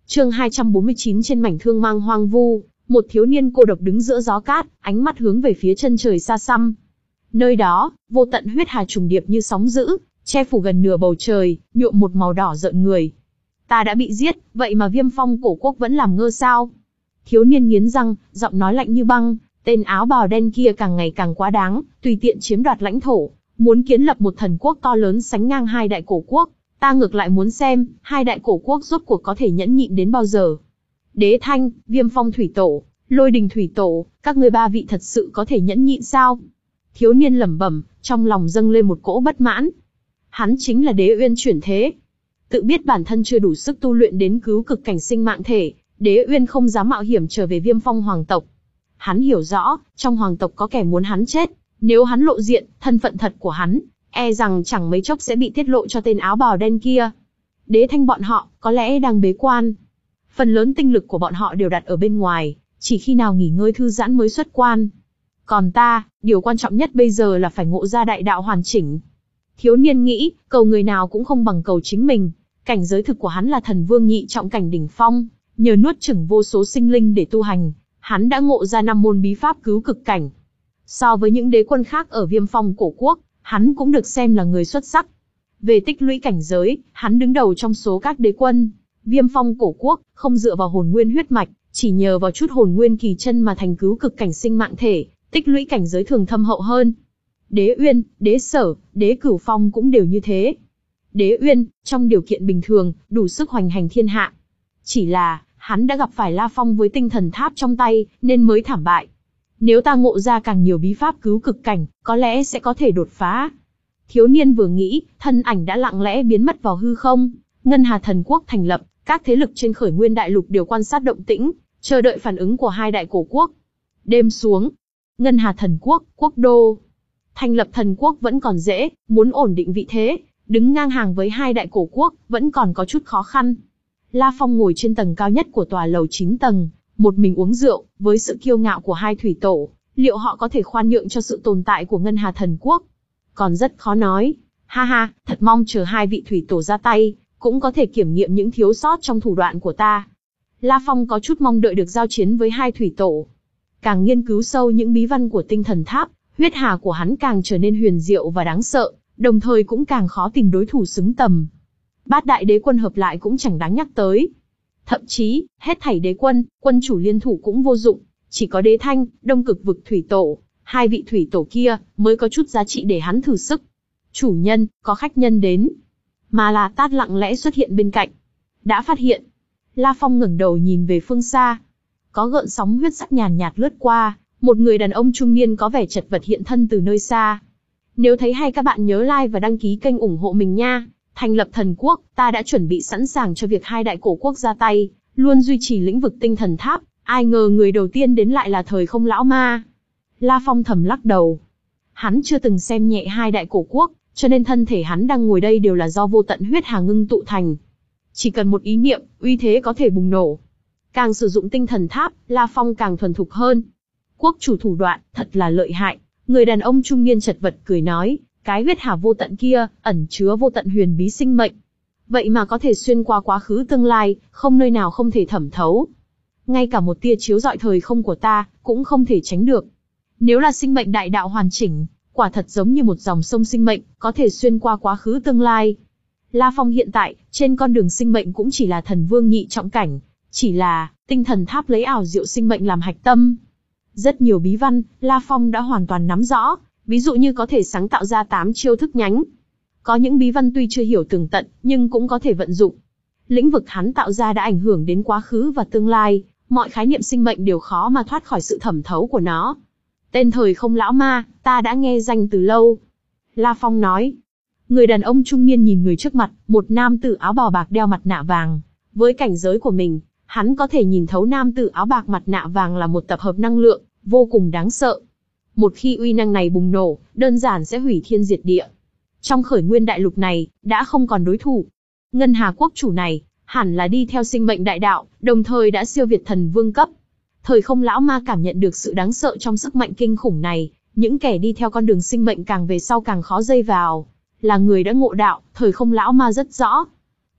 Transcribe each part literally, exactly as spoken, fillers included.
Chương hai trăm bốn mươi chín trên mảnh thương mang hoang vu, một thiếu niên cô độc đứng giữa gió cát, ánh mắt hướng về phía chân trời xa xăm. Nơi đó, vô tận huyết hà trùng điệp như sóng dữ, che phủ gần nửa bầu trời, nhuộm một màu đỏ rợn người. Ta đã bị giết, vậy mà Viêm Phong cổ quốc vẫn làm ngơ sao? Thiếu niên nghiến răng, giọng nói lạnh như băng, tên áo bào đen kia càng ngày càng quá đáng, tùy tiện chiếm đoạt lãnh thổ, muốn kiến lập một thần quốc to lớn sánh ngang hai đại cổ quốc. Ta ngược lại muốn xem, hai đại cổ quốc rốt cuộc có thể nhẫn nhịn đến bao giờ. Đế Thanh, Viêm Phong thủy tổ, Lôi Đình thủy tổ, các ngươi ba vị thật sự có thể nhẫn nhịn sao? Thiếu niên lẩm bẩm, trong lòng dâng lên một cỗ bất mãn. Hắn chính là Đế Uyên chuyển thế. Tự biết bản thân chưa đủ sức tu luyện đến cứu cực cảnh sinh mạng thể, Đế Uyên không dám mạo hiểm trở về Viêm Phong hoàng tộc. Hắn hiểu rõ, trong hoàng tộc có kẻ muốn hắn chết, nếu hắn lộ diện, thân phận thật của hắn, e rằng chẳng mấy chốc sẽ bị tiết lộ cho tên áo bào đen kia. Đế Thanh bọn họ, có lẽ đang bế quan. Phần lớn tinh lực của bọn họ đều đặt ở bên ngoài, chỉ khi nào nghỉ ngơi thư giãn mới xuất quan. Còn ta, điều quan trọng nhất bây giờ là phải ngộ ra đại đạo hoàn chỉnh. Thiếu niên nghĩ, cầu người nào cũng không bằng cầu chính mình. Cảnh giới thực của hắn là thần vương nhị trọng cảnh đỉnh phong, nhờ nuốt chửng vô số sinh linh để tu hành, hắn đã ngộ ra năm môn bí pháp cứu cực cảnh. So với những đế quân khác ở Viêm Phong cổ quốc, hắn cũng được xem là người xuất sắc. Về tích lũy cảnh giới, hắn đứng đầu trong số các đế quân. Viêm Phong cổ quốc, không dựa vào hồn nguyên huyết mạch, chỉ nhờ vào chút hồn nguyên kỳ chân mà thành cứu cực cảnh sinh mạng thể, tích lũy cảnh giới thường thâm hậu hơn. Đế Uyên, Đế Sở, Đế Cửu Phong cũng đều như thế. Đế Uyên, trong điều kiện bình thường, đủ sức hoành hành thiên hạ. Chỉ là, hắn đã gặp phải La Phong với tinh thần tháp trong tay, nên mới thảm bại. Nếu ta ngộ ra càng nhiều bí pháp cứu cực cảnh, có lẽ sẽ có thể đột phá. Thiếu niên vừa nghĩ, thân ảnh đã lặng lẽ biến mất vào hư không. Ngân Hà Thần Quốc thành lập, các thế lực trên Khởi Nguyên Đại Lục đều quan sát động tĩnh, chờ đợi phản ứng của hai đại cổ quốc. Đêm xuống, Ngân Hà Thần Quốc, quốc đô. Thành lập thần quốc vẫn còn dễ, muốn ổn định vị thế, đứng ngang hàng với hai đại cổ quốc, vẫn còn có chút khó khăn. La Phong ngồi trên tầng cao nhất của tòa lầu chín tầng, một mình uống rượu, với sự kiêu ngạo của hai thủy tổ, liệu họ có thể khoan nhượng cho sự tồn tại của Ngân Hà Thần Quốc? Còn rất khó nói. Ha ha, thật mong chờ hai vị thủy tổ ra tay, cũng có thể kiểm nghiệm những thiếu sót trong thủ đoạn của ta. La Phong có chút mong đợi được giao chiến với hai thủy tổ. Càng nghiên cứu sâu những bí văn của tinh thần tháp, huyết hà của hắn càng trở nên huyền diệu và đáng sợ, đồng thời cũng càng khó tìm đối thủ xứng tầm. Bát đại đế quân hợp lại cũng chẳng đáng nhắc tới. Thậm chí, hết thảy đế quân, quân chủ liên thủ cũng vô dụng, chỉ có Đế Thanh, Đông Cực vực thủy tổ, hai vị thủy tổ kia mới có chút giá trị để hắn thử sức. Chủ nhân, có khách nhân đến. Mà La Tát lặng lẽ xuất hiện bên cạnh. Đã phát hiện. La Phong ngẩng đầu nhìn về phương xa. Có gợn sóng huyết sắc nhàn nhạt lướt qua, một người đàn ông trung niên có vẻ chật vật hiện thân từ nơi xa. Nếu thấy hay các bạn nhớ like và đăng ký kênh ủng hộ mình nha. Thành lập thần quốc, ta đã chuẩn bị sẵn sàng cho việc hai đại cổ quốc ra tay, luôn duy trì lĩnh vực tinh thần tháp, ai ngờ người đầu tiên đến lại là Thời Không lão ma. La Phong thầm lắc đầu. Hắn chưa từng xem nhẹ hai đại cổ quốc, cho nên thân thể hắn đang ngồi đây đều là do vô tận huyết hà ngưng tụ thành. Chỉ cần một ý niệm, uy thế có thể bùng nổ. Càng sử dụng tinh thần tháp, La Phong càng thuần thục hơn. Quốc chủ thủ đoạn, thật là lợi hại. Người đàn ông trung niên chật vật cười nói, cái huyết hà vô tận kia, ẩn chứa vô tận huyền bí sinh mệnh. Vậy mà có thể xuyên qua quá khứ tương lai, không nơi nào không thể thẩm thấu. Ngay cả một tia chiếu rọi thời không của ta, cũng không thể tránh được. Nếu là sinh mệnh đại đạo hoàn chỉnh, quả thật giống như một dòng sông sinh mệnh, có thể xuyên qua quá khứ tương lai. La Phong hiện tại, trên con đường sinh mệnh cũng chỉ là thần vương nhị trọng cảnh, chỉ là, tinh thần tháp lấy ảo diệu sinh mệnh làm hạch tâm. Rất nhiều bí văn, La Phong đã hoàn toàn nắm rõ, ví dụ như có thể sáng tạo ra tám chiêu thức nhánh. Có những bí văn tuy chưa hiểu tường tận, nhưng cũng có thể vận dụng. Lĩnh vực hắn tạo ra đã ảnh hưởng đến quá khứ và tương lai, mọi khái niệm sinh mệnh đều khó mà thoát khỏi sự thẩm thấu của nó. Tên Thời Không lão ma, ta đã nghe danh từ lâu. La Phong nói. Người đàn ông trung niên nhìn người trước mặt, một nam tử áo bào bạc đeo mặt nạ vàng. Với cảnh giới của mình, hắn có thể nhìn thấu nam tử áo bạc mặt nạ vàng là một tập hợp năng lượng, vô cùng đáng sợ. Một khi uy năng này bùng nổ, đơn giản sẽ hủy thiên diệt địa. Trong Khởi Nguyên Đại Lục này, đã không còn đối thủ. Ngân Hà quốc chủ này, hẳn là đi theo sinh mệnh đại đạo, đồng thời đã siêu việt thần vương cấp. Thời Không lão ma cảm nhận được sự đáng sợ trong sức mạnh kinh khủng này, những kẻ đi theo con đường sinh mệnh càng về sau càng khó dây vào. Là người đã ngộ đạo, Thời Không lão ma rất rõ.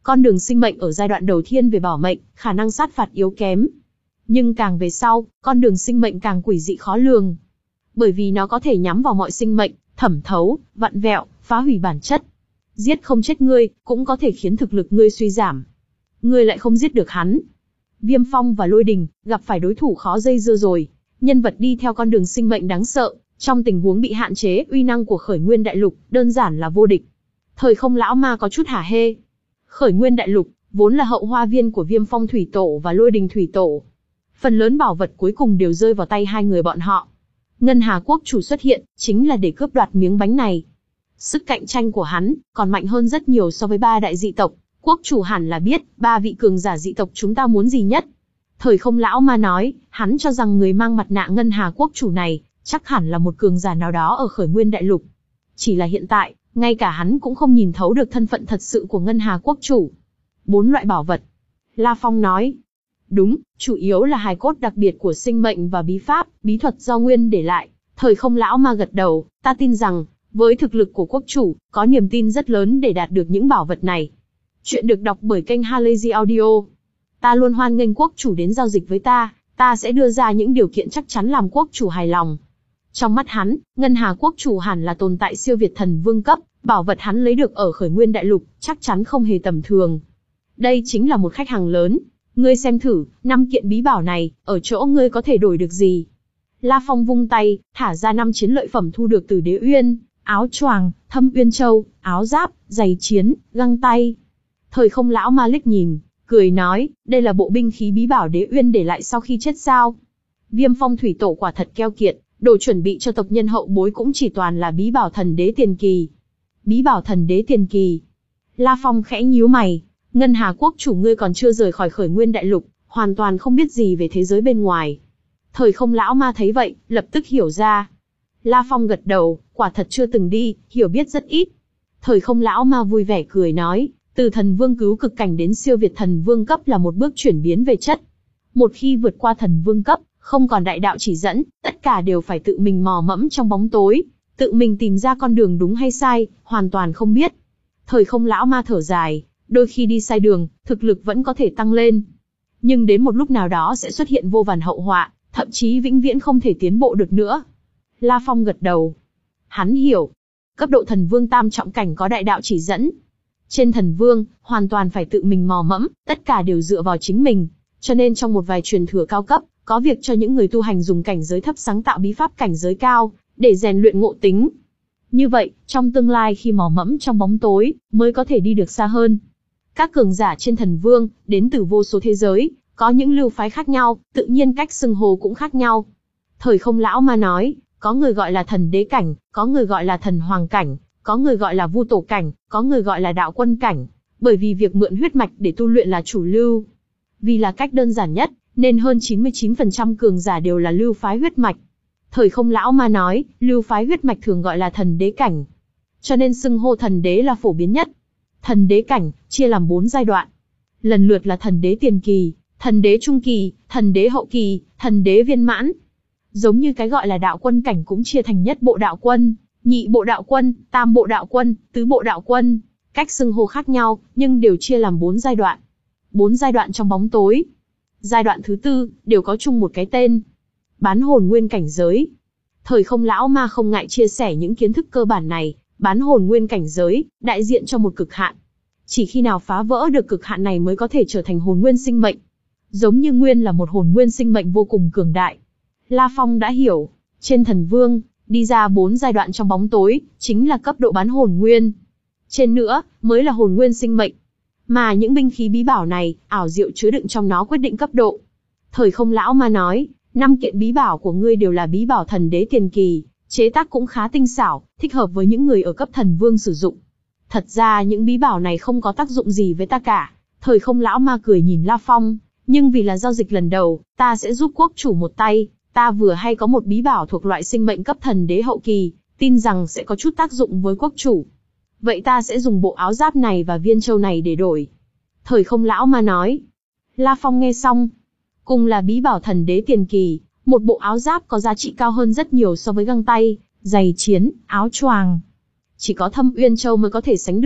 Con đường sinh mệnh ở giai đoạn đầu thiên về bảo mệnh, khả năng sát phạt yếu kém. Nhưng càng về sau, con đường sinh mệnh càng quỷ dị khó lường. Bởi vì nó có thể nhắm vào mọi sinh mệnh, thẩm thấu, vặn vẹo, phá hủy bản chất. Giết không chết ngươi, cũng có thể khiến thực lực ngươi suy giảm. Ngươi lại không giết được hắn. Viêm Phong và Lôi Đình, gặp phải đối thủ khó dây dưa rồi. Nhân vật đi theo con đường sinh mệnh đáng sợ, trong tình huống bị hạn chế, uy năng của Khởi Nguyên Đại Lục, đơn giản là vô địch. Thời Không lão ma có chút hả hê. Khởi Nguyên Đại Lục, vốn là hậu hoa viên của Viêm Phong Thủy Tổ và Lôi Đình Thủy Tổ. Phần lớn bảo vật cuối cùng đều rơi vào tay hai người bọn họ. Ngân Hà Quốc chủ xuất hiện, chính là để cướp đoạt miếng bánh này. Sức cạnh tranh của hắn, còn mạnh hơn rất nhiều so với ba đại dị tộc. Quốc chủ hẳn là biết, ba vị cường giả dị tộc chúng ta muốn gì nhất. Thời Không lão ma nói, hắn cho rằng người mang mặt nạ Ngân Hà Quốc chủ này, chắc hẳn là một cường giả nào đó ở Khởi Nguyên Đại Lục. Chỉ là hiện tại, ngay cả hắn cũng không nhìn thấu được thân phận thật sự của Ngân Hà Quốc chủ. Bốn loại bảo vật. La Phong nói. Đúng, chủ yếu là hài cốt đặc biệt của sinh mệnh và bí pháp, bí thuật do Nguyên để lại. Thời Không lão ma gật đầu, ta tin rằng, với thực lực của quốc chủ, có niềm tin rất lớn để đạt được những bảo vật này. Chuyện được đọc bởi kênh Halazy Audio. Ta luôn hoan nghênh quốc chủ đến giao dịch với ta, ta sẽ đưa ra những điều kiện chắc chắn làm quốc chủ hài lòng. Trong mắt hắn, Ngân Hà Quốc chủ hẳn là tồn tại siêu việt thần vương cấp, bảo vật hắn lấy được ở Khởi Nguyên Đại Lục, chắc chắn không hề tầm thường. Đây chính là một khách hàng lớn. Ngươi xem thử, năm kiện bí bảo này, ở chỗ ngươi có thể đổi được gì? La Phong vung tay, thả ra năm chiến lợi phẩm thu được từ Đế Uyên, áo choàng, Thâm Uyên Châu, áo giáp, giày chiến, găng tay. Thời Không lão ma liếc nhìn, cười nói, đây là bộ binh khí bí bảo Đế Uyên để lại sau khi chết sao? Viêm Phong Thủy Tổ quả thật keo kiệt, đồ chuẩn bị cho tộc nhân hậu bối cũng chỉ toàn là bí bảo thần đế tiền kỳ. Bí bảo thần đế tiền kỳ. La Phong khẽ nhíu mày, Ngân Hà Quốc chủ ngươi còn chưa rời khỏi Khởi Nguyên Đại Lục, hoàn toàn không biết gì về thế giới bên ngoài. Thời Không lão ma thấy vậy, lập tức hiểu ra. La Phong gật đầu, quả thật chưa từng đi, hiểu biết rất ít. Thời Không lão ma vui vẻ cười nói, từ thần vương cứu cực cảnh đến siêu việt thần vương cấp là một bước chuyển biến về chất. Một khi vượt qua thần vương cấp, không còn đại đạo chỉ dẫn, tất cả đều phải tự mình mò mẫm trong bóng tối, tự mình tìm ra con đường đúng hay sai, hoàn toàn không biết. Thời Không lão ma thở dài, đôi khi đi sai đường, thực lực vẫn có thể tăng lên. Nhưng đến một lúc nào đó sẽ xuất hiện vô vàn hậu họa, thậm chí vĩnh viễn không thể tiến bộ được nữa. La Phong gật đầu. Hắn hiểu. Cấp độ thần vương tam trọng cảnh có đại đạo chỉ dẫn. Trên thần vương, hoàn toàn phải tự mình mò mẫm, tất cả đều dựa vào chính mình. Cho nên trong một vài truyền thừa cao cấp, có việc cho những người tu hành dùng cảnh giới thấp sáng tạo bí pháp cảnh giới cao, để rèn luyện ngộ tính. Như vậy, trong tương lai khi mò mẫm trong bóng tối, mới có thể đi được xa hơn. Các cường giả trên thần vương, đến từ vô số thế giới, có những lưu phái khác nhau, tự nhiên cách xưng hô cũng khác nhau. Thời Không lão ma nói, có người gọi là thần đế cảnh, có người gọi là thần hoàng cảnh, có người gọi là vu tổ cảnh, có người gọi là đạo quân cảnh, bởi vì việc mượn huyết mạch để tu luyện là chủ lưu. Vì là cách đơn giản nhất, nên hơn chín mươi chín phần trăm cường giả đều là lưu phái huyết mạch. Thời Không lão ma nói, lưu phái huyết mạch thường gọi là thần đế cảnh. Cho nên xưng hô thần đế là phổ biến nhất. Thần đế cảnh, chia làm bốn giai đoạn. Lần lượt là thần đế tiền kỳ, thần đế trung kỳ, thần đế hậu kỳ, thần đế viên mãn. Giống như cái gọi là đạo quân cảnh cũng chia thành nhất bộ đạo quân, nhị bộ đạo quân, tam bộ đạo quân, tứ bộ đạo quân. Cách xưng hô khác nhau, nhưng đều chia làm bốn giai đoạn. Bốn giai đoạn trong bóng tối. Giai đoạn thứ tư, đều có chung một cái tên. Bán hồn nguyên cảnh giới. Thời Không lão ma không ngại chia sẻ những kiến thức cơ bản này. Bán hồn nguyên cảnh giới, đại diện cho một cực hạn. Chỉ khi nào phá vỡ được cực hạn này mới có thể trở thành hồn nguyên sinh mệnh. Giống như Nguyên là một hồn nguyên sinh mệnh vô cùng cường đại. La Phong đã hiểu, trên thần vương, đi ra bốn giai đoạn trong bóng tối, chính là cấp độ bán hồn nguyên. Trên nữa, mới là hồn nguyên sinh mệnh. Mà những binh khí bí bảo này, ảo diệu chứa đựng trong nó quyết định cấp độ. Thời Không lão ma nói, năm kiện bí bảo của ngươi đều là bí bảo thần đế tiền kỳ. Chế tác cũng khá tinh xảo, thích hợp với những người ở cấp thần vương sử dụng. Thật ra những bí bảo này không có tác dụng gì với ta cả. Thời Không lão ma cười nhìn La Phong, nhưng vì là giao dịch lần đầu, ta sẽ giúp quốc chủ một tay. Ta vừa hay có một bí bảo thuộc loại sinh mệnh cấp thần đế hậu kỳ, tin rằng sẽ có chút tác dụng với quốc chủ. Vậy ta sẽ dùng bộ áo giáp này và viên châu này để đổi. Thời Không lão ma nói. La Phong nghe xong, cùng là bí bảo thần đế tiền kỳ, một bộ áo giáp có giá trị cao hơn rất nhiều so với găng tay, giày chiến, áo choàng. Chỉ có Thâm Uyên Châu mới có thể sánh được.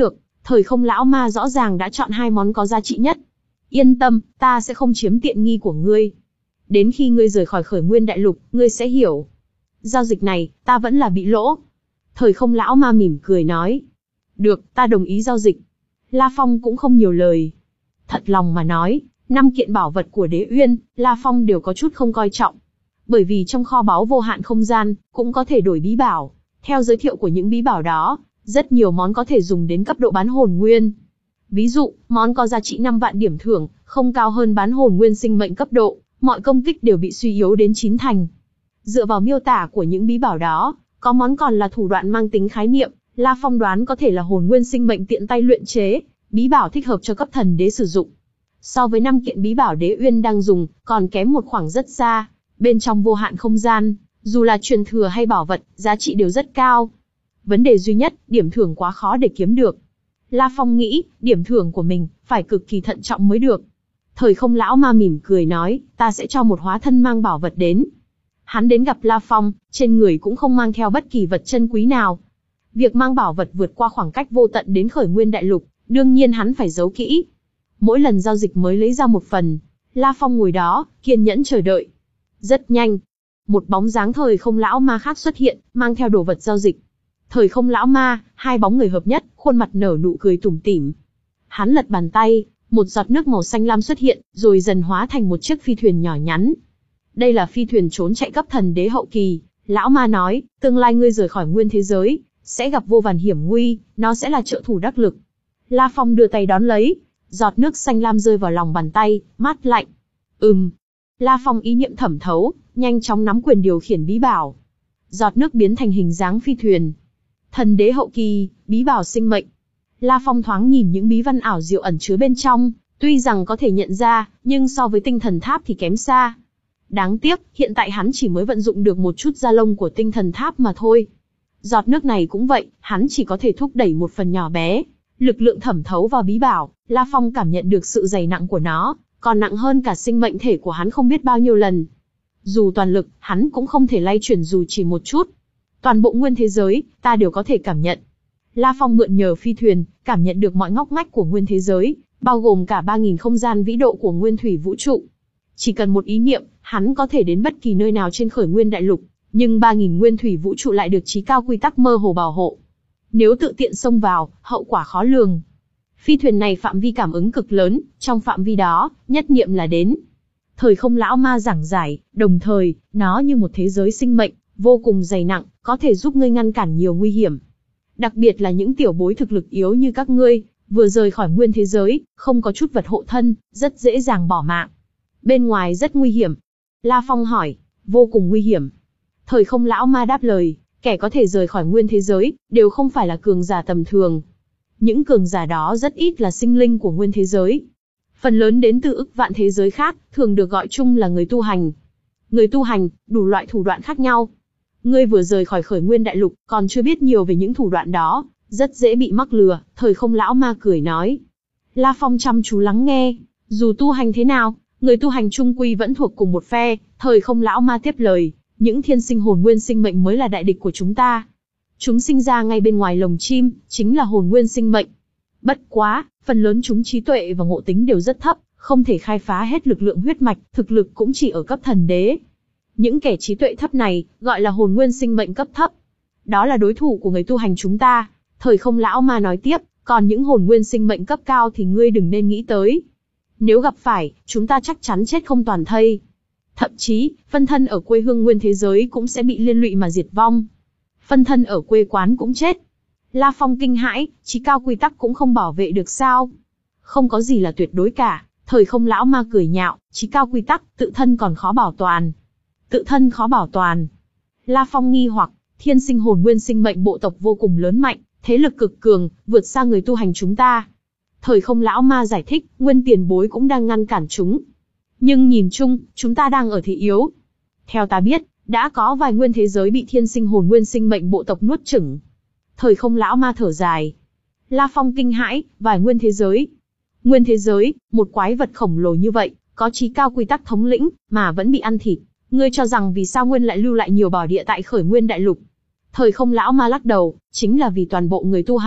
Thời không lão ma rõ ràng đã chọn hai món có giá trị nhất. Yên tâm, ta sẽ không chiếm tiện nghi của ngươi. Đến khi ngươi rời khỏi khởi nguyên đại lục, ngươi sẽ hiểu. Giao dịch này, ta vẫn là bị lỗ. Thời không lão ma mỉm cười nói. Được, ta đồng ý giao dịch. La Phong cũng không nhiều lời. Thật lòng mà nói, năm kiện bảo vật của Đế Uyên, La Phong đều có chút không coi trọng. Bởi vì trong kho báu vô hạn không gian, cũng có thể đổi bí bảo. Theo giới thiệu của những bí bảo đó, rất nhiều món có thể dùng đến cấp độ bán hồn nguyên. Ví dụ, món có giá trị năm vạn điểm thưởng, không cao hơn bán hồn nguyên sinh mệnh cấp độ, mọi công kích đều bị suy yếu đến chín thành. Dựa vào miêu tả của những bí bảo đó, có món còn là thủ đoạn mang tính khái niệm, La Phong đoán có thể là hồn nguyên sinh mệnh tiện tay luyện chế, bí bảo thích hợp cho cấp thần đế sử dụng. So với năm kiện bí bảo Đế Uyên đang dùng, còn kém một khoảng rất xa. Bên trong vô hạn không gian, dù là truyền thừa hay bảo vật, giá trị đều rất cao. Vấn đề duy nhất, điểm thưởng quá khó để kiếm được. La Phong nghĩ, điểm thưởng của mình, phải cực kỳ thận trọng mới được. Thời không lão ma mỉm cười nói, ta sẽ cho một hóa thân mang bảo vật đến. Hắn đến gặp La Phong, trên người cũng không mang theo bất kỳ vật chân quý nào. Việc mang bảo vật vượt qua khoảng cách vô tận đến khởi nguyên đại lục, đương nhiên hắn phải giấu kỹ. Mỗi lần giao dịch mới lấy ra một phần. La Phong ngồi đó, kiên nhẫn chờ đợi. Rất nhanh, một bóng dáng thời không lão ma khác xuất hiện, mang theo đồ vật giao dịch. Thời không lão ma, hai bóng người hợp nhất, khuôn mặt nở nụ cười tủm tỉm. Hắn lật bàn tay, một giọt nước màu xanh lam xuất hiện, rồi dần hóa thành một chiếc phi thuyền nhỏ nhắn. Đây là phi thuyền trốn chạy cấp thần đế hậu kỳ. Lão ma nói, tương lai ngươi rời khỏi nguyên thế giới, sẽ gặp vô vàn hiểm nguy, nó sẽ là trợ thủ đắc lực. La Phong đưa tay đón lấy, giọt nước xanh lam rơi vào lòng bàn tay, mát lạnh. Ừm. La Phong ý niệm thẩm thấu, nhanh chóng nắm quyền điều khiển bí bảo. Giọt nước biến thành hình dáng phi thuyền. Thần đế hậu kỳ, bí bảo sinh mệnh. La Phong thoáng nhìn những bí văn ảo diệu ẩn chứa bên trong, tuy rằng có thể nhận ra, nhưng so với tinh thần tháp thì kém xa. Đáng tiếc, hiện tại hắn chỉ mới vận dụng được một chút da lông của tinh thần tháp mà thôi. Giọt nước này cũng vậy, hắn chỉ có thể thúc đẩy một phần nhỏ bé. Lực lượng thẩm thấu vào bí bảo, La Phong cảm nhận được sự dày nặng của nó, còn nặng hơn cả sinh mệnh thể của hắn không biết bao nhiêu lần. Dù toàn lực, hắn cũng không thể lay chuyển dù chỉ một chút. Toàn bộ nguyên thế giới, ta đều có thể cảm nhận. La Phong mượn nhờ phi thuyền, cảm nhận được mọi ngóc ngách của nguyên thế giới, bao gồm cả ba nghìn không gian vĩ độ của nguyên thủy vũ trụ. Chỉ cần một ý niệm, hắn có thể đến bất kỳ nơi nào trên khởi nguyên đại lục, nhưng ba nghìn nguyên thủy vũ trụ lại được chí cao quy tắc mơ hồ bảo hộ. Nếu tự tiện xông vào, hậu quả khó lường. Phi thuyền này phạm vi cảm ứng cực lớn, trong phạm vi đó, nhất niệm là đến. Thời không lão ma giảng giải, đồng thời, nó như một thế giới sinh mệnh, vô cùng dày nặng, có thể giúp ngươi ngăn cản nhiều nguy hiểm. Đặc biệt là những tiểu bối thực lực yếu như các ngươi, vừa rời khỏi nguyên thế giới, không có chút vật hộ thân, rất dễ dàng bỏ mạng. Bên ngoài rất nguy hiểm. La Phong hỏi, vô cùng nguy hiểm. Thời không lão ma đáp lời, kẻ có thể rời khỏi nguyên thế giới, đều không phải là cường giả tầm thường. Những cường giả đó rất ít là sinh linh của nguyên thế giới. Phần lớn đến từ ức vạn thế giới khác, thường được gọi chung là người tu hành. Người tu hành, đủ loại thủ đoạn khác nhau. Ngươi vừa rời khỏi khởi nguyên đại lục, còn chưa biết nhiều về những thủ đoạn đó, rất dễ bị mắc lừa. Thời không lão ma cười nói. La Phong chăm chú lắng nghe, dù tu hành thế nào, người tu hành chung quy vẫn thuộc cùng một phe. Thời không lão ma tiếp lời, những thiên sinh hồn nguyên sinh mệnh mới là đại địch của chúng ta. Chúng sinh ra ngay bên ngoài lồng chim, chính là hồn nguyên sinh mệnh. Bất quá, phần lớn chúng trí tuệ và ngộ tính đều rất thấp, không thể khai phá hết lực lượng huyết mạch, thực lực cũng chỉ ở cấp thần đế. Những kẻ trí tuệ thấp này, gọi là hồn nguyên sinh mệnh cấp thấp. Đó là đối thủ của người tu hành chúng ta. Thời không lão ma nói tiếp, còn những hồn nguyên sinh mệnh cấp cao thì ngươi đừng nên nghĩ tới. Nếu gặp phải, chúng ta chắc chắn chết không toàn thây. Thậm chí, phân thân ở quê hương nguyên thế giới cũng sẽ bị liên lụy mà diệt vong. Phân thân ở quê quán cũng chết. La Phong kinh hãi, chí cao quy tắc cũng không bảo vệ được sao? Không có gì là tuyệt đối cả. Thời không lão ma cười nhạo, chí cao quy tắc, tự thân còn khó bảo toàn. Tự thân khó bảo toàn. La Phong nghi hoặc, thiên sinh hồn nguyên sinh mệnh bộ tộc vô cùng lớn mạnh, thế lực cực cường, vượt xa người tu hành chúng ta. Thời không lão ma giải thích, nguyên tiền bối cũng đang ngăn cản chúng. Nhưng nhìn chung, chúng ta đang ở thế yếu. Theo ta biết, đã có vài nguyên thế giới bị thiên sinh hồn nguyên sinh mệnh bộ tộc nuốt chửng. Thời không lão ma thở dài. La Phong kinh hãi, vài nguyên thế giới. Nguyên thế giới, một quái vật khổng lồ như vậy, có chí cao quy tắc thống lĩnh, mà vẫn bị ăn thịt. Ngươi cho rằng vì sao Nguyên lại lưu lại nhiều bảo địa tại khởi nguyên đại lục? Thời không lão ma lắc đầu, chính là vì toàn bộ người tu hành,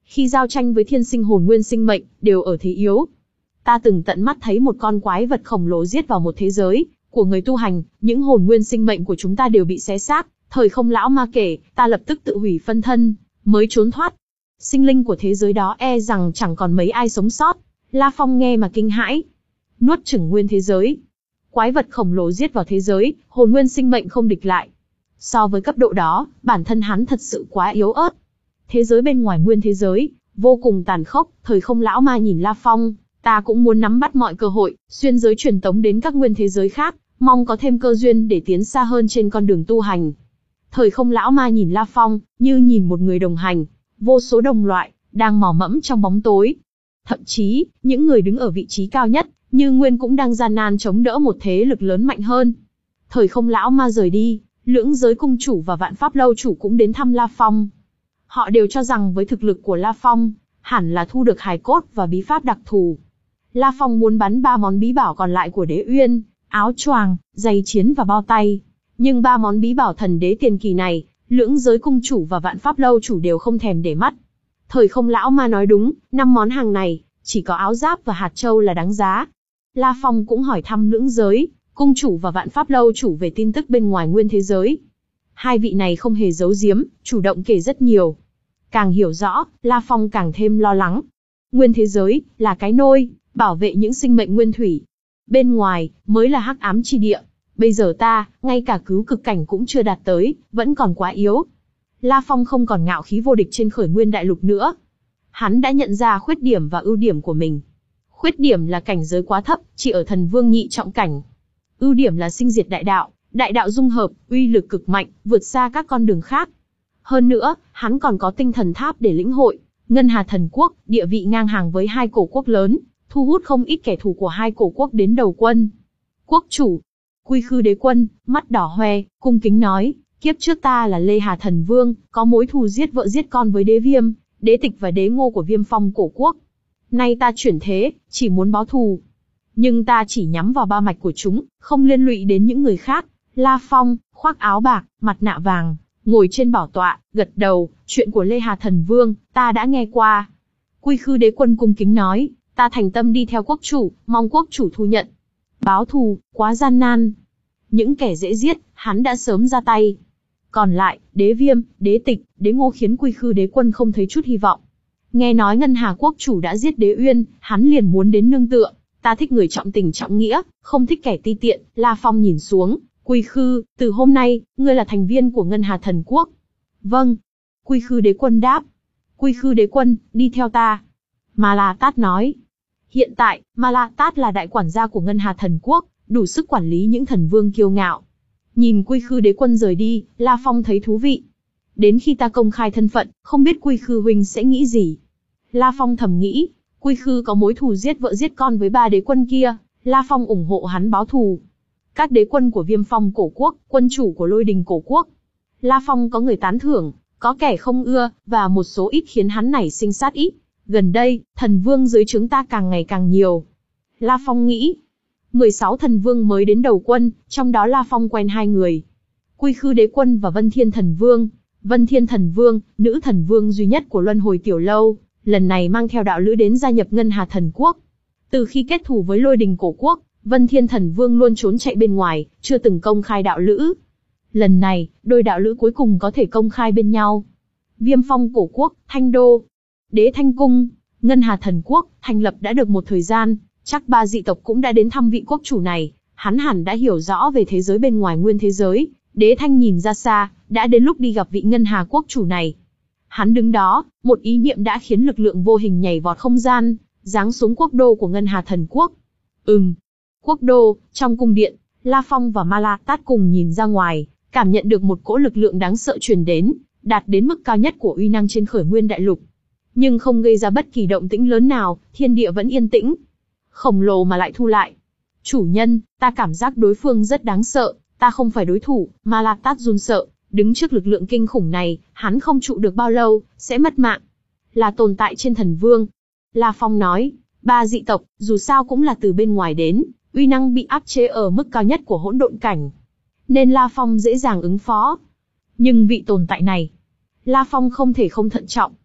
Khi giao tranh với thiên sinh hồn nguyên sinh mệnh, đều ở thế yếu. Ta từng tận mắt thấy một con quái vật khổng lồ giết vào một thế giới của người tu hành, những hồn nguyên sinh mệnh của chúng ta đều bị xé xác. Thời không lão ma kể, ta lập tức tự hủy phân thân, mới trốn thoát. Sinh linh của thế giới đó e rằng chẳng còn mấy ai sống sót. La Phong nghe mà kinh hãi. Nuốt chửng nguyên thế giới. Quái vật khổng lồ giết vào thế giới, hồn nguyên sinh mệnh không địch lại. So với cấp độ đó, bản thân hắn thật sự quá yếu ớt. Thế giới bên ngoài nguyên thế giới, vô cùng tàn khốc. Thời không lão ma nhìn La Phong, ta cũng muốn nắm bắt mọi cơ hội, xuyên giới truyền tống đến các nguyên thế giới khác, mong có thêm cơ duyên để tiến xa hơn trên con đường tu hành. Thời không lão ma nhìn La Phong, như nhìn một người đồng hành, vô số đồng loại, đang mò mẫm trong bóng tối. Thậm chí, những người đứng ở vị trí cao nhất, như Nguyên cũng đang gian nan chống đỡ một thế lực lớn mạnh hơn. Thời không lão ma rời đi, lưỡng giới cung chủ và vạn pháp lâu chủ cũng đến thăm La Phong. Họ đều cho rằng với thực lực của La Phong, hẳn là thu được hài cốt và bí pháp đặc thù. La Phong muốn bắn ba món bí bảo còn lại của Đế Uyên, áo choàng, giày chiến và bao tay. Nhưng ba món bí bảo thần đế tiền kỳ này, lưỡng giới cung chủ và vạn pháp lâu chủ đều không thèm để mắt. Thời không lão ma nói đúng, năm món hàng này, chỉ có áo giáp và hạt châu là đáng giá. La Phong cũng hỏi thăm lưỡng giới, cung chủ và vạn pháp lâu chủ về tin tức bên ngoài nguyên thế giới. Hai vị này không hề giấu giếm, chủ động kể rất nhiều. Càng hiểu rõ, La Phong càng thêm lo lắng. Nguyên thế giới, là cái nôi, bảo vệ những sinh mệnh nguyên thủy. Bên ngoài, mới là hắc ám chi địa. Bây giờ ta, ngay cả cứu cực cảnh cũng chưa đạt tới, vẫn còn quá yếu. La Phong không còn ngạo khí vô địch trên khởi nguyên đại lục nữa. Hắn đã nhận ra khuyết điểm và ưu điểm của mình. Khuyết điểm là cảnh giới quá thấp, chỉ ở thần vương nhị trọng cảnh. Ưu điểm là sinh diệt đại đạo, đại đạo dung hợp, uy lực cực mạnh, vượt xa các con đường khác. Hơn nữa, hắn còn có tinh thần tháp để lĩnh hội, Ngân Hà Thần Quốc, địa vị ngang hàng với hai cổ quốc lớn, thu hút không ít kẻ thù của hai cổ quốc đến đầu quân. Quốc chủ, Quy Khư Đế Quân, mắt đỏ hoe, cung kính nói, kiếp trước ta là Lê Hà Thần Vương, có mối thù giết vợ giết con với Đế Viêm, Đế Tịch và Đế Ngô của Viêm Phong cổ quốc. Nay ta chuyển thế, chỉ muốn báo thù. Nhưng ta chỉ nhắm vào ba mạch của chúng, không liên lụy đến những người khác. La Phong, khoác áo bạc, mặt nạ vàng, ngồi trên bảo tọa, gật đầu, chuyện của Lê Hà Thần Vương, ta đã nghe qua. Quy Khư Đế Quân cung kính nói, ta thành tâm đi theo quốc chủ, mong quốc chủ thu nhận. Báo thù, quá gian nan. Những kẻ dễ giết, hắn đã sớm ra tay. Còn lại, Đế Viêm, Đế Tịch, Đế Ngô khiến Quy Khư Đế Quân không thấy chút hy vọng. Nghe nói Ngân Hà quốc chủ đã giết Đế Uyên, hắn liền muốn đến nương tựa. Ta thích người trọng tình trọng nghĩa, không thích kẻ ti tiện. La Phong nhìn xuống, Quy Khư, từ hôm nay, ngươi là thành viên của Ngân Hà Thần Quốc. Vâng. Quy Khư Đế Quân đáp. Quy Khư Đế Quân, đi theo ta. Ma La Tát nói. Hiện tại, Ma La Tát là đại quản gia của Ngân Hà Thần Quốc, đủ sức quản lý những thần vương kiêu ngạo. Nhìn Quy Khư Đế Quân rời đi, La Phong thấy thú vị. Đến khi ta công khai thân phận, không biết Quy Khư huynh sẽ nghĩ gì. La Phong thầm nghĩ, Quy Khư có mối thù giết vợ giết con với ba đế quân kia, La Phong ủng hộ hắn báo thù. Các đế quân của Viêm Phong cổ quốc, quân chủ của Lôi Đình cổ quốc. La Phong có người tán thưởng, có kẻ không ưa, và một số ít khiến hắn nảy sinh sát ý. Gần đây, thần vương dưới trướng ta càng ngày càng nhiều. La Phong nghĩ, mười sáu thần vương mới đến đầu quân, trong đó La Phong quen hai người. Quy Khư Đế Quân và Vân Thiên Thần Vương. Vân Thiên Thần Vương, nữ thần vương duy nhất của Luân Hồi Tiểu Lâu, lần này mang theo đạo lữ đến gia nhập Ngân Hà Thần Quốc. Từ khi kết thù với Lôi Đình cổ quốc, Vân Thiên Thần Vương luôn trốn chạy bên ngoài, chưa từng công khai đạo lữ. Lần này, đôi đạo lữ cuối cùng có thể công khai bên nhau. Viêm Phong cổ quốc, Thanh Đô, Đế Thanh Cung, Ngân Hà Thần Quốc, thành lập đã được một thời gian, chắc ba dị tộc cũng đã đến thăm vị quốc chủ này, hắn hẳn đã hiểu rõ về thế giới bên ngoài nguyên thế giới. Đế Thanh nhìn ra xa, đã đến lúc đi gặp vị Ngân Hà quốc chủ này. Hắn đứng đó, một ý niệm đã khiến lực lượng vô hình nhảy vọt không gian, giáng xuống quốc đô của Ngân Hà Thần Quốc. Ừm, quốc đô, trong cung điện, La Phong và Ma La Tát cùng nhìn ra ngoài, cảm nhận được một cỗ lực lượng đáng sợ truyền đến, đạt đến mức cao nhất của uy năng trên khởi nguyên đại lục. Nhưng không gây ra bất kỳ động tĩnh lớn nào, thiên địa vẫn yên tĩnh. Khổng lồ mà lại thu lại. Chủ nhân, ta cảm giác đối phương rất đáng sợ, ta không phải đối thủ. Ma La Tát run sợ, đứng trước lực lượng kinh khủng này, hắn không trụ được bao lâu, sẽ mất mạng. Là tồn tại trên thần vương. La Phong nói, ba dị tộc, dù sao cũng là từ bên ngoài đến, uy năng bị áp chế ở mức cao nhất của hỗn độn cảnh. Nên La Phong dễ dàng ứng phó. Nhưng vị tồn tại này, La Phong không thể không thận trọng.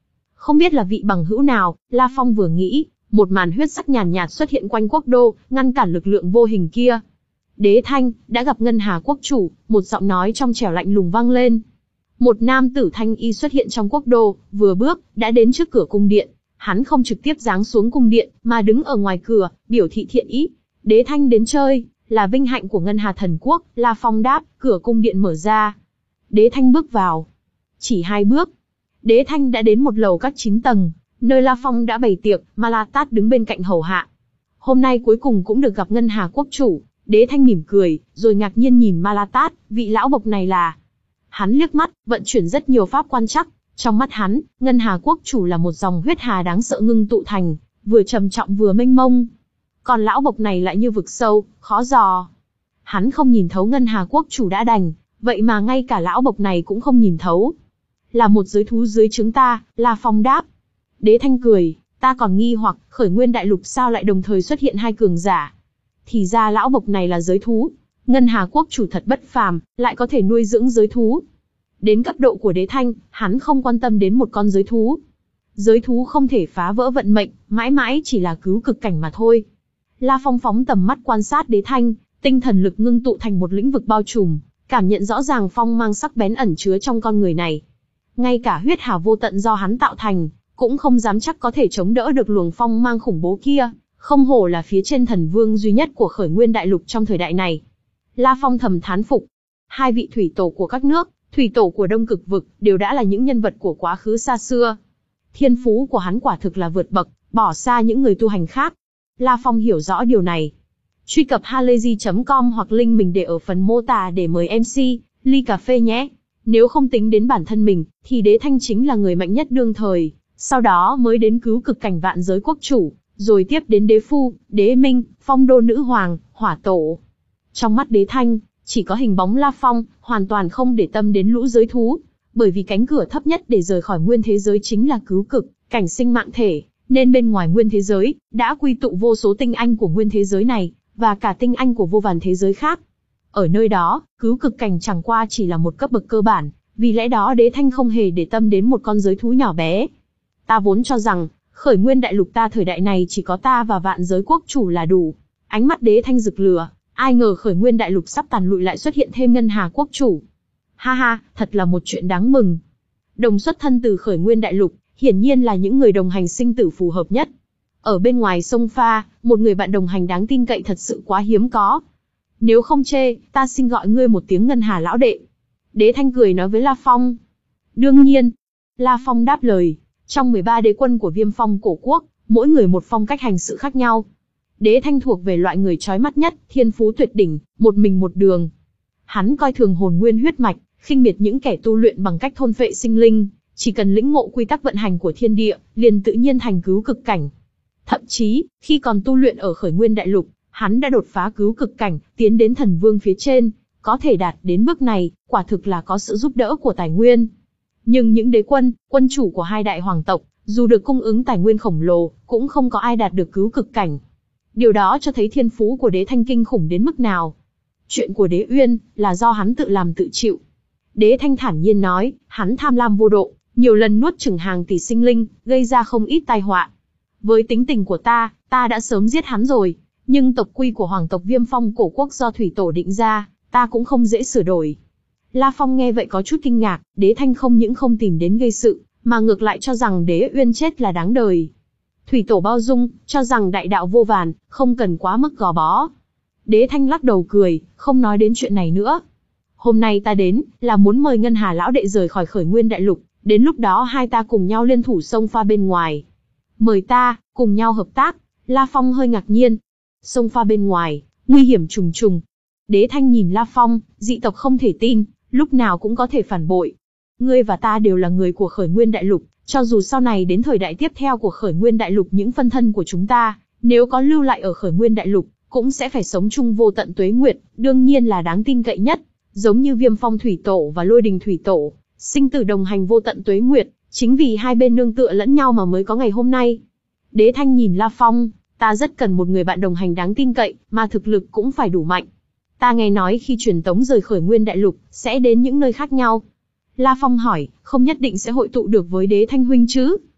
Không biết là vị bằng hữu nào, La Phong vừa nghĩ, một màn huyết sắc nhàn nhạt xuất hiện quanh quốc đô, ngăn cản lực lượng vô hình kia. Đế Thanh, đã gặp Ngân Hà quốc chủ, một giọng nói trong trẻo lạnh lùng vang lên. Một nam tử thanh y xuất hiện trong quốc đô, vừa bước, đã đến trước cửa cung điện. Hắn không trực tiếp giáng xuống cung điện, mà đứng ở ngoài cửa, biểu thị thiện ý. Đế Thanh đến chơi, là vinh hạnh của Ngân Hà thần quốc, La Phong đáp, cửa cung điện mở ra. Đế Thanh bước vào. Chỉ hai bước, Đế Thanh đã đến một lầu các chín tầng, nơi La Phong đã bày tiệc, Ma La Tát đứng bên cạnh hầu hạ. Hôm nay cuối cùng cũng được gặp Ngân Hà quốc chủ. Đế Thanh mỉm cười, rồi ngạc nhiên nhìn Ma La Tát, vị lão bộc này là... Hắn liếc mắt, vận chuyển rất nhiều pháp quan chắc. Trong mắt hắn, Ngân Hà quốc chủ là một dòng huyết hà đáng sợ ngưng tụ thành, vừa trầm trọng vừa mênh mông. Còn lão bộc này lại như vực sâu, khó dò. Hắn không nhìn thấu Ngân Hà quốc chủ đã đành, vậy mà ngay cả lão bộc này cũng không nhìn thấu. Là một giới thú dưới trướng ta, La Phong đáp. Đế Thanh cười, ta còn nghi hoặc, khởi nguyên đại lục sao lại đồng thời xuất hiện hai cường giả. Thì ra lão bộc này là giới thú. Ngân Hà quốc chủ thật bất phàm, lại có thể nuôi dưỡng giới thú. Đến cấp độ của Đế Thanh, hắn không quan tâm đến một con giới thú. Giới thú không thể phá vỡ vận mệnh, mãi mãi chỉ là cứu cực cảnh mà thôi. La Phong phóng tầm mắt quan sát Đế Thanh, tinh thần lực ngưng tụ thành một lĩnh vực bao trùm, cảm nhận rõ ràng phong mang sắc bén ẩn chứa trong con người này. Ngay cả huyết hà vô tận do hắn tạo thành, cũng không dám chắc có thể chống đỡ được luồng phong mang khủng bố kia, không hổ là phía trên thần vương duy nhất của khởi nguyên đại lục trong thời đại này. La Phong thầm thán phục. Hai vị thủy tổ của các nước, thủy tổ của Đông Cực vực, đều đã là những nhân vật của quá khứ xa xưa. Thiên phú của hắn quả thực là vượt bậc, bỏ xa những người tu hành khác. La Phong hiểu rõ điều này. Truy cập halayzi chấm com hoặc link mình để ở phần mô tả để mời em xê, ly cà phê nhé. Nếu không tính đến bản thân mình, thì Đế Thanh chính là người mạnh nhất đương thời, sau đó mới đến cứu cực cảnh vạn giới quốc chủ, rồi tiếp đến Đế Phu, Đế Minh, Phong Đô Nữ Hoàng, Hỏa Tổ. Trong mắt Đế Thanh, chỉ có hình bóng La Phong, hoàn toàn không để tâm đến lũ giới thú, bởi vì cánh cửa thấp nhất để rời khỏi nguyên thế giới chính là cứu cực, cảnh sinh mạng thể, nên bên ngoài nguyên thế giới, đã quy tụ vô số tinh anh của nguyên thế giới này, và cả tinh anh của vô vàn thế giới khác. Ở nơi đó, cứu cực cảnh chẳng qua chỉ là một cấp bậc cơ bản, vì lẽ đó Đế Thanh không hề để tâm đến một con giới thú nhỏ bé. Ta vốn cho rằng, khởi nguyên đại lục ta thời đại này chỉ có ta và vạn giới quốc chủ là đủ. Ánh mắt Đế Thanh rực lửa, ai ngờ khởi nguyên đại lục sắp tàn lụi lại xuất hiện thêm Ngân Hà quốc chủ. Ha ha, thật là một chuyện đáng mừng. Đồng xuất thân từ khởi nguyên đại lục, hiển nhiên là những người đồng hành sinh tử phù hợp nhất. Ở bên ngoài sông pha, một người bạn đồng hành đáng tin cậy thật sự quá hiếm có. Nếu không chê, ta xin gọi ngươi một tiếng Ngân Hà lão đệ. Đế Thanh cười nói với La Phong. Đương nhiên. La Phong đáp lời. Trong mười ba đế quân của Viêm Phong cổ quốc, mỗi người một phong cách hành sự khác nhau. Đế Thanh thuộc về loại người chói mắt nhất, thiên phú tuyệt đỉnh, một mình một đường. Hắn coi thường hồn nguyên huyết mạch, khinh miệt những kẻ tu luyện bằng cách thôn phệ sinh linh, chỉ cần lĩnh ngộ quy tắc vận hành của thiên địa, liền tự nhiên thành cứu cực cảnh. Thậm chí, khi còn tu luyện ở khởi nguyên đại lục, hắn đã đột phá cứu cực cảnh, tiến đến thần vương phía trên, có thể đạt đến bước này, quả thực là có sự giúp đỡ của tài nguyên. Nhưng những đế quân, quân chủ của hai đại hoàng tộc, dù được cung ứng tài nguyên khổng lồ, cũng không có ai đạt được cứu cực cảnh. Điều đó cho thấy thiên phú của Đế Thanh kinh khủng đến mức nào. Chuyện của Đế Uyên, là do hắn tự làm tự chịu. Đế Thanh thản nhiên nói, hắn tham lam vô độ, nhiều lần nuốt chửng hàng tỷ sinh linh, gây ra không ít tai họa. Với tính tình của ta, ta đã sớm giết hắn rồi, nhưng tộc quy của hoàng tộc Viêm Phong cổ quốc do thủy tổ định ra, ta cũng không dễ sửa đổi. La Phong nghe vậy có chút kinh ngạc, Đế Thanh không những không tìm đến gây sự, mà ngược lại cho rằng Đế Uyên chết là đáng đời. Thủy tổ bao dung, cho rằng đại đạo vô vàn, không cần quá mức gò bó. Đế Thanh lắc đầu cười, không nói đến chuyện này nữa. Hôm nay ta đến, là muốn mời Ngân Hà lão đệ rời khỏi khởi nguyên đại lục, đến lúc đó hai ta cùng nhau liên thủ sông pha bên ngoài. Mời ta, cùng nhau hợp tác. La Phong hơi ngạc nhiên. Sông pha bên ngoài, nguy hiểm trùng trùng. Đế Thanh nhìn La Phong, dị tộc không thể tin, lúc nào cũng có thể phản bội. Ngươi và ta đều là người của khởi nguyên đại lục, cho dù sau này đến thời đại tiếp theo của khởi nguyên đại lục những phân thân của chúng ta, nếu có lưu lại ở khởi nguyên đại lục, cũng sẽ phải sống chung vô tận tuế nguyệt, đương nhiên là đáng tin cậy nhất. Giống như Viêm Phong thủy tổ và Lôi Đình thủy tổ, sinh tử đồng hành vô tận tuế nguyệt, chính vì hai bên nương tựa lẫn nhau mà mới có ngày hôm nay. Đế Thanh nhìn La Phong, ta rất cần một người bạn đồng hành đáng tin cậy, mà thực lực cũng phải đủ mạnh. Ta nghe nói khi truyền tống rời khởi nguyên đại lục, sẽ đến những nơi khác nhau. La Phong hỏi, không nhất định sẽ hội tụ được với Đế Thanh huynh chứ?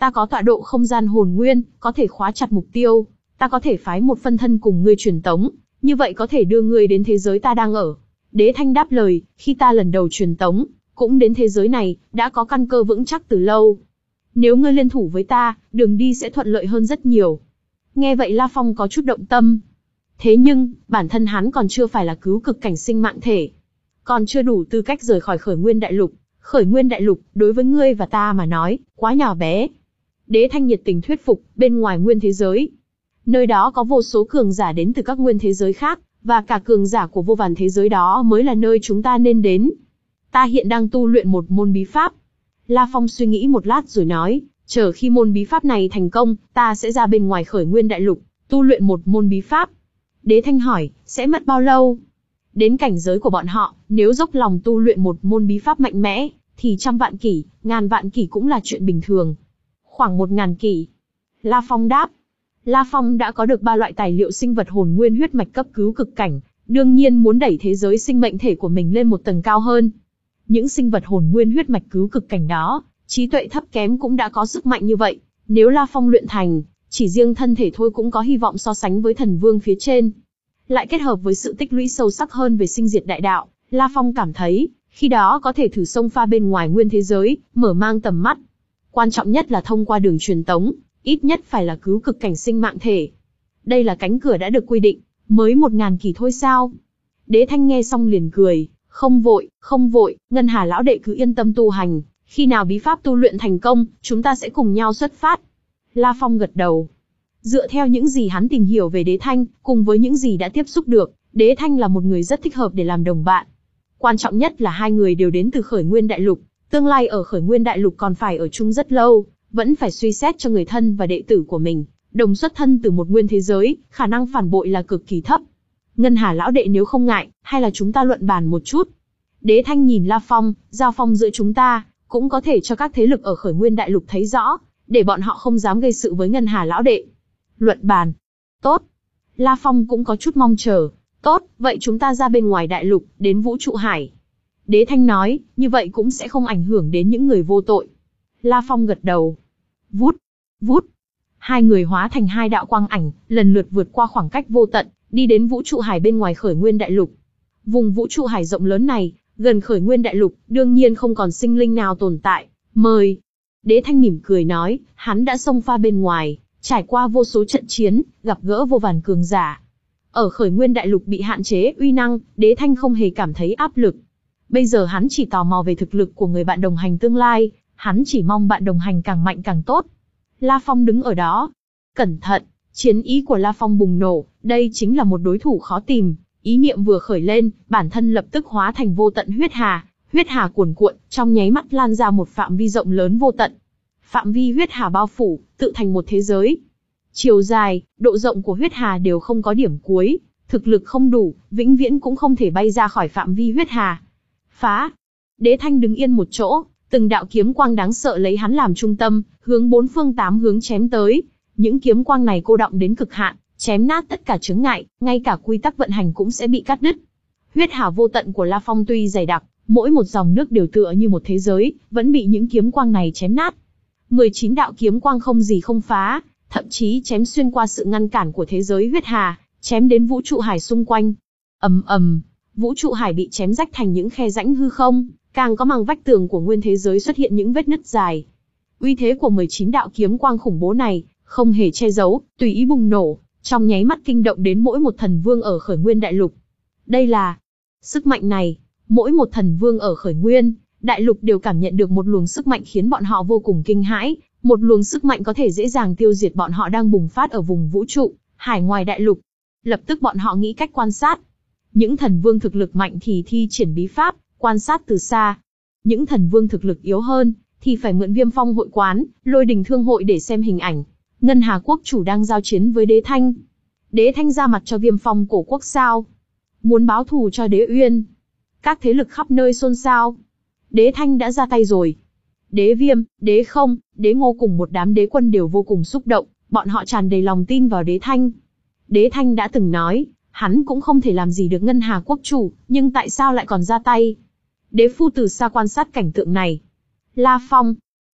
Ta có tọa độ không gian hồn nguyên, có thể khóa chặt mục tiêu. Ta có thể phái một phân thân cùng ngươi truyền tống, như vậy có thể đưa ngươi đến thế giới ta đang ở. Đế Thanh đáp lời, khi ta lần đầu truyền tống, cũng đến thế giới này, đã có căn cơ vững chắc từ lâu. Nếu ngươi liên thủ với ta, đường đi sẽ thuận lợi hơn rất nhiều. Nghe vậy La Phong có chút động tâm. Thế nhưng, bản thân hắn còn chưa phải là cứu cực cảnh sinh mạng thể. Còn chưa đủ tư cách rời khỏi khởi nguyên đại lục. Khởi nguyên đại lục, đối với ngươi và ta mà nói, quá nhỏ bé. Đế Thanh nhiệt tình thuyết phục, bên ngoài nguyên thế giới. Nơi đó có vô số cường giả đến từ các nguyên thế giới khác, và cả cường giả của vô vàn thế giới đó mới là nơi chúng ta nên đến. Ta hiện đang tu luyện một môn bí pháp. La Phong suy nghĩ một lát rồi nói, chờ khi môn bí pháp này thành công, ta sẽ ra bên ngoài khởi nguyên đại lục, tu luyện một môn bí pháp. Đế Thanh hỏi, sẽ mất bao lâu? Đến cảnh giới của bọn họ, nếu dốc lòng tu luyện một môn bí pháp mạnh mẽ, thì trăm vạn kỷ, ngàn vạn kỷ cũng là chuyện bình thường. Khoảng một ngàn kỷ. La Phong đáp. La Phong đã có được ba loại tài liệu sinh vật hồn nguyên huyết mạch cấp cứu cực cảnh, đương nhiên muốn đẩy thế giới sinh mệnh thể của mình lên một tầng cao hơn. Những sinh vật hồn nguyên huyết mạch cứu cực cảnh đó, trí tuệ thấp kém cũng đã có sức mạnh như vậy, nếu La Phong luyện thành, chỉ riêng thân thể thôi cũng có hy vọng so sánh với thần vương phía trên. Lại kết hợp với sự tích lũy sâu sắc hơn về sinh diệt đại đạo, La Phong cảm thấy, khi đó có thể thử xông pha bên ngoài nguyên thế giới, mở mang tầm mắt. Quan trọng nhất là thông qua đường truyền tống, ít nhất phải là cứu cực cảnh sinh mạng thể. Đây là cánh cửa đã được quy định, mới một ngàn kỳ thôi sao? Đế Thanh nghe xong liền cười, không vội, không vội, Ngân Hà lão đệ cứ yên tâm tu hành, khi nào bí pháp tu luyện thành công, chúng ta sẽ cùng nhau xuất phát. La Phong gật đầu. Dựa theo những gì hắn tìm hiểu về Đế Thanh, cùng với những gì đã tiếp xúc được, Đế Thanh là một người rất thích hợp để làm đồng bạn. Quan trọng nhất là hai người đều đến từ khởi nguyên đại lục, tương lai ở khởi nguyên đại lục còn phải ở chung rất lâu, vẫn phải suy xét cho người thân và đệ tử của mình, đồng xuất thân từ một nguyên thế giới, khả năng phản bội là cực kỳ thấp. Ngân Hà lão đệ nếu không ngại, hay là chúng ta luận bàn một chút. Đế Thanh nhìn La Phong, giao phong giữa chúng ta, cũng có thể cho các thế lực ở khởi nguyên đại lục thấy rõ, để bọn họ không dám gây sự với Ngân Hà lão đệ. Luận bàn. Tốt. La Phong cũng có chút mong chờ. Tốt, vậy chúng ta ra bên ngoài đại lục, đến vũ trụ hải. Đế Thanh nói, như vậy cũng sẽ không ảnh hưởng đến những người vô tội. La Phong gật đầu. Vút, vút. Hai người hóa thành hai đạo quang ảnh, lần lượt vượt qua khoảng cách vô tận, đi đến vũ trụ hải bên ngoài khởi nguyên đại lục. Vùng vũ trụ hải rộng lớn này, gần khởi nguyên đại lục, đương nhiên không còn sinh linh nào tồn tại. Mời. Đế Thanh mỉm cười nói, hắn đã xông pha bên ngoài, trải qua vô số trận chiến, gặp gỡ vô vàn cường giả. Ở khởi nguyên đại lục bị hạn chế uy năng, Đế Thanh không hề cảm thấy áp lực. Bây giờ hắn chỉ tò mò về thực lực của người bạn đồng hành tương lai, hắn chỉ mong bạn đồng hành càng mạnh càng tốt. La Phong đứng ở đó. Cẩn thận, chiến ý của La Phong bùng nổ, đây chính là một đối thủ khó tìm. Ý niệm vừa khởi lên, bản thân lập tức hóa thành vô tận huyết hà, huyết hà cuồn cuộn, trong nháy mắt lan ra một phạm vi rộng lớn vô tận. Phạm vi huyết hà bao phủ, tự thành một thế giới. Chiều dài, độ rộng của huyết hà đều không có điểm cuối, thực lực không đủ, vĩnh viễn cũng không thể bay ra khỏi phạm vi huyết hà. Phá! Đế Thanh đứng yên một chỗ, từng đạo kiếm quang đáng sợ lấy hắn làm trung tâm, hướng bốn phương tám hướng chém tới. Những kiếm quang này cô đọng đến cực hạn, chém nát tất cả chướng ngại, ngay cả quy tắc vận hành cũng sẽ bị cắt đứt. Huyết hà vô tận của La Phong tuy dày đặc, mỗi một dòng nước đều tựa như một thế giới, vẫn bị những kiếm quang này chém nát. mười chín đạo kiếm quang không gì không phá, thậm chí chém xuyên qua sự ngăn cản của thế giới huyết hà, chém đến vũ trụ hải xung quanh. Ầm ầm, vũ trụ hải bị chém rách thành những khe rãnh hư không, càng có màng vách tường của nguyên thế giới xuất hiện những vết nứt dài. Uy thế của mười chín đạo kiếm quang khủng bố này, không hề che giấu, tùy ý bùng nổ, trong nháy mắt kinh động đến mỗi một thần vương ở khởi nguyên đại lục. Đây là sức mạnh này, mỗi một thần vương ở khởi nguyên đại lục đều cảm nhận được một luồng sức mạnh khiến bọn họ vô cùng kinh hãi, một luồng sức mạnh có thể dễ dàng tiêu diệt bọn họ đang bùng phát ở vùng vũ trụ hải ngoài đại lục. Lập tức bọn họ nghĩ cách quan sát. Những thần vương thực lực mạnh thì thi triển bí pháp, quan sát từ xa. Những thần vương thực lực yếu hơn thì phải mượn Viêm Phong hội quán, Lôi Đình thương hội để xem hình ảnh. Ngân Hà quốc chủ đang giao chiến với Đế Thanh. Đế Thanh ra mặt cho Viêm Phong cổ quốc sao? Muốn báo thù cho Đế Uyên. Các thế lực khắp nơi xôn xao. Đế Thanh đã ra tay rồi. Đế Viêm, Đế Không, Đế Ngô cùng một đám đế quân đều vô cùng xúc động, bọn họ tràn đầy lòng tin vào Đế Thanh. Đế Thanh đã từng nói, hắn cũng không thể làm gì được Ngân Hà quốc chủ, nhưng tại sao lại còn ra tay? Đế Phu từ xa quan sát cảnh tượng này. La Phong.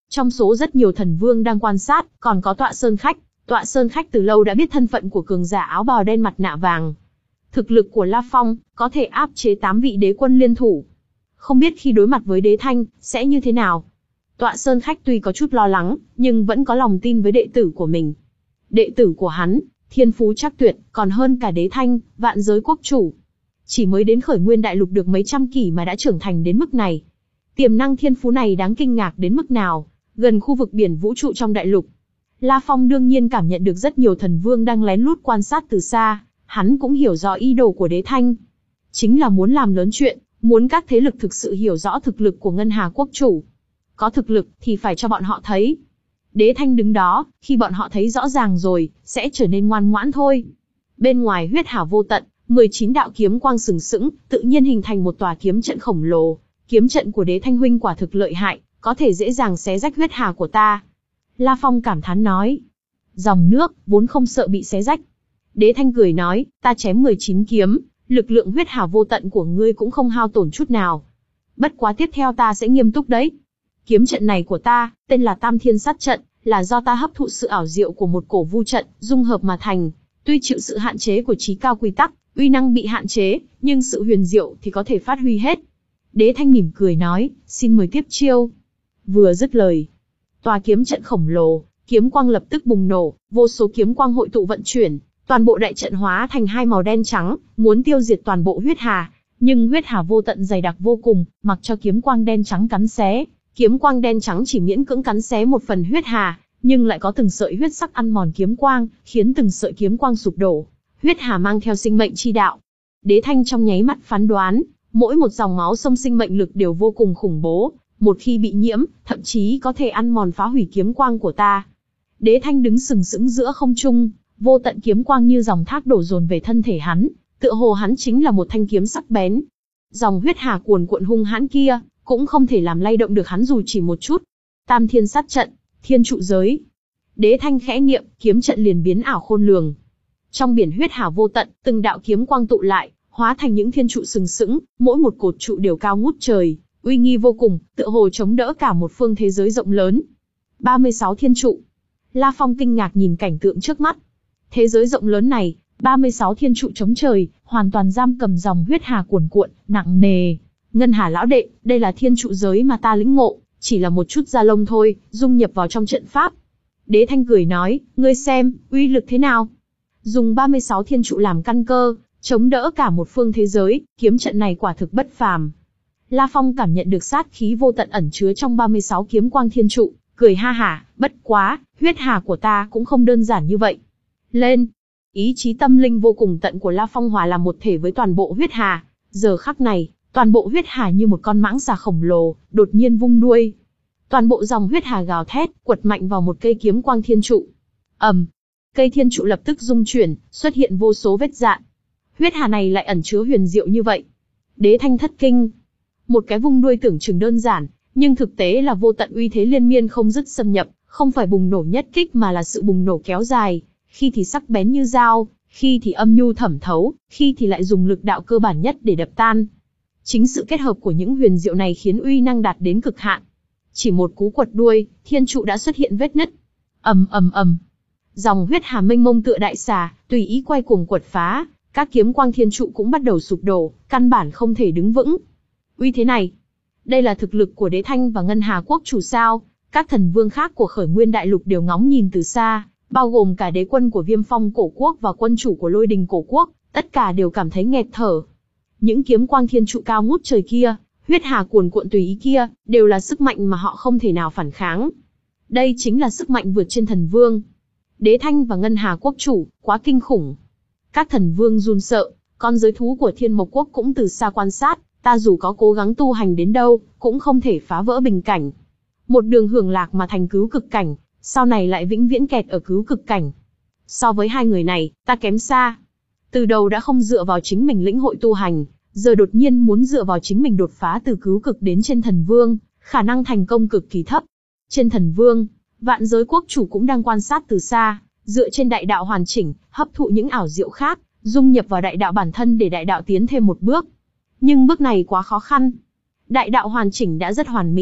Trong số rất nhiều thần vương đang quan sát, còn có Tọa Sơn Khách. Tọa Sơn Khách từ lâu đã biết thân phận của cường giả áo bào đen mặt nạ vàng. Thực lực của La Phong có thể áp chế tám vị đế quân liên thủ. Không biết khi đối mặt với Đế Thanh sẽ như thế nào. Tọa Sơn Khách tuy có chút lo lắng, nhưng vẫn có lòng tin với đệ tử của mình. Đệ tử của hắn, thiên phú chắc tuyệt, còn hơn cả Đế Thanh, vạn giới quốc chủ. Chỉ mới đến khởi nguyên đại lục được mấy trăm kỷ mà đã trưởng thành đến mức này. Tiềm năng thiên phú này đáng kinh ngạc đến mức nào, gần khu vực biển vũ trụ trong đại lục. La Phong đương nhiên cảm nhận được rất nhiều thần vương đang lén lút quan sát từ xa, hắn cũng hiểu rõ ý đồ của Đế Thanh. Chính là muốn làm lớn chuyện, muốn các thế lực thực sự hiểu rõ thực lực của Ngân Hà quốc chủ. Có thực lực thì phải cho bọn họ thấy. Đế Thanh đứng đó, khi bọn họ thấy rõ ràng rồi, sẽ trở nên ngoan ngoãn thôi. Bên ngoài huyết hà vô tận, mười chín đạo kiếm quang sừng sững, tự nhiên hình thành một tòa kiếm trận khổng lồ. Kiếm trận của Đế Thanh huynh quả thực lợi hại, có thể dễ dàng xé rách huyết hà của ta. La Phong cảm thán nói. Dòng nước, vốn không sợ bị xé rách. Đế Thanh cười nói, ta chém mười chín kiếm, lực lượng huyết hà vô tận của ngươi cũng không hao tổn chút nào. Bất quá tiếp theo ta sẽ nghiêm túc đấy. Kiếm trận này của ta, tên là Tam Thiên Sát Trận, là do ta hấp thụ sự ảo diệu của một cổ vu trận, dung hợp mà thành. Tuy chịu sự hạn chế của chí cao quy tắc, uy năng bị hạn chế, nhưng sự huyền diệu thì có thể phát huy hết. Đế Thanh mỉm cười nói, xin mời tiếp chiêu. Vừa dứt lời, tòa kiếm trận khổng lồ, kiếm quang lập tức bùng nổ, vô số kiếm quang hội tụ vận chuyển, toàn bộ đại trận hóa thành hai màu đen trắng, muốn tiêu diệt toàn bộ huyết hà. Nhưng huyết hà vô tận dày đặc vô cùng, mặc cho kiếm quang đen trắng cắn xé, kiếm quang đen trắng chỉ miễn cưỡng cắn xé một phần huyết hà, nhưng lại có từng sợi huyết sắc ăn mòn kiếm quang, khiến từng sợi kiếm quang sụp đổ. Huyết hà mang theo sinh mệnh chi đạo. Đế Thanh trong nháy mắt phán đoán, mỗi một dòng máu sông sinh mệnh lực đều vô cùng khủng bố, một khi bị nhiễm, thậm chí có thể ăn mòn phá hủy kiếm quang của ta. Đế Thanh đứng sừng sững giữa không trung, vô tận kiếm quang như dòng thác đổ dồn về thân thể hắn, tựa hồ hắn chính là một thanh kiếm sắc bén. Dòng huyết hà cuồn cuộn hung hãn kia, cũng không thể làm lay động được hắn dù chỉ một chút. Tam Thiên Sát Trận, Thiên Trụ Giới. Đế Thanh khẽ niệm, kiếm trận liền biến ảo khôn lường. Trong biển huyết hà vô tận, từng đạo kiếm quang tụ lại, hóa thành những thiên trụ sừng sững, mỗi một cột trụ đều cao ngút trời, uy nghi vô cùng, tựa hồ chống đỡ cả một phương thế giới rộng lớn. ba mươi sáu thiên trụ. La Phong kinh ngạc nhìn cảnh tượng trước mắt. Thế giới rộng lớn này, ba mươi sáu thiên trụ chống trời, hoàn toàn giam cầm dòng huyết hà cuồn cuộn, nặng nề. Ngân Hà lão đệ, đây là thiên trụ giới mà ta lĩnh ngộ, chỉ là một chút da lông thôi, dung nhập vào trong trận pháp. Đế Thanh cười nói, ngươi xem, uy lực thế nào? Dùng ba mươi sáu thiên trụ làm căn cơ, chống đỡ cả một phương thế giới, kiếm trận này quả thực bất phàm. La Phong cảm nhận được sát khí vô tận ẩn chứa trong ba mươi sáu kiếm quang thiên trụ, cười ha hả, bất quá, huyết hà của ta cũng không đơn giản như vậy. Lên! Ý chí tâm linh vô cùng tận của La Phong hòa làm một thể với toàn bộ huyết hà. Giờ khắc này, toàn bộ huyết hà như một con mãng xà khổng lồ, đột nhiên vung đuôi. Toàn bộ dòng huyết hà gào thét, quật mạnh vào một cây kiếm quang thiên trụ. ầm, cây thiên trụ lập tức rung chuyển, xuất hiện vô số vết rạn. Huyết hà này lại ẩn chứa huyền diệu như vậy. Đế Thanh thất kinh. Một cái vung đuôi tưởng chừng đơn giản, nhưng thực tế là vô tận uy thế liên miên không dứt xâm nhập, không phải bùng nổ nhất kích mà là sự bùng nổ kéo dài, khi thì sắc bén như dao, khi thì âm nhu thẩm thấu, khi thì lại dùng lực đạo cơ bản nhất để đập tan. Chính sự kết hợp của những huyền diệu này khiến uy năng đạt đến cực hạn. Chỉ một cú quật đuôi, thiên trụ đã xuất hiện vết nứt. Ầm ầm ầm. Dòng huyết hà mênh mông tựa đại xà, tùy ý quay cuồng quật phá, các kiếm quang thiên trụ cũng bắt đầu sụp đổ, căn bản không thể đứng vững. Uy thế này, đây là thực lực của Đế Thanh và Ngân Hà quốc chủ sao? Các thần vương khác của khởi nguyên đại lục đều ngóng nhìn từ xa, bao gồm cả đế quân của Viêm Phong cổ quốc và quân chủ của Lôi Đình cổ quốc, tất cả đều cảm thấy nghẹt thở. Những kiếm quang thiên trụ cao ngút trời kia, huyết hà cuồn cuộn tùy ý kia, đều là sức mạnh mà họ không thể nào phản kháng. Đây chính là sức mạnh vượt trên thần vương. Đế Thanh và Ngân Hà quốc chủ, quá kinh khủng. Các thần vương run sợ, con giới thú của Thiên Mộc quốc cũng từ xa quan sát, ta dù có cố gắng tu hành đến đâu, cũng không thể phá vỡ bình cảnh. Một đường hưởng lạc mà thành cứu cực cảnh, sau này lại vĩnh viễn kẹt ở cứu cực cảnh. So với hai người này, ta kém xa. Từ đầu đã không dựa vào chính mình lĩnh hội tu hành, giờ đột nhiên muốn dựa vào chính mình đột phá từ cứu cực đến trên thần vương, khả năng thành công cực kỳ thấp. Trên thần vương, vạn giới quốc chủ cũng đang quan sát từ xa, dựa trên đại đạo hoàn chỉnh, hấp thụ những ảo diệu khác, dung nhập vào đại đạo bản thân để đại đạo tiến thêm một bước. Nhưng bước này quá khó khăn. Đại đạo hoàn chỉnh đã rất hoàn mỹ,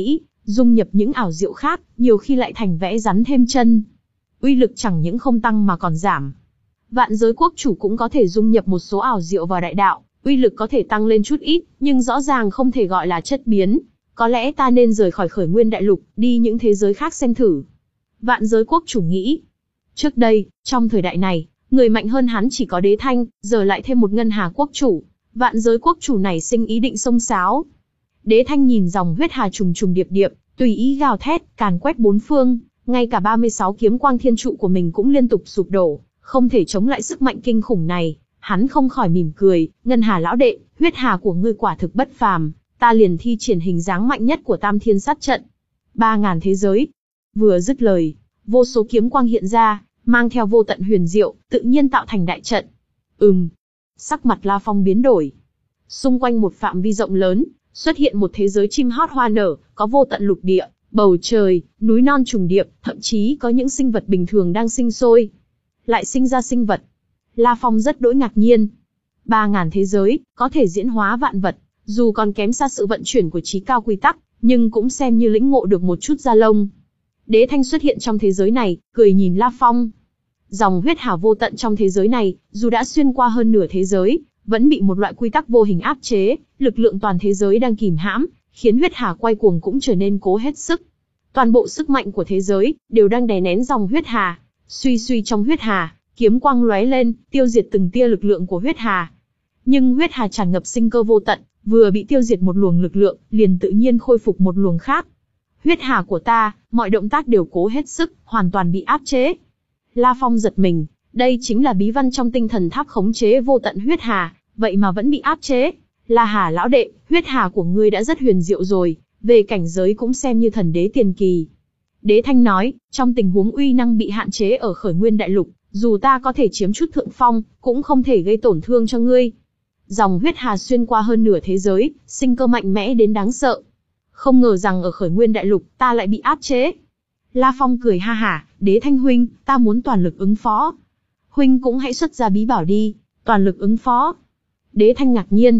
dung nhập những ảo diệu khác, nhiều khi lại thành vẽ rắn thêm chân. Uy lực chẳng những không tăng mà còn giảm. Vạn giới quốc chủ cũng có thể dung nhập một số ảo diệu vào đại đạo, uy lực có thể tăng lên chút ít, nhưng rõ ràng không thể gọi là chất biến. Có lẽ ta nên rời khỏi khởi nguyên đại lục, đi những thế giới khác xem thử. Vạn giới quốc chủ nghĩ. Trước đây, trong thời đại này, người mạnh hơn hắn chỉ có Đế Thanh, giờ lại thêm một ngân hà quốc chủ. Vạn giới quốc chủ này sinh ý định xông xáo. Đế Thanh nhìn dòng huyết hà trùng trùng điệp điệp, tùy ý gào thét, càn quét bốn phương, ngay cả ba mươi sáu kiếm quang thiên trụ của mình cũng liên tục sụp đổ, không thể chống lại sức mạnh kinh khủng này. Hắn không khỏi mỉm cười, ngân hà lão đệ, huyết hà của ngươi quả thực bất phàm, ta liền thi triển hình dáng mạnh nhất của Tam Thiên Sát Trận. Ba ngàn thế giới. Vừa dứt lời, vô số kiếm quang hiện ra, mang theo vô tận huyền diệu, tự nhiên tạo thành đại trận. Ừm. Sắc mặt La Phong biến đổi. Xung quanh một phạm vi rộng lớn, xuất hiện một thế giới chim hót hoa nở, có vô tận lục địa, bầu trời, núi non trùng điệp, thậm chí có những sinh vật bình thường đang sinh sôi. Lại sinh ra sinh vật. La Phong rất đỗi ngạc nhiên. Ba ngàn thế giới, có thể diễn hóa vạn vật, dù còn kém xa sự vận chuyển của chí cao quy tắc, nhưng cũng xem như lĩnh ngộ được một chút da lông. Đế Thanh xuất hiện trong thế giới này, cười nhìn La Phong. Dòng huyết hà vô tận trong thế giới này, dù đã xuyên qua hơn nửa thế giới, vẫn bị một loại quy tắc vô hình áp chế, lực lượng toàn thế giới đang kìm hãm, khiến huyết hà quay cuồng cũng trở nên cố hết sức. Toàn bộ sức mạnh của thế giới, đều đang đè nén dòng huyết hà. Suy suy trong huyết hà, kiếm quang lóe lên, tiêu diệt từng tia lực lượng của huyết hà. Nhưng huyết hà tràn ngập sinh cơ vô tận, vừa bị tiêu diệt một luồng lực lượng, liền tự nhiên khôi phục một luồng khác. Huyết hà của ta, mọi động tác đều cố hết sức, hoàn toàn bị áp chế. La Phong giật mình, đây chính là bí văn trong tinh thần tháp khống chế vô tận huyết hà, vậy mà vẫn bị áp chế. La Hà lão đệ, huyết hà của ngươi đã rất huyền diệu rồi, về cảnh giới cũng xem như thần đế tiền kỳ. Đế Thanh nói, trong tình huống uy năng bị hạn chế ở khởi nguyên đại lục, dù ta có thể chiếm chút thượng phong, cũng không thể gây tổn thương cho ngươi. Dòng huyết hà xuyên qua hơn nửa thế giới, sinh cơ mạnh mẽ đến đáng sợ. Không ngờ rằng ở khởi nguyên đại lục, ta lại bị áp chế. La Phong cười ha hả, Đế Thanh huynh, ta muốn toàn lực ứng phó. Huynh cũng hãy xuất ra bí bảo đi, toàn lực ứng phó. Đế Thanh ngạc nhiên.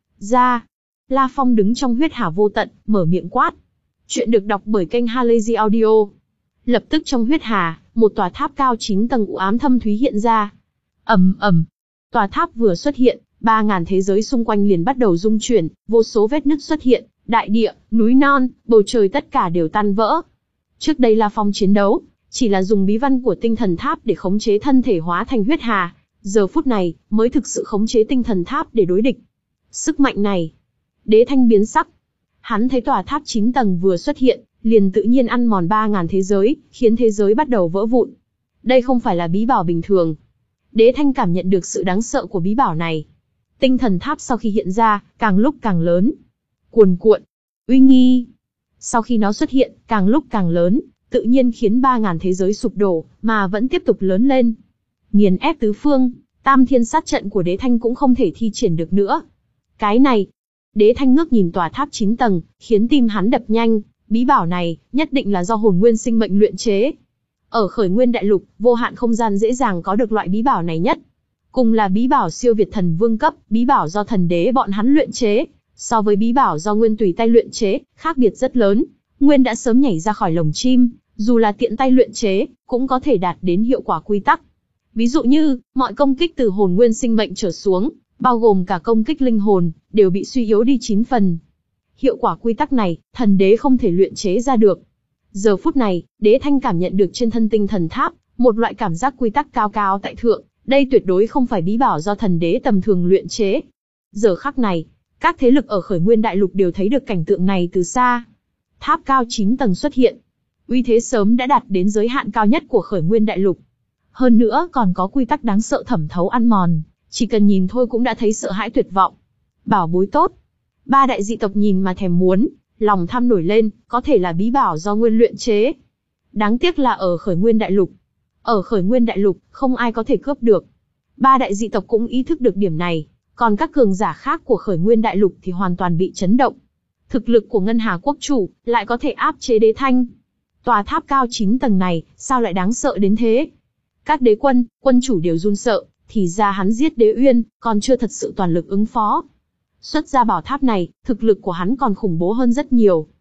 Ra. La Phong đứng trong huyết hà vô tận, mở miệng quát. Chuyện được đọc bởi kênh Halazy Audio. Lập tức trong huyết hà, một tòa tháp cao chín tầng u ám thâm thúy hiện ra. Ầm ầm. Tòa tháp vừa xuất hiện, ba ngàn thế giới xung quanh liền bắt đầu rung chuyển, vô số vết nứt xuất hiện, đại địa, núi non, bầu trời tất cả đều tan vỡ. Trước đây La Phong chiến đấu, chỉ là dùng bí văn của tinh thần tháp để khống chế thân thể hóa thành huyết hà, giờ phút này, mới thực sự khống chế tinh thần tháp để đối địch. Sức mạnh này, Đế Thanh biến sắc. Hắn thấy tòa tháp chín tầng vừa xuất hiện, liền tự nhiên ăn mòn ba ngàn thế giới, khiến thế giới bắt đầu vỡ vụn. Đây không phải là bí bảo bình thường. Đế Thanh cảm nhận được sự đáng sợ của bí bảo này. Tinh thần tháp sau khi hiện ra, càng lúc càng lớn. Cuồn cuộn, uy nghi. Sau khi nó xuất hiện, càng lúc càng lớn, tự nhiên khiến ba ngàn thế giới sụp đổ, mà vẫn tiếp tục lớn lên. Nghiền ép tứ phương, Tam Thiên Sát Trận của Đế Thanh cũng không thể thi triển được nữa. Cái này, Đế Thanh ngước nhìn tòa tháp chín tầng, khiến tim hắn đập nhanh, bí bảo này, nhất định là do hồn nguyên sinh mệnh luyện chế. Ở khởi nguyên đại lục, vô hạn không gian dễ dàng có được loại bí bảo này nhất. Cùng là bí bảo siêu việt thần vương cấp, bí bảo do thần đế bọn hắn luyện chế, so với bí bảo do Nguyên tùy tay luyện chế, khác biệt rất lớn. Nguyên đã sớm nhảy ra khỏi lồng chim, dù là tiện tay luyện chế, cũng có thể đạt đến hiệu quả quy tắc. Ví dụ như, mọi công kích từ hồn nguyên sinh mệnh trở xuống, bao gồm cả công kích linh hồn, đều bị suy yếu đi chín phần. Hiệu quả quy tắc này, thần đế không thể luyện chế ra được. Giờ phút này, Đế Thanh cảm nhận được trên thân tinh thần tháp, một loại cảm giác quy tắc cao cao tại thượng, đây tuyệt đối không phải bí bảo do thần đế tầm thường luyện chế. Giờ khắc này, các thế lực ở khởi nguyên đại lục đều thấy được cảnh tượng này từ xa. Tháp cao chín tầng xuất hiện. Uy thế sớm đã đạt đến giới hạn cao nhất của khởi nguyên đại lục. Hơn nữa còn có quy tắc đáng sợ thẩm thấu ăn mòn, chỉ cần nhìn thôi cũng đã thấy sợ hãi tuyệt vọng. Bảo bối tốt. Ba đại dị tộc nhìn mà thèm muốn, lòng tham nổi lên, có thể là bí bảo do Nguyên luyện chế. Đáng tiếc là ở khởi nguyên đại lục. Ở khởi nguyên đại lục, không ai có thể cướp được. Ba đại dị tộc cũng ý thức được điểm này, còn các cường giả khác của khởi nguyên đại lục thì hoàn toàn bị chấn động. Thực lực của Ngân Hà Quốc chủ lại có thể áp chế Đế Thanh. Tòa tháp cao chín tầng này, sao lại đáng sợ đến thế? Các đế quân, quân chủ đều run sợ, thì ra hắn giết Đế Uyên, còn chưa thật sự toàn lực ứng phó. Xuất ra bảo tháp này, thực lực của hắn còn khủng bố hơn rất nhiều.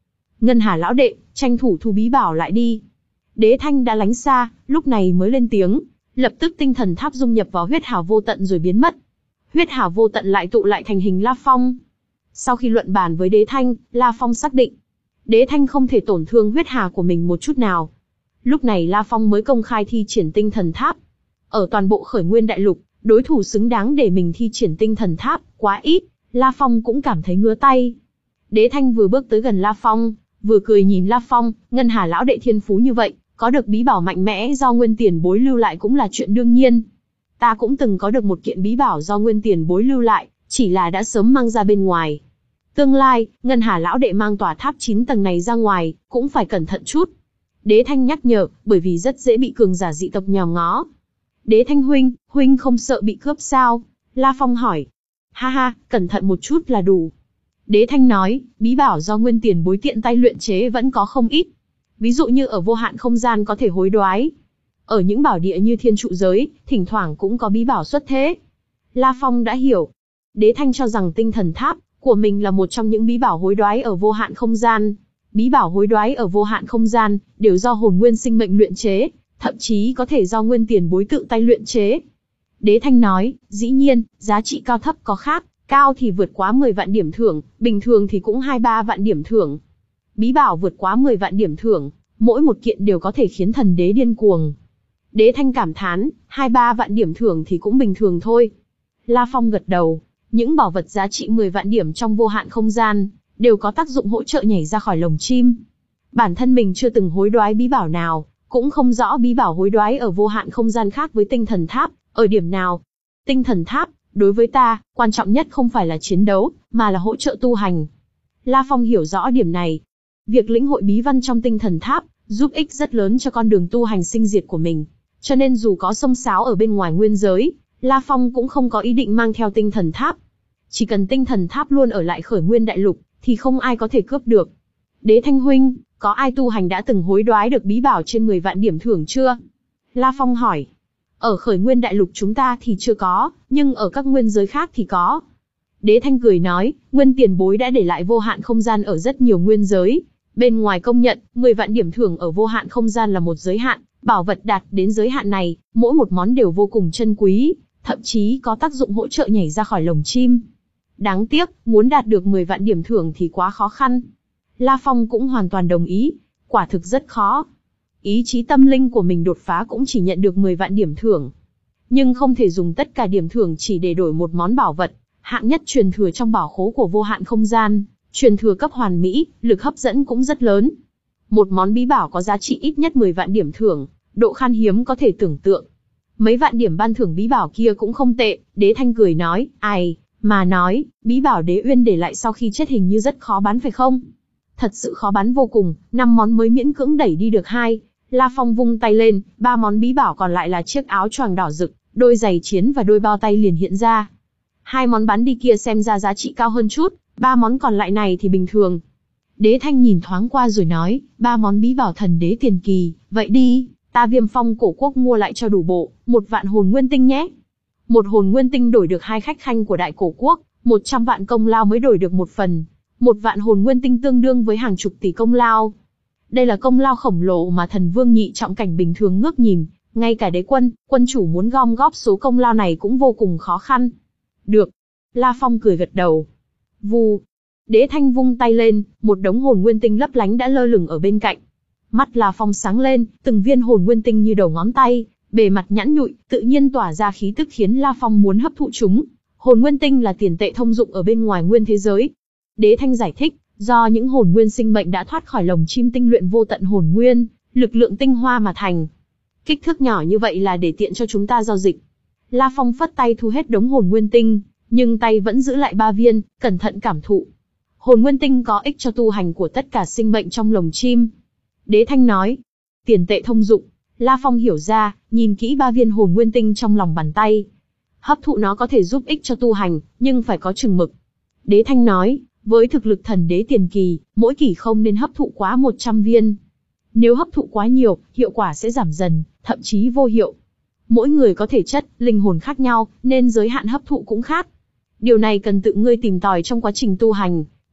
Ngân Hà lão đệ, tranh thủ thu bí bảo lại đi. Đế Thanh đã lánh xa, lúc này mới lên tiếng, lập tức tinh thần tháp dung nhập vào huyết hào vô tận rồi biến mất. Huyết hào vô tận lại tụ lại thành hình La Phong. Sau khi luận bàn với Đế Thanh, La Phong xác định, Đế Thanh không thể tổn thương huyết hà của mình một chút nào. Lúc này La Phong mới công khai thi triển tinh thần tháp. Ở toàn bộ khởi nguyên đại lục, đối thủ xứng đáng để mình thi triển tinh thần tháp, quá ít, La Phong cũng cảm thấy ngứa tay. Đế Thanh vừa bước tới gần La Phong, vừa cười nhìn La Phong, Ngân Hà lão đệ thiên phú như vậy, có được bí bảo mạnh mẽ do Nguyên Tiền Bối lưu lại cũng là chuyện đương nhiên. Ta cũng từng có được một kiện bí bảo do Nguyên Tiền Bối lưu lại, chỉ là đã sớm mang ra bên ngoài. Tương lai, Ngân Hà lão đệ mang tòa tháp chín tầng này ra ngoài, cũng phải cẩn thận chút. Đế Thanh nhắc nhở, bởi vì rất dễ bị cường giả dị tộc nhòm ngó. Đế Thanh huynh, huynh không sợ bị cướp sao? La Phong hỏi. Ha ha, cẩn thận một chút là đủ. Đế Thanh nói, bí bảo do Nguyên Tiền Bối tiện tay luyện chế vẫn có không ít. Ví dụ như ở vô hạn không gian có thể hối đoái. Ở những bảo địa như thiên trụ giới, thỉnh thoảng cũng có bí bảo xuất thế. La Phong đã hiểu. Đế Thanh cho rằng tinh thần tháp của mình là một trong những bí bảo hối đoái ở vô hạn không gian. Bí bảo hối đoái ở vô hạn không gian, đều do hồn nguyên sinh mệnh luyện chế, thậm chí có thể do Nguyên Tiền Bối tự tay luyện chế. Đế Thanh nói, dĩ nhiên, giá trị cao thấp có khác, cao thì vượt quá mười vạn điểm thưởng, bình thường thì cũng hai ba vạn điểm thưởng. Bí bảo vượt quá mười vạn điểm thưởng, mỗi một kiện đều có thể khiến thần đế điên cuồng. Đế Thanh cảm thán, hai ba vạn điểm thưởng thì cũng bình thường thôi. La Phong gật đầu, những bảo vật giá trị mười vạn điểm trong vô hạn không gian, đều có tác dụng hỗ trợ nhảy ra khỏi lồng chim. Bản thân mình chưa từng hối đoái bí bảo nào, cũng không rõ bí bảo hối đoái ở vô hạn không gian khác với tinh thần tháp, ở điểm nào. Tinh thần tháp, đối với ta, quan trọng nhất không phải là chiến đấu, mà là hỗ trợ tu hành. La Phong hiểu rõ điểm này. Việc lĩnh hội bí văn trong tinh thần tháp, giúp ích rất lớn cho con đường tu hành sinh diệt của mình. Cho nên dù có xông xáo ở bên ngoài nguyên giới, La Phong cũng không có ý định mang theo tinh thần tháp. Chỉ cần tinh thần tháp luôn ở lại khởi nguyên đại lục, thì không ai có thể cướp được. Đế Thanh huynh, có ai tu hành đã từng hối đoái được bí bảo trên mười vạn điểm thưởng chưa? La Phong hỏi. Ở khởi nguyên đại lục chúng ta thì chưa có, nhưng ở các nguyên giới khác thì có. Đế Thanh cười nói, Nguyên Tiền Bối đã để lại vô hạn không gian ở rất nhiều nguyên giới. Bên ngoài công nhận, mười vạn điểm thưởng ở vô hạn không gian là một giới hạn, bảo vật đạt đến giới hạn này, mỗi một món đều vô cùng chân quý, thậm chí có tác dụng hỗ trợ nhảy ra khỏi lồng chim. Đáng tiếc, muốn đạt được mười vạn điểm thưởng thì quá khó khăn. La Phong cũng hoàn toàn đồng ý, quả thực rất khó. Ý chí tâm linh của mình đột phá cũng chỉ nhận được mười vạn điểm thưởng. Nhưng không thể dùng tất cả điểm thưởng chỉ để đổi một món bảo vật, hạng nhất truyền thừa trong bảo khố của vô hạn không gian, truyền thừa cấp hoàn mỹ, lực hấp dẫn cũng rất lớn. Một món bí bảo có giá trị ít nhất mười vạn điểm thưởng, độ khan hiếm có thể tưởng tượng. Mấy vạn điểm ban thưởng bí bảo kia cũng không tệ, Đế Thanh cười nói, ai, mà nói, bí bảo Đế Uyên để lại sau khi chết hình như rất khó bán phải không? Thật sự khó bán vô cùng, năm món mới miễn cưỡng đẩy đi được hai. La Phong vung tay lên, ba món bí bảo còn lại là chiếc áo choàng đỏ rực, đôi giày chiến và đôi bao tay liền hiện ra. Hai món bán đi kia xem ra giá trị cao hơn chút, ba món còn lại này thì bình thường. Đế Thanh nhìn thoáng qua rồi nói, ba món bí bảo thần đế tiền kỳ, vậy đi, ta Viêm Phong cổ quốc mua lại cho đủ bộ, một vạn hồn nguyên tinh nhé. Một hồn nguyên tinh đổi được hai khách khanh của đại cổ quốc, một trăm vạn công lao mới đổi được một phần. Một vạn hồn nguyên tinh tương đương với hàng chục tỷ công lao. Đây là công lao khổng lồ mà thần vương nhị trọng cảnh bình thường ngước nhìn, ngay cả đế quân, quân chủ muốn gom góp số công lao này cũng vô cùng khó khăn. Được. La Phong cười gật đầu. Vù. Đế Thanh vung tay lên, một đống hồn nguyên tinh lấp lánh đã lơ lửng ở bên cạnh. Mắt La Phong sáng lên, từng viên hồn nguyên tinh như đầu ngón tay, bề mặt nhẵn nhụi, tự nhiên tỏa ra khí tức khiến La Phong muốn hấp thụ chúng. Hồn nguyên tinh là tiền tệ thông dụng ở bên ngoài nguyên thế giới. Đế Thanh giải thích, do những hồn nguyên sinh mệnh đã thoát khỏi lồng chim tinh luyện vô tận hồn nguyên, lực lượng tinh hoa mà thành. Kích thước nhỏ như vậy là để tiện cho chúng ta giao dịch. La Phong phất tay thu hết đống hồn nguyên tinh, nhưng tay vẫn giữ lại ba viên, cẩn thận cảm thụ. Hồn nguyên tinh có ích cho tu hành của tất cả sinh mệnh trong lồng chim. Đế Thanh nói, tiền tệ thông dụng. La Phong hiểu ra, nhìn kỹ ba viên hồn nguyên tinh trong lòng bàn tay. Hấp thụ nó có thể giúp ích cho tu hành, nhưng phải có chừng mực. Đế Thanh nói, với thực lực thần đế tiền kỳ, mỗi kỳ không nên hấp thụ quá một trăm viên. Nếu hấp thụ quá nhiều, hiệu quả sẽ giảm dần, thậm chí vô hiệu. Mỗi người có thể chất, linh hồn khác nhau, nên giới hạn hấp thụ cũng khác. Điều này cần tự ngươi tìm tòi trong quá trình tu hành.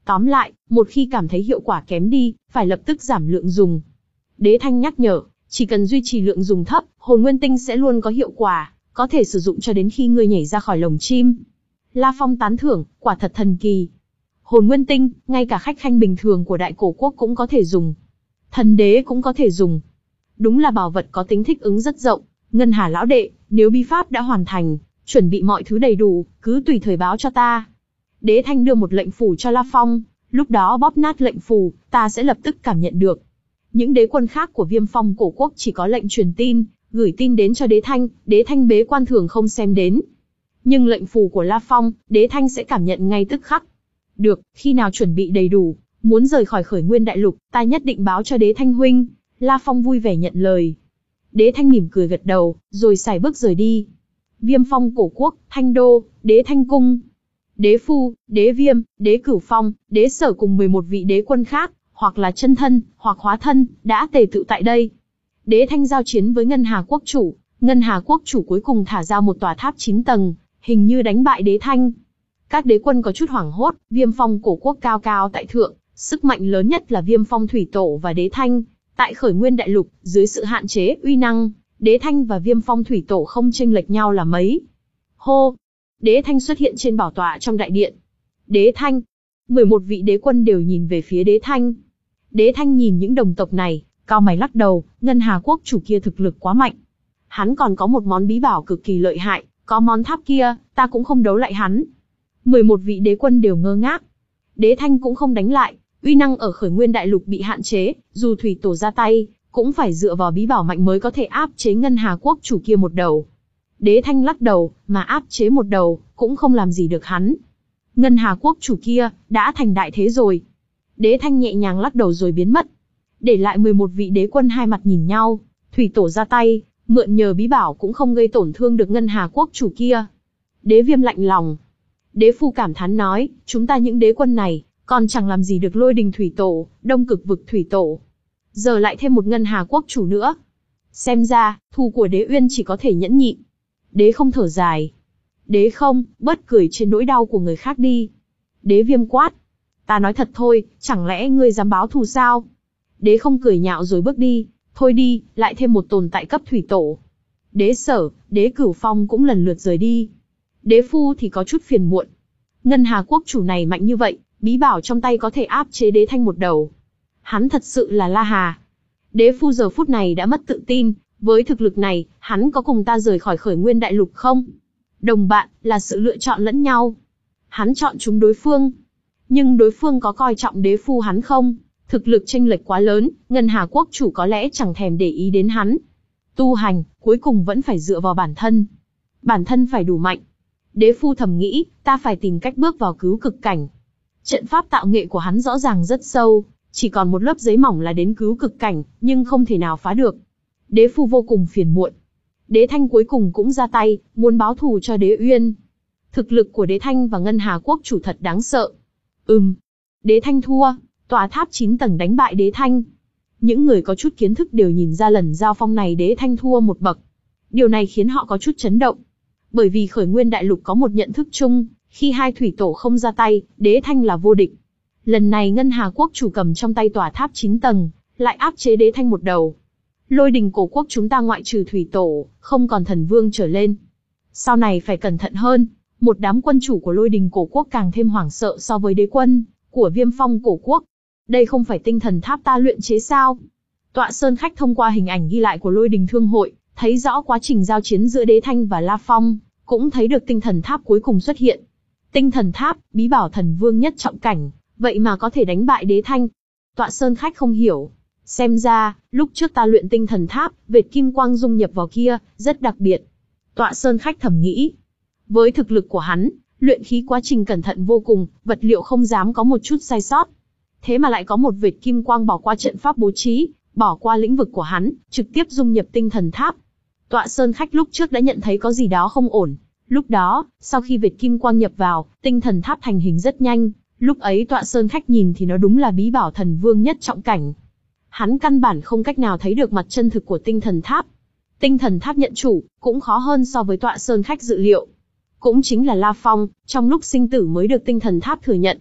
Tóm lại, một khi cảm thấy hiệu quả kém đi, phải lập tức giảm lượng dùng. Đế Thanh nhắc nhở, chỉ cần duy trì lượng dùng thấp, hồn nguyên tinh sẽ luôn có hiệu quả, có thể sử dụng cho đến khi ngươi nhảy ra khỏi lồng chim. La Phong tán thưởng, quả thật thần kỳ. Hồn nguyên tinh, ngay cả khách khanh bình thường của đại cổ quốc cũng có thể dùng. Thần đế cũng có thể dùng. Đúng là bảo vật có tính thích ứng rất rộng. Ngân Hà lão đệ, nếu bí pháp đã hoàn thành, chuẩn bị mọi thứ đầy đủ, cứ tùy thời báo cho ta. Đế Thanh đưa một lệnh phù cho La Phong, lúc đó bóp nát lệnh phù, ta sẽ lập tức cảm nhận được. Những đế quân khác của Viêm Phong cổ quốc chỉ có lệnh truyền tin, gửi tin đến cho Đế Thanh, Đế Thanh bế quan thường không xem đến. Nhưng lệnh phù của La Phong, Đế Thanh sẽ cảm nhận ngay tức khắc. Được, khi nào chuẩn bị đầy đủ, muốn rời khỏi Khởi Nguyên Đại Lục, ta nhất định báo cho Đế Thanh huynh. La Phong vui vẻ nhận lời. Đế Thanh mỉm cười gật đầu, rồi sải bước rời đi. Viêm Phong cổ quốc, Thanh Đô, Đế Thanh cung. Đế Phu, Đế Viêm, Đế Cửu Phong, Đế Sở cùng mười một vị đế quân khác, hoặc là chân thân, hoặc hóa thân, đã tề tựu tại đây. Đế Thanh giao chiến với Ngân Hà quốc chủ, Ngân Hà quốc chủ cuối cùng thả ra một tòa tháp chín tầng, hình như đánh bại Đế Thanh. Các đế quân có chút hoảng hốt, Viêm Phong cổ quốc cao cao tại thượng, sức mạnh lớn nhất là Viêm Phong thủy tổ và Đế Thanh. Tại Khởi Nguyên Đại Lục, dưới sự hạn chế uy năng, Đế Thanh và Viêm Phong thủy tổ không chênh lệch nhau là mấy. Hô! Đế Thanh xuất hiện trên bảo tọa trong đại điện. Đế Thanh! mười một vị đế quân đều nhìn về phía Đế Thanh. Đế Thanh nhìn những đồng tộc này, cau mày lắc đầu, Ngân Hà quốc chủ kia thực lực quá mạnh. Hắn còn có một món bí bảo cực kỳ lợi hại, có món tháp kia, ta cũng không đấu lại hắn. mười một vị đế quân đều ngơ ngác. Đế Thanh cũng không đánh lại, uy năng ở Khởi Nguyên Đại Lục bị hạn chế, dù thủy tổ ra tay, cũng phải dựa vào bí bảo mạnh mới có thể áp chế Ngân Hà quốc chủ kia một đầu. Đế Thanh lắc đầu, mà áp chế một đầu, cũng không làm gì được hắn. Ngân Hà quốc chủ kia, đã thành đại thế rồi. Đế Thanh nhẹ nhàng lắc đầu rồi biến mất. Để lại mười một vị đế quân hai mặt nhìn nhau, thủy tổ ra tay, mượn nhờ bí bảo cũng không gây tổn thương được Ngân Hà quốc chủ kia. Đế Viêm lạnh lòng. Đế Phu cảm thán nói, chúng ta những đế quân này, còn chẳng làm gì được Lôi Đình thủy tổ, Đông Cực vực thủy tổ. Giờ lại thêm một Ngân Hà quốc chủ nữa. Xem ra, thù của Đế Uyên chỉ có thể nhẫn nhịn. Đế Không thở dài. Đế Không, bớt cười trên nỗi đau của người khác đi. Đế Viêm quát. Ta nói thật thôi, chẳng lẽ ngươi dám báo thù sao? Đế Không cười nhạo rồi bước đi. Thôi đi, lại thêm một tồn tại cấp thủy tổ. Đế Sở, Đế Cửu Phong cũng lần lượt rời đi. Đế Phu thì có chút phiền muộn. Ngân Hà quốc chủ này mạnh như vậy, bí bảo trong tay có thể áp chế Đế Thanh một đầu. Hắn thật sự là La Hà. Đế Phu giờ phút này đã mất tự tin, với thực lực này, hắn có cùng ta rời khỏi Khởi Nguyên Đại Lục không? Đồng bạn, là sự lựa chọn lẫn nhau. Hắn chọn chúng đối phương. Nhưng đối phương có coi trọng Đế Phu hắn không? Thực lực chênh lệch quá lớn, Ngân Hà quốc chủ có lẽ chẳng thèm để ý đến hắn. Tu hành, cuối cùng vẫn phải dựa vào bản thân. Bản thân phải đủ mạnh. Đế Phu thầm nghĩ, ta phải tìm cách bước vào cứu cực cảnh. Trận pháp tạo nghệ của hắn rõ ràng rất sâu, chỉ còn một lớp giấy mỏng là đến cứu cực cảnh, nhưng không thể nào phá được. Đế Phu vô cùng phiền muộn. Đế Thanh cuối cùng cũng ra tay, muốn báo thù cho Đế Uyên. Thực lực của Đế Thanh và Ngân Hà quốc chủ thật đáng sợ. Ừm. Đế Thanh thua, tòa tháp chín tầng đánh bại Đế Thanh. Những người có chút kiến thức đều nhìn ra lần giao phong này Đế Thanh thua một bậc. Điều này khiến họ có chút chấn động. Bởi vì Khởi Nguyên Đại Lục có một nhận thức chung, khi hai thủy tổ không ra tay, Đế Thanh là vô địch. Lần này Ngân Hà quốc chủ cầm trong tay tòa tháp chín tầng, lại áp chế Đế Thanh một đầu. Lôi Đình cổ quốc chúng ta ngoại trừ thủy tổ, không còn thần vương trở lên. Sau này phải cẩn thận hơn, một đám quân chủ của Lôi Đình cổ quốc càng thêm hoảng sợ so với đế quân của Viêm Phong cổ quốc. Đây không phải tinh thần tháp ta luyện chế sao? Tọa Sơn khách thông qua hình ảnh ghi lại của Lôi Đình thương hội, thấy rõ quá trình giao chiến giữa Đế Thanh và La Phong, cũng thấy được tinh thần tháp cuối cùng xuất hiện. Tinh thần tháp, bí bảo thần vương nhất trọng cảnh, vậy mà có thể đánh bại Đế Thanh. Tọa Sơn khách không hiểu. Xem ra, lúc trước ta luyện tinh thần tháp, vệt kim quang dung nhập vào kia, rất đặc biệt. Tọa Sơn khách thầm nghĩ. Với thực lực của hắn, luyện khí quá trình cẩn thận vô cùng, vật liệu không dám có một chút sai sót. Thế mà lại có một vệt kim quang bỏ qua trận pháp bố trí, bỏ qua lĩnh vực của hắn, trực tiếp dung nhập tinh thần tháp. Tọa Sơn khách lúc trước đã nhận thấy có gì đó không ổn. Lúc đó, sau khi vệt kim quang nhập vào, tinh thần tháp thành hình rất nhanh. Lúc ấy Tọa Sơn khách nhìn thì nó đúng là bí bảo thần vương nhất trọng cảnh. Hắn căn bản không cách nào thấy được mặt chân thực của tinh thần tháp. Tinh thần tháp nhận chủ, cũng khó hơn so với Tọa Sơn khách dự liệu. Cũng chính là La Phong, trong lúc sinh tử mới được tinh thần tháp thừa nhận.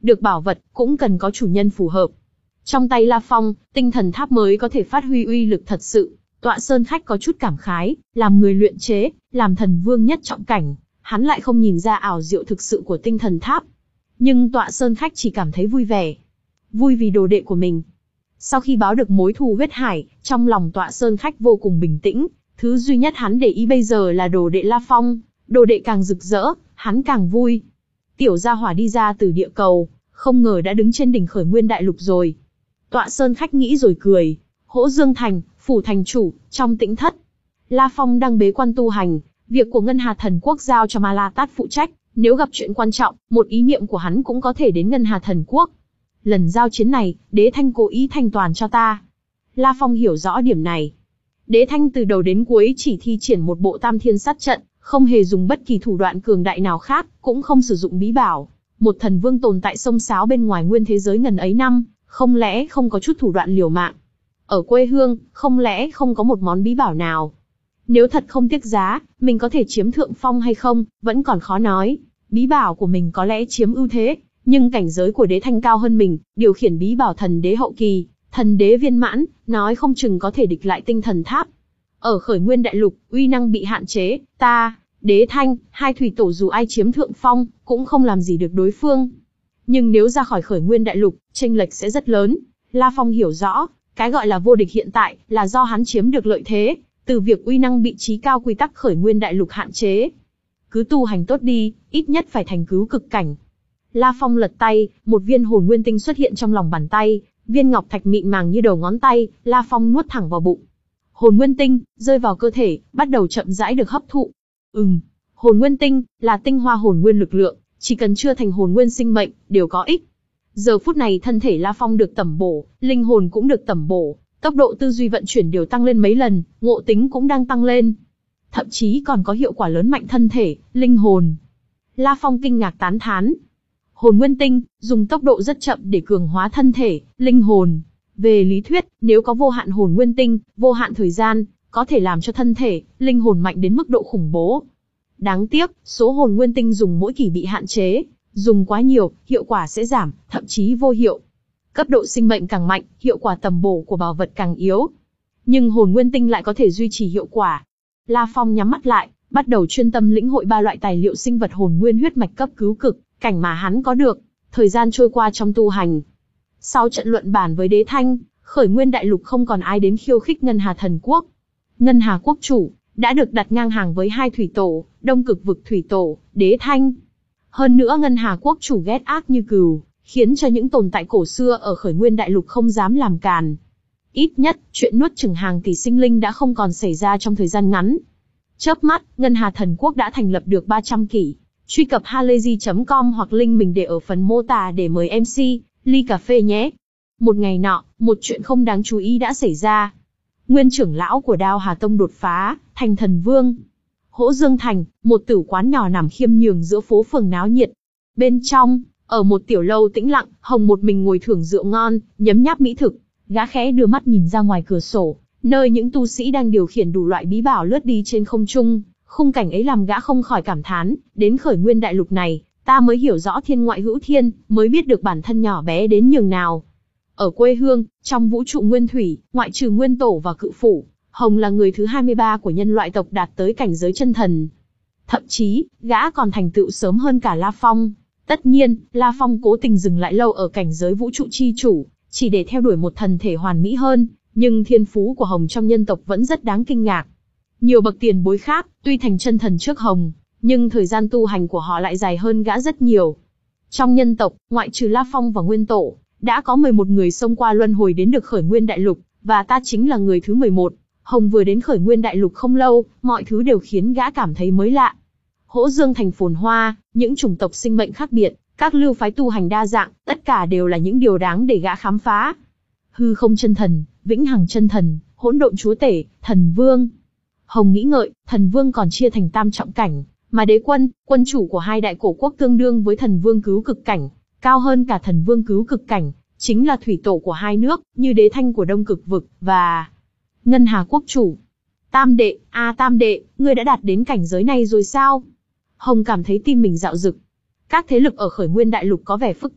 được bảo vật cũng cần có chủ nhân phù hợp. Trong tay La Phong, tinh thần tháp mới có thể phát huy uy lực thật sự. Tọa Sơn Khách có chút cảm khái, làm người luyện chế, làm thần vương nhất trọng cảnh, hắn lại không nhìn ra ảo diệu thực sự của tinh thần tháp. Nhưng Tọa Sơn Khách chỉ cảm thấy vui vẻ. Vui vì đồ đệ của mình. Sau khi báo được mối thù huyết hải, trong lòng Tọa Sơn Khách vô cùng bình tĩnh, thứ duy nhất hắn để ý bây giờ là đồ đệ La Phong, đồ đệ càng rực rỡ, hắn càng vui. Tiểu gia hỏa đi ra từ địa cầu, không ngờ đã đứng trên đỉnh Khởi Nguyên Đại Lục rồi. Tọa Sơn Khách nghĩ rồi cười. Hỗ Dương Thành, phủ thành chủ, trong tĩnh thất. La Phong đang bế quan tu hành, việc của Ngân Hà Thần Quốc giao cho Ma La Tát phụ trách, nếu gặp chuyện quan trọng, một ý niệm của hắn cũng có thể đến Ngân Hà Thần Quốc. Lần giao chiến này, Đế Thanh cố ý thanh toàn cho ta. La Phong hiểu rõ điểm này. Đế Thanh từ đầu đến cuối chỉ thi triển một bộ Tam Thiên Sát Trận, không hề dùng bất kỳ thủ đoạn cường đại nào khác, cũng không sử dụng bí bảo. Một thần vương tồn tại xông xáo bên ngoài nguyên thế giới ngần ấy năm, không lẽ không có chút thủ đoạn liều mạng? Ở quê hương, không lẽ không có một món bí bảo nào? Nếu thật không tiếc giá, mình có thể chiếm thượng phong hay không, vẫn còn khó nói. Bí bảo của mình có lẽ chiếm ưu thế, nhưng cảnh giới của Đế Thanh cao hơn mình, điều khiển bí bảo thần đế hậu kỳ, thần đế viên mãn, nói không chừng có thể địch lại tinh thần tháp. Ở Khởi Nguyên Đại Lục, uy năng bị hạn chế, ta, Đế Thanh, hai thủy tổ dù ai chiếm thượng phong, cũng không làm gì được đối phương. Nhưng nếu ra khỏi Khởi Nguyên Đại Lục, chênh lệch sẽ rất lớn. La Phong hiểu rõ, cái gọi là vô địch hiện tại, là do hắn chiếm được lợi thế, từ việc uy năng bị trí cao quy tắc Khởi Nguyên Đại Lục hạn chế. Cứ tu hành tốt đi, ít nhất phải thành cứu cực cảnh. La Phong lật tay, một viên hồn nguyên tinh xuất hiện trong lòng bàn tay, viên ngọc thạch mịn màng như đầu ngón tay, La Phong nuốt thẳng vào bụng. Hồn nguyên tinh, rơi vào cơ thể, bắt đầu chậm rãi được hấp thụ. Ừm, hồn nguyên tinh, là tinh hoa hồn nguyên lực lượng, chỉ cần chưa thành hồn nguyên sinh mệnh, đều có ích. Giờ phút này thân thể La Phong được tẩm bổ, linh hồn cũng được tẩm bổ, tốc độ tư duy vận chuyển đều tăng lên mấy lần, ngộ tính cũng đang tăng lên. Thậm chí còn có hiệu quả lớn mạnh thân thể, linh hồn. La Phong kinh ngạc tán thán. Hồn nguyên tinh, dùng tốc độ rất chậm để cường hóa thân thể, linh hồn. Về lý thuyết, nếu có vô hạn hồn nguyên tinh, vô hạn thời gian, có thể làm cho thân thể, linh hồn mạnh đến mức độ khủng bố. Đáng tiếc, số hồn nguyên tinh dùng mỗi kỳ bị hạn chế, dùng quá nhiều, hiệu quả sẽ giảm, thậm chí vô hiệu. Cấp độ sinh mệnh càng mạnh, hiệu quả tầm bổ của bảo vật càng yếu. Nhưng hồn nguyên tinh lại có thể duy trì hiệu quả. La Phong nhắm mắt lại, bắt đầu chuyên tâm lĩnh hội ba loại tài liệu sinh vật hồn nguyên huyết mạch cấp cứu cực cảnh mà hắn có được. Thời gian trôi qua trong tu hành. Sau trận luận bản với Đế Thanh, Khởi Nguyên Đại Lục không còn ai đến khiêu khích Ngân Hà Thần Quốc. Ngân Hà Quốc chủ đã được đặt ngang hàng với hai thủy tổ, Đông Cực Vực thủy tổ, Đế Thanh. Hơn nữa Ngân Hà Quốc chủ ghét ác như cừu, khiến cho những tồn tại cổ xưa ở Khởi Nguyên Đại Lục không dám làm càn. Ít nhất, chuyện nuốt chửng hàng tỷ sinh linh đã không còn xảy ra trong thời gian ngắn. Chớp mắt, Ngân Hà Thần Quốc đã thành lập được ba trăm kỷ. Truy cập halayzi chấm com hoặc link mình để ở phần mô tả để mời em xê, ly cà phê nhé. Một ngày nọ, một chuyện không đáng chú ý đã xảy ra. Nguyên trưởng lão của Đao Hà Tông đột phá, thành thần vương. Hỗ Dương Thành, một tử quán nhỏ nằm khiêm nhường giữa phố phường náo nhiệt. Bên trong, ở một tiểu lâu tĩnh lặng, Hồng một mình ngồi thưởng rượu ngon, nhấm nháp mỹ thực. Gã khẽ đưa mắt nhìn ra ngoài cửa sổ, nơi những tu sĩ đang điều khiển đủ loại bí bảo lướt đi trên không trung. Khung cảnh ấy làm gã không khỏi cảm thán, đến Khởi Nguyên Đại Lục này, ta mới hiểu rõ thiên ngoại hữu thiên, mới biết được bản thân nhỏ bé đến nhường nào. Ở quê hương, trong vũ trụ nguyên thủy, ngoại trừ Nguyên Tổ và Cự Phủ, Hồng là người thứ hai mươi ba của nhân loại tộc đạt tới cảnh giới chân thần. Thậm chí, gã còn thành tựu sớm hơn cả La Phong. Tất nhiên, La Phong cố tình dừng lại lâu ở cảnh giới vũ trụ chi chủ, chỉ để theo đuổi một thần thể hoàn mỹ hơn, nhưng thiên phú của Hồng trong nhân tộc vẫn rất đáng kinh ngạc. Nhiều bậc tiền bối khác, tuy thành chân thần trước Hồng, nhưng thời gian tu hành của họ lại dài hơn gã rất nhiều. Trong nhân tộc, ngoại trừ La Phong và Nguyên Tổ, đã có mười một người xông qua luân hồi đến được Khởi Nguyên Đại Lục, và ta chính là người thứ mười một. Hồng vừa đến Khởi Nguyên Đại Lục không lâu, mọi thứ đều khiến gã cảm thấy mới lạ. Hỗ Dương Thành phồn hoa, những chủng tộc sinh mệnh khác biệt, các lưu phái tu hành đa dạng, tất cả đều là những điều đáng để gã khám phá. Hư không chân thần, vĩnh hằng chân thần, hỗn độn chúa tể, thần vương. Hồng nghĩ ngợi, thần vương còn chia thành tam trọng cảnh, mà đế quân, quân chủ của hai đại cổ quốc tương đương với thần vương cứu cực cảnh, cao hơn cả thần vương cứu cực cảnh, chính là thủy tổ của hai nước, như Đế Thanh của Đông Cực Vực, và Ngân Hà Quốc chủ. Tam đệ, a à, tam đệ, ngươi đã đạt đến cảnh giới này rồi sao? Hồng cảm thấy tim mình dạo dực. Các thế lực ở Khởi Nguyên Đại Lục có vẻ phức tạp,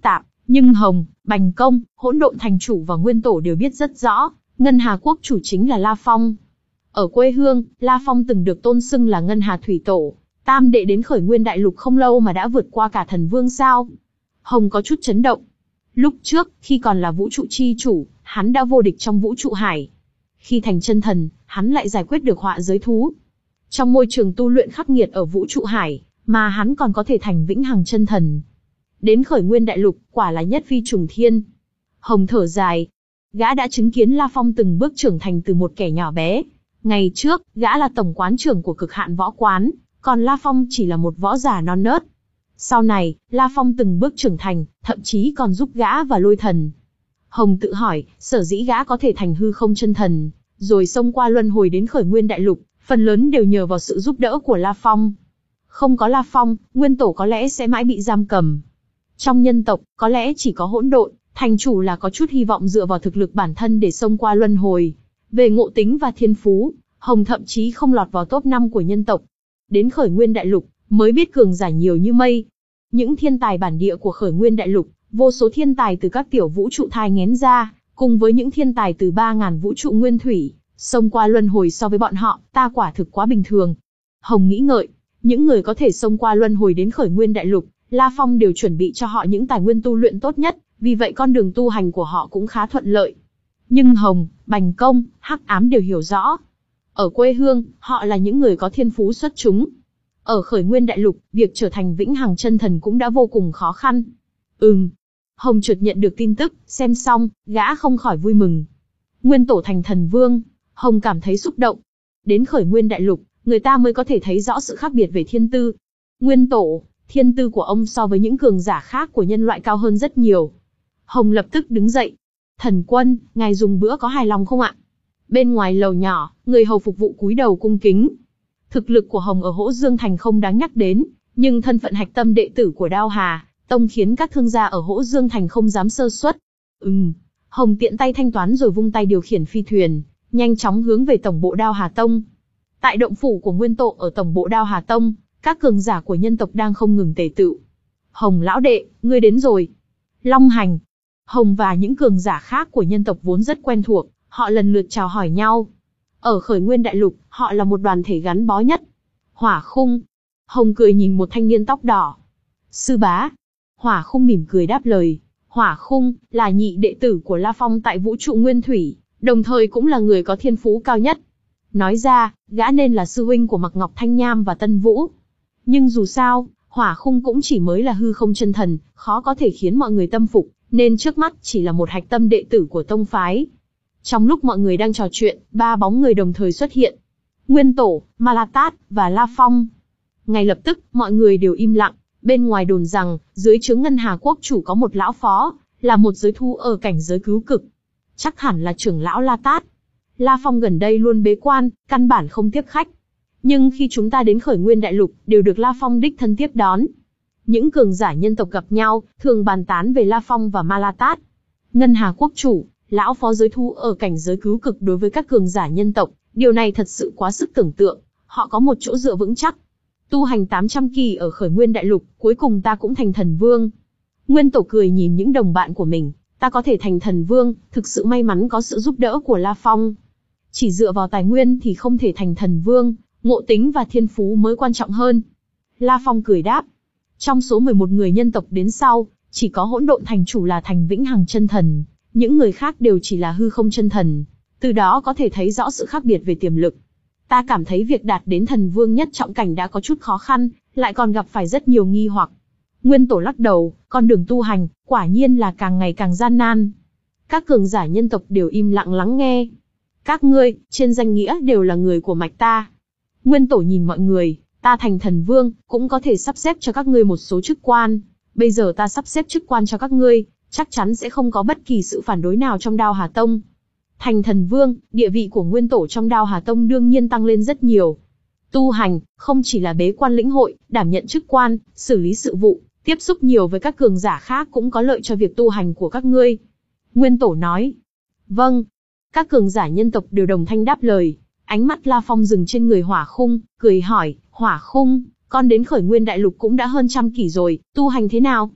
Nhưng Hồng, Bành Công, Hỗn Độn Thành Chủ và Nguyên Tổ đều biết rất rõ, Ngân Hà Quốc Chủ chính là La Phong. Ở quê hương, La Phong từng được tôn xưng là Ngân Hà Thủy Tổ, tam đệ đến khởi nguyên đại lục không lâu mà đã vượt qua cả thần vương sao. Hồng có chút chấn động. Lúc trước, khi còn là vũ trụ chi chủ, hắn đã vô địch trong vũ trụ hải. Khi thành chân thần, hắn lại giải quyết được họa giới thú. Trong môi trường tu luyện khắc nghiệt ở vũ trụ hải, mà hắn còn có thể thành vĩnh hằng chân thần. Đến khởi nguyên đại lục, quả là nhất phi trùng thiên. Hồng thở dài. Gã đã chứng kiến La Phong từng bước trưởng thành từ một kẻ nhỏ bé. Ngày trước, gã là tổng quán trưởng của Cực Hạn Võ Quán, còn La Phong chỉ là một võ giả non nớt. Sau này, La Phong từng bước trưởng thành, thậm chí còn giúp gã và Lôi Thần. Hồng tự hỏi, sở dĩ gã có thể thành hư không chân thần, rồi xông qua luân hồi đến khởi nguyên đại lục, phần lớn đều nhờ vào sự giúp đỡ của La Phong. Không có La Phong, Nguyên Tổ có lẽ sẽ mãi bị giam cầm. Trong nhân tộc, có lẽ chỉ có Hỗn Độn Thành Chủ là có chút hy vọng dựa vào thực lực bản thân để xông qua luân hồi. Về ngộ tính và thiên phú, Hồng thậm chí không lọt vào top năm của nhân tộc. Đến khởi nguyên đại lục, mới biết cường giả nhiều như mây. Những thiên tài bản địa của khởi nguyên đại lục, vô số thiên tài từ các tiểu vũ trụ thai nghén ra, cùng với những thiên tài từ ba ngàn vũ trụ nguyên thủy, xông qua luân hồi so với bọn họ, ta quả thực quá bình thường. Hồng nghĩ ngợi, những người có thể xông qua luân hồi đến khởi nguyên đại lục, La Phong đều chuẩn bị cho họ những tài nguyên tu luyện tốt nhất, vì vậy con đường tu hành của họ cũng khá thuận lợi. Nhưng Hồng, Bành Công, Hắc Ám đều hiểu rõ. Ở quê hương, họ là những người có thiên phú xuất chúng. Ở khởi nguyên đại lục, việc trở thành vĩnh hằng chân thần cũng đã vô cùng khó khăn. Ừm. Hồng chợt nhận được tin tức, xem xong, gã không khỏi vui mừng. Nguyên Tổ thành thần vương, Hồng cảm thấy xúc động. Đến khởi nguyên đại lục, người ta mới có thể thấy rõ sự khác biệt về thiên tư. Nguyên Tổ, thiên tư của ông so với những cường giả khác của nhân loại cao hơn rất nhiều. Hồng lập tức đứng dậy. Thần quân, ngài dùng bữa có hài lòng không ạ? Bên ngoài lầu nhỏ, người hầu phục vụ cúi đầu cung kính. Thực lực của Hồng ở Hỗ Dương Thành không đáng nhắc đến, nhưng thân phận hạch tâm đệ tử của Đao Hà Tông khiến các thương gia ở Hỗ Dương Thành không dám sơ suất. Ừm, Hồng tiện tay thanh toán rồi vung tay điều khiển phi thuyền, nhanh chóng hướng về tổng bộ Đao Hà Tông. Tại động phủ của Nguyên Tổ ở tổng bộ Đao Hà Tông, các cường giả của nhân tộc đang không ngừng tề tựu. Hồng lão đệ, ngươi đến rồi. Long Hành. Hồng và những cường giả khác của nhân tộc vốn rất quen thuộc, họ lần lượt chào hỏi nhau. Ở khởi nguyên đại lục, họ là một đoàn thể gắn bó nhất. Hỏa Khung. Hồng cười nhìn một thanh niên tóc đỏ. Sư bá. Hỏa Khung mỉm cười đáp lời. Hỏa Khung là nhị đệ tử của La Phong tại vũ trụ nguyên thủy, đồng thời cũng là người có thiên phú cao nhất. Nói ra, gã nên là sư huynh của Mạc Ngọc Thanh Nham và Tân Vũ. Nhưng dù sao, Hỏa Khung cũng chỉ mới là hư không chân thần, khó có thể khiến mọi người tâm phục, nên trước mắt chỉ là một hạch tâm đệ tử của tông phái. Trong lúc mọi người đang trò chuyện, ba bóng người đồng thời xuất hiện. Nguyên Tổ, Malatat và La Phong. Ngay lập tức, mọi người đều im lặng. Bên ngoài đồn rằng, dưới trướng Ngân Hà Quốc Chủ có một lão phó, là một giới thú ở cảnh giới cứu cực. Chắc hẳn là trưởng lão La Tát. La Phong gần đây luôn bế quan, căn bản không tiếp khách. Nhưng khi chúng ta đến khởi nguyên đại lục, đều được La Phong đích thân tiếp đón. Những cường giả nhân tộc gặp nhau, thường bàn tán về La Phong và Malatat. Ngân Hà Quốc Chủ, lão phó giới thú ở cảnh giới cứu cực đối với các cường giả nhân tộc, điều này thật sự quá sức tưởng tượng. Họ có một chỗ dựa vững chắc. Tu hành tám trăm kỳ ở khởi nguyên đại lục, cuối cùng ta cũng thành thần vương. Nguyên Tổ cười nhìn những đồng bạn của mình, ta có thể thành thần vương, thực sự may mắn có sự giúp đỡ của La Phong. Chỉ dựa vào tài nguyên thì không thể thành thần vương, ngộ tính và thiên phú mới quan trọng hơn. La Phong cười đáp. Trong số mười một người nhân tộc đến sau, chỉ có Hỗn Độn Thành Chủ là thành vĩnh hằng chân thần, những người khác đều chỉ là hư không chân thần. Từ đó có thể thấy rõ sự khác biệt về tiềm lực. Ta cảm thấy việc đạt đến thần vương nhất trọng cảnh đã có chút khó khăn, lại còn gặp phải rất nhiều nghi hoặc. Nguyên Tổ lắc đầu, con đường tu hành, quả nhiên là càng ngày càng gian nan. Các cường giả nhân tộc đều im lặng lắng nghe. Các ngươi, trên danh nghĩa đều là người của mạch ta. Nguyên Tổ nhìn mọi người, ta thành thần vương, cũng có thể sắp xếp cho các ngươi một số chức quan. Bây giờ ta sắp xếp chức quan cho các ngươi, chắc chắn sẽ không có bất kỳ sự phản đối nào trong Đao Hà Tông. Thành thần vương, địa vị của Nguyên Tổ trong Đao Hà Tông đương nhiên tăng lên rất nhiều. Tu hành, không chỉ là bế quan lĩnh hội, đảm nhận chức quan, xử lý sự vụ, tiếp xúc nhiều với các cường giả khác cũng có lợi cho việc tu hành của các ngươi. Nguyên Tổ nói. Vâng. Các cường giả nhân tộc đều đồng thanh đáp lời. Ánh mắt La Phong dừng trên người Hỏa Khung, cười hỏi, Hỏa Khung, con đến khởi nguyên đại lục cũng đã hơn trăm kỷ rồi, tu hành thế nào?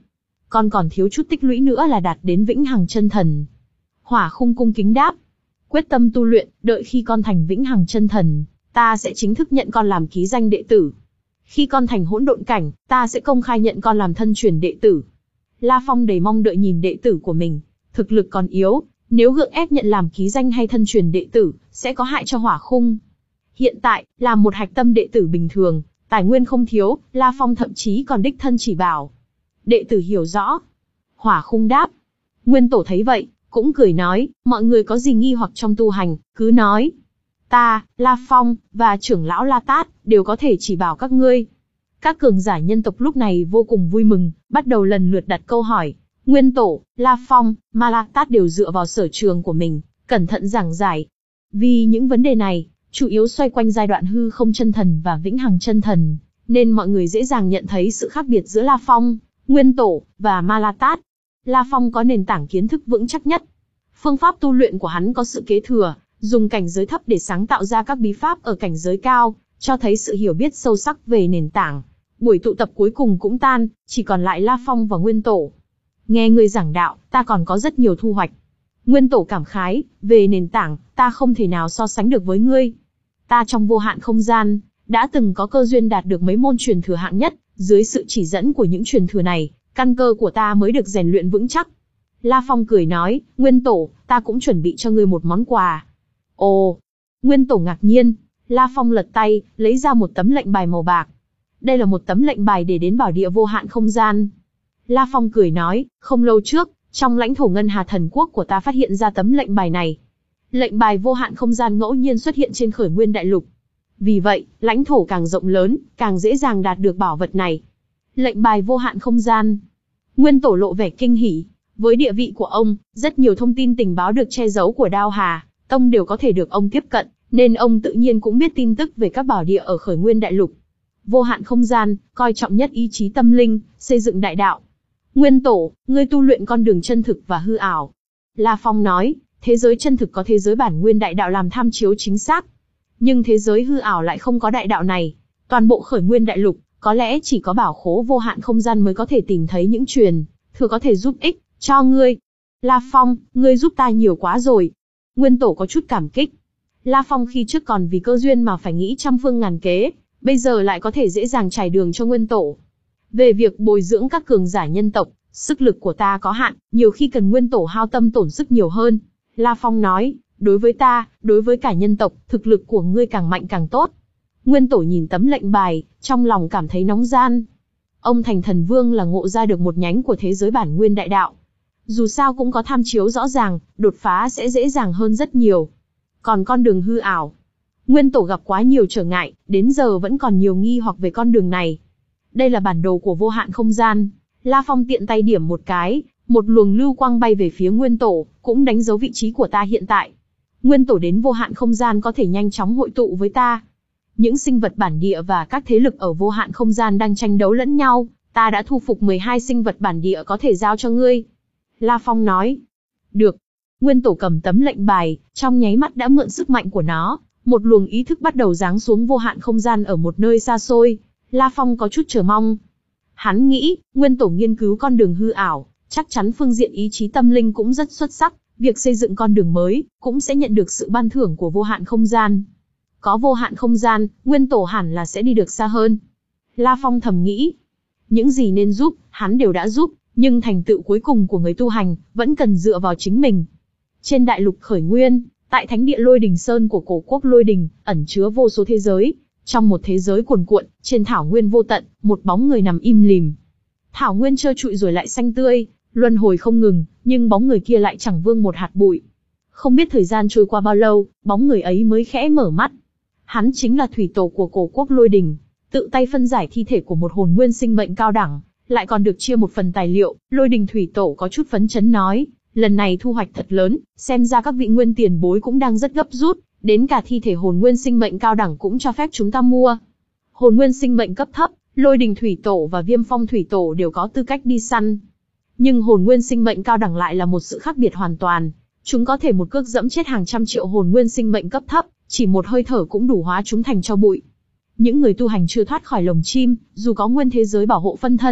con còn thiếu chút tích lũy nữa là đạt đến vĩnh hằng chân thần. Hỏa Khung cung kính đáp, quyết tâm tu luyện, đợi khi con thành vĩnh hằng chân thần, ta sẽ chính thức nhận con làm ký danh đệ tử. Khi con thành hỗn độn cảnh, ta sẽ công khai nhận con làm thân truyền đệ tử. La Phong đầy mong đợi nhìn đệ tử của mình, thực lực còn yếu, nếu gượng ép nhận làm ký danh hay thân truyền đệ tử, sẽ có hại cho Hỏa Khung. Hiện tại, là một hạch tâm đệ tử bình thường, tài nguyên không thiếu, La Phong thậm chí còn đích thân chỉ bảo. Đệ tử hiểu rõ. Hỏa Khung đáp. Nguyên Tổ thấy vậy, cũng cười nói, mọi người có gì nghi hoặc trong tu hành, cứ nói. Ta, La Phong, và trưởng lão La Tát, đều có thể chỉ bảo các ngươi. Các cường giả nhân tộc lúc này vô cùng vui mừng, bắt đầu lần lượt đặt câu hỏi. Nguyên Tổ, La Phong, Ma La Tát đều dựa vào sở trường của mình, cẩn thận giảng giải. Vì những vấn đề này, chủ yếu xoay quanh giai đoạn hư không chân thần và vĩnh hằng chân thần, nên mọi người dễ dàng nhận thấy sự khác biệt giữa La Phong, Nguyên Tổ, và Ma La Tát. La Phong có nền tảng kiến thức vững chắc nhất. Phương pháp tu luyện của hắn có sự kế thừa, dùng cảnh giới thấp để sáng tạo ra các bí pháp ở cảnh giới cao, cho thấy sự hiểu biết sâu sắc về nền tảng. Buổi tụ tập cuối cùng cũng tan, chỉ còn lại La Phong và Nguyên Tổ. Nghe ngươi giảng đạo, ta còn có rất nhiều thu hoạch. Nguyên Tổ cảm khái, về nền tảng, ta không thể nào so sánh được với ngươi. Ta trong vô hạn không gian, đã từng có cơ duyên đạt được mấy môn truyền thừa hạng nhất, dưới sự chỉ dẫn của những truyền thừa này, căn cơ của ta mới được rèn luyện vững chắc. La Phong cười nói, Nguyên Tổ, ta cũng chuẩn bị cho ngươi một món quà. Ồ! Nguyên Tổ ngạc nhiên, La Phong lật tay, lấy ra một tấm lệnh bài màu bạc. Đây là một tấm lệnh bài để đến bảo địa vô hạn không gian. La Phong cười nói, không lâu trước, trong lãnh thổ Ngân Hà Thần Quốc của ta phát hiện ra tấm lệnh bài này. Lệnh bài vô hạn không gian ngẫu nhiên xuất hiện trên khởi nguyên đại lục. Vì vậy, lãnh thổ càng rộng lớn, càng dễ dàng đạt được bảo vật này. Lệnh bài vô hạn không gian. Nguyên Tổ lộ vẻ kinh hỉ. Với địa vị của ông, rất nhiều thông tin tình báo được che giấu của Đao Hà Tông đều có thể được ông tiếp cận, nên ông tự nhiên cũng biết tin tức về các bảo địa ở khởi nguyên đại lục. Vô hạn không gian, coi trọng nhất ý chí tâm linh, xây dựng đại đạo. Nguyên Tổ, ngươi tu luyện con đường chân thực và hư ảo. La Phong nói, thế giới chân thực có thế giới bản nguyên đại đạo làm tham chiếu chính xác. Nhưng thế giới hư ảo lại không có đại đạo này. Toàn bộ khởi nguyên đại lục, có lẽ chỉ có bảo khố vô hạn không gian mới có thể tìm thấy những truyền thừa có thể giúp ích cho ngươi. La Phong, ngươi giúp ta nhiều quá rồi. Nguyên Tổ có chút cảm kích. La Phong khi trước còn vì cơ duyên mà phải nghĩ trăm phương ngàn kế, bây giờ lại có thể dễ dàng trải đường cho Nguyên Tổ. Về việc bồi dưỡng các cường giả nhân tộc, sức lực của ta có hạn, nhiều khi cần Nguyên Tổ hao tâm tổn sức nhiều hơn. La Phong nói, đối với ta, đối với cả nhân tộc, thực lực của ngươi càng mạnh càng tốt. Nguyên Tổ nhìn tấm lệnh bài, trong lòng cảm thấy nóng gian. Ông thành thần vương là ngộ ra được một nhánh của thế giới bản nguyên đại đạo. Dù sao cũng có tham chiếu rõ ràng, đột phá sẽ dễ dàng hơn rất nhiều. Còn con đường hư ảo, Nguyên Tổ gặp quá nhiều trở ngại, đến giờ vẫn còn nhiều nghi hoặc về con đường này. Đây là bản đồ của vô hạn không gian. La Phong tiện tay điểm một cái, một luồng lưu quang bay về phía Nguyên Tổ, cũng đánh dấu vị trí của ta hiện tại. Nguyên Tổ đến vô hạn không gian có thể nhanh chóng hội tụ với ta. Những sinh vật bản địa và các thế lực ở vô hạn không gian đang tranh đấu lẫn nhau, ta đã thu phục mười hai sinh vật bản địa có thể giao cho ngươi. La Phong nói. Được. Nguyên Tổ cầm tấm lệnh bài, trong nháy mắt đã mượn sức mạnh của nó, một luồng ý thức bắt đầu giáng xuống vô hạn không gian ở một nơi xa xôi. La Phong có chút chờ mong. Hắn nghĩ, Nguyên Tổ nghiên cứu con đường hư ảo, chắc chắn phương diện ý chí tâm linh cũng rất xuất sắc, việc xây dựng con đường mới, cũng sẽ nhận được sự ban thưởng của vô hạn không gian. Có vô hạn không gian, Nguyên Tổ hẳn là sẽ đi được xa hơn. La Phong thầm nghĩ. Những gì nên giúp, hắn đều đã giúp, nhưng thành tựu cuối cùng của người tu hành, vẫn cần dựa vào chính mình. Trên đại lục khởi nguyên, tại thánh địa Lôi Đình Sơn của cổ quốc Lôi Đình, ẩn chứa vô số thế giới. Trong một thế giới cuồn cuộn, trên thảo nguyên vô tận, một bóng người nằm im lìm. Thảo nguyên trơ trụi rồi lại xanh tươi, luân hồi không ngừng, nhưng bóng người kia lại chẳng vương một hạt bụi. Không biết thời gian trôi qua bao lâu, bóng người ấy mới khẽ mở mắt. Hắn chính là thủy tổ của cổ quốc Lôi Đình, tự tay phân giải thi thể của một hồn nguyên sinh mệnh cao đẳng, lại còn được chia một phần tài liệu. Lôi Đình thủy tổ có chút phấn chấn nói, lần này thu hoạch thật lớn, xem ra các vị nguyên tiền bối cũng đang rất gấp rút, đến cả thi thể hồn nguyên sinh mệnh cao đẳng cũng cho phép chúng ta mua. Hồn nguyên sinh mệnh cấp thấp, Lôi Đình thủy tổ và Viêm Phong thủy tổ đều có tư cách đi săn. Nhưng hồn nguyên sinh mệnh cao đẳng lại là một sự khác biệt hoàn toàn. Chúng có thể một cước dẫm chết hàng trăm triệu hồn nguyên sinh mệnh cấp thấp, chỉ một hơi thở cũng đủ hóa chúng thành tro bụi. Những người tu hành chưa thoát khỏi lồng chim, dù có nguyên thế giới bảo hộ phân thân,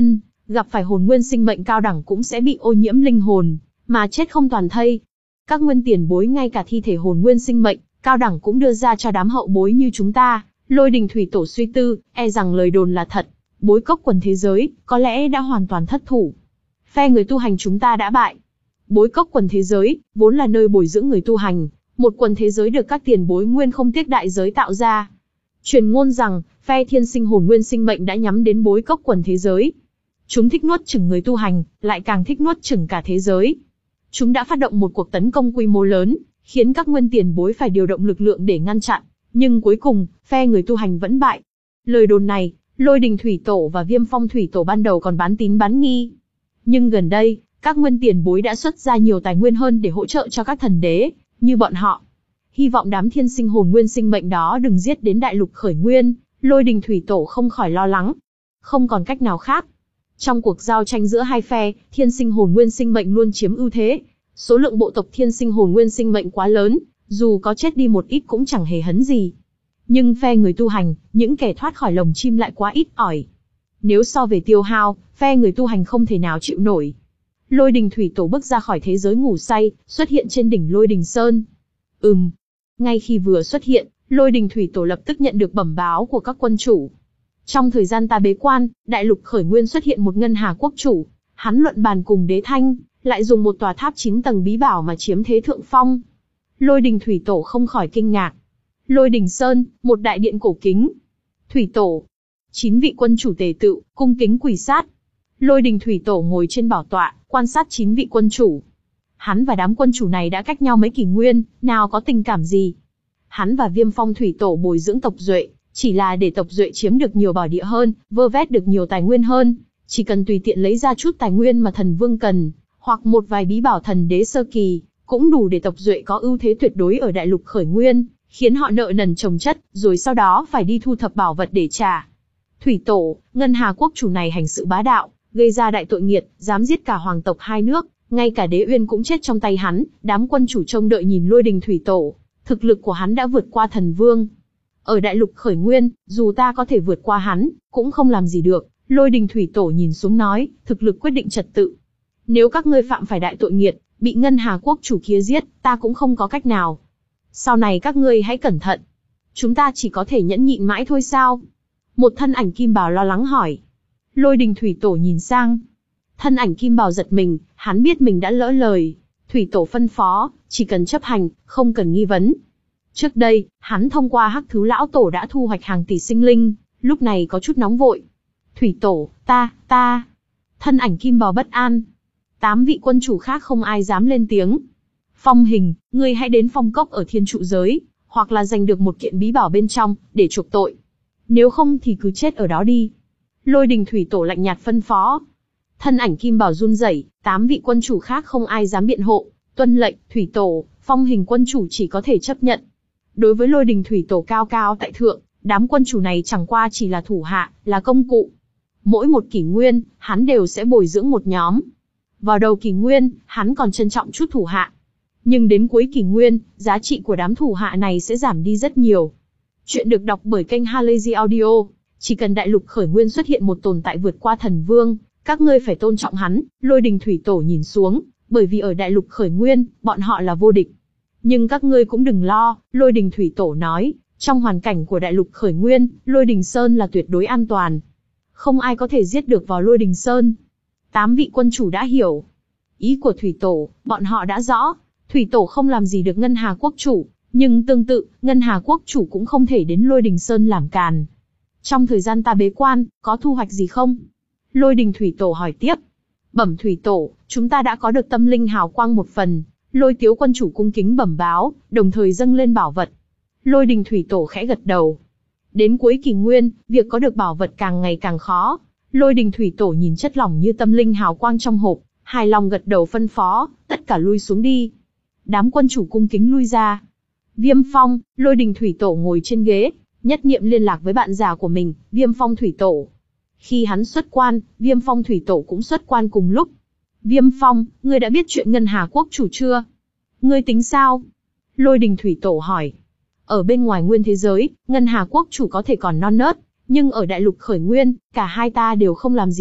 gặp phải hồn nguyên sinh mệnh cao đẳng cũng sẽ bị ô nhiễm linh hồn, mà chết không toàn thây. Các nguyên tiền bối ngay cả thi thể hồn nguyên sinh mệnh cao đẳng cũng đưa ra cho đám hậu bối như chúng ta. Lôi Đình Thủy Tổ suy tư, e rằng lời đồn là thật. Bối cốc quần thế giới có lẽ đã hoàn toàn thất thủ. Phe người tu hành chúng ta đã bại. Bối cốc quần thế giới vốn là nơi bồi dưỡng người tu hành, một quần thế giới được các tiền bối nguyên không tiếc đại giới tạo ra. Truyền ngôn rằng phe thiên sinh hồn nguyên sinh mệnh đã nhắm đến bối cốc quần thế giới. Chúng thích nuốt chửng người tu hành, lại càng thích nuốt chửng cả thế giới. Chúng đã phát động một cuộc tấn công quy mô lớn, khiến các nguyên tiền bối phải điều động lực lượng để ngăn chặn, nhưng cuối cùng, phe người tu hành vẫn bại. Lời đồn này, Lôi Đình Thủy Tổ và Viêm Phong Thủy Tổ ban đầu còn bán tín bán nghi. Nhưng gần đây, các nguyên tiền bối đã xuất ra nhiều tài nguyên hơn để hỗ trợ cho các thần đế, như bọn họ. Hy vọng đám thiên sinh hồn nguyên sinh mệnh đó đừng giết đến đại lục khởi nguyên, Lôi Đình Thủy Tổ không khỏi lo lắng. Không còn cách nào khác. Trong cuộc giao tranh giữa hai phe, thiên sinh hồn nguyên sinh mệnh luôn chiếm ưu thế. Số lượng bộ tộc thiên sinh hồn nguyên sinh mệnh quá lớn, dù có chết đi một ít cũng chẳng hề hấn gì. Nhưng phe người tu hành, những kẻ thoát khỏi lồng chim lại quá ít ỏi. Nếu so về tiêu hao, phe người tu hành không thể nào chịu nổi. Lôi Đình Thủy Tổ bước ra khỏi thế giới ngủ say, xuất hiện trên đỉnh Lôi Đình Sơn. Ừm. Ngay khi vừa xuất hiện, Lôi Đình Thủy Tổ lập tức nhận được bẩm báo của các quân chủ. Trong thời gian ta bế quan, đại lục khởi nguyên xuất hiện một ngân hà quốc chủ. Hắn luận bàn cùng Đế Thanh, lại dùng một tòa tháp chín tầng bí bảo mà chiếm thế thượng phong. Lôi Đình Thủy Tổ không khỏi kinh ngạc. Lôi Đình Sơn, một đại điện cổ kính. Thủy Tổ. Chín vị quân chủ tề tự, cung kính quỳ sát. Lôi Đình Thủy Tổ ngồi trên bảo tọa, quan sát chín vị quân chủ. Hắn và đám quân chủ này đã cách nhau mấy kỷ nguyên, nào có tình cảm gì. Hắn và Viêm Phong Thủy Tổ bồi dưỡng tộc duệ, chỉ là để tộc duệ chiếm được nhiều bảo địa hơn, vơ vét được nhiều tài nguyên hơn. Chỉ cần tùy tiện lấy ra chút tài nguyên mà thần vương cần, hoặc một vài bí bảo thần đế sơ kỳ, cũng đủ để tộc duệ có ưu thế tuyệt đối ở đại lục khởi nguyên, khiến họ nợ nần chồng chất, rồi sau đó phải đi thu thập bảo vật để trả. Thủy Tổ, ngân hà quốc chủ này hành sự bá đạo, gây ra đại tội nghiệt, dám giết cả hoàng tộc hai nước, ngay cả Đế Uyên cũng chết trong tay hắn. Đám quân chủ trông đợi nhìn Lôi Đình Thủy Tổ, thực lực của hắn đã vượt qua thần vương. Ở đại lục khởi nguyên, dù ta có thể vượt qua hắn, cũng không làm gì được. Lôi Đình Thủy Tổ nhìn xuống nói, thực lực quyết định trật tự. Nếu các ngươi phạm phải đại tội nghiệt, bị ngân hà quốc chủ kia giết, ta cũng không có cách nào. Sau này các ngươi hãy cẩn thận. Chúng ta chỉ có thể nhẫn nhịn mãi thôi sao? Một thân ảnh kim bào lo lắng hỏi. Lôi Đình Thủy Tổ nhìn sang. Thân ảnh kim bào giật mình, hắn biết mình đã lỡ lời. Thủy Tổ phân phó, chỉ cần chấp hành, không cần nghi vấn. Trước đây, hắn thông qua Hắc Thứ Lão Tổ đã thu hoạch hàng tỷ sinh linh, lúc này có chút nóng vội. Thủy Tổ, ta, ta. Thân ảnh kim bào bất an. Tám vị quân chủ khác không ai dám lên tiếng. Phong Hình, ngươi hãy đến phong cốc ở thiên trụ giới, hoặc là giành được một kiện bí bảo bên trong, để chuộc tội. Nếu không thì cứ chết ở đó đi. Lôi Đình Thủy Tổ lạnh nhạt phân phó. Thân ảnh kim bào run rẩy, tám vị quân chủ khác không ai dám biện hộ, tuân lệnh. Thủy Tổ, Phong Hình quân chủ chỉ có thể chấp nhận. Đối với Lôi Đình Thủy Tổ cao cao tại thượng, đám quân chủ này chẳng qua chỉ là thủ hạ, là công cụ. Mỗi một kỷ nguyên, hắn đều sẽ bồi dưỡng một nhóm. Vào đầu kỷ nguyên, hắn còn trân trọng chút thủ hạ. Nhưng đến cuối kỷ nguyên, giá trị của đám thủ hạ này sẽ giảm đi rất nhiều. Chuyện được đọc bởi kênh Halazy Audio. Chỉ cần đại lục khởi nguyên xuất hiện một tồn tại vượt qua thần vương, các ngươi phải tôn trọng hắn. Lôi Đình Thủy Tổ nhìn xuống, bởi vì ở đại lục khởi nguyên, bọn họ là vô địch. Nhưng các ngươi cũng đừng lo, Lôi Đình Thủy Tổ nói, trong hoàn cảnh của đại lục khởi nguyên, Lôi Đình Sơn là tuyệt đối an toàn. Không ai có thể giết được vào Lôi Đình Sơn. Tám vị quân chủ đã hiểu. Ý của Thủy Tổ, bọn họ đã rõ. Thủy Tổ không làm gì được Ngân Hà Quốc chủ, nhưng tương tự, Ngân Hà Quốc chủ cũng không thể đến Lôi Đình Sơn làm càn. Trong thời gian ta bế quan, có thu hoạch gì không? Lôi Đình Thủy Tổ hỏi tiếp. Bẩm Thủy Tổ, chúng ta đã có được tâm linh hào quang một phần. Lôi Tiếu quân chủ cung kính bẩm báo, đồng thời dâng lên bảo vật. Lôi Đình Thủy Tổ khẽ gật đầu. Đến cuối kỷ nguyên, việc có được bảo vật càng ngày càng khó. Lôi Đình Thủy Tổ nhìn chất lỏng như tâm linh hào quang trong hộp, hài lòng gật đầu phân phó, tất cả lui xuống đi. Đám quân chủ cung kính lui ra. Viêm Phong, Lôi Đình Thủy Tổ ngồi trên ghế, nhất niệm liên lạc với bạn già của mình, Viêm Phong Thủy Tổ. Khi hắn xuất quan, Viêm Phong Thủy Tổ cũng xuất quan cùng lúc. Viêm Phong, ngươi đã biết chuyện Ngân Hà Quốc chủ chưa? Ngươi tính sao? Lôi Đình Thủy Tổ hỏi. Ở bên ngoài nguyên thế giới, Ngân Hà Quốc chủ có thể còn non nớt, nhưng ở đại lục khởi nguyên, cả hai ta đều không làm gì được,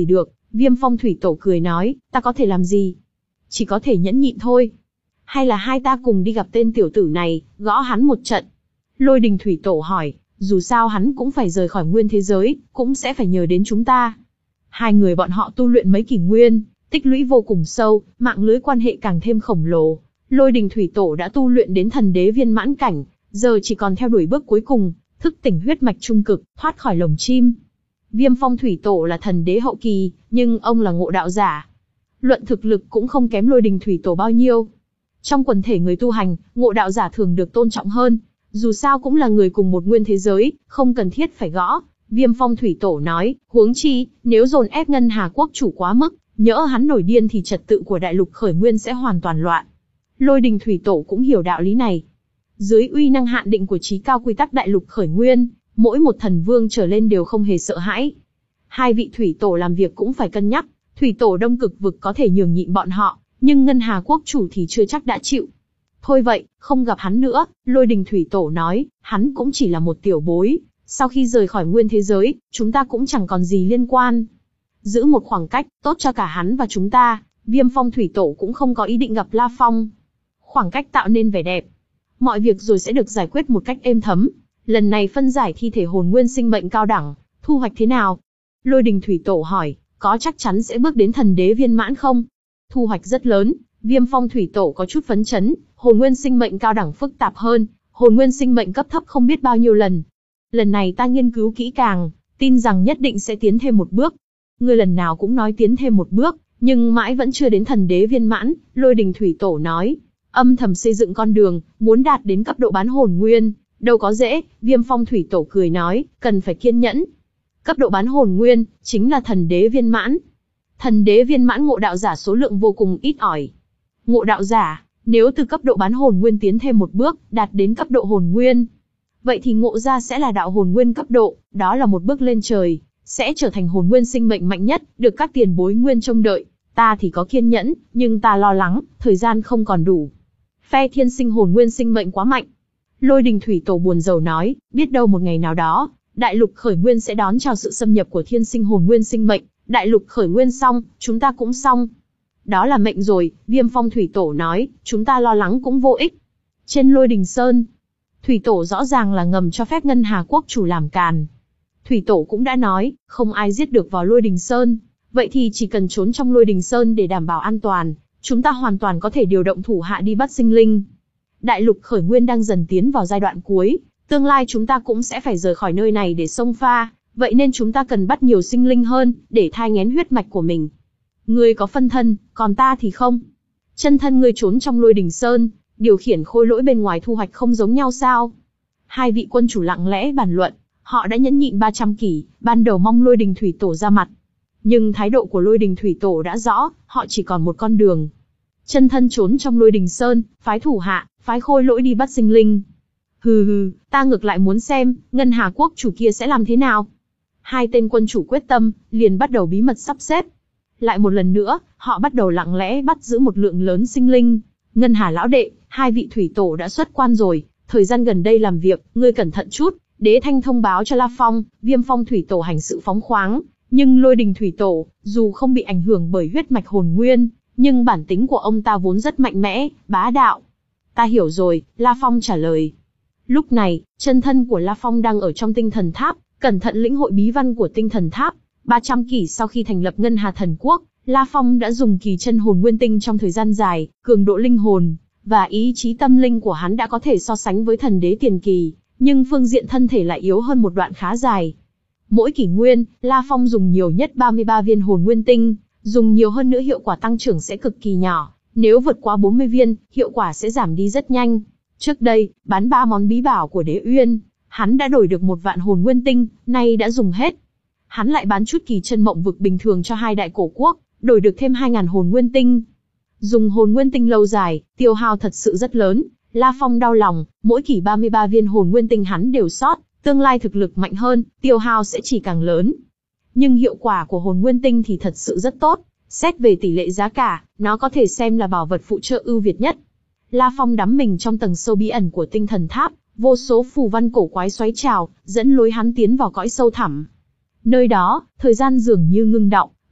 Viêm Phong Thủy Tổ cười nói, ta có thể làm gì? Chỉ có thể nhẫn nhịn thôi. Hay là hai ta cùng đi gặp tên tiểu tử này, gõ hắn một trận? Lôi Đình Thủy Tổ hỏi, dù sao hắn cũng phải rời khỏi nguyên thế giới, cũng sẽ phải nhờ đến chúng ta. Hai người bọn họ tu luyện mấy kỷ nguyên, tích lũy vô cùng sâu, mạng lưới quan hệ càng thêm khổng lồ. Lôi Đình Thủy Tổ đã tu luyện đến thần đế viên mãn cảnh, giờ chỉ còn theo đuổi bước cuối cùng, thức tỉnh huyết mạch trung cực, thoát khỏi lồng chim. Viêm Phong Thủy Tổ là thần đế hậu kỳ, nhưng ông là ngộ đạo giả. Luận thực lực cũng không kém Lôi Đình Thủy Tổ bao nhiêu. Trong quần thể người tu hành, ngộ đạo giả thường được tôn trọng hơn. Dù sao cũng là người cùng một nguyên thế giới, không cần thiết phải gõ. Viêm Phong Thủy Tổ nói, huống chi, nếu dồn ép Ngân Hà Quốc chủ quá mức, nhỡ hắn nổi điên thì trật tự của đại lục khởi nguyên sẽ hoàn toàn loạn. Lôi Đình Thủy Tổ cũng hiểu đạo lý này. Dưới uy năng hạn định của chí cao quy tắc đại lục khởi nguyên, mỗi một thần vương trở lên đều không hề sợ hãi. Hai vị Thủy Tổ làm việc cũng phải cân nhắc, Thủy Tổ Đông Cực Vực có thể nhường nhịn bọn họ, nhưng Ngân Hà Quốc chủ thì chưa chắc đã chịu. Thôi vậy, không gặp hắn nữa, Lôi Đình Thủy Tổ nói, hắn cũng chỉ là một tiểu bối, sau khi rời khỏi nguyên thế giới, chúng ta cũng chẳng còn gì liên quan. Giữ một khoảng cách, tốt cho cả hắn và chúng ta. Viêm Phong Thủy Tổ cũng không có ý định gặp La Phong. Khoảng cách tạo nên vẻ đẹp. Mọi việc rồi sẽ được giải quyết một cách êm thấm. Lần này phân giải thi thể hồn nguyên sinh mệnh cao đẳng, thu hoạch thế nào? Lôi Đình Thủy Tổ hỏi, có chắc chắn sẽ bước đến thần đế viên mãn không? Thu hoạch rất lớn. Viêm Phong Thủy Tổ có chút phấn chấn, hồn nguyên sinh mệnh cao đẳng phức tạp hơn, hồn nguyên sinh mệnh cấp thấp không biết bao nhiêu lần. Lần này ta nghiên cứu kỹ càng, tin rằng nhất định sẽ tiến thêm một bước. Ngươi lần nào cũng nói tiến thêm một bước, nhưng mãi vẫn chưa đến thần đế viên mãn, Lôi Đình Thủy Tổ nói. Âm thầm xây dựng con đường, muốn đạt đến cấp độ bán hồn nguyên, đâu có dễ. Viêm Phong Thủy Tổ cười nói, cần phải kiên nhẫn. Cấp độ bán hồn nguyên, chính là thần đế viên mãn. Thần đế viên mãn ngộ đạo giả số lượng vô cùng ít ỏi. Ngộ đạo giả, nếu từ cấp độ bán hồn nguyên tiến thêm một bước, đạt đến cấp độ hồn nguyên, vậy thì ngộ ra sẽ là đạo hồn nguyên cấp độ, đó là một bước lên trời, sẽ trở thành hồn nguyên sinh mệnh mạnh nhất, được các tiền bối nguyên trông đợi. Ta thì có kiên nhẫn, nhưng ta lo lắng, thời gian không còn đủ. Phe thiên sinh hồn nguyên sinh mệnh quá mạnh. Lôi Đình Thủy Tổ buồn rầu nói, biết đâu một ngày nào đó, đại lục khởi nguyên sẽ đón chào sự xâm nhập của thiên sinh hồn nguyên sinh mệnh, đại lục khởi nguyên xong, chúng ta cũng xong. Đó là mệnh rồi, Viêm Phong Thủy Tổ nói, chúng ta lo lắng cũng vô ích. Trên Lôi Đình Sơn, Thủy Tổ rõ ràng là ngầm cho phép Ngân Hà Quốc chủ làm càn. Thủy Tổ cũng đã nói, không ai giết được vào Lôi Đình Sơn, vậy thì chỉ cần trốn trong Lôi Đình Sơn để đảm bảo an toàn, chúng ta hoàn toàn có thể điều động thủ hạ đi bắt sinh linh. Đại lục khởi nguyên đang dần tiến vào giai đoạn cuối, tương lai chúng ta cũng sẽ phải rời khỏi nơi này để xông pha, vậy nên chúng ta cần bắt nhiều sinh linh hơn, để thai nghén huyết mạch của mình. Ngươi có phân thân, còn ta thì không. Chân thân ngươi trốn trong Lôi Đình Sơn, điều khiển khôi lỗi bên ngoài thu hoạch không giống nhau sao? Hai vị quân chủ lặng lẽ bàn luận, họ đã nhẫn nhịn ba trăm kỷ, ban đầu mong Lôi Đình Thủy Tổ ra mặt. Nhưng thái độ của Lôi Đình Thủy Tổ đã rõ, họ chỉ còn một con đường. Chân thân trốn trong Lôi Đình Sơn, phái thủ hạ, phái khôi lỗi đi bắt sinh linh. Hừ hừ, ta ngược lại muốn xem, Ngân Hà Quốc chủ kia sẽ làm thế nào? Hai tên quân chủ quyết tâm, liền bắt đầu bí mật sắp xếp. Lại một lần nữa, họ bắt đầu lặng lẽ bắt giữ một lượng lớn sinh linh. Ngân Hà lão đệ, hai vị Thủy Tổ đã xuất quan rồi, thời gian gần đây làm việc, ngươi cẩn thận chút. Đế Thanh thông báo cho La Phong, Viêm Phong Thủy Tổ hành sự phóng khoáng, nhưng Lôi Đình Thủy Tổ, dù không bị ảnh hưởng bởi huyết mạch hồn nguyên, nhưng bản tính của ông ta vốn rất mạnh mẽ, bá đạo. Ta hiểu rồi, La Phong trả lời. Lúc này, chân thân của La Phong đang ở trong tinh thần tháp, cẩn thận lĩnh hội bí văn của tinh thần tháp. ba trăm kỷ sau khi thành lập Ngân Hà Thần Quốc, La Phong đã dùng kỳ chân hồn nguyên tinh trong thời gian dài, cường độ linh hồn và ý chí tâm linh của hắn đã có thể so sánh với thần đế tiền kỳ, nhưng phương diện thân thể lại yếu hơn một đoạn khá dài. Mỗi kỷ nguyên, La Phong dùng nhiều nhất ba mươi ba viên hồn nguyên tinh, dùng nhiều hơn nữa hiệu quả tăng trưởng sẽ cực kỳ nhỏ, nếu vượt qua bốn mươi viên, hiệu quả sẽ giảm đi rất nhanh. Trước đây, bán ba món bí bảo của Đế Uyên, hắn đã đổi được một vạn hồn nguyên tinh, nay đã dùng hết. Hắn lại bán chút kỳ chân mộng vực bình thường cho hai đại cổ quốc, đổi được thêm hai nghìn hồn nguyên tinh. Dùng hồn nguyên tinh lâu dài, tiêu hao thật sự rất lớn. La Phong đau lòng, mỗi kỷ ba mươi ba viên hồn nguyên tinh hắn đều sót, tương lai thực lực mạnh hơn, tiêu hao sẽ chỉ càng lớn. Nhưng hiệu quả của hồn nguyên tinh thì thật sự rất tốt, xét về tỷ lệ giá cả, nó có thể xem là bảo vật phụ trợ ưu việt nhất. La Phong đắm mình trong tầng sâu bí ẩn của tinh thần tháp, vô số phù văn cổ quái xoáy trào, dẫn lối hắn tiến vào cõi sâu thẳm. Nơi đó, thời gian dường như ngưng đọng,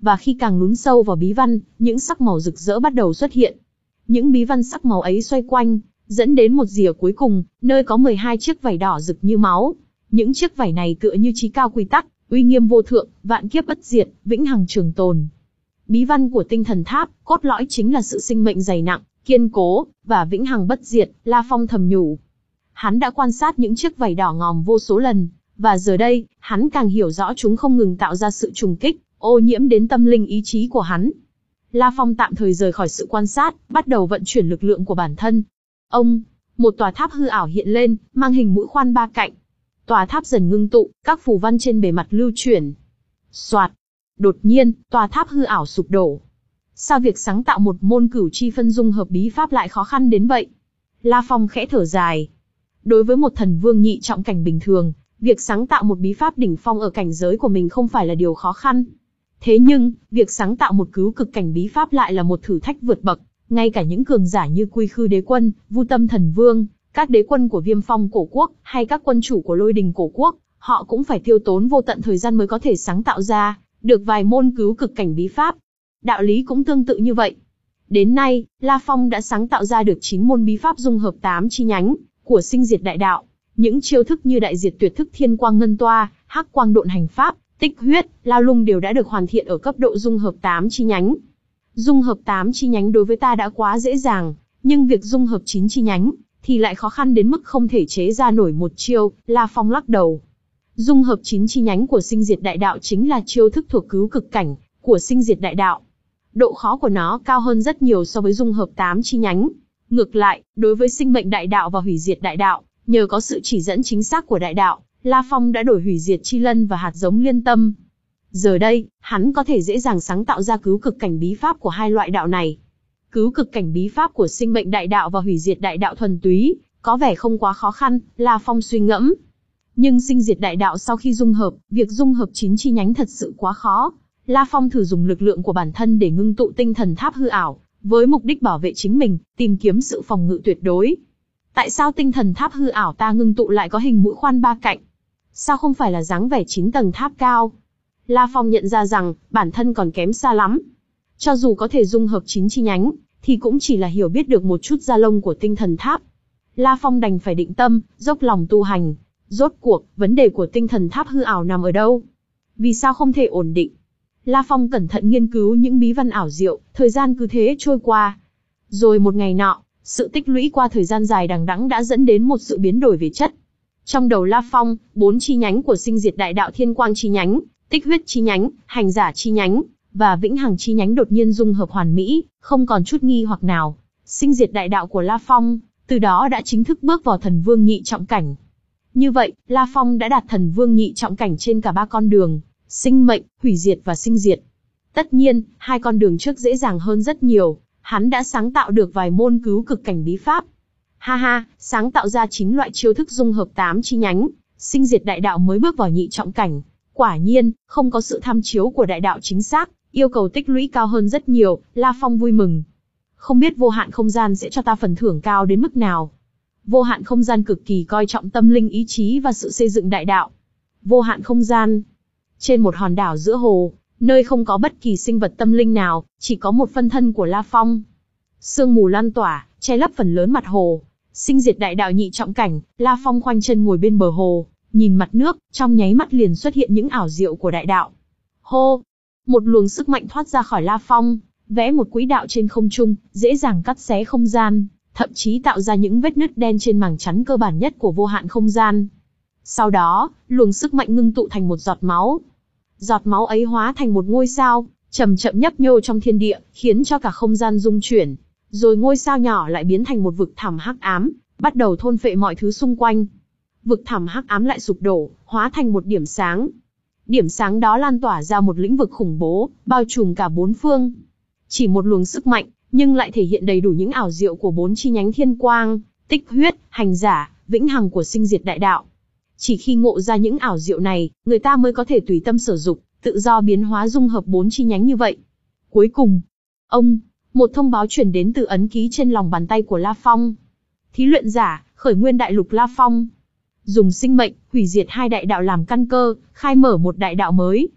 Và khi càng lún sâu vào bí văn, những sắc màu rực rỡ bắt đầu xuất hiện. Những bí văn sắc màu ấy xoay quanh, dẫn đến một rìa cuối cùng, nơi có mười hai chiếc vảy đỏ rực như máu. Những chiếc vảy này tựa như chí cao quy tắc, uy nghiêm vô thượng, vạn kiếp bất diệt, vĩnh hằng trường tồn. Bí văn của tinh thần tháp, cốt lõi chính là sự sinh mệnh dày nặng, kiên cố, và vĩnh hằng bất diệt, La Phong thầm nhủ. Hắn đã quan sát những chiếc vảy đỏ ngòm vô số lần, và giờ đây, hắn càng hiểu rõ chúng không ngừng tạo ra sự trùng kích, ô nhiễm đến tâm linh ý chí của hắn. La Phong tạm thời rời khỏi sự quan sát, bắt đầu vận chuyển lực lượng của bản thân. Ông, một tòa tháp hư ảo hiện lên, mang hình mũi khoan ba cạnh. Tòa tháp dần ngưng tụ, các phù văn trên bề mặt lưu chuyển. Soạt. Đột nhiên, tòa tháp hư ảo sụp đổ. Sao việc sáng tạo một môn cửu chi phân dung hợp bí pháp lại khó khăn đến vậy? La Phong khẽ thở dài. Đối với một thần vương nhị trọng cảnh bình thường, việc sáng tạo một bí pháp đỉnh phong ở cảnh giới của mình không phải là điều khó khăn. Thế nhưng, việc sáng tạo một cứu cực cảnh bí pháp lại là một thử thách vượt bậc. Ngay cả những cường giả như Quy Khư Đế Quân, Vu Tâm Thần Vương, các đế quân của Viêm Phong Cổ Quốc, hay các quân chủ của Lôi Đình Cổ Quốc, họ cũng phải tiêu tốn vô tận thời gian mới có thể sáng tạo ra được vài môn cứu cực cảnh bí pháp. Đạo lý cũng tương tự như vậy. Đến nay, La Phong đã sáng tạo ra được chín môn bí pháp dung hợp tám chi nhánh của Sinh Diệt Đại Đạo. Những chiêu thức như Đại Diệt Tuyệt Thức Thiên Quang Ngân Toa, Hắc Quang Độn Hành Pháp, Tích Huyết, Lao Lung đều đã được hoàn thiện ở cấp độ dung hợp tám chi nhánh. Dung hợp tám chi nhánh đối với ta đã quá dễ dàng, nhưng việc dung hợp chín chi nhánh thì lại khó khăn đến mức không thể chế ra nổi một chiêu, La Phong lắc đầu. Dung hợp chín chi nhánh của Sinh Diệt Đại Đạo chính là chiêu thức thuộc cứu cực cảnh của Sinh Diệt Đại Đạo. Độ khó của nó cao hơn rất nhiều so với dung hợp tám chi nhánh. Ngược lại, đối với Sinh Mệnh Đại Đạo và Hủy Diệt Đại Đạo, nhờ có sự chỉ dẫn chính xác của Đại Đạo, La Phong đã đổi Hủy Diệt Chi Lân và hạt giống Liên Tâm. Giờ đây, hắn có thể dễ dàng sáng tạo ra cứu cực cảnh bí pháp của hai loại đạo này. Cứu cực cảnh bí pháp của Sinh Mệnh Đại Đạo và Hủy Diệt Đại Đạo thuần túy, có vẻ không quá khó khăn, La Phong suy ngẫm. Nhưng Sinh Diệt Đại Đạo sau khi dung hợp, việc dung hợp chín chi nhánh thật sự quá khó. La Phong thử dùng lực lượng của bản thân để ngưng tụ tinh thần tháp hư ảo, với mục đích bảo vệ chính mình, tìm kiếm sự phòng ngự tuyệt đối. Tại sao tinh thần tháp hư ảo ta ngưng tụ lại có hình mũi khoan ba cạnh? Sao không phải là dáng vẻ chín tầng tháp cao? La Phong nhận ra rằng, bản thân còn kém xa lắm. Cho dù có thể dung hợp chín chi nhánh, thì cũng chỉ là hiểu biết được một chút da lông của tinh thần tháp. La Phong đành phải định tâm, dốc lòng tu hành. Rốt cuộc, vấn đề của tinh thần tháp hư ảo nằm ở đâu? Vì sao không thể ổn định? La Phong cẩn thận nghiên cứu những bí văn ảo diệu, thời gian cứ thế trôi qua. Rồi một ngày nọ, sự tích lũy qua thời gian dài đằng đẵng đã dẫn đến một sự biến đổi về chất. Trong đầu La Phong, bốn chi nhánh của Sinh Diệt Đại Đạo Thiên Quang chi nhánh, Tích Huyết chi nhánh, Hành Giả chi nhánh và Vĩnh Hằng chi nhánh đột nhiên dung hợp hoàn mỹ, không còn chút nghi hoặc nào. Sinh Diệt Đại Đạo của La Phong, từ đó đã chính thức bước vào thần vương nhị trọng cảnh. Như vậy, La Phong đã đạt thần vương nhị trọng cảnh trên cả ba con đường, sinh mệnh, hủy diệt và sinh diệt. Tất nhiên, hai con đường trước dễ dàng hơn rất nhiều, hắn đã sáng tạo được vài môn cứu cực cảnh bí pháp. Ha ha, sáng tạo ra chín loại chiêu thức dung hợp tám chi nhánh, Sinh Diệt Đại Đạo mới bước vào nhị trọng cảnh. Quả nhiên, không có sự tham chiếu của đại đạo chính xác, yêu cầu tích lũy cao hơn rất nhiều, La Phong vui mừng. Không biết vô hạn không gian sẽ cho ta phần thưởng cao đến mức nào. Vô hạn không gian cực kỳ coi trọng tâm linh ý chí và sự xây dựng đại đạo. Vô hạn không gian. Trên một hòn đảo giữa hồ, nơi không có bất kỳ sinh vật tâm linh nào, chỉ có một phân thân của La Phong. Sương mù lan tỏa, che lấp phần lớn mặt hồ. Sinh Diệt Đại Đạo nhị trọng cảnh, La Phong khoanh chân ngồi bên bờ hồ, nhìn mặt nước, trong nháy mắt liền xuất hiện những ảo diệu của đại đạo. Hô! Một luồng sức mạnh thoát ra khỏi La Phong, vẽ một quỹ đạo trên không trung, dễ dàng cắt xé không gian, thậm chí tạo ra những vết nứt đen trên màng chắn cơ bản nhất của vô hạn không gian. Sau đó, luồng sức mạnh ngưng tụ thành một giọt máu. Giọt máu ấy hóa thành một ngôi sao, chậm chậm nhấp nhô trong thiên địa, khiến cho cả không gian rung chuyển. Rồi ngôi sao nhỏ lại biến thành một vực thẳm hắc ám, bắt đầu thôn phệ mọi thứ xung quanh. Vực thẳm hắc ám lại sụp đổ, hóa thành một điểm sáng. Điểm sáng đó lan tỏa ra một lĩnh vực khủng bố, bao trùm cả bốn phương. Chỉ một luồng sức mạnh, nhưng lại thể hiện đầy đủ những ảo diệu của bốn chi nhánh thiên quang, tích huyết, hành giả, vĩnh hằng của Sinh Diệt Đại Đạo. Chỉ khi ngộ ra những ảo diệu này, người ta mới có thể tùy tâm sử dụng, tự do biến hóa dung hợp bốn chi nhánh như vậy. Cuối cùng, ông, một thông báo truyền đến từ ấn ký trên lòng bàn tay của La Phong. Thí luyện giả, khởi nguyên đại lục La Phong. Dùng sinh mệnh, hủy diệt hai đại đạo làm căn cơ, khai mở một đại đạo mới.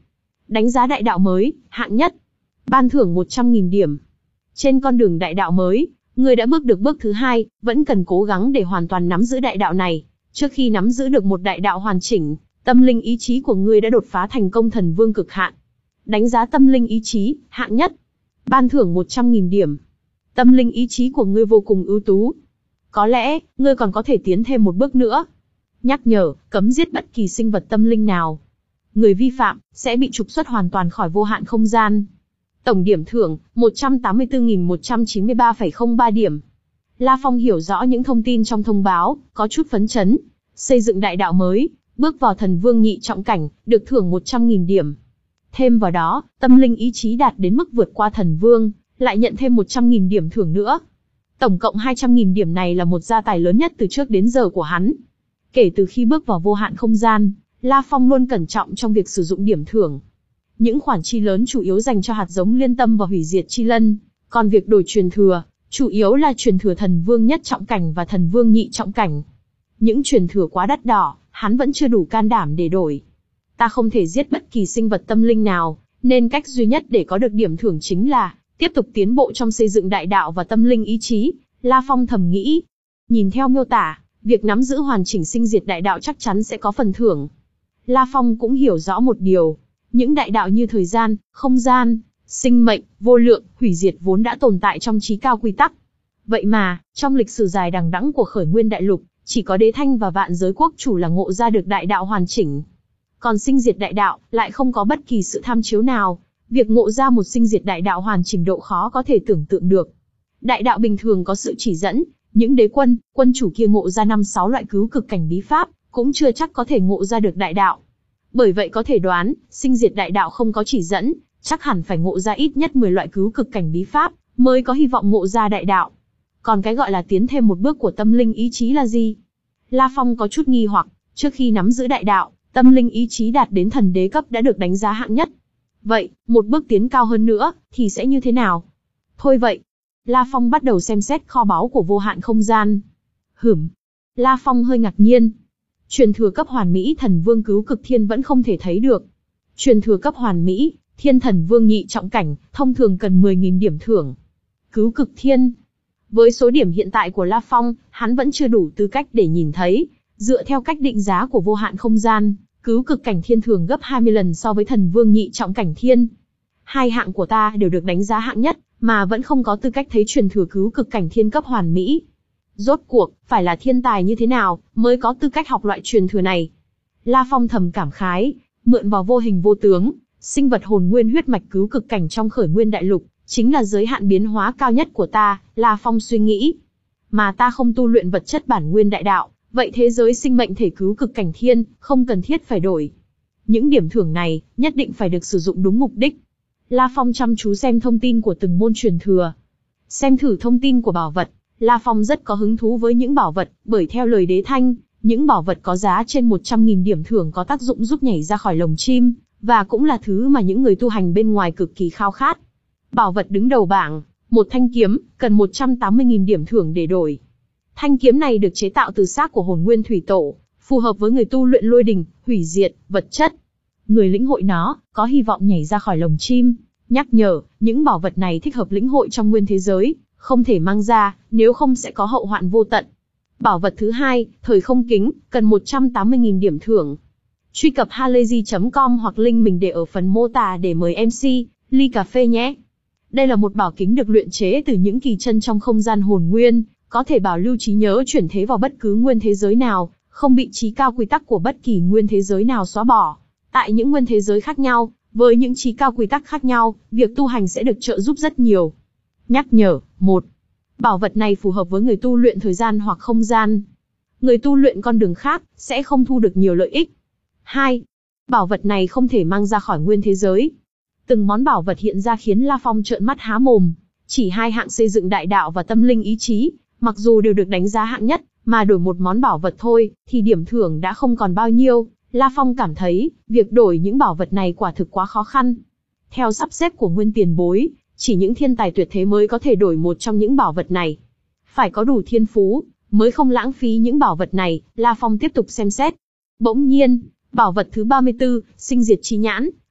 Đánh giá đại đạo mới, hạng nhất. Ban thưởng một trăm nghìn điểm. Trên con đường đại đạo mới, người đã bước được bước thứ hai, vẫn cần cố gắng để hoàn toàn nắm giữ đại đạo này. Trước khi nắm giữ được một đại đạo hoàn chỉnh, tâm linh ý chí của ngươi đã đột phá thành công thần vương cực hạn. Đánh giá tâm linh ý chí, hạng nhất. Ban thưởng một trăm nghìn điểm. Tâm linh ý chí của ngươi vô cùng ưu tú. Có lẽ, ngươi còn có thể tiến thêm một bước nữa. Nhắc nhở, cấm giết bất kỳ sinh vật tâm linh nào. Người vi phạm, sẽ bị trục xuất hoàn toàn khỏi vô hạn không gian. Tổng điểm thưởng, một trăm tám mươi tư nghìn một trăm chín mươi ba phẩy không ba điểm. La Phong hiểu rõ những thông tin trong thông báo, có chút phấn chấn. Xây dựng đại đạo mới, bước vào thần vương nhị trọng cảnh, được thưởng một trăm nghìn điểm. Thêm vào đó, tâm linh ý chí đạt đến mức vượt qua thần vương, lại nhận thêm một trăm nghìn điểm thưởng nữa. Tổng cộng hai trăm nghìn điểm này là một gia tài lớn nhất từ trước đến giờ của hắn. Kể từ khi bước vào vô hạn không gian, La Phong luôn cẩn trọng trong việc sử dụng điểm thưởng. Những khoản chi lớn chủ yếu dành cho hạt giống liên tâm và hủy diệt chi lân, còn việc đổi truyền thừa, chủ yếu là truyền thừa thần vương nhất trọng cảnh và thần vương nhị trọng cảnh. Những truyền thừa quá đắt đỏ, hắn vẫn chưa đủ can đảm để đổi. Ta không thể giết bất kỳ sinh vật tâm linh nào, nên cách duy nhất để có được điểm thưởng chính là tiếp tục tiến bộ trong xây dựng đại đạo và tâm linh ý chí, La Phong thầm nghĩ. Nhìn theo miêu tả, việc nắm giữ hoàn chỉnh sinh diệt đại đạo chắc chắn sẽ có phần thưởng. La Phong cũng hiểu rõ một điều, những đại đạo như thời gian, không gian, sinh mệnh, vô lượng, hủy diệt vốn đã tồn tại trong chí cao quy tắc. Vậy mà, trong lịch sử dài đằng đẵng của khởi nguyên đại lục, chỉ có Đế Thanh và Vạn Giới Quốc Chủ là ngộ ra được đại đạo hoàn chỉnh. Còn sinh diệt đại đạo, lại không có bất kỳ sự tham chiếu nào. Việc ngộ ra một sinh diệt đại đạo hoàn chỉnh độ khó có thể tưởng tượng được. Đại đạo bình thường có sự chỉ dẫn, những đế quân, quân chủ kia ngộ ra năm sáu loại cứu cực cảnh bí pháp, cũng chưa chắc có thể ngộ ra được đại đạo. Bởi vậy có thể đoán, sinh diệt đại đạo không có chỉ dẫn, chắc hẳn phải ngộ ra ít nhất mười loại cứu cực cảnh bí pháp, mới có hy vọng ngộ ra đại đạo. Còn cái gọi là tiến thêm một bước của tâm linh ý chí là gì? La Phong có chút nghi hoặc, trước khi nắm giữ đại đạo, tâm linh ý chí đạt đến thần đế cấp đã được đánh giá hạng nhất. Vậy, một bước tiến cao hơn nữa, thì sẽ như thế nào? Thôi vậy. La Phong bắt đầu xem xét kho báu của vô hạn không gian. Hửm. La Phong hơi ngạc nhiên. Truyền thừa cấp hoàn mỹ thần vương cứu cực thiên vẫn không thể thấy được. Truyền thừa cấp hoàn mỹ, thiên thần vương nhị trọng cảnh, thông thường cần mười nghìn điểm thưởng. Cứu cực thiên. Với số điểm hiện tại của La Phong, hắn vẫn chưa đủ tư cách để nhìn thấy. Dựa theo cách định giá của vô hạn không gian, cứu cực cảnh thiên thường gấp hai mươi lần so với thần vương nhị trọng cảnh thiên. Hai hạng của ta đều được đánh giá hạng nhất, mà vẫn không có tư cách thấy truyền thừa cứu cực cảnh thiên cấp hoàn mỹ. Rốt cuộc, phải là thiên tài như thế nào, mới có tư cách học loại truyền thừa này? La Phong thầm cảm khái, mượn vào vô hình vô tướng, sinh vật hồn nguyên huyết mạch cứu cực cảnh trong khởi nguyên đại lục, chính là giới hạn biến hóa cao nhất của ta, La Phong suy nghĩ. Mà ta không tu luyện vật chất bản nguyên đại đạo, vậy thế giới sinh mệnh thể cứu cực cảnh thiên, không cần thiết phải đổi. Những điểm thưởng này, nhất định phải được sử dụng đúng mục đích. La Phong chăm chú xem thông tin của từng môn truyền thừa. Xem thử thông tin của bảo vật, La Phong rất có hứng thú với những bảo vật, bởi theo lời Đế Thanh, những bảo vật có giá trên một trăm nghìn điểm thưởng có tác dụng giúp nhảy ra khỏi lồng chim, và cũng là thứ mà những người tu hành bên ngoài cực kỳ khao khát. Bảo vật đứng đầu bảng, một thanh kiếm, cần một trăm tám mươi nghìn điểm thưởng để đổi. Thanh kiếm này được chế tạo từ xác của hồn nguyên thủy tổ, phù hợp với người tu luyện lôi đình, hủy diệt, vật chất. Người lĩnh hội nó, có hy vọng nhảy ra khỏi lồng chim. Nhắc nhở, những bảo vật này thích hợp lĩnh hội trong nguyên thế giới, không thể mang ra, nếu không sẽ có hậu hoạn vô tận. Bảo vật thứ hai, thời không kính, cần một trăm tám mươi nghìn điểm thưởng. Truy cập halayzi chấm com hoặc link mình để ở phần mô tả để mời em xê, ly cà phê nhé. Đây là một bảo kính được luyện chế từ những kỳ chân trong không gian hồn nguyên, có thể bảo lưu trí nhớ chuyển thế vào bất cứ nguyên thế giới nào, không bị chí cao quy tắc của bất kỳ nguyên thế giới nào xóa bỏ. Tại những nguyên thế giới khác nhau, với những chí cao quy tắc khác nhau, việc tu hành sẽ được trợ giúp rất nhiều. Nhắc nhở, một. Bảo vật này phù hợp với người tu luyện thời gian hoặc không gian. Người tu luyện con đường khác, sẽ không thu được nhiều lợi ích. hai. Bảo vật này không thể mang ra khỏi nguyên thế giới. Từng món bảo vật hiện ra khiến La Phong trợn mắt há mồm. Chỉ hai hạng xây dựng đại đạo và tâm linh ý chí, mặc dù đều được đánh giá hạng nhất, mà đổi một món bảo vật thôi, thì điểm thưởng đã không còn bao nhiêu. La Phong cảm thấy, việc đổi những bảo vật này quả thực quá khó khăn. Theo sắp xếp của nguyên tiền bối, chỉ những thiên tài tuyệt thế mới có thể đổi một trong những bảo vật này. Phải có đủ thiên phú, mới không lãng phí những bảo vật này, La Phong tiếp tục xem xét. Bỗng nhiên, bảo vật thứ ba mươi tư, sinh diệt chi nhãn,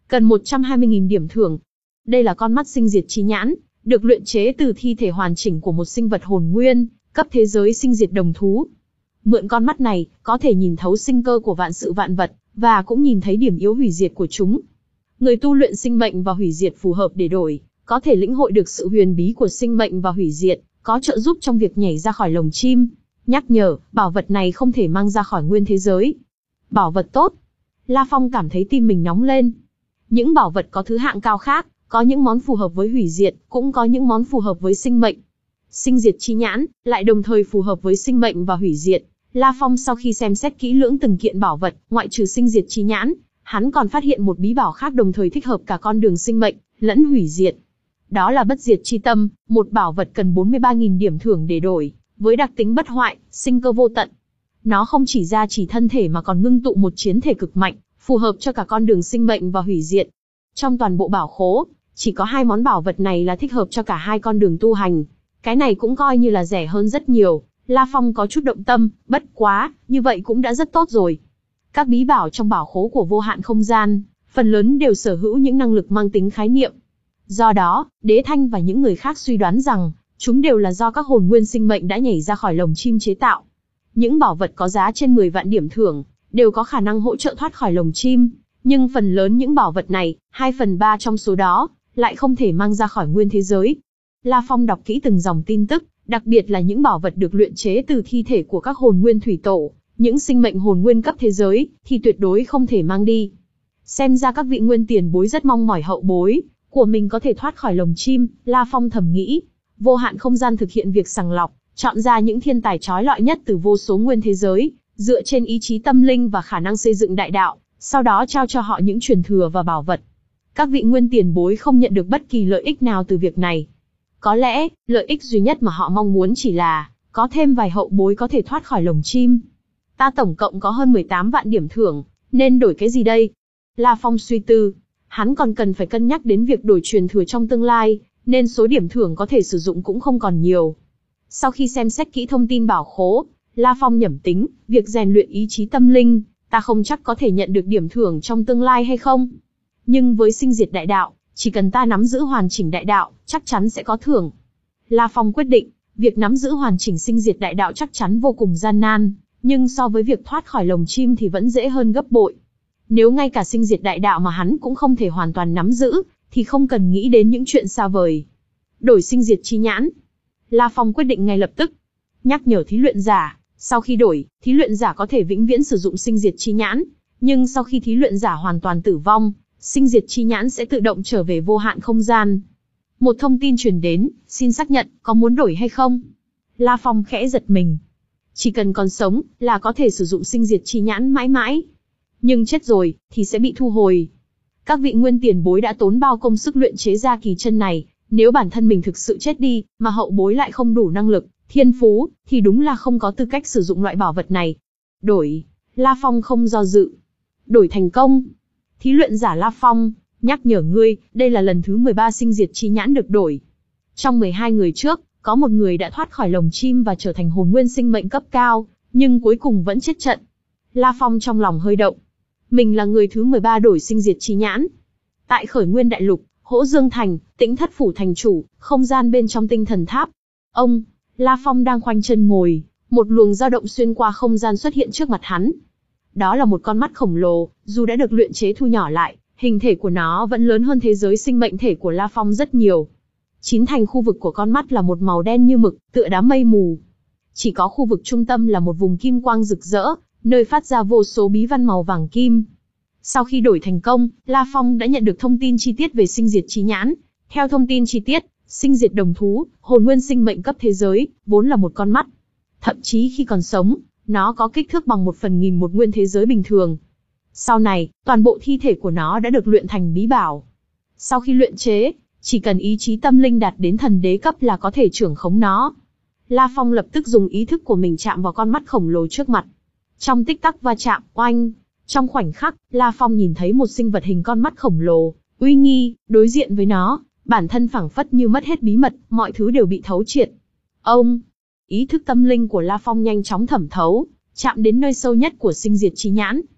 cần một trăm hai mươi nghìn điểm thưởng. Đây là con mắt sinh diệt chi nhãn, được luyện chế từ thi thể hoàn chỉnh của một sinh vật hồn nguyên, cấp thế giới sinh diệt đồng thú. Mượn con mắt này, có thể nhìn thấu sinh cơ của vạn sự vạn vật, và cũng nhìn thấy điểm yếu hủy diệt của chúng. Người tu luyện sinh mệnh và hủy diệt phù hợp để đổi, có thể lĩnh hội được sự huyền bí của sinh mệnh và hủy diệt, có trợ giúp trong việc nhảy ra khỏi lồng chim. Nhắc nhở, bảo vật này không thể mang ra khỏi nguyên thế giới. Bảo vật tốt. La Phong cảm thấy tim mình nóng lên. Những bảo vật có thứ hạng cao khác, có những món phù hợp với hủy diệt, cũng có những món phù hợp với sinh mệnh. Sinh diệt chi nhãn, lại đồng thời phù hợp với sinh mệnh và hủy diệt. La Phong sau khi xem xét kỹ lưỡng từng kiện bảo vật, ngoại trừ sinh diệt chi nhãn, hắn còn phát hiện một bí bảo khác đồng thời thích hợp cả con đường sinh mệnh, lẫn hủy diệt. Đó là bất diệt chi tâm, một bảo vật cần bốn mươi ba nghìn điểm thưởng để đổi, với đặc tính bất hoại, sinh cơ vô tận. Nó không chỉ gia trì thân thể mà còn ngưng tụ một chiến thể cực mạnh, phù hợp cho cả con đường sinh mệnh và hủy diệt. Trong toàn bộ bảo khố, chỉ có hai món bảo vật này là thích hợp cho cả hai con đường tu hành. Cái này cũng coi như là rẻ hơn rất nhiều. La Phong có chút động tâm, bất quá, như vậy cũng đã rất tốt rồi. Các bí bảo trong bảo khố của vô hạn không gian, phần lớn đều sở hữu những năng lực mang tính khái niệm. Do đó, Đế Thanh và những người khác suy đoán rằng, chúng đều là do các hồn nguyên sinh mệnh đã nhảy ra khỏi lồng chim chế tạo. Những bảo vật có giá trên mười vạn điểm thưởng, đều có khả năng hỗ trợ thoát khỏi lồng chim, nhưng phần lớn những bảo vật này, hai phần ba trong số đó, lại không thể mang ra khỏi nguyên thế giới. La Phong đọc kỹ từng dòng tin tức, đặc biệt là những bảo vật được luyện chế từ thi thể của các hồn nguyên thủy tổ, những sinh mệnh hồn nguyên cấp thế giới, thì tuyệt đối không thể mang đi. Xem ra các vị nguyên tiền bối rất mong mỏi hậu bối của mình có thể thoát khỏi lồng chim, La Phong thầm nghĩ. Vô hạn không gian thực hiện việc sàng lọc, chọn ra những thiên tài chói lọi nhất từ vô số nguyên thế giới, dựa trên ý chí tâm linh và khả năng xây dựng đại đạo, sau đó trao cho họ những truyền thừa và bảo vật. Các vị nguyên tiền bối không nhận được bất kỳ lợi ích nào từ việc này. Có lẽ, lợi ích duy nhất mà họ mong muốn chỉ là có thêm vài hậu bối có thể thoát khỏi lồng chim. Ta tổng cộng có hơn mười tám vạn điểm thưởng, nên đổi cái gì đây? La Phong suy tư, hắn còn cần phải cân nhắc đến việc đổi truyền thừa trong tương lai, nên số điểm thưởng có thể sử dụng cũng không còn nhiều. Sau khi xem xét kỹ thông tin bảo khố, La Phong nhẩm tính, việc rèn luyện ý chí tâm linh, ta không chắc có thể nhận được điểm thưởng trong tương lai hay không. Nhưng với sinh diệt đại đạo, chỉ cần ta nắm giữ hoàn chỉnh đại đạo, chắc chắn sẽ có thưởng. La Phong quyết định, việc nắm giữ hoàn chỉnh sinh diệt đại đạo chắc chắn vô cùng gian nan, nhưng so với việc thoát khỏi lồng chim thì vẫn dễ hơn gấp bội. Nếu ngay cả sinh diệt đại đạo mà hắn cũng không thể hoàn toàn nắm giữ, thì không cần nghĩ đến những chuyện xa vời. Đổi sinh diệt chi nhãn. La Phong quyết định ngay lập tức. Nhắc nhở thí luyện giả, sau khi đổi, thí luyện giả có thể vĩnh viễn sử dụng sinh diệt chi nhãn, nhưng sau khi thí luyện giả hoàn toàn tử vong, sinh diệt chi nhãn sẽ tự động trở về vô hạn không gian. Một thông tin truyền đến, xin xác nhận, có muốn đổi hay không? La Phong khẽ giật mình. Chỉ cần còn sống, là có thể sử dụng sinh diệt chi nhãn mãi mãi. Nhưng chết rồi, thì sẽ bị thu hồi. Các vị nguyên tiền bối đã tốn bao công sức luyện chế ra kỳ chân này, nếu bản thân mình thực sự chết đi, mà hậu bối lại không đủ năng lực, thiên phú, thì đúng là không có tư cách sử dụng loại bảo vật này. Đổi. La Phong không do dự. Đổi thành công. Thí luyện giả La Phong, nhắc nhở ngươi, đây là lần thứ mười ba sinh diệt chi nhãn được đổi. Trong mười hai người trước, có một người đã thoát khỏi lồng chim và trở thành hồn nguyên sinh mệnh cấp cao, nhưng cuối cùng vẫn chết trận. La Phong trong lòng hơi động. Mình là người thứ mười ba đổi sinh diệt chi nhãn. Tại Khởi Nguyên Đại Lục, Hỗ Dương Thành, Tĩnh Thất Phủ thành chủ, không gian bên trong tinh thần tháp. Ông, La Phong đang khoanh chân ngồi, một luồng dao động xuyên qua không gian xuất hiện trước mặt hắn. Đó là một con mắt khổng lồ, dù đã được luyện chế thu nhỏ lại, hình thể của nó vẫn lớn hơn thế giới sinh mệnh thể của La Phong rất nhiều. Chín thành khu vực của con mắt là một màu đen như mực, tựa đám mây mù. Chỉ có khu vực trung tâm là một vùng kim quang rực rỡ, nơi phát ra vô số bí văn màu vàng kim. Sau khi đổi thành công, La Phong đã nhận được thông tin chi tiết về sinh diệt chi nhãn. Theo thông tin chi tiết, sinh diệt đồng thú, hồn nguyên sinh mệnh cấp thế giới, vốn là một con mắt. Thậm chí khi còn sống, nó có kích thước bằng một phần nghìn một nguyên thế giới bình thường. Sau này, toàn bộ thi thể của nó đã được luyện thành bí bảo. Sau khi luyện chế, chỉ cần ý chí tâm linh đạt đến thần đế cấp là có thể trưởng khống nó. La Phong lập tức dùng ý thức của mình chạm vào con mắt khổng lồ trước mặt. Trong tích tắc va chạm, oanh, trong khoảnh khắc, La Phong nhìn thấy một sinh vật hình con mắt khổng lồ, uy nghi, đối diện với nó, bản thân phảng phất như mất hết bí mật, mọi thứ đều bị thấu triệt. Ông, ý thức tâm linh của La Phong nhanh chóng thẩm thấu, chạm đến nơi sâu nhất của sinh diệt chi nhãn.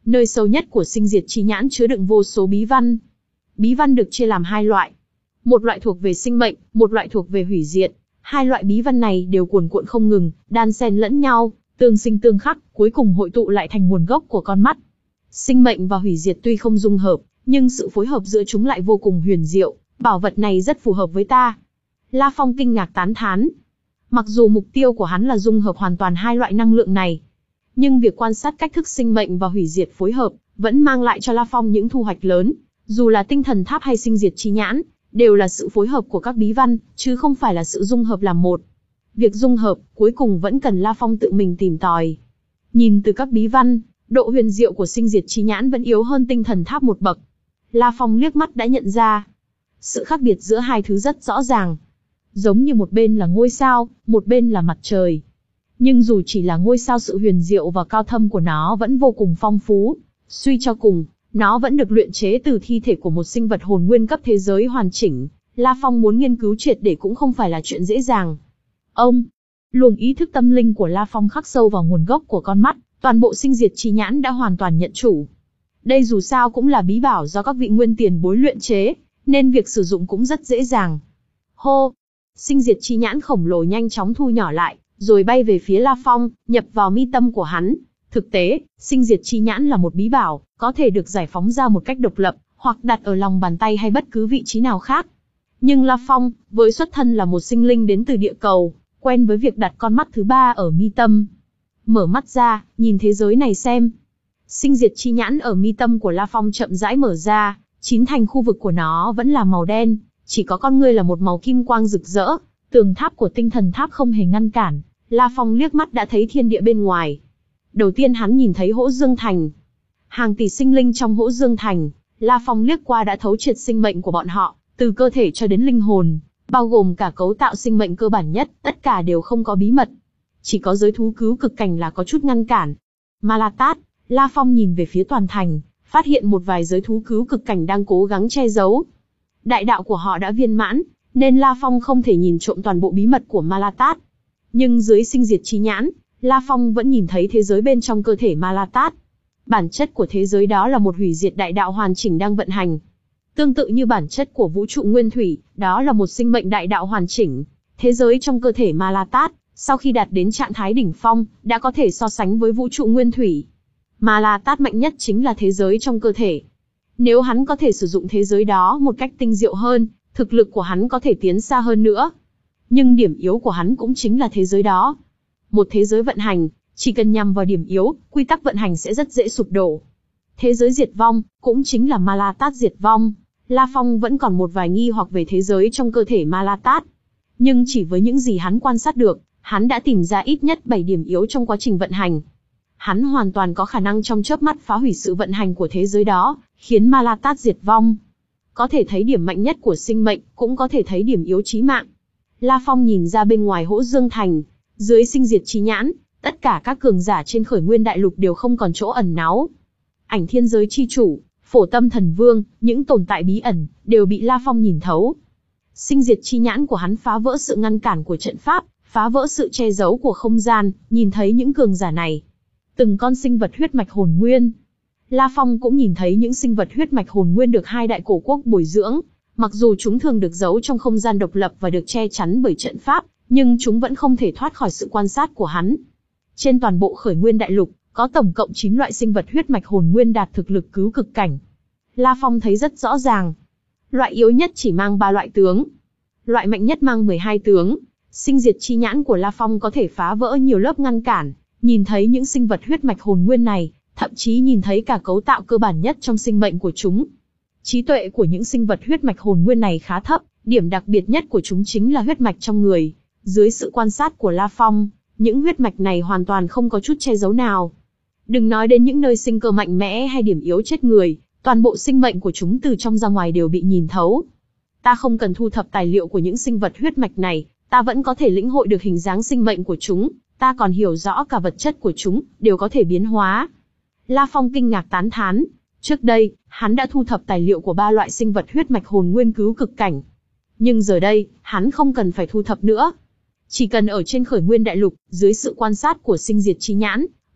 Nơi sâu nhất của sinh diệt chi nhãn chứa đựng vô số bí văn. Bí văn được chia làm hai loại. Một loại thuộc về sinh mệnh, một loại thuộc về hủy diệt. Hai loại bí văn này đều cuồn cuộn không ngừng, đan xen lẫn nhau, tương sinh tương khắc, cuối cùng hội tụ lại thành nguồn gốc của con mắt. Sinh mệnh và hủy diệt tuy không dung hợp, nhưng sự phối hợp giữa chúng lại vô cùng huyền diệu, bảo vật này rất phù hợp với ta. La Phong kinh ngạc tán thán. Mặc dù mục tiêu của hắn là dung hợp hoàn toàn hai loại năng lượng này, nhưng việc quan sát cách thức sinh mệnh và hủy diệt phối hợp, vẫn mang lại cho La Phong những thu hoạch lớn. Dù là tinh thần tháp hay sinh diệt chi nhãn, đều là sự phối hợp của các bí văn, chứ không phải là sự dung hợp làm một. Việc dung hợp, cuối cùng vẫn cần La Phong tự mình tìm tòi. Nhìn từ các bí văn, độ huyền diệu của sinh diệt chi nhãn vẫn yếu hơn tinh thần tháp một bậc. La Phong liếc mắt đã nhận ra. Sự khác biệt giữa hai thứ rất rõ ràng. Giống như một bên là ngôi sao, một bên là mặt trời. Nhưng dù chỉ là ngôi sao, sự huyền diệu và cao thâm của nó vẫn vô cùng phong phú. Suy cho cùng, nó vẫn được luyện chế từ thi thể của một sinh vật hồn nguyên cấp thế giới hoàn chỉnh. La Phong muốn nghiên cứu triệt để cũng không phải là chuyện dễ dàng. Ông, luồng ý thức tâm linh của La Phong khắc sâu vào nguồn gốc của con mắt, toàn bộ sinh diệt chi nhãn đã hoàn toàn nhận chủ. Đây dù sao cũng là bí bảo do các vị nguyên tiền bối luyện chế, nên việc sử dụng cũng rất dễ dàng. Hô, sinh diệt chi nhãn khổng lồ nhanh chóng thu nhỏ lại, rồi bay về phía La Phong, nhập vào mi tâm của hắn. Thực tế, sinh diệt chi nhãn là một bí bảo, có thể được giải phóng ra một cách độc lập, hoặc đặt ở lòng bàn tay hay bất cứ vị trí nào khác. Nhưng La Phong, với xuất thân là một sinh linh đến từ địa cầu, quen với việc đặt con mắt thứ ba ở mi tâm. Mở mắt ra, nhìn thế giới này xem. Sinh diệt chi nhãn ở mi tâm của La Phong chậm rãi mở ra, chín thành khu vực của nó vẫn là màu đen, chỉ có con ngươi là một màu kim quang rực rỡ. Tường tháp của tinh thần tháp không hề ngăn cản, La Phong liếc mắt đã thấy thiên địa bên ngoài. Đầu tiên hắn nhìn thấy Hỗ Dương Thành. Hàng tỷ sinh linh trong Hỗ Dương Thành, La Phong liếc qua đã thấu triệt sinh mệnh của bọn họ, từ cơ thể cho đến linh hồn, bao gồm cả cấu tạo sinh mệnh cơ bản nhất, tất cả đều không có bí mật. Chỉ có giới thú cứu cực cảnh là có chút ngăn cản. Malatat, La Phong nhìn về phía toàn thành, phát hiện một vài giới thú cứu cực cảnh đang cố gắng che giấu. Đại đạo của họ đã viên mãn, nên La Phong không thể nhìn trộm toàn bộ bí mật của Malatat. Nhưng dưới sinh diệt chi nhãn, La Phong vẫn nhìn thấy thế giới bên trong cơ thể Malatat. Bản chất của thế giới đó là một hủy diệt đại đạo hoàn chỉnh đang vận hành. Tương tự như bản chất của vũ trụ nguyên thủy, đó là một sinh mệnh đại đạo hoàn chỉnh. Thế giới trong cơ thể Malatat, sau khi đạt đến trạng thái đỉnh phong, đã có thể so sánh với vũ trụ nguyên thủy. Malatat mạnh nhất chính là thế giới trong cơ thể. Nếu hắn có thể sử dụng thế giới đó một cách tinh diệu hơn, thực lực của hắn có thể tiến xa hơn nữa. Nhưng điểm yếu của hắn cũng chính là thế giới đó. Một thế giới vận hành, chỉ cần nhằm vào điểm yếu, quy tắc vận hành sẽ rất dễ sụp đổ. Thế giới diệt vong, cũng chính là Malatat diệt vong. La Phong vẫn còn một vài nghi hoặc về thế giới trong cơ thể Malatat. Nhưng chỉ với những gì hắn quan sát được, hắn đã tìm ra ít nhất bảy điểm yếu trong quá trình vận hành. Hắn hoàn toàn có khả năng trong chớp mắt phá hủy sự vận hành của thế giới đó, khiến Malatat diệt vong. Có thể thấy điểm mạnh nhất của sinh mệnh, cũng có thể thấy điểm yếu chí mạng. La Phong nhìn ra bên ngoài Hỗ Dương Thành, dưới sinh diệt chi nhãn, tất cả các cường giả trên Khởi Nguyên Đại Lục đều không còn chỗ ẩn náu. Ảnh Thiên Giới chi chủ, Phổ Tâm Thần Vương, những tồn tại bí ẩn, đều bị La Phong nhìn thấu. Sinh diệt chi nhãn của hắn phá vỡ sự ngăn cản của trận pháp, phá vỡ sự che giấu của không gian, nhìn thấy những cường giả này. Từng con sinh vật huyết mạch hồn nguyên. La Phong cũng nhìn thấy những sinh vật huyết mạch hồn nguyên được hai đại cổ quốc bồi dưỡng. Mặc dù chúng thường được giấu trong không gian độc lập và được che chắn bởi trận pháp, nhưng chúng vẫn không thể thoát khỏi sự quan sát của hắn. Trên toàn bộ Khởi Nguyên Đại Lục, có tổng cộng chín loại sinh vật huyết mạch hồn nguyên đạt thực lực cứu cực cảnh. La Phong thấy rất rõ ràng. Loại yếu nhất chỉ mang ba loại tướng. Loại mạnh nhất mang mười hai tướng. Sinh diệt chi nhãn của La Phong có thể phá vỡ nhiều lớp ngăn cản, nhìn thấy những sinh vật huyết mạch hồn nguyên này, thậm chí nhìn thấy cả cấu tạo cơ bản nhất trong sinh mệnh của chúng. Trí tuệ của những sinh vật huyết mạch hồn nguyên này khá thấp, điểm đặc biệt nhất của chúng chính là huyết mạch trong người. Dưới sự quan sát của La Phong, những huyết mạch này hoàn toàn không có chút che giấu nào. Đừng nói đến những nơi sinh cơ mạnh mẽ hay điểm yếu chết người, toàn bộ sinh mệnh của chúng từ trong ra ngoài đều bị nhìn thấu. Ta không cần thu thập tài liệu của những sinh vật huyết mạch này, ta vẫn có thể lĩnh hội được hình dáng sinh mệnh của chúng, ta còn hiểu rõ cả vật chất của chúng, đều có thể biến hóa. La Phong kinh ngạc tán thán. Trước đây, hắn đã thu thập tài liệu của ba loại sinh vật huyết mạch hồn nguyên cứu cực cảnh. Nhưng giờ đây, hắn không cần phải thu thập nữa. Chỉ cần ở trên Khởi Nguyên Đại Lục, dưới sự quan sát của sinh diệt chi nhãn,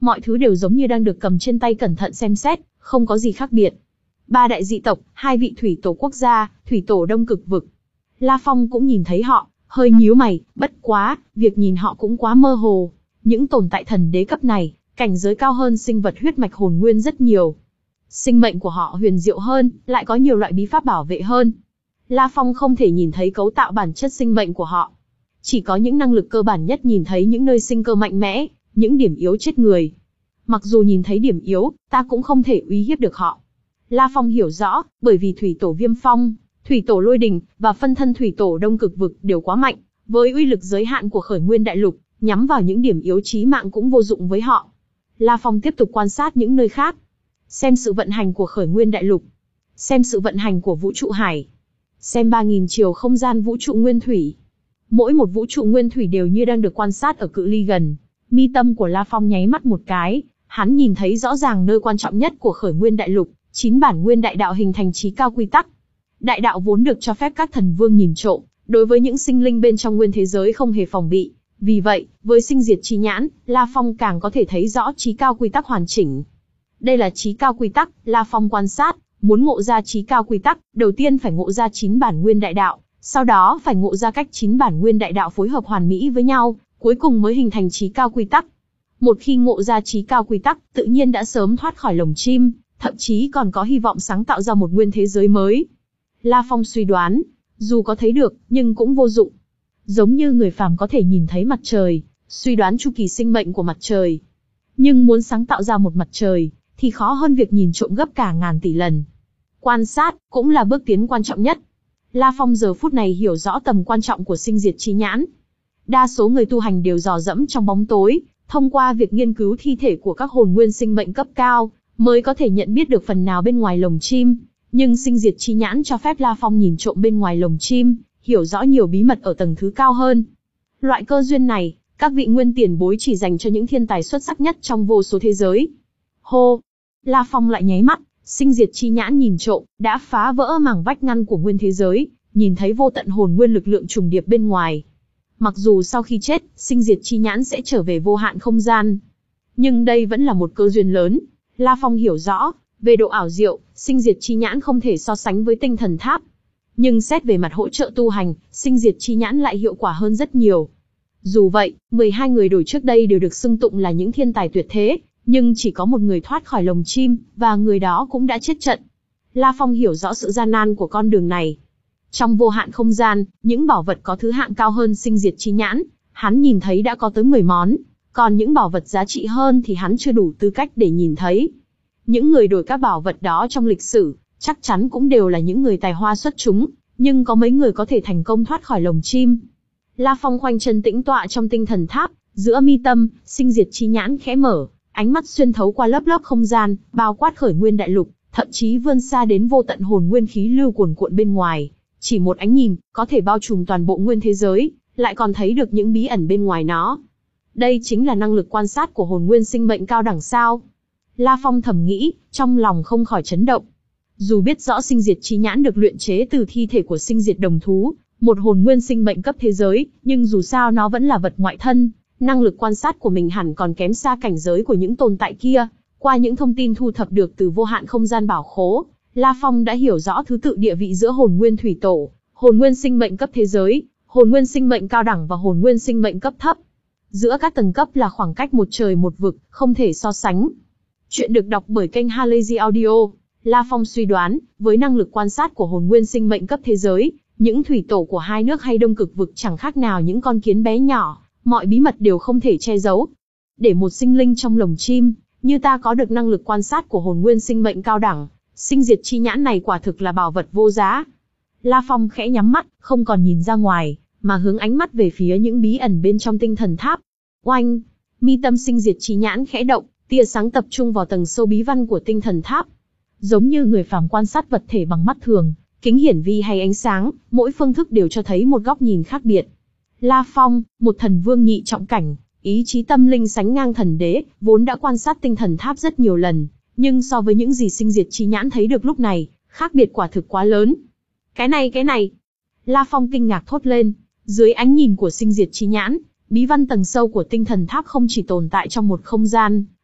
mọi thứ đều giống như đang được cầm trên tay cẩn thận xem xét, không có gì khác biệt. Ba đại dị tộc, hai vị thủy tổ quốc gia, thủy tổ Đông Cực Vực. La Phong cũng nhìn thấy họ, hơi nhíu mày, bất quá, việc nhìn họ cũng quá mơ hồ. Những tồn tại thần đế cấp này, cảnh giới cao hơn sinh vật huyết mạch hồn nguyên rất nhiều. Sinh mệnh của họ huyền diệu hơn, lại có nhiều loại bí pháp bảo vệ hơn. La Phong không thể nhìn thấy cấu tạo bản chất sinh mệnh của họ. Chỉ có những năng lực cơ bản nhất nhìn thấy những nơi sinh cơ mạnh mẽ, những điểm yếu chết người. Mặc dù nhìn thấy điểm yếu, ta cũng không thể uy hiếp được họ. La Phong hiểu rõ, bởi vì thủy tổ Viêm Phong, thủy tổ Lôi Đình, và phân thân thủy tổ Đông Cực Vực đều quá mạnh, với uy lực giới hạn của Khởi Nguyên Đại Lục, nhắm vào những điểm yếu chí mạng cũng vô dụng với họ. La Phong tiếp tục quan sát những nơi khác. Xem sự vận hành của Khởi Nguyên Đại Lục. Xem sự vận hành của vũ trụ hải. Xem ba nghìn chiều không gian vũ trụ nguyên thủy. Mỗi một vũ trụ nguyên thủy đều như đang được quan sát ở cự ly gần. Mi tâm của La Phong nháy mắt một cái, hắn nhìn thấy rõ ràng nơi quan trọng nhất của Khởi Nguyên Đại Lục, chín bản nguyên đại đạo hình thành chí cao quy tắc. Đại đạo vốn được cho phép các thần vương nhìn trộm, đối với những sinh linh bên trong nguyên thế giới không hề phòng bị. Vì vậy, với sinh diệt chi nhãn, La Phong càng có thể thấy rõ chí cao quy tắc hoàn chỉnh. Đây là chí cao quy tắc, La Phong quan sát, muốn ngộ ra chí cao quy tắc, đầu tiên phải ngộ ra chín bản nguyên đại đạo, sau đó phải ngộ ra cách chín bản nguyên đại đạo phối hợp hoàn mỹ với nhau, cuối cùng mới hình thành chí cao quy tắc. Một khi ngộ ra chí cao quy tắc, tự nhiên đã sớm thoát khỏi lồng chim, thậm chí còn có hy vọng sáng tạo ra một nguyên thế giới mới. La Phong suy đoán, dù có thấy được, nhưng cũng vô dụng. Giống như người phàm có thể nhìn thấy mặt trời, suy đoán chu kỳ sinh mệnh của mặt trời. Nhưng muốn sáng tạo ra một mặt trời, thì khó hơn việc nhìn trộm gấp cả ngàn tỷ lần. Quan sát, cũng là bước tiến quan trọng nhất. La Phong giờ phút này hiểu rõ tầm quan trọng của sinh diệt chi nhãn. Đa số người tu hành đều dò dẫm trong bóng tối, thông qua việc nghiên cứu thi thể của các hồn nguyên sinh mệnh cấp cao, mới có thể nhận biết được phần nào bên ngoài lồng chim. Nhưng sinh diệt chi nhãn cho phép La Phong nhìn trộm bên ngoài lồng chim, hiểu rõ nhiều bí mật ở tầng thứ cao hơn. Loại cơ duyên này, các vị nguyên tiền bối chỉ dành cho những thiên tài xuất sắc nhất trong vô số thế giới. Hô! La Phong lại nháy mắt, sinh diệt chi nhãn nhìn trộm, đã phá vỡ mảng vách ngăn của nguyên thế giới, nhìn thấy vô tận hồn nguyên lực lượng trùng điệp bên ngoài. Mặc dù sau khi chết, sinh diệt chi nhãn sẽ trở về vô hạn không gian. Nhưng đây vẫn là một cơ duyên lớn. La Phong hiểu rõ, về độ ảo diệu, sinh diệt chi nhãn không thể so sánh với tinh thần tháp. Nhưng xét về mặt hỗ trợ tu hành, sinh diệt chi nhãn lại hiệu quả hơn rất nhiều. Dù vậy, mười hai người đổi trước đây đều được xưng tụng là những thiên tài tuyệt thế, nhưng chỉ có một người thoát khỏi lồng chim, và người đó cũng đã chết trận. La Phong hiểu rõ sự gian nan của con đường này. Trong vô hạn không gian, những bảo vật có thứ hạng cao hơn sinh diệt chi nhãn, hắn nhìn thấy đã có tới mười món, còn những bảo vật giá trị hơn thì hắn chưa đủ tư cách để nhìn thấy. Những người đổi các bảo vật đó trong lịch sử, chắc chắn cũng đều là những người tài hoa xuất chúng, nhưng có mấy người có thể thành công thoát khỏi lồng chim. La Phong khoanh chân tĩnh tọa trong tinh thần tháp, giữa mi tâm, sinh diệt chi nhãn khẽ mở, ánh mắt xuyên thấu qua lớp lớp không gian, bao quát Khởi Nguyên Đại Lục, thậm chí vươn xa đến vô tận hồn nguyên khí lưu cuồn cuộn bên ngoài. Chỉ một ánh nhìn, có thể bao trùm toàn bộ nguyên thế giới, lại còn thấy được những bí ẩn bên ngoài nó. Đây chính là năng lực quan sát của hồn nguyên sinh mệnh cao đẳng sao. La Phong thầm nghĩ, trong lòng không khỏi chấn động. Dù biết rõ sinh diệt chi nhãn được luyện chế từ thi thể của sinh diệt đồng thú, một hồn nguyên sinh mệnh cấp thế giới, nhưng dù sao nó vẫn là vật ngoại thân, năng lực quan sát của mình hẳn còn kém xa cảnh giới của những tồn tại kia. Qua những thông tin thu thập được từ vô hạn không gian bảo khố, La Phong đã hiểu rõ thứ tự địa vị giữa hồn nguyên thủy tổ, hồn nguyên sinh mệnh cấp thế giới, hồn nguyên sinh mệnh cao đẳng và hồn nguyên sinh mệnh cấp thấp. Giữa các tầng cấp là khoảng cách một trời một vực, không thể so sánh. Chuyện được đọc bởi kênh Halazy Audio. La Phong suy đoán, với năng lực quan sát của hồn nguyên sinh mệnh cấp thế giới, những thủy tổ của hai nước hay Đông Cực Vực chẳng khác nào những con kiến bé nhỏ, mọi bí mật đều không thể che giấu. Để một sinh linh trong lồng chim, như ta có được năng lực quan sát của hồn nguyên sinh mệnh cao đẳng, sinh diệt chi nhãn này quả thực là bảo vật vô giá. La Phong khẽ nhắm mắt, không còn nhìn ra ngoài, mà hướng ánh mắt về phía những bí ẩn bên trong tinh thần tháp. Oanh! Mi tâm sinh diệt chi nhãn khẽ động, tia sáng tập trung vào tầng sâu bí văn của tinh thần tháp. Giống như người phàm quan sát vật thể bằng mắt thường, kính hiển vi hay ánh sáng, mỗi phương thức đều cho thấy một góc nhìn khác biệt. La Phong, một thần vương nhị trọng cảnh, ý chí tâm linh sánh ngang thần đế, vốn đã quan sát tinh thần tháp rất nhiều lần, nhưng so với những gì sinh diệt chi nhãn thấy được lúc này, khác biệt quả thực quá lớn. Cái này cái này! La Phong kinh ngạc thốt lên, dưới ánh nhìn của sinh diệt chi nhãn, bí văn tầng sâu của tinh thần tháp không chỉ tồn tại trong một không gian,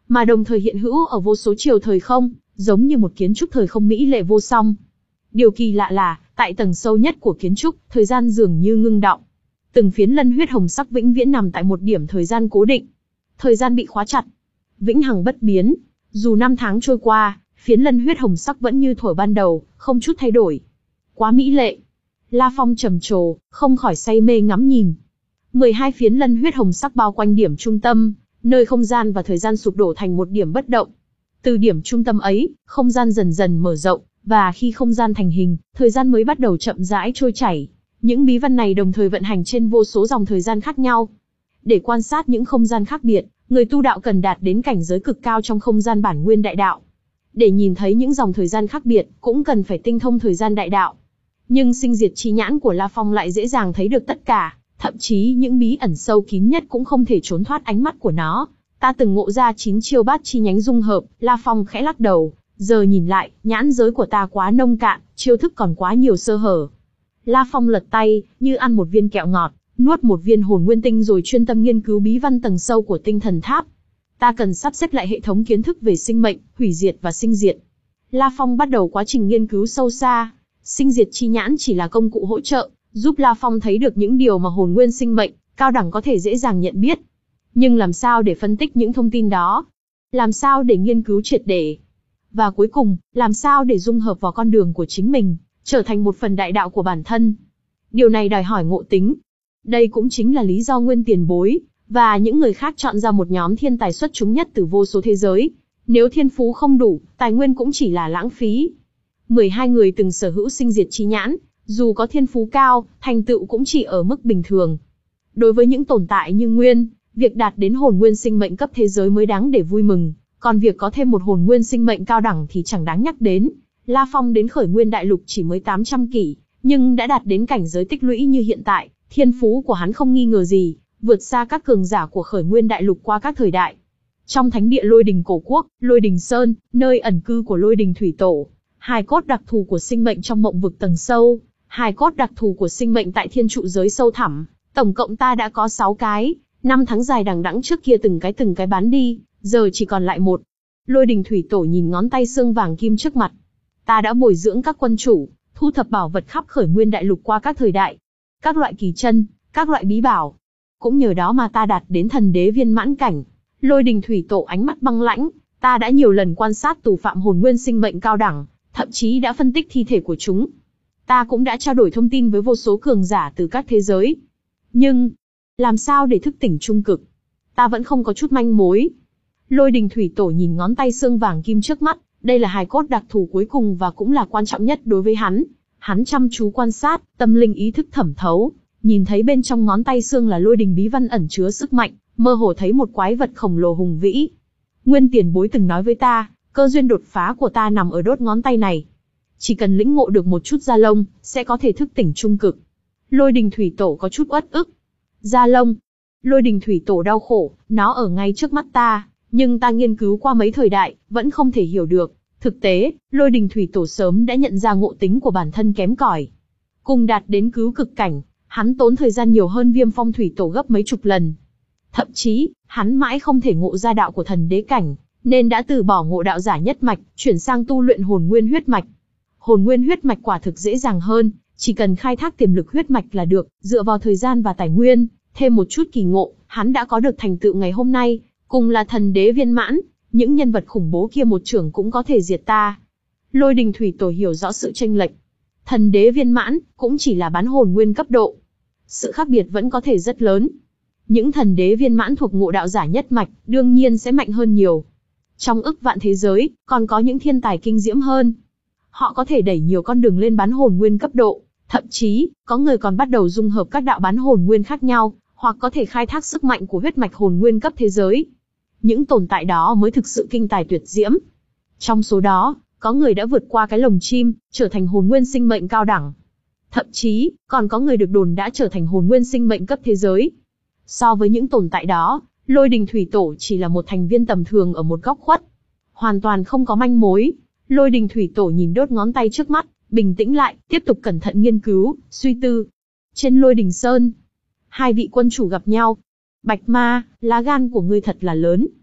mà đồng thời hiện hữu ở vô số chiều thời không, giống như một kiến trúc thời không mỹ lệ vô song. Điều kỳ lạ là, tại tầng sâu nhất của kiến trúc, thời gian dường như ngưng đọng. Từng phiến lân huyết hồng sắc vĩnh viễn nằm tại một điểm thời gian cố định. Thời gian bị khóa chặt, vĩnh hằng bất biến. Dù năm tháng trôi qua, phiến lân huyết hồng sắc vẫn như thuở ban đầu, không chút thay đổi. Quá mỹ lệ. La Phong trầm trồ, không khỏi say mê ngắm nhìn. mười hai phiến lân huyết hồng sắc bao quanh điểm trung tâm, nơi không gian và thời gian sụp đổ thành một điểm bất động. Từ điểm trung tâm ấy, không gian dần dần mở rộng, và khi không gian thành hình, thời gian mới bắt đầu chậm rãi trôi chảy. Những bí văn này đồng thời vận hành trên vô số dòng thời gian khác nhau. Để quan sát những không gian khác biệt, người tu đạo cần đạt đến cảnh giới cực cao trong không gian bản nguyên đại đạo. Để nhìn thấy những dòng thời gian khác biệt, cũng cần phải tinh thông thời gian đại đạo. Nhưng sinh diệt chi nhãn của La Phong lại dễ dàng thấy được tất cả, thậm chí những bí ẩn sâu kín nhất cũng không thể trốn thoát ánh mắt của nó. Ta từng ngộ ra chín chiêu bát chi nhánh dung hợp, La Phong khẽ lắc đầu, giờ nhìn lại, nhãn giới của ta quá nông cạn, chiêu thức còn quá nhiều sơ hở. La Phong lật tay, như ăn một viên kẹo ngọt, nuốt một viên hồn nguyên tinh rồi chuyên tâm nghiên cứu bí văn tầng sâu của tinh thần tháp. Ta cần sắp xếp lại hệ thống kiến thức về sinh mệnh, hủy diệt và sinh diệt. La Phong bắt đầu quá trình nghiên cứu sâu xa. Sinh diệt chi nhãn chỉ là công cụ hỗ trợ, giúp La Phong thấy được những điều mà hồn nguyên sinh mệnh cao đẳng có thể dễ dàng nhận biết. Nhưng làm sao để phân tích những thông tin đó? Làm sao để nghiên cứu triệt để? Và cuối cùng, làm sao để dung hợp vào con đường của chính mình, trở thành một phần đại đạo của bản thân? Điều này đòi hỏi ngộ tính. Đây cũng chính là lý do Nguyên Tiền Bối và những người khác chọn ra một nhóm thiên tài xuất chúng nhất từ vô số thế giới. Nếu thiên phú không đủ, tài nguyên cũng chỉ là lãng phí. mười hai người từng sở hữu sinh diệt chi nhãn, dù có thiên phú cao, thành tựu cũng chỉ ở mức bình thường. Đối với những tồn tại như Nguyên, việc đạt đến hồn nguyên sinh mệnh cấp thế giới mới đáng để vui mừng, còn việc có thêm một hồn nguyên sinh mệnh cao đẳng thì chẳng đáng nhắc đến. La Phong đến khởi nguyên đại lục chỉ mới tám trăm kỷ, nhưng đã đạt đến cảnh giới tích lũy như hiện tại, thiên phú của hắn không nghi ngờ gì, vượt xa các cường giả của khởi nguyên đại lục qua các thời đại. Trong thánh địa Lôi Đình Cổ Quốc, Lôi Đình Sơn, nơi ẩn cư của Lôi Đình Thủy Tổ, hài cốt đặc thù của sinh mệnh trong mộng vực tầng sâu, hài cốt đặc thù của sinh mệnh tại thiên trụ giới sâu thẳm, tổng cộng ta đã có sáu cái, năm tháng dài đằng đẵng trước kia từng cái từng cái bán đi, giờ chỉ còn lại một. Lôi Đình Thủy Tổ nhìn ngón tay xương vàng kim trước mặt. Ta đã bồi dưỡng các quân chủ, thu thập bảo vật khắp khởi nguyên đại lục qua các thời đại, các loại kỳ chân, các loại bí bảo. Cũng nhờ đó mà ta đạt đến thần đế viên mãn cảnh. Lôi Đình Thủy Tổ ánh mắt băng lãnh, ta đã nhiều lần quan sát tù phạm hồn nguyên sinh mệnh cao đẳng, thậm chí đã phân tích thi thể của chúng. Ta cũng đã trao đổi thông tin với vô số cường giả từ các thế giới. Nhưng, làm sao để thức tỉnh trung cực? Ta vẫn không có chút manh mối. Lôi Đình Thủy Tổ nhìn ngón tay xương vàng kim trước mắt, đây là hài cốt đặc thù cuối cùng và cũng là quan trọng nhất đối với hắn. Hắn chăm chú quan sát, tâm linh ý thức thẩm thấu, nhìn thấy bên trong ngón tay xương là lôi đình bí văn ẩn chứa sức mạnh, mơ hồ thấy một quái vật khổng lồ hùng vĩ. Nguyên Tiền Bối từng nói với ta, cơ duyên đột phá của ta nằm ở đốt ngón tay này. Chỉ cần lĩnh ngộ được một chút da lông, sẽ có thể thức tỉnh trung cực. Lôi Đình Thủy Tổ có chút uất ức. Da lông. Lôi Đình Thủy Tổ đau khổ, nó ở ngay trước mắt ta, nhưng ta nghiên cứu qua mấy thời đại, vẫn không thể hiểu được. Thực tế, Lôi Đình Thủy Tổ sớm đã nhận ra ngộ tính của bản thân kém cỏi. Cùng đạt đến cứu cực cảnh, hắn tốn thời gian nhiều hơn Viêm Phong Thủy Tổ gấp mấy chục lần. Thậm chí, hắn mãi không thể ngộ ra đạo của thần đế cảnh, nên đã từ bỏ ngộ đạo giả nhất mạch, chuyển sang tu luyện hồn nguyên huyết mạch. Hồn nguyên huyết mạch quả thực dễ dàng hơn, chỉ cần khai thác tiềm lực huyết mạch là được, dựa vào thời gian và tài nguyên, thêm một chút kỳ ngộ, hắn đã có được thành tựu ngày hôm nay, cùng là thần đế viên mãn, những nhân vật khủng bố kia một trưởng cũng có thể diệt ta. Lôi Đình Thủy Tổ hiểu rõ sự chênh lệch. Thần đế viên mãn, cũng chỉ là bán hồn nguyên cấp độ. Sự khác biệt vẫn có thể rất lớn. Những thần đế viên mãn thuộc ngộ đạo giả nhất mạch, đương nhiên sẽ mạnh hơn nhiều. Trong ức vạn thế giới, còn có những thiên tài kinh diễm hơn. Họ có thể đẩy nhiều con đường lên bán hồn nguyên cấp độ, thậm chí, có người còn bắt đầu dung hợp các đạo bán hồn nguyên khác nhau, hoặc có thể khai thác sức mạnh của huyết mạch hồn nguyên cấp thế giới. Những tồn tại đó mới thực sự kinh tài tuyệt diễm. Trong số đó, có người đã vượt qua cái lồng chim, trở thành hồn nguyên sinh mệnh cao đẳng. Thậm chí, còn có người được đồn đã trở thành hồn nguyên sinh mệnh cấp thế giới. So với những tồn tại đó, Lôi Đình Thủy Tổ chỉ là một thành viên tầm thường ở một góc khuất. Hoàn toàn không có manh mối. Lôi Đình Thủy Tổ nhìn đốt ngón tay trước mắt, bình tĩnh lại, tiếp tục cẩn thận nghiên cứu, suy tư. Trên Lôi Đình Sơn, hai vị quân chủ gặp nhau. Bạch Ma, lá gan của ngươi thật là lớn.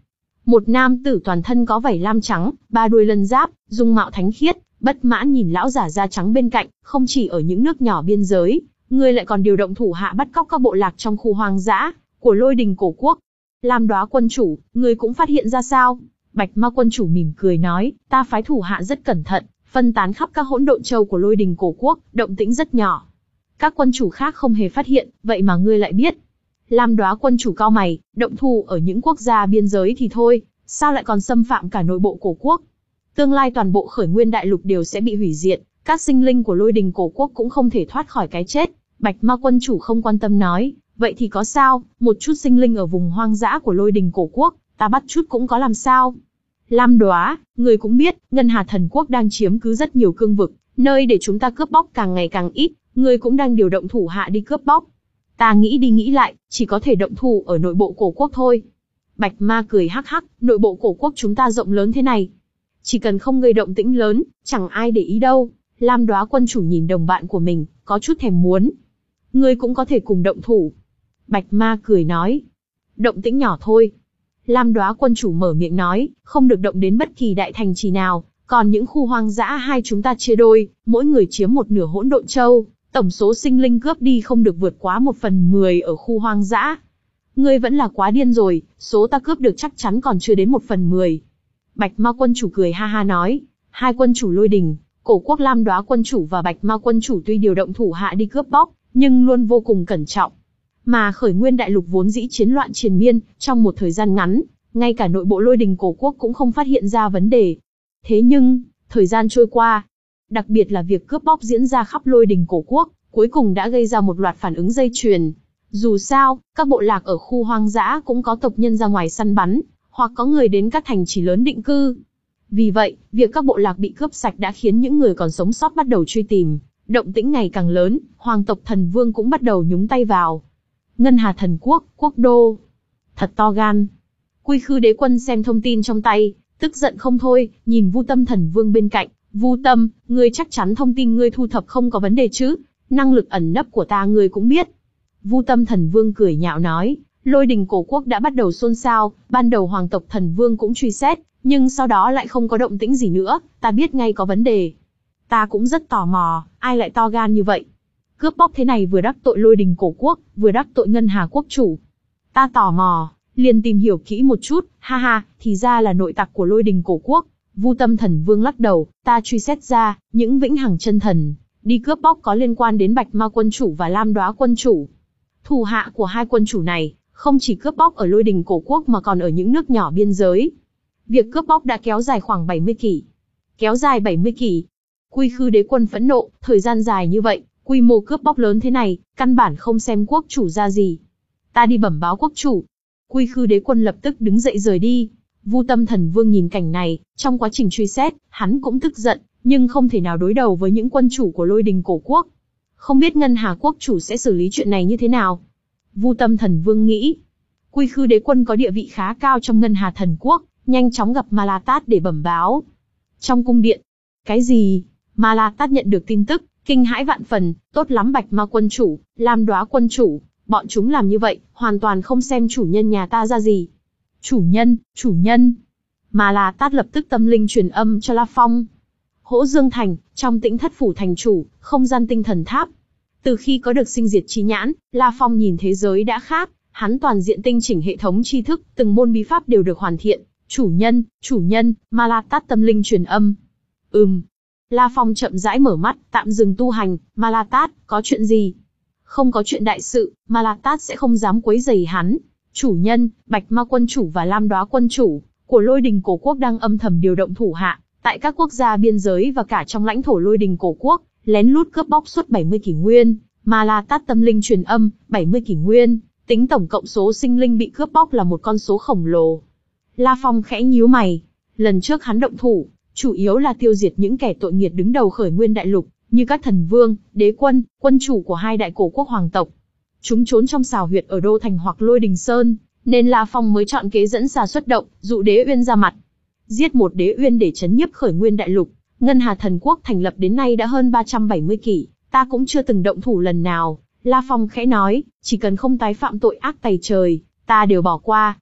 Một nam tử toàn thân có vảy lam trắng, ba đuôi lân giáp, dung mạo thánh khiết, bất mãn nhìn lão giả da trắng bên cạnh, không chỉ ở những nước nhỏ biên giới, ngươi lại còn điều động thủ hạ bắt cóc các bộ lạc trong khu hoang dã của Lôi Đình Cổ Quốc. Lam Đóa quân chủ, ngươi cũng phát hiện ra sao? Bạch Ma quân chủ mỉm cười nói, ta phái thủ hạ rất cẩn thận, phân tán khắp các hỗn độn châu của Lôi Đình Cổ Quốc, động tĩnh rất nhỏ. Các quân chủ khác không hề phát hiện, vậy mà ngươi lại biết. Lam Đóa quân chủ cau mày, động thủ ở những quốc gia biên giới thì thôi, sao lại còn xâm phạm cả nội bộ cổ quốc? Tương lai toàn bộ Khởi Nguyên Đại Lục đều sẽ bị hủy diệt, các sinh linh của Lôi Đình Cổ Quốc cũng không thể thoát khỏi cái chết. Bạch Ma quân chủ không quan tâm nói, vậy thì có sao, một chút sinh linh ở vùng hoang dã của Lôi Đình Cổ Quốc, ta bắt chút cũng có làm sao. Lam Đóa, người cũng biết, Ngân Hà Thần Quốc đang chiếm cứ rất nhiều cương vực, nơi để chúng ta cướp bóc càng ngày càng ít, người cũng đang điều động thủ hạ đi cướp bóc. Ta nghĩ đi nghĩ lại, chỉ có thể động thủ ở nội bộ cổ quốc thôi. Bạch Ma cười hắc hắc, nội bộ cổ quốc chúng ta rộng lớn thế này. Chỉ cần không gây động tĩnh lớn, chẳng ai để ý đâu. Lam Đóa quân chủ nhìn đồng bạn của mình, có chút thèm muốn. Ngươi cũng có thể cùng động thủ. Bạch Ma cười nói. Động tĩnh nhỏ thôi. Lam Đóa quân chủ mở miệng nói, không được động đến bất kỳ đại thành trì nào. Còn những khu hoang dã hai chúng ta chia đôi, mỗi người chiếm một nửa hỗn độn châu. Tổng số sinh linh cướp đi không được vượt quá một phần mười ở khu hoang dã. Ngươi vẫn là quá điên rồi, số ta cướp được chắc chắn còn chưa đến một phần mười. Bạch Ma quân chủ cười ha ha nói, hai quân chủ Lôi Đình, Cổ Quốc Lam Đóa quân chủ và Bạch Ma quân chủ tuy điều động thủ hạ đi cướp bóc, nhưng luôn vô cùng cẩn trọng. Mà Khởi Nguyên Đại Lục vốn dĩ chiến loạn triền miên, trong một thời gian ngắn, ngay cả nội bộ Lôi Đình Cổ Quốc cũng không phát hiện ra vấn đề. Thế nhưng, thời gian trôi qua, đặc biệt là việc cướp bóc diễn ra khắp Lôi Đình Cổ Quốc, cuối cùng đã gây ra một loạt phản ứng dây chuyền. Dù sao, các bộ lạc ở khu hoang dã cũng có tộc nhân ra ngoài săn bắn, hoặc có người đến các thành trì lớn định cư. Vì vậy, việc các bộ lạc bị cướp sạch đã khiến những người còn sống sót bắt đầu truy tìm, động tĩnh ngày càng lớn, Hoàng tộc Thần Vương cũng bắt đầu nhúng tay vào. Ngân Hà Thần Quốc, quốc đô. Thật to gan. Quy Khư Đế Quân xem thông tin trong tay, tức giận không thôi, nhìn Vu Tâm Thần Vương bên cạnh. Vu Tâm, ngươi chắc chắn thông tin ngươi thu thập không có vấn đề chứ? Năng lực ẩn nấp của ta ngươi cũng biết. Vu Tâm Thần Vương cười nhạo nói, Lôi Đình Cổ Quốc đã bắt đầu xôn xao, ban đầu Hoàng tộc Thần Vương cũng truy xét, nhưng sau đó lại không có động tĩnh gì nữa, ta biết ngay có vấn đề. Ta cũng rất tò mò, ai lại to gan như vậy? Cướp bóc thế này vừa đắc tội Lôi Đình Cổ Quốc, vừa đắc tội Ngân Hà Quốc chủ. Ta tò mò, liền tìm hiểu kỹ một chút, ha ha, thì ra là nội tặc của Lôi Đình Cổ Quốc. Vu Tâm Thần Vương lắc đầu, ta truy xét ra, những vĩnh hằng chân thần đi cướp bóc có liên quan đến Bạch Ma quân chủ và Lam Đóa quân chủ. Thủ hạ của hai quân chủ này, không chỉ cướp bóc ở Lôi Đình Cổ Quốc mà còn ở những nước nhỏ biên giới. Việc cướp bóc đã kéo dài khoảng bảy mươi kỷ. Kéo dài bảy mươi kỷ. Quy Khư Đế Quân phẫn nộ, thời gian dài như vậy, quy mô cướp bóc lớn thế này, căn bản không xem quốc chủ ra gì. Ta đi bẩm báo quốc chủ. Quy Khư Đế Quân lập tức đứng dậy rời đi. Vu Tâm Thần Vương nhìn cảnh này, trong quá trình truy xét, hắn cũng tức giận, nhưng không thể nào đối đầu với những quân chủ của Lôi Đình Cổ Quốc. Không biết Ngân Hà Quốc chủ sẽ xử lý chuyện này như thế nào? Vu Tâm Thần Vương nghĩ. Quy Khư Đế Quân có địa vị khá cao trong Ngân Hà Thần Quốc, nhanh chóng gặp Ma La Tát để bẩm báo. Trong cung điện. Cái gì? Ma La Tát nhận được tin tức, kinh hãi vạn phần, tốt lắm Bạch Ma quân chủ, Lam Đóa quân chủ, bọn chúng làm như vậy, hoàn toàn không xem chủ nhân nhà ta ra gì. Chủ nhân, chủ nhân. Ma La Tát lập tức tâm linh truyền âm cho La Phong. Hỗ Dương Thành, trong Tĩnh Thất phủ thành chủ, không gian tinh thần tháp. Từ khi có được sinh diệt chi nhãn, La Phong nhìn thế giới đã khác, hắn toàn diện tinh chỉnh hệ thống tri thức, từng môn bí pháp đều được hoàn thiện. Chủ nhân, chủ nhân, Ma La Tát tâm linh truyền âm. Ừm. La Phong chậm rãi mở mắt, tạm dừng tu hành. Ma La Tát, có chuyện gì? Không có chuyện đại sự, Ma La Tát sẽ không dám quấy rầy hắn. Chủ nhân, Bạch Ma quân chủ và Lam Đóa quân chủ của Lôi Đình Cổ Quốc đang âm thầm điều động thủ hạ tại các quốc gia biên giới và cả trong lãnh thổ Lôi Đình Cổ Quốc, lén lút cướp bóc suốt bảy mươi kỷ nguyên. Ma La Tát tâm linh truyền âm, bảy mươi kỷ nguyên, tính tổng cộng số sinh linh bị cướp bóc là một con số khổng lồ. La Phong khẽ nhíu mày, lần trước hắn động thủ, chủ yếu là tiêu diệt những kẻ tội nghiệt đứng đầu Khởi Nguyên Đại Lục, như các thần vương, đế quân, quân chủ của hai đại cổ quốc hoàng tộc. Chúng trốn trong xào huyệt ở Đô Thành hoặc Lôi Đình Sơn, nên La Phong mới chọn kế dẫn xà xuất động, dụ Đế Uyên ra mặt. Giết một Đế Uyên để trấn nhiếp Khởi Nguyên Đại Lục. Ngân Hà Thần Quốc thành lập đến nay đã hơn ba trăm bảy mươi kỷ, ta cũng chưa từng động thủ lần nào. La Phong khẽ nói, chỉ cần không tái phạm tội ác tày trời, ta đều bỏ qua.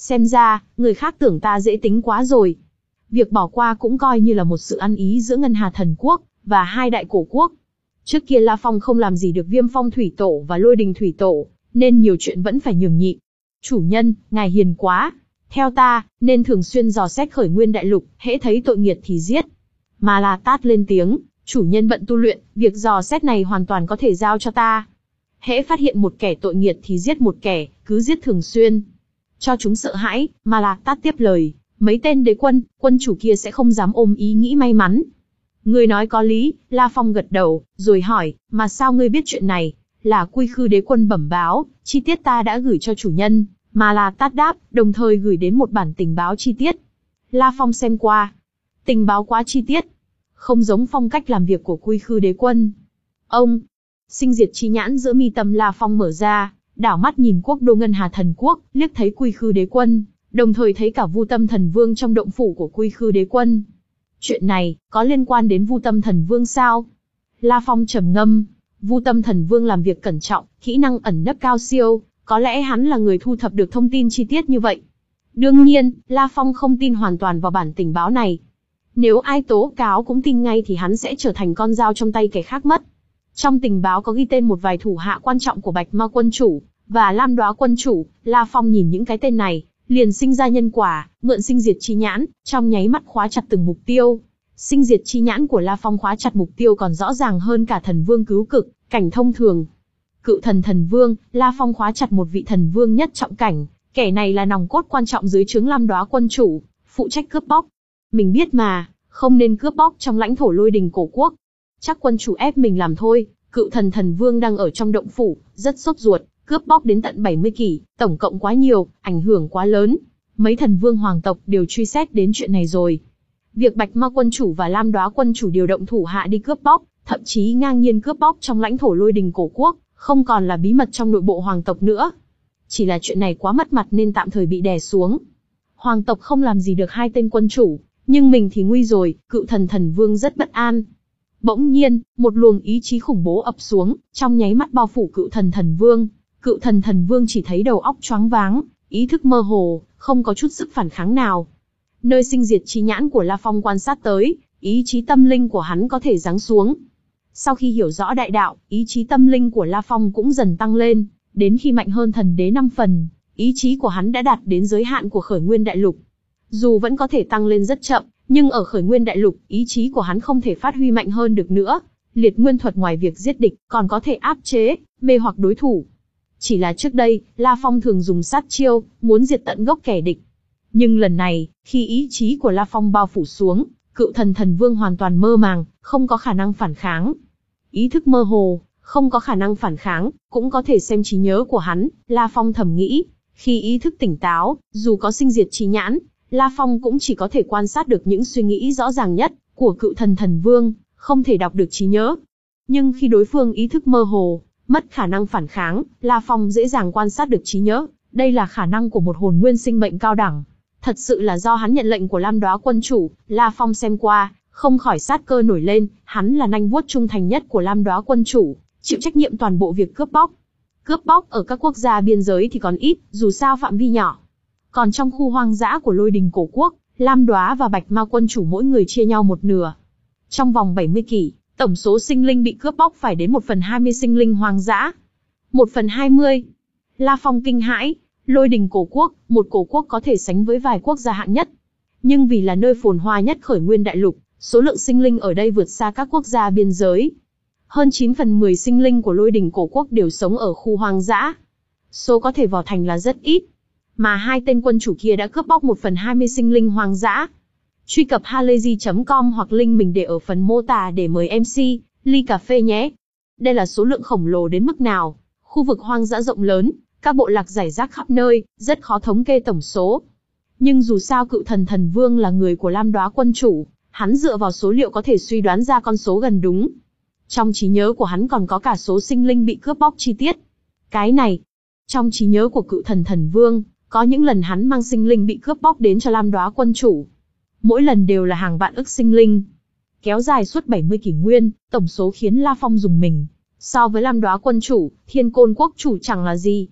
Xem ra, người khác tưởng ta dễ tính quá rồi. Việc bỏ qua cũng coi như là một sự ăn ý giữa Ngân Hà Thần Quốc và hai đại cổ quốc. Trước kia La Phong không làm gì được Viêm Phong Thủy Tổ và Lôi Đình Thủy Tổ, nên nhiều chuyện vẫn phải nhường nhịn. Chủ nhân, ngài hiền quá. Theo ta, nên thường xuyên dò xét khởi nguyên đại lục, hễ thấy tội nghiệt thì giết. Mà La Tát lên tiếng, chủ nhân bận tu luyện, việc dò xét này hoàn toàn có thể giao cho ta. Hễ phát hiện một kẻ tội nghiệt thì giết một kẻ, cứ giết thường xuyên. Cho chúng sợ hãi, mà La Tát tiếp lời, mấy tên đế quân, quân chủ kia sẽ không dám ôm ý nghĩ may mắn. Ngươi nói có lý, La Phong gật đầu, rồi hỏi, mà sao ngươi biết chuyện này? Là Quy Khư đế quân bẩm báo, chi tiết ta đã gửi cho chủ nhân, mà La Tát đáp, đồng thời gửi đến một bản tình báo chi tiết. La Phong xem qua. Tình báo quá chi tiết. Không giống phong cách làm việc của Quy Khư đế quân. Ông, sinh diệt chi nhãn giữa mi tâm La Phong mở ra, đảo mắt nhìn quốc đô Ngân Hà Thần Quốc, liếc thấy Quy Khư đế quân, đồng thời thấy cả Vu Tâm Thần Vương trong động phủ của Quy Khư đế quân. Chuyện này, có liên quan đến Vu Tâm Thần Vương sao? La Phong trầm ngâm, Vu Tâm Thần Vương làm việc cẩn trọng, kỹ năng ẩn nấp cao siêu, có lẽ hắn là người thu thập được thông tin chi tiết như vậy. Đương nhiên, La Phong không tin hoàn toàn vào bản tình báo này. Nếu ai tố cáo cũng tin ngay thì hắn sẽ trở thành con dao trong tay kẻ khác mất. Trong tình báo có ghi tên một vài thủ hạ quan trọng của Bạch Ma quân chủ và Lam Đóa quân chủ. La Phong nhìn những cái tên này, liền sinh ra nhân quả, mượn sinh diệt chi nhãn, trong nháy mắt khóa chặt từng mục tiêu. Sinh diệt chi nhãn của La Phong khóa chặt mục tiêu còn rõ ràng hơn cả thần vương cứu cực, cảnh thông thường. Cự thần thần vương, La Phong khóa chặt một vị thần vương nhất trọng cảnh, kẻ này là nòng cốt quan trọng dưới trướng Lam Đóa quân chủ, phụ trách cướp bóc. Mình biết mà, không nên cướp bóc trong lãnh thổ Lôi Đình cổ quốc. Chắc quân chủ ép mình làm thôi. Cự thần thần vương đang ở trong động phủ, rất sốt ruột, cướp bóc đến tận bảy mươi kỷ, tổng cộng quá nhiều, ảnh hưởng quá lớn. Mấy thần vương hoàng tộc đều truy xét đến chuyện này rồi. Việc Bạch Ma quân chủ và Lam Đóa quân chủ điều động thủ hạ đi cướp bóc, thậm chí ngang nhiên cướp bóc trong lãnh thổ Lôi Đình cổ quốc, không còn là bí mật trong nội bộ hoàng tộc nữa. Chỉ là chuyện này quá mất mặt nên tạm thời bị đè xuống. Hoàng tộc không làm gì được hai tên quân chủ, nhưng mình thì nguy rồi. Cự thần thần vương rất bất an. Bỗng nhiên, một luồng ý chí khủng bố ập xuống, trong nháy mắt bao phủ cự thần thần vương. Cự thần thần vương chỉ thấy đầu óc choáng váng, ý thức mơ hồ, không có chút sức phản kháng nào. Nơi sinh diệt chi nhãn của La Phong quan sát tới, ý chí tâm linh của hắn có thể giáng xuống. Sau khi hiểu rõ đại đạo, ý chí tâm linh của La Phong cũng dần tăng lên, đến khi mạnh hơn thần đế năm phần, ý chí của hắn đã đạt đến giới hạn của khởi nguyên đại lục. Dù vẫn có thể tăng lên rất chậm, nhưng ở khởi nguyên đại lục, ý chí của hắn không thể phát huy mạnh hơn được nữa. Liệt nguyên thuật ngoài việc giết địch, còn có thể áp chế, mê hoặc đối thủ. Chỉ là trước đây, La Phong thường dùng sát chiêu, muốn diệt tận gốc kẻ địch. Nhưng lần này, khi ý chí của La Phong bao phủ xuống, cự thần thần vương hoàn toàn mơ màng, không có khả năng phản kháng. Ý thức mơ hồ, không có khả năng phản kháng, cũng có thể xem trí nhớ của hắn. La Phong thầm nghĩ, khi ý thức tỉnh táo, dù có sinh diệt trí nhãn, La Phong cũng chỉ có thể quan sát được những suy nghĩ rõ ràng nhất của cự thần thần vương, không thể đọc được trí nhớ. Nhưng khi đối phương ý thức mơ hồ, mất khả năng phản kháng, La Phong dễ dàng quan sát được trí nhớ. Đây là khả năng của một hồn nguyên sinh mệnh cao đẳng. Thật sự là do hắn nhận lệnh của Lam Đóa quân chủ. La Phong xem qua, không khỏi sát cơ nổi lên. Hắn là nanh vuốt trung thành nhất của Lam Đóa quân chủ, chịu trách nhiệm toàn bộ việc cướp bóc. Cướp bóc ở các quốc gia biên giới thì còn ít, dù sao phạm vi nhỏ. Còn trong khu hoang dã của Lôi Đình cổ quốc, Lam Đóa và Bạch Ma quân chủ mỗi người chia nhau một nửa. Trong vòng bảy mươi kỷ, tổng số sinh linh bị cướp bóc phải đến một phần hai mươi sinh linh hoang dã. một phần hai mươi. La Phong kinh hãi, Lôi Đình cổ quốc, một cổ quốc có thể sánh với vài quốc gia hạng nhất. Nhưng vì là nơi phồn hoa nhất khởi nguyên đại lục, số lượng sinh linh ở đây vượt xa các quốc gia biên giới. Hơn chín phần mười sinh linh của Lôi Đình cổ quốc đều sống ở khu hoang dã. Số có thể vào thành là rất ít. Mà hai tên quân chủ kia đã cướp bóc một phần hai mươi sinh linh hoang dã. Truy cập halayzi chấm com hoặc link mình để ở phần mô tả để mời em xê, ly cà phê nhé. Đây là số lượng khổng lồ đến mức nào? Khu vực hoang dã rộng lớn, các bộ lạc rải rác khắp nơi, rất khó thống kê tổng số. Nhưng dù sao cự thần thần vương là người của Lam Đóa quân chủ, hắn dựa vào số liệu có thể suy đoán ra con số gần đúng. Trong trí nhớ của hắn còn có cả số sinh linh bị cướp bóc chi tiết. Cái này, trong trí nhớ của cự thần thần vương, có những lần hắn mang sinh linh bị cướp bóc đến cho Lam Đóa quân chủ. Mỗi lần đều là hàng vạn ức sinh linh. Kéo dài suốt bảy mươi kỷ nguyên, tổng số khiến La Phong rùng mình. So với Lam Đóa quân chủ, Thiên Côn quốc chủ chẳng là gì.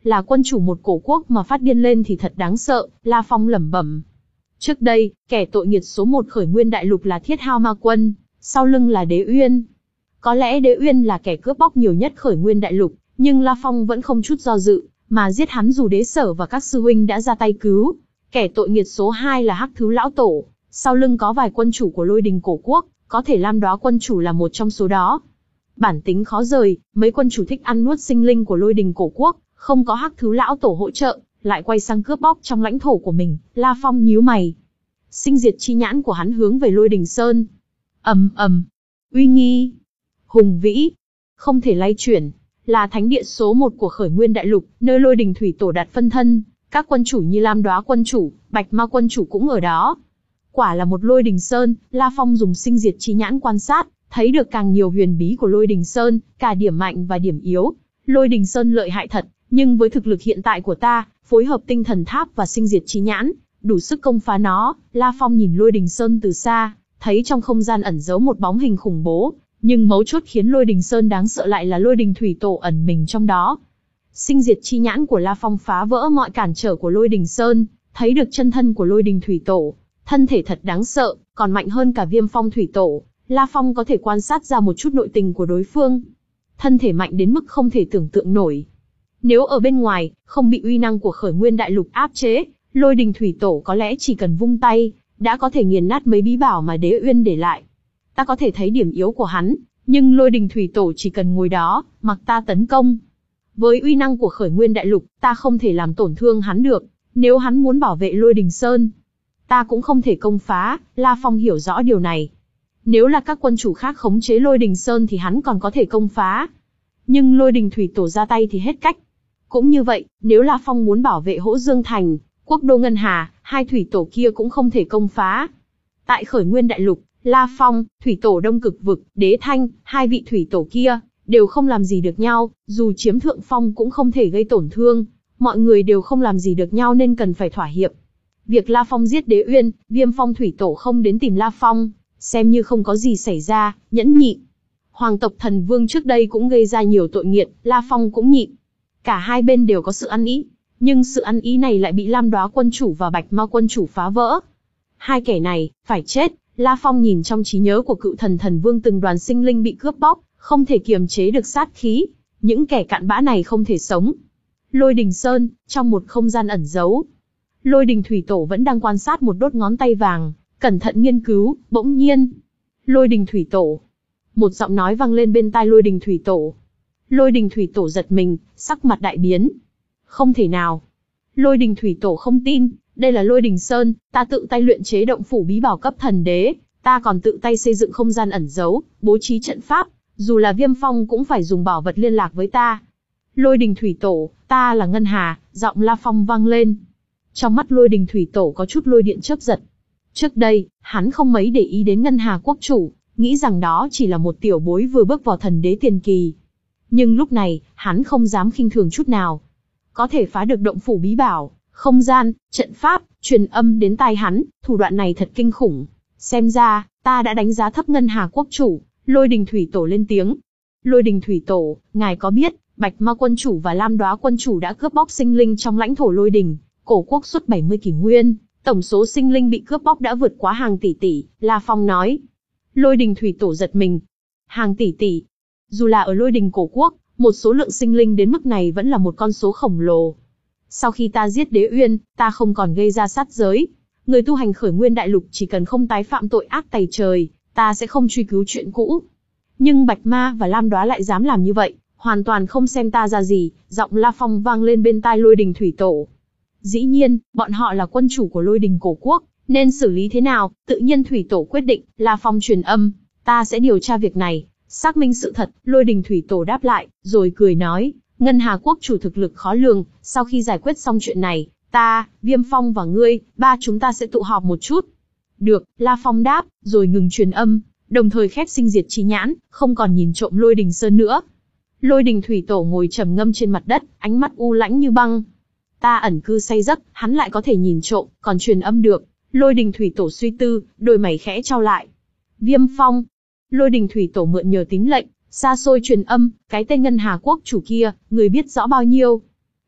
là quân chủ một cổ quốc mà phát điên lên thì thật đáng sợ, La Phong lẩm bẩm. Trước đây, kẻ tội nghiệt số một khởi nguyên đại lục là Thiết Hao Ma Quân, sau lưng là Đế Uyên. Có lẽ Đế Uyên là kẻ cướp bóc nhiều nhất khởi nguyên đại lục, nhưng La Phong vẫn không chút do dự, mà giết hắn dù Đế Sở và các sư huynh đã ra tay cứu. Kẻ tội nghiệt số hai là Hắc Thú Lão Tổ, sau lưng có vài quân chủ của Lôi Đình cổ quốc, có thể Lam Đóa quân chủ là một trong số đó. Bản tính khó rời, mấy quân chủ thích ăn nuốt sinh linh của Lôi Đình cổ quốc, không có Hắc Thú Lão Tổ hỗ trợ, lại quay sang cướp bóc trong lãnh thổ của mình. La Phong nhíu mày. Sinh diệt chi nhãn của hắn hướng về Lôi Đình Sơn. Ầm ầm, uy nghi, hùng vĩ, không thể lay chuyển, là thánh địa số một của khởi nguyên đại lục, nơi Lôi Đình thủy tổ đặt phân thân, các quân chủ như Lam Đóa quân chủ, Bạch Ma quân chủ cũng ở đó. Quả là một Lôi Đình Sơn. La Phong dùng sinh diệt chi nhãn quan sát, thấy được càng nhiều huyền bí của Lôi Đình Sơn, cả điểm mạnh và điểm yếu. Lôi Đình Sơn lợi hại thật, nhưng với thực lực hiện tại của ta, phối hợp tinh thần tháp và sinh diệt chi nhãn, đủ sức công phá nó. La Phong nhìn Lôi Đình Sơn từ xa, thấy trong không gian ẩn giấu một bóng hình khủng bố, nhưng mấu chốt khiến Lôi Đình Sơn đáng sợ lại là Lôi Đình thủy tổ ẩn mình trong đó. Sinh diệt chi nhãn của La Phong phá vỡ mọi cản trở của Lôi Đình Sơn, thấy được chân thân của Lôi Đình thủy tổ, thân thể thật đáng sợ, còn mạnh hơn cả Viêm Phong thủy tổ. La Phong có thể quan sát ra một chút nội tình của đối phương. Thân thể mạnh đến mức không thể tưởng tượng nổi. Nếu ở bên ngoài, không bị uy năng của khởi nguyên đại lục áp chế, Lôi Đình thủy tổ có lẽ chỉ cần vung tay, đã có thể nghiền nát mấy bí bảo mà Đế Uyên để lại. Ta có thể thấy điểm yếu của hắn, nhưng Lôi Đình thủy tổ chỉ cần ngồi đó, mặc ta tấn công. Với uy năng của khởi nguyên đại lục, ta không thể làm tổn thương hắn được. Nếu hắn muốn bảo vệ Lôi Đình Sơn, ta cũng không thể công phá. La Phong hiểu rõ điều này. Nếu là các quân chủ khác khống chế Lôi Đình Sơn thì hắn còn có thể công phá. Nhưng Lôi Đình thủy tổ ra tay thì hết cách. Cũng như vậy, nếu La Phong muốn bảo vệ Hỗ Dương Thành, quốc đô Ngân Hà, hai thủy tổ kia cũng không thể công phá. Tại khởi nguyên đại lục, La Phong, thủy tổ Đông Cực Vực, Đế Thanh, hai vị thủy tổ kia, đều không làm gì được nhau, dù chiếm thượng phong cũng không thể gây tổn thương. Mọi người đều không làm gì được nhau nên cần phải thỏa hiệp. Việc La Phong giết Đế Uyên, Viêm Phong thủy tổ không đến tìm La Phong, xem như không có gì xảy ra, nhẫn nhịn. Hoàng tộc Thần Vương trước đây cũng gây ra nhiều tội nghiệt, La Phong cũng nhịn. Cả hai bên đều có sự ăn ý, nhưng sự ăn ý này lại bị Lam Đóa quân chủ và Bạch Ma quân chủ phá vỡ. Hai kẻ này, phải chết. La Phong nhìn trong trí nhớ của cựu thần Thần Vương từng đoàn sinh linh bị cướp bóc, không thể kiềm chế được sát khí. Những kẻ cặn bã này không thể sống. Lôi Đình Sơn, trong một không gian ẩn giấu. Lôi Đình thủy tổ vẫn đang quan sát một đốt ngón tay vàng, cẩn thận nghiên cứu. Bỗng nhiên, Lôi Đình thủy tổ. Một giọng nói vang lên bên tai Lôi Đình thủy tổ. Lôi Đình thủy tổ giật mình, sắc mặt đại biến. Không thể nào. Lôi Đình thủy tổ không tin, đây là Lôi Đình Sơn, ta tự tay luyện chế động phủ bí bảo cấp thần đế, ta còn tự tay xây dựng không gian ẩn giấu, bố trí trận pháp, dù là Viêm Phong cũng phải dùng bảo vật liên lạc với ta. Lôi Đình thủy tổ, ta là Ngân Hà, giọng La Phong vang lên. Trong mắt Lôi Đình thủy tổ có chút lôi điện chớp giật. Trước đây, hắn không mấy để ý đến Ngân Hà quốc chủ, nghĩ rằng đó chỉ là một tiểu bối vừa bước vào thần đế tiền kỳ. Nhưng lúc này, hắn không dám khinh thường chút nào. Có thể phá được động phủ bí bảo, không gian, trận pháp, truyền âm đến tai hắn, thủ đoạn này thật kinh khủng. Xem ra, ta đã đánh giá thấp Ngân Hà quốc chủ. Lôi Đình thủy tổ lên tiếng. Lôi Đình thủy tổ, ngài có biết, Bạch Ma quân chủ và Lam Đóa quân chủ đã cướp bóc sinh linh trong lãnh thổ Lôi Đình, cổ quốc suốt bảy mươi kỷ nguyên, tổng số sinh linh bị cướp bóc đã vượt quá hàng tỷ tỷ, La Phong nói. Lôi Đình thủy tổ giật mình. Hàng tỷ tỷ. Dù là ở Lôi Đình cổ quốc, một số lượng sinh linh đến mức này vẫn là một con số khổng lồ. Sau khi ta giết Đế Uyên, ta không còn gây ra sát giới. Người tu hành khởi nguyên đại lục chỉ cần không tái phạm tội ác tày trời, ta sẽ không truy cứu chuyện cũ. Nhưng Bạch Ma và Lam Đóa lại dám làm như vậy, hoàn toàn không xem ta ra gì. Giọng La Phong vang lên bên tai Lôi Đình thủy tổ. Dĩ nhiên, bọn họ là quân chủ của Lôi Đình cổ quốc, nên xử lý thế nào, tự nhiên thủy tổ quyết định. La Phong truyền âm, ta sẽ điều tra việc này, xác minh sự thật. Lôi Đình thủy tổ đáp lại, rồi cười nói, Ngân Hà quốc chủ thực lực khó lường, sau khi giải quyết xong chuyện này, ta, Viêm Phong và ngươi, ba chúng ta sẽ tụ họp một chút. Được, La Phong đáp, rồi ngừng truyền âm, đồng thời khép sinh diệt chi nhãn, không còn nhìn trộm Lôi Đình Sơn nữa. Lôi Đình thủy tổ ngồi trầm ngâm trên mặt đất, ánh mắt u lãnh như băng. Ta ẩn cư say giấc, hắn lại có thể nhìn trộm, còn truyền âm được. Lôi Đình thủy tổ suy tư, đôi mày khẽ trao lại. Viêm Phong. Lôi Đình thủy tổ mượn nhờ tín lệnh, xa xôi truyền âm, cái tên Ngân Hà quốc chủ kia, người biết rõ bao nhiêu?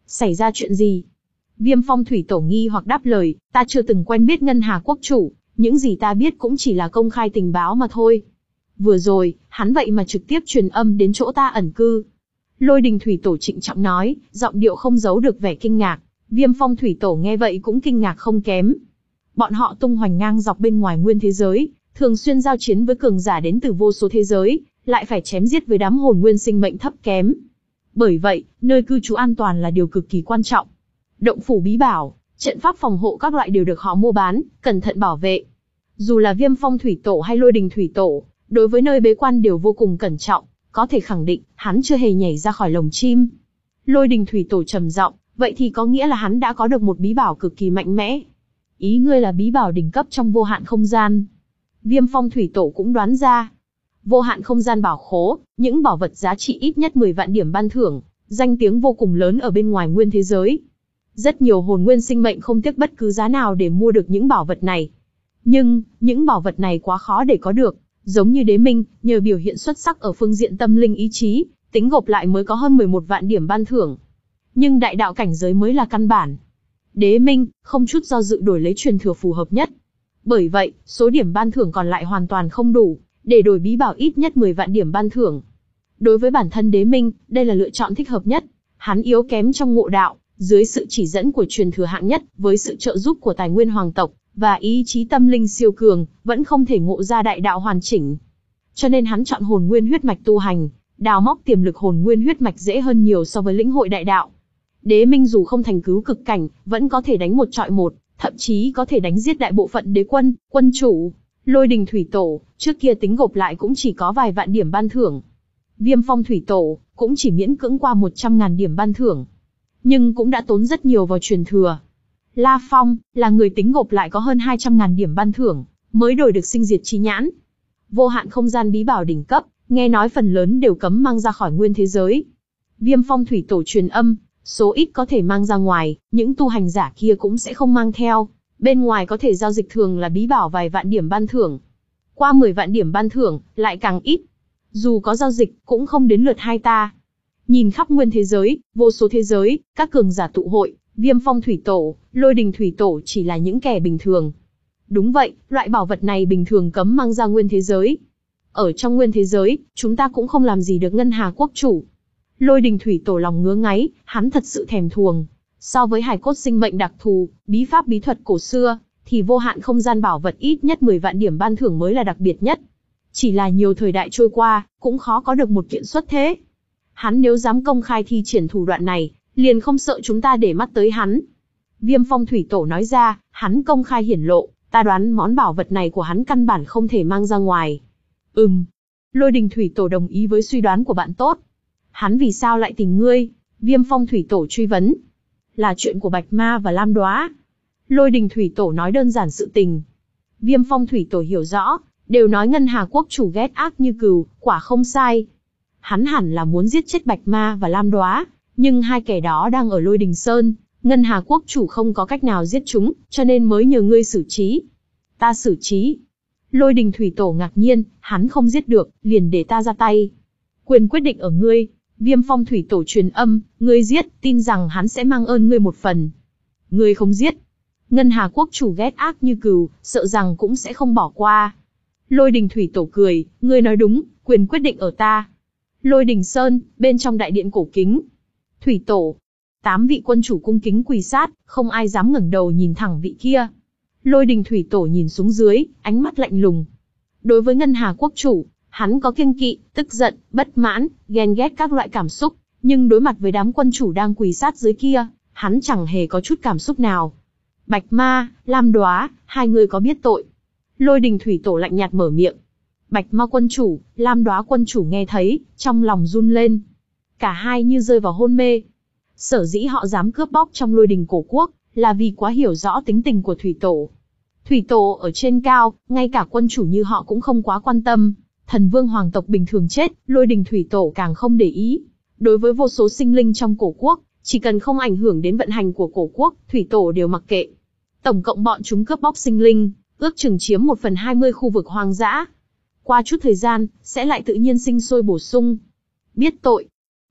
Xảy ra chuyện gì? Viêm Phong Thủy Tổ nghi hoặc đáp lời, ta chưa từng quen biết Ngân Hà Quốc chủ, những gì ta biết cũng chỉ là công khai tình báo mà thôi. Vừa rồi, hắn vậy mà trực tiếp truyền âm đến chỗ ta ẩn cư. Lôi Đình Thủy Tổ trịnh trọng nói, giọng điệu không giấu được vẻ kinh ngạc. Viêm Phong Thủy Tổ nghe vậy cũng kinh ngạc không kém. Bọn họ tung hoành ngang dọc bên ngoài nguyên thế giới, thường xuyên giao chiến với cường giả đến từ vô số thế giới, lại phải chém giết với đám hồn nguyên sinh mệnh thấp kém. Bởi vậy, nơi cư trú an toàn là điều cực kỳ quan trọng. Động phủ bí bảo, trận pháp phòng hộ các loại đều được họ mua bán, cẩn thận bảo vệ. Dù là Viêm Phong Thủy Tổ hay Lôi Đình Thủy Tổ, đối với nơi bế quan đều vô cùng cẩn trọng, có thể khẳng định, hắn chưa hề nhảy ra khỏi lồng chim. Lôi Đình Thủy Tổ trầm giọng, vậy thì có nghĩa là hắn đã có được một bí bảo cực kỳ mạnh mẽ. Ý ngươi là bí bảo đỉnh cấp trong vô hạn không gian. Viêm Phong Thủy Tổ cũng đoán ra. Vô hạn không gian bảo khố, những bảo vật giá trị ít nhất mười vạn điểm ban thưởng, danh tiếng vô cùng lớn ở bên ngoài nguyên thế giới. Rất nhiều hồn nguyên sinh mệnh không tiếc bất cứ giá nào để mua được những bảo vật này. Nhưng, những bảo vật này quá khó để có được, giống như Đế Minh, nhờ biểu hiện xuất sắc ở phương diện tâm linh ý chí, tính gộp lại mới có hơn mười một vạn điểm ban thưởng. Nhưng đại đạo cảnh giới mới là căn bản. Đế Minh, không chút do dự đổi lấy truyền thừa phù hợp nhất. Bởi vậy, số điểm ban thưởng còn lại hoàn toàn không đủ, để đổi bí bảo ít nhất mười vạn điểm ban thưởng. Đối với bản thân Đế Minh, đây là lựa chọn thích hợp nhất. Hắn yếu kém trong ngộ đạo, dưới sự chỉ dẫn của truyền thừa hạng nhất, với sự trợ giúp của tài nguyên hoàng tộc, và ý chí tâm linh siêu cường, vẫn không thể ngộ ra đại đạo hoàn chỉnh. Cho nên hắn chọn hồn nguyên huyết mạch tu hành, đào móc tiềm lực hồn nguyên huyết mạch dễ hơn nhiều so với lĩnh hội đại đạo. Đế Minh dù không thành cứu cực cảnh, vẫn có thể đánh một trọi một, thậm chí có thể đánh giết đại bộ phận đế quân, quân chủ. Lôi Đình Thủy Tổ, trước kia tính gộp lại cũng chỉ có vài vạn điểm ban thưởng. Viêm Phong Thủy Tổ, cũng chỉ miễn cưỡng qua một trăm ngàn điểm ban thưởng. Nhưng cũng đã tốn rất nhiều vào truyền thừa. La Phong, là người tính gộp lại có hơn hai trăm ngàn điểm ban thưởng, mới đổi được sinh diệt chi nhãn. Vô hạn không gian bí bảo đỉnh cấp, nghe nói phần lớn đều cấm mang ra khỏi nguyên thế giới. Viêm Phong Thủy Tổ truyền âm, số ít có thể mang ra ngoài, những tu hành giả kia cũng sẽ không mang theo. Bên ngoài có thể giao dịch thường là bí bảo vài vạn điểm ban thưởng. Qua mười vạn điểm ban thưởng, lại càng ít. Dù có giao dịch, cũng không đến lượt hai ta. Nhìn khắp nguyên thế giới, vô số thế giới, các cường giả tụ hội, Viêm Phong Thủy Tổ, Lôi Đình Thủy Tổ chỉ là những kẻ bình thường. Đúng vậy, loại bảo vật này bình thường cấm mang ra nguyên thế giới. Ở trong nguyên thế giới, chúng ta cũng không làm gì được Ngân Hà Quốc chủ. Lôi Đình Thủy Tổ lòng ngứa ngáy, hắn thật sự thèm thuồng. So với hài cốt sinh mệnh đặc thù, bí pháp bí thuật cổ xưa, thì vô hạn không gian bảo vật ít nhất mười vạn điểm ban thưởng mới là đặc biệt nhất. Chỉ là nhiều thời đại trôi qua, cũng khó có được một kiện xuất thế. Hắn nếu dám công khai thi triển thủ đoạn này, liền không sợ chúng ta để mắt tới hắn. Viêm Phong Thủy Tổ nói ra, hắn công khai hiển lộ, ta đoán món bảo vật này của hắn căn bản không thể mang ra ngoài. Ừm. Lôi Đình Thủy Tổ đồng ý với suy đoán của bạn tốt. Hắn vì sao lại tìm ngươi? Viêm Phong Thủy Tổ truy vấn. Là chuyện của Bạch Ma và Lam Đóa. Lôi Đình Thủy Tổ nói đơn giản sự tình. Viêm Phong Thủy Tổ hiểu rõ, đều nói Ngân Hà Quốc chủ ghét ác như cừu, quả không sai. Hắn hẳn là muốn giết chết Bạch Ma và Lam Đóa, nhưng hai kẻ đó đang ở Lôi Đình Sơn, Ngân Hà Quốc chủ không có cách nào giết chúng, cho nên mới nhờ ngươi xử trí. Ta xử trí? Lôi Đình Thủy Tổ ngạc nhiên, hắn không giết được, liền để ta ra tay. Quyền quyết định ở ngươi. Viêm Phong Thủy Tổ truyền âm, ngươi giết, tin rằng hắn sẽ mang ơn ngươi một phần. Ngươi không giết, Ngân Hà Quốc chủ ghét ác như cừu, sợ rằng cũng sẽ không bỏ qua. Lôi Đình Thủy Tổ cười, ngươi nói đúng, quyền quyết định ở ta. Lôi Đình Sơn, bên trong đại điện cổ kính. Thủy Tổ, tám vị quân chủ cung kính quỳ sát, không ai dám ngẩng đầu nhìn thẳng vị kia. Lôi Đình Thủy Tổ nhìn xuống dưới, ánh mắt lạnh lùng. Đối với Ngân Hà Quốc chủ, hắn có kiêng kỵ, tức giận, bất mãn, ghen ghét các loại cảm xúc, nhưng đối mặt với đám quân chủ đang quỳ sát dưới kia, hắn chẳng hề có chút cảm xúc nào. Bạch Ma, Lam Đóa, hai người có biết tội? Lôi Đình Thủy Tổ lạnh nhạt mở miệng. Bạch Ma quân chủ, Lam Đóa quân chủ nghe thấy, trong lòng run lên. Cả hai như rơi vào hôn mê. Sở dĩ họ dám cướp bóc trong Lôi Đình cổ quốc, là vì quá hiểu rõ tính tình của Thủy Tổ. Thủy Tổ ở trên cao, ngay cả quân chủ như họ cũng không quá quan tâm. Thần vương hoàng tộc bình thường chết, Lôi Đình Thủy Tổ càng không để ý. Đối với vô số sinh linh trong cổ quốc, chỉ cần không ảnh hưởng đến vận hành của cổ quốc, Thủy Tổ đều mặc kệ. Tổng cộng bọn chúng cướp bóc sinh linh, ước chừng chiếm một phần hai mươi khu vực hoang dã. Qua chút thời gian, sẽ lại tự nhiên sinh sôi bổ sung. Biết tội.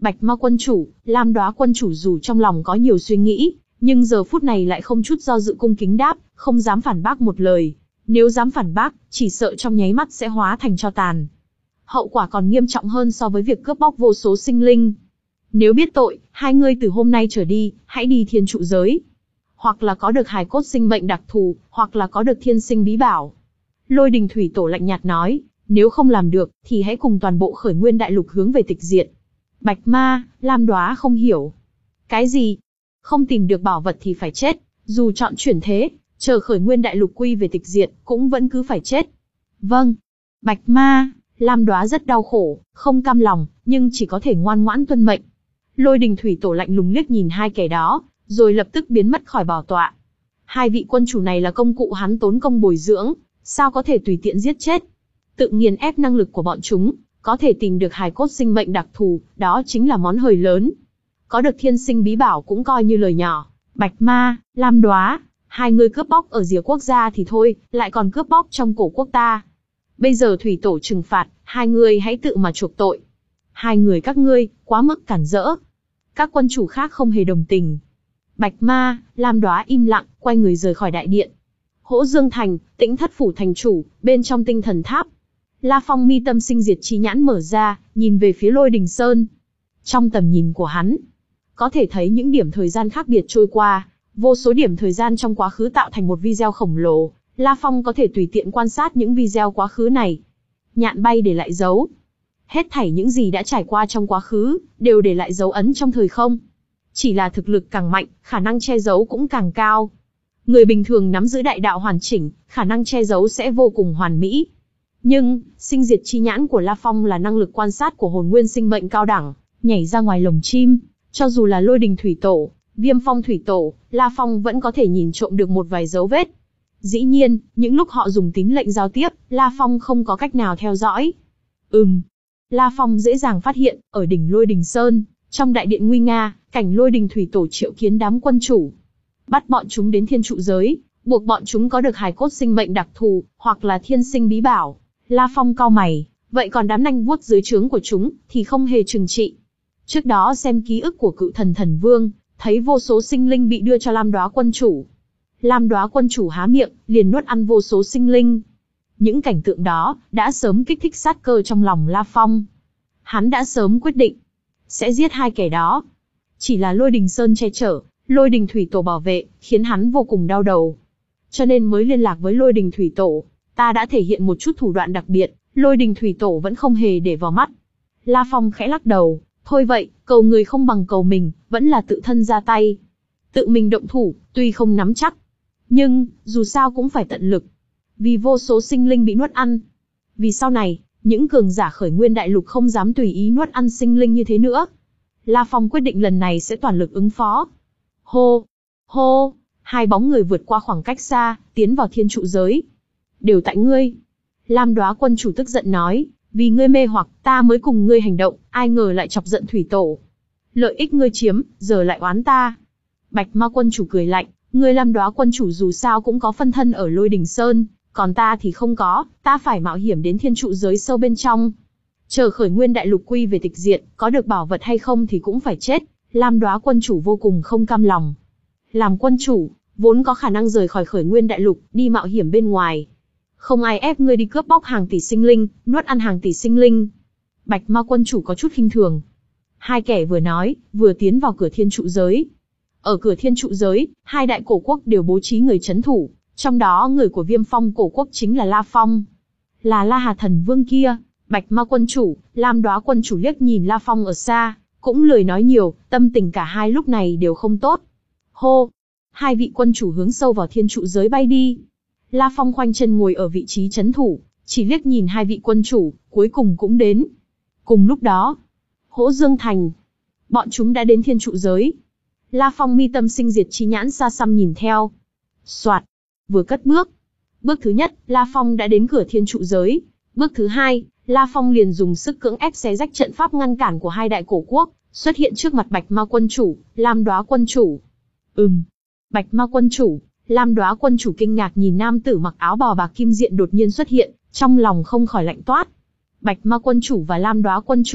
Bạch Ma quân chủ, Lam Đóa quân chủ dù trong lòng có nhiều suy nghĩ, nhưng giờ phút này lại không chút do dự cung kính đáp, không dám phản bác một lời. Nếu dám phản bác, chỉ sợ trong nháy mắt sẽ hóa thành tro tàn. Hậu quả còn nghiêm trọng hơn so với việc cướp bóc vô số sinh linh. Nếu biết tội, hai ngươi từ hôm nay trở đi, hãy đi thiên trụ giới. Hoặc là có được hài cốt sinh mệnh đặc thù, hoặc là có được thiên sinh bí bảo. Lôi Đình Thủy Tổ lạnh nhạt nói, nếu không làm được, thì hãy cùng toàn bộ Khởi Nguyên Đại Lục hướng về tịch diệt. Bạch Ma, Lam Đóa không hiểu. Cái gì? Không tìm được bảo vật thì phải chết, dù chọn chuyển thế, chờ Khởi Nguyên Đại Lục quy về tịch diệt, cũng vẫn cứ phải chết. Vâng. Bạch Ma, Lam Đóa rất đau khổ, không cam lòng, nhưng chỉ có thể ngoan ngoãn tuân mệnh. Lôi Đình Thủy Tổ lạnh lùng liếc nhìn hai kẻ đó, rồi lập tức biến mất khỏi bảo tọa. Hai vị quân chủ này là công cụ hắn tốn công bồi dưỡng, sao có thể tùy tiện giết chết? Tự nghiền ép năng lực của bọn chúng, có thể tìm được hài cốt sinh mệnh đặc thù, đó chính là món hời lớn. Có được thiên sinh bí bảo cũng coi như lời nhỏ. Bạch Ma, Lam Đóa, hai người cướp bóc ở rìa quốc gia thì thôi, lại còn cướp bóc trong cổ quốc ta. Bây giờ Thủy Tổ trừng phạt, hai người hãy tự mà chuộc tội. Hai người các ngươi, quá mức cản rỡ. Các quân chủ khác không hề đồng tình. Bạch Ma, Lam Đóa im lặng, quay người rời khỏi đại điện. Hỗ Dương Thành, Tĩnh Thất Phủ thành chủ, bên trong tinh thần tháp. La Phong mi tâm sinh diệt chi nhãn mở ra, nhìn về phía Lôi Đình Sơn. Trong tầm nhìn của hắn, có thể thấy những điểm thời gian khác biệt trôi qua, vô số điểm thời gian trong quá khứ tạo thành một video khổng lồ. La Phong có thể tùy tiện quan sát những video quá khứ này. Nhạn bay để lại dấu. Hết thảy những gì đã trải qua trong quá khứ, đều để lại dấu ấn trong thời không. Chỉ là thực lực càng mạnh, khả năng che giấu cũng càng cao. Người bình thường nắm giữ đại đạo hoàn chỉnh, khả năng che giấu sẽ vô cùng hoàn mỹ. Nhưng, sinh diệt chi nhãn của La Phong là năng lực quan sát của hồn nguyên sinh mệnh cao đẳng, nhảy ra ngoài lồng chim. Cho dù là Lôi Đình Thủy Tổ, Viêm Phong Thủy Tổ, La Phong vẫn có thể nhìn trộm được một vài dấu vết. Dĩ nhiên, những lúc họ dùng tín lệnh giao tiếp, La Phong không có cách nào theo dõi. Ừm. La Phong dễ dàng phát hiện, ở đỉnh Lôi Đình Sơn, trong đại điện nguy nga, cảnh Lôi Đình Thủy Tổ triệu kiến đám quân chủ. Bắt bọn chúng đến thiên trụ giới, buộc bọn chúng có được hài cốt sinh mệnh đặc thù, hoặc là thiên sinh bí bảo. La Phong cau mày, vậy còn đám nanh vuốt dưới trướng của chúng, thì không hề trừng trị. Trước đó xem ký ức của Cự Thần Thần Vương, thấy vô số sinh linh bị đưa cho Lam Đóa quân chủ. Lam Đóa quân chủ há miệng, liền nuốt ăn vô số sinh linh. Những cảnh tượng đó, đã sớm kích thích sát cơ trong lòng La Phong. Hắn đã sớm quyết định, sẽ giết hai kẻ đó. Chỉ là Lôi Đình Sơn che chở, Lôi Đình Thủy Tổ bảo vệ, khiến hắn vô cùng đau đầu. Cho nên mới liên lạc với Lôi Đình Thủy Tổ. Ta đã thể hiện một chút thủ đoạn đặc biệt, Lôi Đình Thủy Tổ vẫn không hề để vào mắt. La Phong khẽ lắc đầu, thôi vậy, cầu người không bằng cầu mình, vẫn là tự thân ra tay. Tự mình động thủ, tuy không nắm chắc, nhưng, dù sao cũng phải tận lực. Vì vô số sinh linh bị nuốt ăn. Vì sau này, những cường giả Khởi Nguyên Đại Lục không dám tùy ý nuốt ăn sinh linh như thế nữa. La Phong quyết định lần này sẽ toàn lực ứng phó. Hô! Hô! Hai bóng người vượt qua khoảng cách xa, tiến vào thiên trụ giới. Đều tại ngươi. Lam Đóa quân chủ tức giận nói, vì ngươi mê hoặc, ta mới cùng ngươi hành động, ai ngờ lại chọc giận Thủy Tổ. Lợi ích ngươi chiếm, giờ lại oán ta. Bạch Ma quân chủ cười lạnh, ngươi Lam Đóa quân chủ dù sao cũng có phân thân ở Lôi Đình Sơn, còn ta thì không có, ta phải mạo hiểm đến thiên trụ giới sâu bên trong. Chờ Khởi Nguyên Đại Lục quy về tịch diệt, có được bảo vật hay không thì cũng phải chết. Lam Đóa quân chủ vô cùng không cam lòng. Làm quân chủ, vốn có khả năng rời khỏi Khởi Nguyên Đại Lục, đi mạo hiểm bên ngoài. Không ai ép ngươi đi cướp bóc hàng tỷ sinh linh, nuốt ăn hàng tỷ sinh linh. Bạch Ma quân chủ có chút khinh thường. Hai kẻ vừa nói, vừa tiến vào cửa thiên trụ giới. Ở cửa thiên trụ giới, hai đại cổ quốc đều bố trí người chấn thủ, trong đó người của Viêm Phong cổ quốc chính là La Phong. Là La Hà Thần Vương kia. Bạch Ma quân chủ, Lam Đóa quân chủ liếc nhìn La Phong ở xa, cũng lười nói nhiều, tâm tình cả hai lúc này đều không tốt. Hô! Hai vị quân chủ hướng sâu vào thiên trụ giới bay đi. La Phong khoanh chân ngồi ở vị trí chấn thủ, chỉ liếc nhìn hai vị quân chủ, cuối cùng cũng đến. Cùng lúc đó, Hỗ Dương Thành, bọn chúng đã đến thiên trụ giới. La Phong mi tâm sinh diệt chi nhãn xa xăm nhìn theo. Soạt, vừa cất bước. Bước thứ nhất, La Phong đã đến cửa thiên trụ giới. Bước thứ hai, La Phong liền dùng sức cưỡng ép xé rách trận pháp ngăn cản của hai đại cổ quốc, xuất hiện trước mặt Bạch Ma quân chủ, Lam Đóa quân chủ. Ừm, Bạch Ma quân chủ, Lam Đóa quân chủ kinh ngạc nhìn nam tử mặc áo bào bạc kim diện đột nhiên xuất hiện, trong lòng không khỏi lạnh toát. Bạch Ma quân chủ và Lam Đóa quân chủ,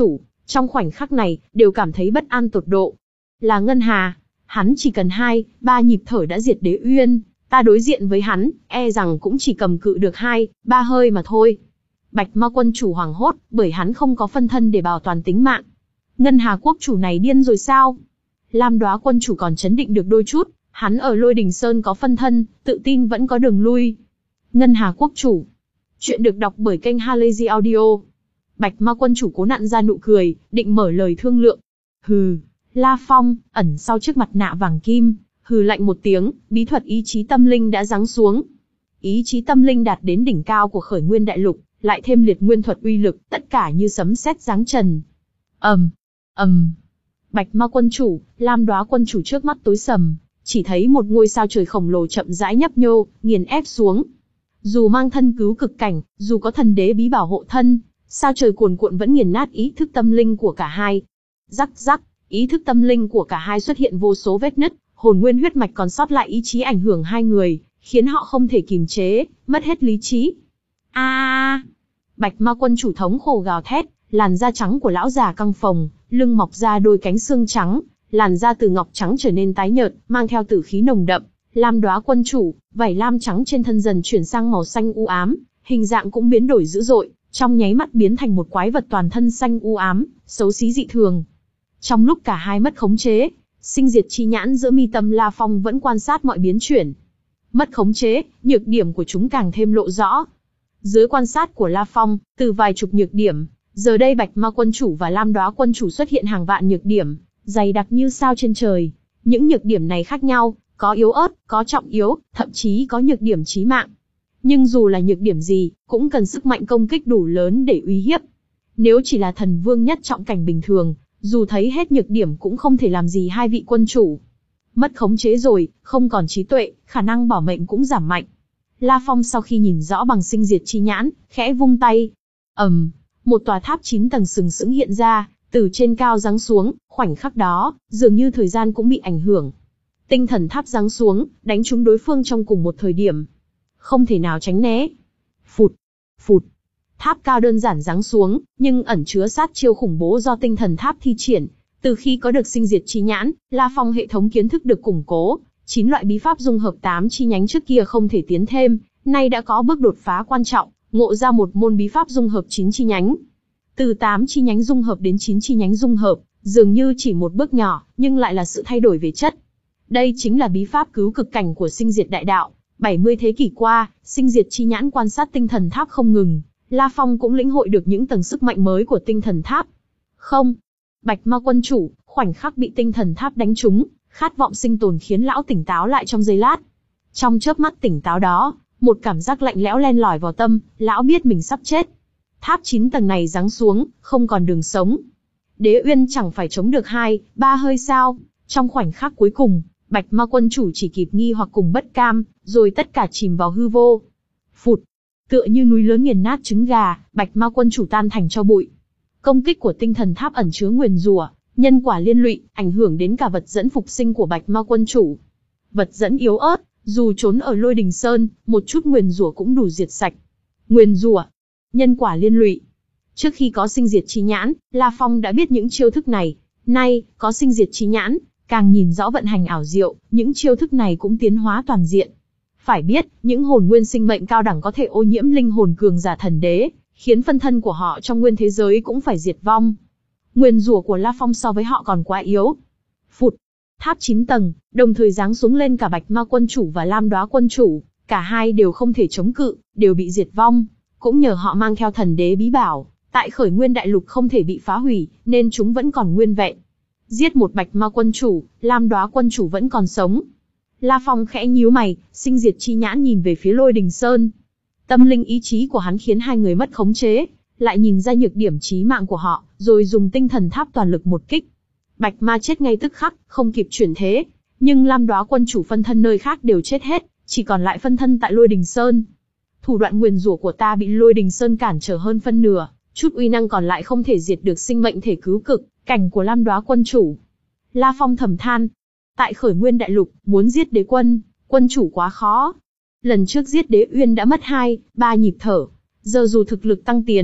trong khoảnh khắc này, đều cảm thấy bất an tột độ. Là Ngân Hà, hắn chỉ cần hai, ba nhịp thở đã diệt Đế Uyên, ta đối diện với hắn, e rằng cũng chỉ cầm cự được hai, ba hơi mà thôi. Bạch Ma quân chủ hoảng hốt, bởi hắn không có phân thân để bảo toàn tính mạng. Ngân Hà quốc chủ này điên rồi sao? Lam Đóa quân chủ còn chấn định được đôi chút, hắn ở Lôi Đình Sơn có phân thân, tự tin vẫn có đường lui. Ngân Hà quốc chủ. Chuyện được đọc bởi kênh Halazy Audio. Bạch Ma quân chủ cố nặn ra nụ cười, định mở lời thương lượng. Hừ, La Phong, ẩn sau chiếc mặt nạ vàng kim, hừ lạnh một tiếng, bí thuật ý chí tâm linh đã giáng xuống. Ý chí tâm linh đạt đến đỉnh cao của Khởi Nguyên Đại Lục, lại thêm liệt nguyên thuật uy lực, tất cả như sấm sét giáng trần. ầm, um, ầm. Um. Bạch Ma quân chủ, Lam Đóa quân chủ trước mắt tối sầm, chỉ thấy một ngôi sao trời khổng lồ chậm rãi nhấp nhô, nghiền ép xuống. Dù mang thân cứu cực cảnh, dù có thần đế bí bảo hộ thân, sao trời cuồn cuộn vẫn nghiền nát ý thức tâm linh của cả hai. Rắc rắc, ý thức tâm linh của cả hai xuất hiện vô số vết nứt, hồn nguyên huyết mạch còn sót lại ý chí ảnh hưởng hai người, khiến họ không thể kìm chế, mất hết lý trí. A! À, Bạch Ma quân chủ thống khổ gào thét, làn da trắng của lão già căng phồng, lưng mọc ra đôi cánh xương trắng, làn da từ ngọc trắng trở nên tái nhợt, mang theo tử khí nồng đậm. Lam Đóa quân chủ, vảy lam trắng trên thân dần chuyển sang màu xanh u ám, hình dạng cũng biến đổi dữ dội, trong nháy mắt biến thành một quái vật toàn thân xanh u ám, xấu xí dị thường. Trong lúc cả hai mất khống chế, sinh diệt chi nhãn giữa mi tâm La Phong vẫn quan sát mọi biến chuyển. Mất khống chế, nhược điểm của chúng càng thêm lộ rõ. Dưới quan sát của La Phong, từ vài chục nhược điểm, giờ đây Bạch Ma quân chủ và Lam Đóa quân chủ xuất hiện hàng vạn nhược điểm, dày đặc như sao trên trời. Những nhược điểm này khác nhau, có yếu ớt, có trọng yếu, thậm chí có nhược điểm chí mạng. Nhưng dù là nhược điểm gì, cũng cần sức mạnh công kích đủ lớn để uy hiếp. Nếu chỉ là thần vương nhất trọng cảnh bình thường, dù thấy hết nhược điểm cũng không thể làm gì hai vị quân chủ. Mất khống chế rồi, không còn trí tuệ, khả năng bảo mệnh cũng giảm mạnh. La Phong sau khi nhìn rõ bằng sinh diệt chi nhãn, khẽ vung tay. ầm, um, một tòa tháp chín tầng sừng sững hiện ra, từ trên cao giáng xuống, khoảnh khắc đó, dường như thời gian cũng bị ảnh hưởng. Tinh thần tháp giáng xuống, đánh trúng đối phương trong cùng một thời điểm. Không thể nào tránh né. Phụt, phụt. Tháp cao đơn giản giáng xuống, nhưng ẩn chứa sát chiêu khủng bố do tinh thần tháp thi triển. Từ khi có được sinh diệt chi nhãn, La Phong hệ thống kiến thức được củng cố, chín loại bí pháp dung hợp tám chi nhánh trước kia không thể tiến thêm, nay đã có bước đột phá quan trọng, ngộ ra một môn bí pháp dung hợp chín chi nhánh. Từ tám chi nhánh dung hợp đến chín chi nhánh dung hợp, dường như chỉ một bước nhỏ, nhưng lại là sự thay đổi về chất. Đây chính là bí pháp cứu cực cảnh của sinh diệt đại đạo. bảy mươi thế kỷ qua, sinh diệt chi nhãn quan sát tinh thần tháp không ngừng, La Phong cũng lĩnh hội được những tầng sức mạnh mới của tinh thần tháp. Không, Bạch Ma quân chủ, khoảnh khắc bị tinh thần tháp đánh trúng, khát vọng sinh tồn khiến lão tỉnh táo lại trong giây lát. Trong chớp mắt tỉnh táo đó, một cảm giác lạnh lẽo len lỏi vào tâm, lão biết mình sắp chết. Tháp chín tầng này giáng xuống, không còn đường sống. Đế Uyên chẳng phải chống được hai, ba hơi sao? Trong khoảnh khắc cuối cùng, Bạch Ma quân chủ chỉ kịp nghi hoặc cùng bất cam, rồi tất cả chìm vào hư vô. Phụt, tựa như núi lớn nghiền nát trứng gà, Bạch Ma quân chủ tan thành tro bụi. Công kích của tinh thần tháp ẩn chứa nguyền rủa, nhân quả liên lụy, ảnh hưởng đến cả vật dẫn phục sinh của Bạch Ma quân chủ. Vật dẫn yếu ớt, dù trốn ở Lôi Đình Sơn, một chút nguyền rủa cũng đủ diệt sạch. Nguyền rủa, nhân quả liên lụy. Trước khi có sinh diệt chi nhãn, La Phong đã biết những chiêu thức này. Nay, có sinh diệt chi nhãn, càng nhìn rõ vận hành ảo diệu, những chiêu thức này cũng tiến hóa toàn diện. Phải biết, những hồn nguyên sinh mệnh cao đẳng có thể ô nhiễm linh hồn cường giả thần đế, khiến phân thân của họ trong nguyên thế giới cũng phải diệt vong. Nguyền rủa của La Phong so với họ còn quá yếu. Phụt, tháp chín tầng, đồng thời giáng xuống lên cả Bạch Ma quân chủ và Lam Đóa quân chủ, cả hai đều không thể chống cự, đều bị diệt vong. Cũng nhờ họ mang theo thần đế bí bảo, tại Khởi Nguyên Đại Lục không thể bị phá hủy, nên chúng vẫn còn nguyên vẹn. Giết một Bạch Ma quân chủ, Lam Đóa quân chủ vẫn còn sống. La Phong khẽ nhíu mày, sinh diệt chi nhãn nhìn về phía Lôi Đình Sơn. Tâm linh ý chí của hắn khiến hai người mất khống chế, lại nhìn ra nhược điểm chí mạng của họ, rồi dùng tinh thần tháp toàn lực một kích. Bạch Ma chết ngay tức khắc, không kịp chuyển thế, nhưng Lam Đóa quân chủ phân thân nơi khác đều chết hết, chỉ còn lại phân thân tại Lôi Đình Sơn. Thủ đoạn nguyền rủa của ta bị Lôi Đình Sơn cản trở hơn phân nửa, chút uy năng còn lại không thể diệt được sinh mệnh thể cứu cực cảnh của Lam Đóa quân chủ. La Phong thầm than, tại Khởi Nguyên Đại Lục, muốn giết đế quân, quân chủ quá khó. Lần trước giết Đế Uyên đã mất hai, ba nhịp thở, giờ dù thực lực tăng tiến,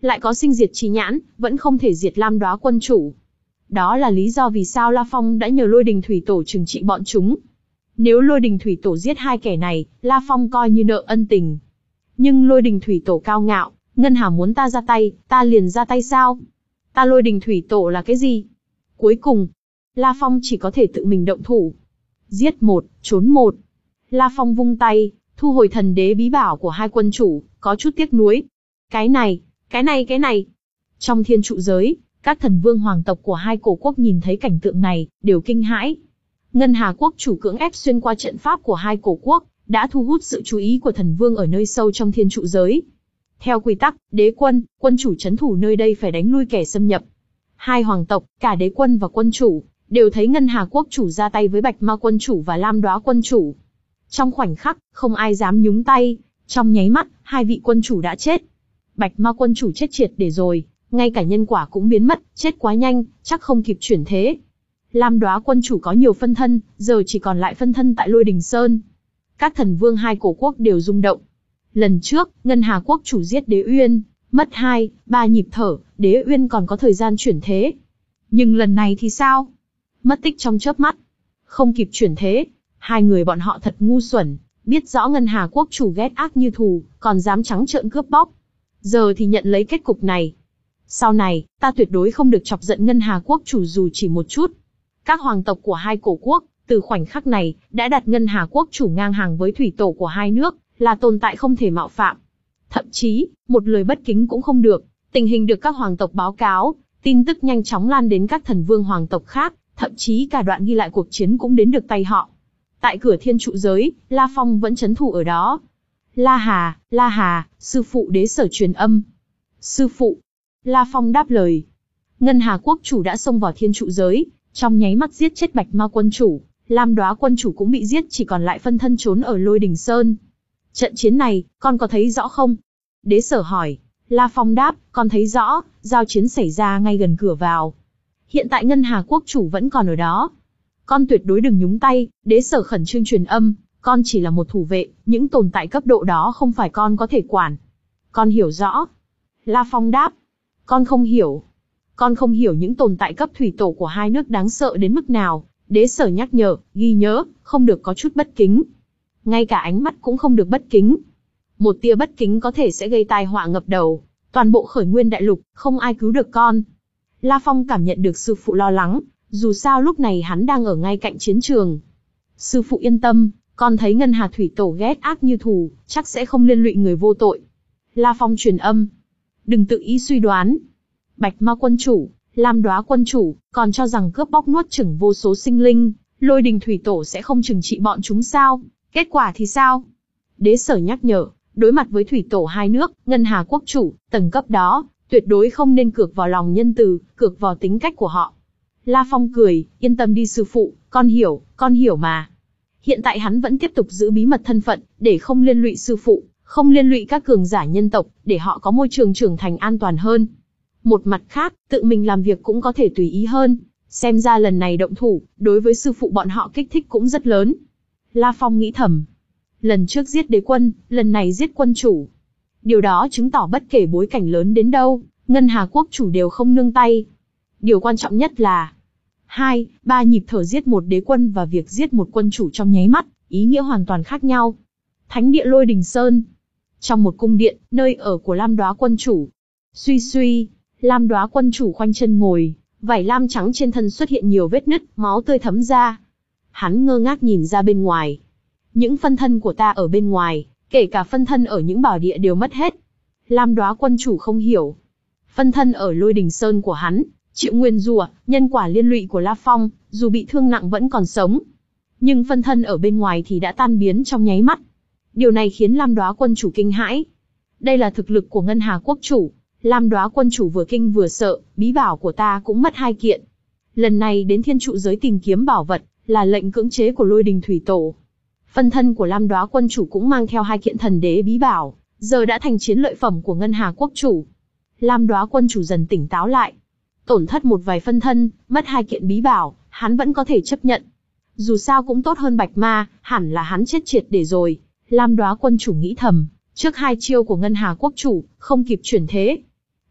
lại có sinh diệt chi nhãn, vẫn không thể diệt Lam Đóa quân chủ. Đó là lý do vì sao La Phong đã nhờ Lôi Đình Thủy Tổ trừng trị bọn chúng. Nếu Lôi Đình Thủy Tổ giết hai kẻ này, La Phong coi như nợ ân tình. Nhưng Lôi Đình Thủy Tổ cao ngạo, Ngân Hà muốn ta ra tay, ta liền ra tay sao? Ta Lôi Đình Thủy Tổ là cái gì? Cuối cùng, La Phong chỉ có thể tự mình động thủ. Giết một, trốn một. La Phong vung tay, thu hồi thần đế bí bảo của hai quân chủ, có chút tiếc nuối. Cái này, cái này cái này. Trong thiên trụ giới, các thần vương hoàng tộc của hai cổ quốc nhìn thấy cảnh tượng này, đều kinh hãi. Ngân Hà quốc chủ cưỡng ép xuyên qua trận pháp của hai cổ quốc, đã thu hút sự chú ý của thần vương ở nơi sâu trong thiên trụ giới. Theo quy tắc, đế quân, quân chủ trấn thủ nơi đây phải đánh lui kẻ xâm nhập. Hai hoàng tộc, cả đế quân và quân chủ, đều thấy Ngân Hà quốc chủ ra tay với Bạch Ma quân chủ và Lam Đóa quân chủ. Trong khoảnh khắc, không ai dám nhúng tay, trong nháy mắt, hai vị quân chủ đã chết. Bạch Ma quân chủ chết triệt để rồi, ngay cả nhân quả cũng biến mất, chết quá nhanh, chắc không kịp chuyển thế. Lam Đóa quân chủ có nhiều phân thân, giờ chỉ còn lại phân thân tại Lôi Đình Sơn. Các thần vương hai cổ quốc đều rung động. Lần trước, Ngân Hà quốc chủ giết Đế Uyên, mất hai, ba nhịp thở, Đế Uyên còn có thời gian chuyển thế. Nhưng lần này thì sao? Mất tích trong chớp mắt, không kịp chuyển thế. Hai người bọn họ thật ngu xuẩn, biết rõ Ngân Hà quốc chủ ghét ác như thù, còn dám trắng trợn cướp bóc. Giờ thì nhận lấy kết cục này. Sau này, ta tuyệt đối không được chọc giận Ngân Hà quốc chủ dù chỉ một chút. Các hoàng tộc của hai cổ quốc, từ khoảnh khắc này, đã đặt Ngân Hà quốc chủ ngang hàng với thủy tổ của hai nước, là tồn tại không thể mạo phạm. Thậm chí, một lời bất kính cũng không được. Tình hình được các hoàng tộc báo cáo, tin tức nhanh chóng lan đến các thần vương hoàng tộc khác, thậm chí cả đoạn ghi lại cuộc chiến cũng đến được tay họ. Tại cửa thiên trụ giới, La Phong vẫn trấn thủ ở đó. La Hà, La Hà, sư phụ đế sở truyền âm. Sư phụ. La Phong đáp lời. Ngân Hà quốc chủ đã xông vào thiên trụ giới, trong nháy mắt giết chết Bạch Ma quân chủ, Lam Đóa quân chủ cũng bị giết, chỉ còn lại phân thân trốn ở Lôi Đình Sơn. Trận chiến này, con có thấy rõ không? Đế sở hỏi. La Phong đáp, con thấy rõ, giao chiến xảy ra ngay gần cửa vào. Hiện tại Ngân Hà quốc chủ vẫn còn ở đó. Con tuyệt đối đừng nhúng tay, đế sở khẩn trương truyền âm, con chỉ là một thủ vệ, những tồn tại cấp độ đó không phải con có thể quản. Con hiểu rõ. La Phong đáp. Con không hiểu. Con không hiểu những tồn tại cấp thủy tổ của hai nước đáng sợ đến mức nào, đế sở nhắc nhở, ghi nhớ, không được có chút bất kính. Ngay cả ánh mắt cũng không được bất kính. Một tia bất kính có thể sẽ gây tai họa ngập đầu, toàn bộ khởi nguyên đại lục, không ai cứu được con. La Phong cảm nhận được sư phụ lo lắng, dù sao lúc này hắn đang ở ngay cạnh chiến trường. Sư phụ yên tâm, con thấy Ngân Hà thủy tổ ghét ác như thù, chắc sẽ không liên lụy người vô tội. La Phong truyền âm. Đừng tự ý suy đoán. Bạch Ma quân chủ, Lam Đóa quân chủ, còn cho rằng cướp bóc nuốt chửng vô số sinh linh, Lôi Đình thủy tổ sẽ không trừng trị bọn chúng sao? Kết quả thì sao? Đế sở nhắc nhở, đối mặt với thủy tổ hai nước, Ngân Hà quốc chủ, tầng cấp đó, tuyệt đối không nên cược vào lòng nhân từ, cược vào tính cách của họ. La Phong cười, yên tâm đi sư phụ, con hiểu, con hiểu mà. Hiện tại hắn vẫn tiếp tục giữ bí mật thân phận, để không liên lụy sư phụ, không liên lụy các cường giả nhân tộc, để họ có môi trường trưởng thành an toàn hơn. Một mặt khác, tự mình làm việc cũng có thể tùy ý hơn, xem ra lần này động thủ, đối với sư phụ bọn họ kích thích cũng rất lớn. La Phong nghĩ thầm. Lần trước giết đế quân, lần này giết quân chủ. Điều đó chứng tỏ bất kể bối cảnh lớn đến đâu, Ngân Hà quốc chủ đều không nương tay. Điều quan trọng nhất là hai, ba nhịp thở giết một đế quân và việc giết một quân chủ trong nháy mắt, ý nghĩa hoàn toàn khác nhau. Thánh địa Lôi Đình Sơn. Trong một cung điện, nơi ở của Lam Đóa quân chủ. Suy suy, Lam Đóa quân chủ khoanh chân ngồi, vảy lam trắng trên thân xuất hiện nhiều vết nứt, máu tươi thấm ra. Hắn ngơ ngác nhìn ra bên ngoài. Những phân thân của ta ở bên ngoài, kể cả phân thân ở những bảo địa đều mất hết. Lam Đóa quân chủ không hiểu. Phân thân ở Lôi Đình Sơn của hắn, chịu nguyên rủa, nhân quả liên lụy của La Phong, dù bị thương nặng vẫn còn sống. Nhưng phân thân ở bên ngoài thì đã tan biến trong nháy mắt. Điều này khiến Lam Đóa quân chủ kinh hãi. Đây là thực lực của Ngân Hà quốc chủ. Lam Đóa quân chủ vừa kinh vừa sợ, bí bảo của ta cũng mất hai kiện. Lần này đến thiên trụ giới tìm kiếm bảo vật, là lệnh cưỡng chế của Lôi Đình thủy tổ. Phân thân của Lam Đóa quân chủ cũng mang theo hai kiện thần đế bí bảo, giờ đã thành chiến lợi phẩm của Ngân Hà quốc chủ. Lam Đóa quân chủ dần tỉnh táo lại. Tổn thất một vài phân thân, mất hai kiện bí bảo, hắn vẫn có thể chấp nhận. Dù sao cũng tốt hơn Bạch Ma, hẳn là hắn chết triệt để rồi. Lam Đóa quân chủ nghĩ thầm, trước hai chiêu của Ngân Hà quốc chủ, không kịp chuyển thế.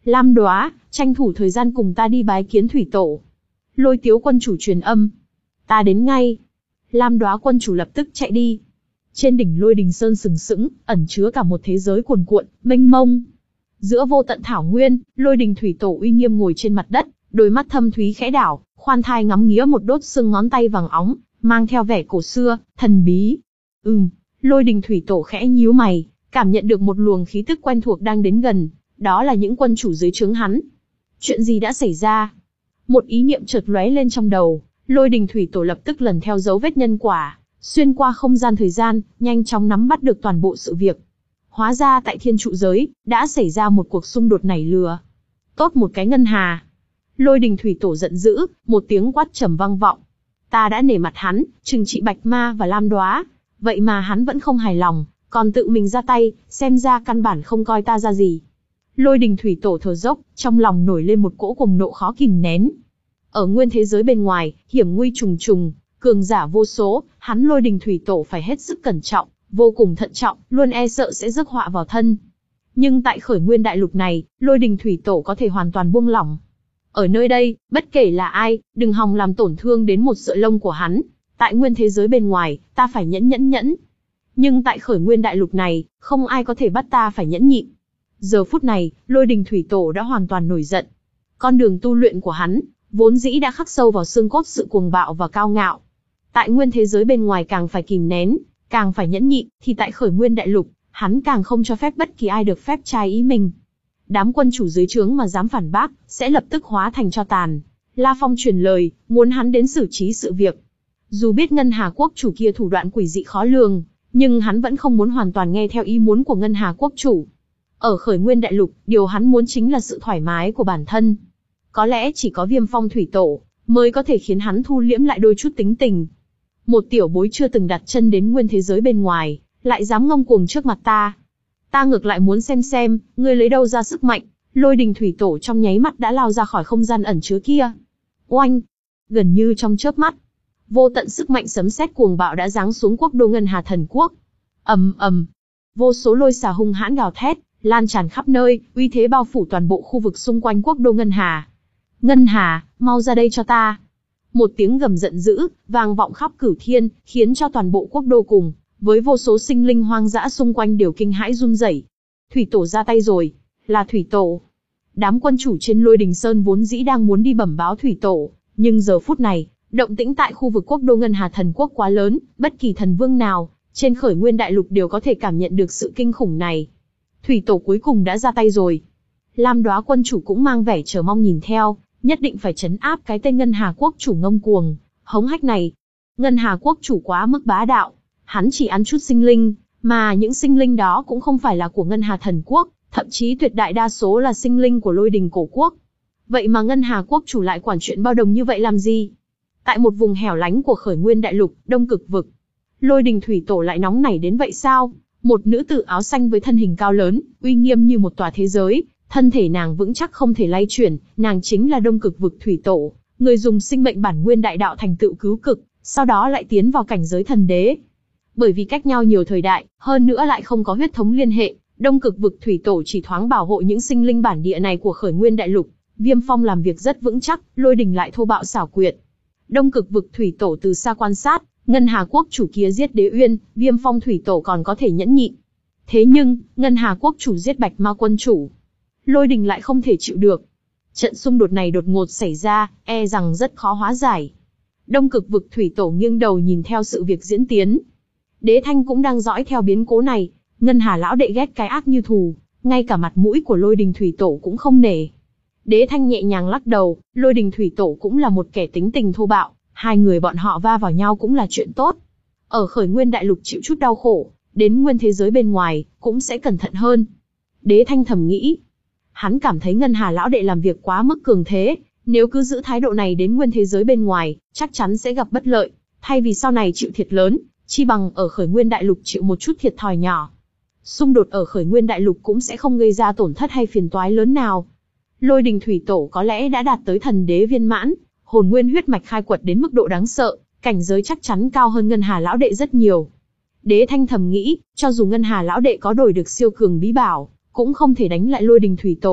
Lam Đóa, tranh thủ thời gian cùng ta đi bái kiến thủy tổ. Lôi Tiếu quân chủ truyền âm. Ta đến ngay. Lam Đóa quân chủ lập tức chạy đi. Trên đỉnh Lôi Đình Sơn sừng sững, ẩn chứa cả một thế giới cuồn cuộn, mênh mông. Giữa vô tận thảo nguyên, Lôi Đình thủy tổ uy nghiêm ngồi trên mặt đất, đôi mắt thâm thúy khẽ đảo, khoan thai ngắm nghía một đốt xương ngón tay vàng óng, mang theo vẻ cổ xưa, thần bí. Ừm, Lôi Đình thủy tổ khẽ nhíu mày, cảm nhận được một luồng khí tức quen thuộc đang đến gần, đó là những quân chủ dưới trướng hắn. Chuyện gì đã xảy ra? Một ý niệm chợt lóe lên trong đầu, Lôi Đình thủy tổ lập tức lần theo dấu vết nhân quả, xuyên qua không gian thời gian, nhanh chóng nắm bắt được toàn bộ sự việc. Hóa ra tại thiên trụ giới, đã xảy ra một cuộc xung đột nảy lửa. Tốt một cái Ngân Hà. Lôi Đình thủy tổ giận dữ, một tiếng quát trầm vang vọng. Ta đã nể mặt hắn, trừng trị Bạch Ma và Lam Đóa, vậy mà hắn vẫn không hài lòng, còn tự mình ra tay, xem ra căn bản không coi ta ra gì. Lôi Đình thủy tổ thở dốc, trong lòng nổi lên một cỗ cuồng nộ khó kìm nén. Ở nguyên thế giới bên ngoài, hiểm nguy trùng trùng, cường giả vô số, hắn Lôi Đình thủy tổ phải hết sức cẩn trọng, vô cùng thận trọng, luôn e sợ sẽ rước họa vào thân. Nhưng tại khởi nguyên đại lục này, Lôi Đình thủy tổ có thể hoàn toàn buông lỏng. Ở nơi đây, bất kể là ai, đừng hòng làm tổn thương đến một sợi lông của hắn. Tại nguyên thế giới bên ngoài, ta phải nhẫn nhẫn nhẫn. Nhưng tại khởi nguyên đại lục này, không ai có thể bắt ta phải nhẫn nhịn. Giờ phút này, Lôi Đình thủy tổ đã hoàn toàn nổi giận. Con đường tu luyện của hắn, vốn dĩ đã khắc sâu vào xương cốt sự cuồng bạo và cao ngạo. Tại nguyên thế giới bên ngoài càng phải kìm nén, càng phải nhẫn nhịn, thì tại khởi nguyên đại lục, hắn càng không cho phép bất kỳ ai được phép trái ý mình. Đám quân chủ dưới trướng mà dám phản bác, sẽ lập tức hóa thành tro tàn. La Phong truyền lời, muốn hắn đến xử trí sự việc. Dù biết Ngân Hà quốc chủ kia thủ đoạn quỷ dị khó lường, nhưng hắn vẫn không muốn hoàn toàn nghe theo ý muốn của Ngân Hà quốc chủ. Ở khởi nguyên đại lục, điều hắn muốn chính là sự thoải mái của bản thân. Có lẽ chỉ có Viêm Phong thủy tổ, mới có thể khiến hắn thu liễm lại đôi chút tính tình. Một tiểu bối chưa từng đặt chân đến nguyên thế giới bên ngoài, lại dám ngông cuồng trước mặt ta. Ta ngược lại muốn xem xem, ngươi lấy đâu ra sức mạnh. Lôi Đình thủy tổ trong nháy mắt đã lao ra khỏi không gian ẩn chứa kia. Oanh! Gần như trong chớp mắt, vô tận sức mạnh sấm sét cuồng bạo đã giáng xuống quốc đô Ngân Hà thần quốc. Ầm ầm! Vô số lôi xà hung hãn gào thét, lan tràn khắp nơi, uy thế bao phủ toàn bộ khu vực xung quanh quốc đô Ngân Hà. Ngân Hà, mau ra đây cho ta! Một tiếng gầm giận dữ, vang vọng khắp cửu thiên, khiến cho toàn bộ quốc đô cùng với vô số sinh linh hoang dã xung quanh đều kinh hãi run rẩy. Thủy tổ ra tay rồi, là thủy tổ. Đám quân chủ trên Lôi Đình Sơn vốn dĩ đang muốn đi bẩm báo thủy tổ, nhưng giờ phút này, động tĩnh tại khu vực quốc đô Ngân Hà thần quốc quá lớn, bất kỳ thần vương nào trên khởi nguyên đại lục đều có thể cảm nhận được sự kinh khủng này. Thủy tổ cuối cùng đã ra tay rồi. Lam Đóa quân chủ cũng mang vẻ chờ mong nhìn theo, nhất định phải trấn áp cái tên Ngân Hà quốc chủ ngông cuồng, hống hách này. Ngân Hà quốc chủ quá mức bá đạo. Hắn chỉ ăn chút sinh linh, mà những sinh linh đó cũng không phải là của Ngân Hà thần quốc, thậm chí tuyệt đại đa số là sinh linh của Lôi Đình cổ quốc. Vậy mà Ngân Hà quốc chủ lại quản chuyện bao đồng như vậy làm gì? Tại một vùng hẻo lánh của khởi nguyên đại lục, Đông Cực vực, Lôi Đình thủy tổ lại nóng nảy đến vậy sao? Một nữ tử áo xanh với thân hình cao lớn, uy nghiêm như một tòa thế giới, thân thể nàng vững chắc không thể lay chuyển, nàng chính là Đông Cực vực thủy tổ, người dùng sinh mệnh bản nguyên đại đạo thành tựu cứu cực, sau đó lại tiến vào cảnh giới thần đế. Bởi vì cách nhau nhiều thời đại, hơn nữa lại không có huyết thống liên hệ, Đông Cực vực thủy tổ chỉ thoáng bảo hộ những sinh linh bản địa này của khởi nguyên đại lục. Viêm Phong làm việc rất vững chắc, Lôi Đình lại thô bạo xảo quyệt. Đông Cực vực thủy tổ từ xa quan sát, Ngân Hà quốc chủ kia giết Đế Uyên, Viêm Phong thủy tổ còn có thể nhẫn nhịn. Thế nhưng, Ngân Hà quốc chủ giết Bạch Ma quân chủ, Lôi Đình lại không thể chịu được. Trận xung đột này đột ngột xảy ra, e rằng rất khó hóa giải. Đông Cực vực thủy tổ nghiêng đầu nhìn theo sự việc diễn tiến. Đế Thanh cũng đang dõi theo biến cố này. Ngân Hà lão đệ ghét cái ác như thù, ngay cả mặt mũi của Lôi Đình thủy tổ cũng không nể. Đế Thanh nhẹ nhàng lắc đầu, Lôi Đình thủy tổ cũng là một kẻ tính tình thô bạo, hai người bọn họ va vào nhau cũng là chuyện tốt. Ở khởi nguyên đại lục chịu chút đau khổ, đến nguyên thế giới bên ngoài cũng sẽ cẩn thận hơn. Đế Thanh thầm nghĩ, hắn cảm thấy Ngân Hà lão đệ làm việc quá mức cường thế, nếu cứ giữ thái độ này đến nguyên thế giới bên ngoài, chắc chắn sẽ gặp bất lợi, thay vì sau này chịu thiệt lớn, chi bằng ở khởi nguyên đại lục chịu một chút thiệt thòi nhỏ. Xung đột ở khởi nguyên đại lục cũng sẽ không gây ra tổn thất hay phiền toái lớn nào. Lôi Đình thủy tổ có lẽ đã đạt tới thần đế viên mãn, hồn nguyên huyết mạch khai quật đến mức độ đáng sợ, cảnh giới chắc chắn cao hơn Ngân Hà lão đệ rất nhiều. Đế Thanh thầm nghĩ, cho dù Ngân Hà lão đệ có đổi được siêu cường bí bảo, cũng không thể đánh lại Lôi Đình thủy tổ.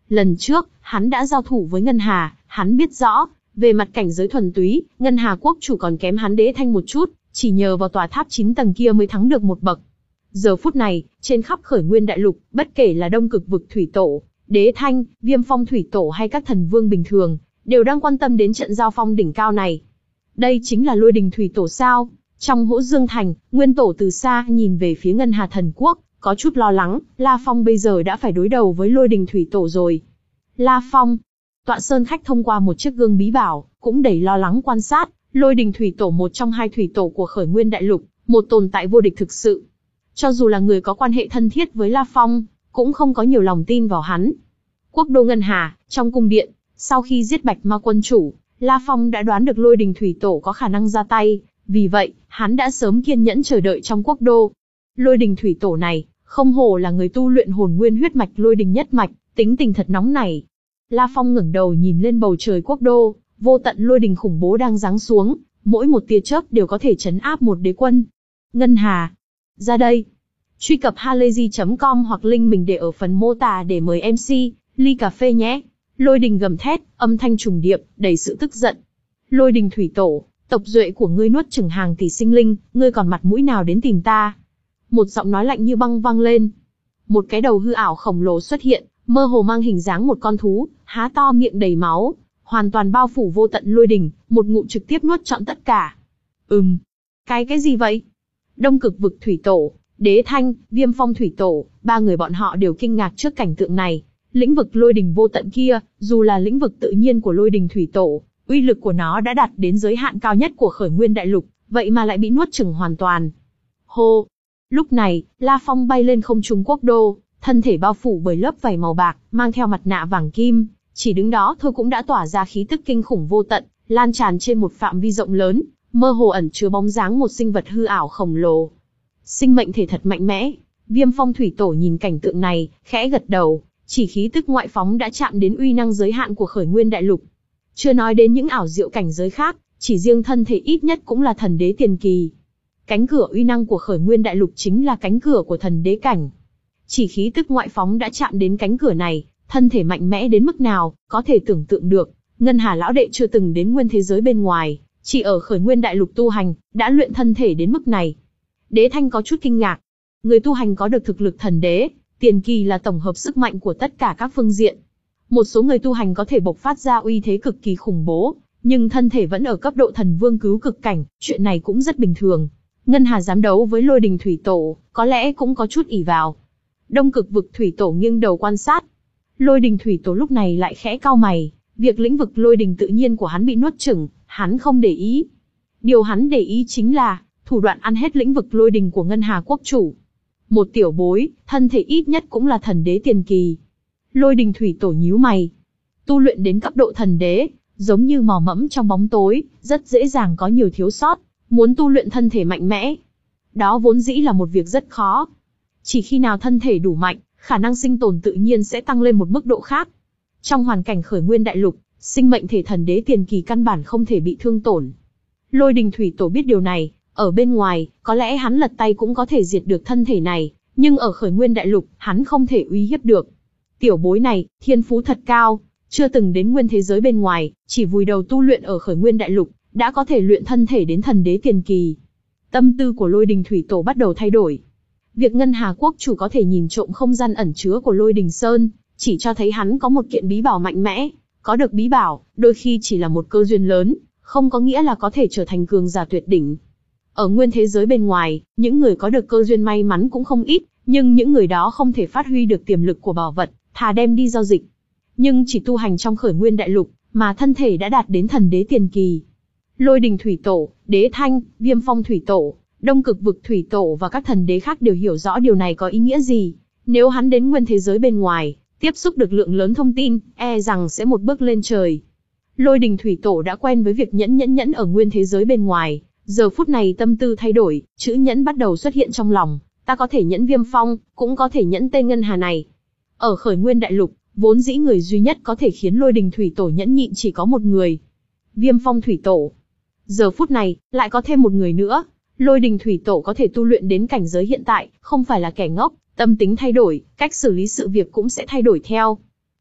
Lần trước, hắn đã giao thủ với Ngân Hà, hắn biết rõ, về mặt cảnh giới thuần túy, Ngân Hà quốc chủ còn kém hắn Đế Thanh một chút, chỉ nhờ vào tòa tháp chín tầng kia mới thắng được một bậc. Giờ phút này, trên khắp Khởi Nguyên Đại Lục, bất kể là Đông Cực Vực Thủy Tổ, Đế Thanh, Viêm Phong Thủy Tổ hay các thần vương bình thường, đều đang quan tâm đến trận giao phong đỉnh cao này. Đây chính là Lôi Đình Thủy Tổ sao? Trong Hỗ Dương Thành, Nguyên Tổ từ xa nhìn về phía Ngân Hà Thần Quốc, có chút lo lắng, La Phong bây giờ đã phải đối đầu với Lôi Đình Thủy Tổ rồi. La Phong, Tọa Sơn Khách thông qua một chiếc gương bí bảo, cũng đầy lo lắng quan sát, Lôi Đình Thủy Tổ một trong hai thủy tổ của Khởi Nguyên Đại Lục, một tồn tại vô địch thực sự. Cho dù là người có quan hệ thân thiết với La Phong, cũng không có nhiều lòng tin vào hắn. Quốc đô Ngân Hà, trong cung điện, sau khi giết Bạch Ma quân chủ, La Phong đã đoán được Lôi Đình Thủy Tổ có khả năng ra tay, vì vậy, hắn đã sớm kiên nhẫn chờ đợi trong quốc đô. Lôi Đình Thủy Tổ này, không hổ là người tu luyện hồn nguyên huyết mạch Lôi Đình nhất mạch, tính tình thật nóng nảy. La Phong ngẩng đầu nhìn lên bầu trời quốc đô, vô tận lôi đình khủng bố đang giáng xuống, mỗi một tia chớp đều có thể chấn áp một đế quân. Ngân Hà, ra đây. Truy cập halayzi chấm com hoặc link mình để ở phần mô tả để mời em xê, ly cà phê nhé. Lôi đình gầm thét, âm thanh trùng điệp, đầy sự tức giận. Lôi Đình Thủy Tổ, tộc duệ của ngươi nuốt chửng hàng tỷ sinh linh, ngươi còn mặt mũi nào đến tìm ta? Một giọng nói lạnh như băng vang lên. Một cái đầu hư ảo khổng lồ xuất hiện, mơ hồ mang hình dáng một con thú, há to miệng đầy máu, hoàn toàn bao phủ vô tận lôi đình, một ngụm trực tiếp nuốt trọn tất cả. Ừm, cái cái gì vậy? Đông Cực Vực Thủy Tổ, Đế Thanh, Viêm Phong Thủy Tổ, ba người bọn họ đều kinh ngạc trước cảnh tượng này. Lĩnh vực lôi đình vô tận kia, dù là lĩnh vực tự nhiên của Lôi Đình Thủy Tổ, uy lực của nó đã đạt đến giới hạn cao nhất của Khởi Nguyên Đại Lục, vậy mà lại bị nuốt chửng hoàn toàn. Hô! Lúc này, La Phong bay lên không trung quốc đô, thân thể bao phủ bởi lớp vảy màu bạc, mang theo mặt nạ vàng kim, chỉ đứng đó thôi cũng đã tỏa ra khí tức kinh khủng vô tận, lan tràn trên một phạm vi rộng lớn, mơ hồ ẩn chứa bóng dáng một sinh vật hư ảo khổng lồ. Sinh mệnh thể thật mạnh mẽ. Viêm Phong Thủy Tổ nhìn cảnh tượng này, khẽ gật đầu, chỉ khí tức ngoại phóng đã chạm đến uy năng giới hạn của Khởi Nguyên Đại Lục. Chưa nói đến những ảo diệu cảnh giới khác, chỉ riêng thân thể ít nhất cũng là thần đế tiền kỳ. Cánh cửa uy năng của Khởi Nguyên Đại Lục chính là cánh cửa của thần đế cảnh. Chỉ khí tức ngoại phóng đã chạm đến cánh cửa này, thân thể mạnh mẽ đến mức nào, có thể tưởng tượng được. Ngân Hà lão đệ chưa từng đến nguyên thế giới bên ngoài, chỉ ở Khởi Nguyên Đại Lục tu hành, đã luyện thân thể đến mức này. Đế Thanh có chút kinh ngạc. Người tu hành có được thực lực thần đế, tiền kỳ là tổng hợp sức mạnh của tất cả các phương diện. Một số người tu hành có thể bộc phát ra uy thế cực kỳ khủng bố, nhưng thân thể vẫn ở cấp độ thần vương cứu cực cảnh, chuyện này cũng rất bình thường. Ngân Hà dám đấu với Lôi Đình Thủy Tổ, có lẽ cũng có chút ỷ vào. Đông Cực Vực Thủy Tổ nghiêng đầu quan sát. Lôi Đình Thủy Tổ lúc này lại khẽ cau mày, việc lĩnh vực lôi đình tự nhiên của hắn bị nuốt chửng, hắn không để ý. Điều hắn để ý chính là thủ đoạn ăn hết lĩnh vực lôi đình của Ngân Hà quốc chủ. Một tiểu bối, thân thể ít nhất cũng là thần đế tiền kỳ. Lôi Đình Thủy Tổ nhíu mày. Tu luyện đến cấp độ thần đế, giống như mò mẫm trong bóng tối, rất dễ dàng có nhiều thiếu sót. Muốn tu luyện thân thể mạnh mẽ, đó vốn dĩ là một việc rất khó. Chỉ khi nào thân thể đủ mạnh, khả năng sinh tồn tự nhiên sẽ tăng lên một mức độ khác. Trong hoàn cảnh Khởi Nguyên Đại Lục, sinh mệnh thể thần đế tiền kỳ căn bản không thể bị thương tổn. Lôi Đình Thủy Tổ biết điều này, ở bên ngoài, có lẽ hắn lật tay cũng có thể diệt được thân thể này, nhưng ở Khởi Nguyên Đại Lục, hắn không thể uy hiếp được. Tiểu bối này, thiên phú thật cao, chưa từng đến nguyên thế giới bên ngoài, chỉ vùi đầu tu luyện ở Khởi Nguyên Đại Lục, đã có thể luyện thân thể đến thần đế tiền kỳ. Tâm tư của Lôi Đình Thủy Tổ bắt đầu thay đổi. Việc Ngân Hà quốc chủ có thể nhìn trộm không gian ẩn chứa của Lôi Đình Sơn, chỉ cho thấy hắn có một kiện bí bảo mạnh mẽ. Có được bí bảo, đôi khi chỉ là một cơ duyên lớn, không có nghĩa là có thể trở thành cường giả tuyệt đỉnh. Ở nguyên thế giới bên ngoài, những người có được cơ duyên may mắn cũng không ít, nhưng những người đó không thể phát huy được tiềm lực của bảo vật, thà đem đi giao dịch. Nhưng chỉ tu hành trong Khởi Nguyên Đại Lục, mà thân thể đã đạt đến thần đế tiền kỳ. Lôi Đình Thủy Tổ, Đế Thanh, Viêm Phong Thủy Tổ, Đông Cực Vực Thủy Tổ và các thần đế khác đều hiểu rõ điều này có ý nghĩa gì. Nếu hắn đến nguyên thế giới bên ngoài, tiếp xúc được lượng lớn thông tin, e rằng sẽ một bước lên trời. Lôi Đình Thủy Tổ đã quen với việc nhẫn nhẫn nhẫn ở nguyên thế giới bên ngoài, giờ phút này tâm tư thay đổi, chữ nhẫn bắt đầu xuất hiện trong lòng. Ta có thể nhẫn Viêm Phong, cũng có thể nhẫn tên Ngân Hà này. Ở Khởi Nguyên Đại Lục, vốn dĩ người duy nhất có thể khiến Lôi Đình Thủy Tổ nhẫn nhịn chỉ có một người. Viêm Phong Thủy Tổ. Giờ phút này, lại có thêm một người nữa. Lôi Đình Thủy Tổ có thể tu luyện đến cảnh giới hiện tại, không phải là kẻ ngốc, tâm tính thay đổi, cách xử lý sự việc cũng sẽ thay đổi theo.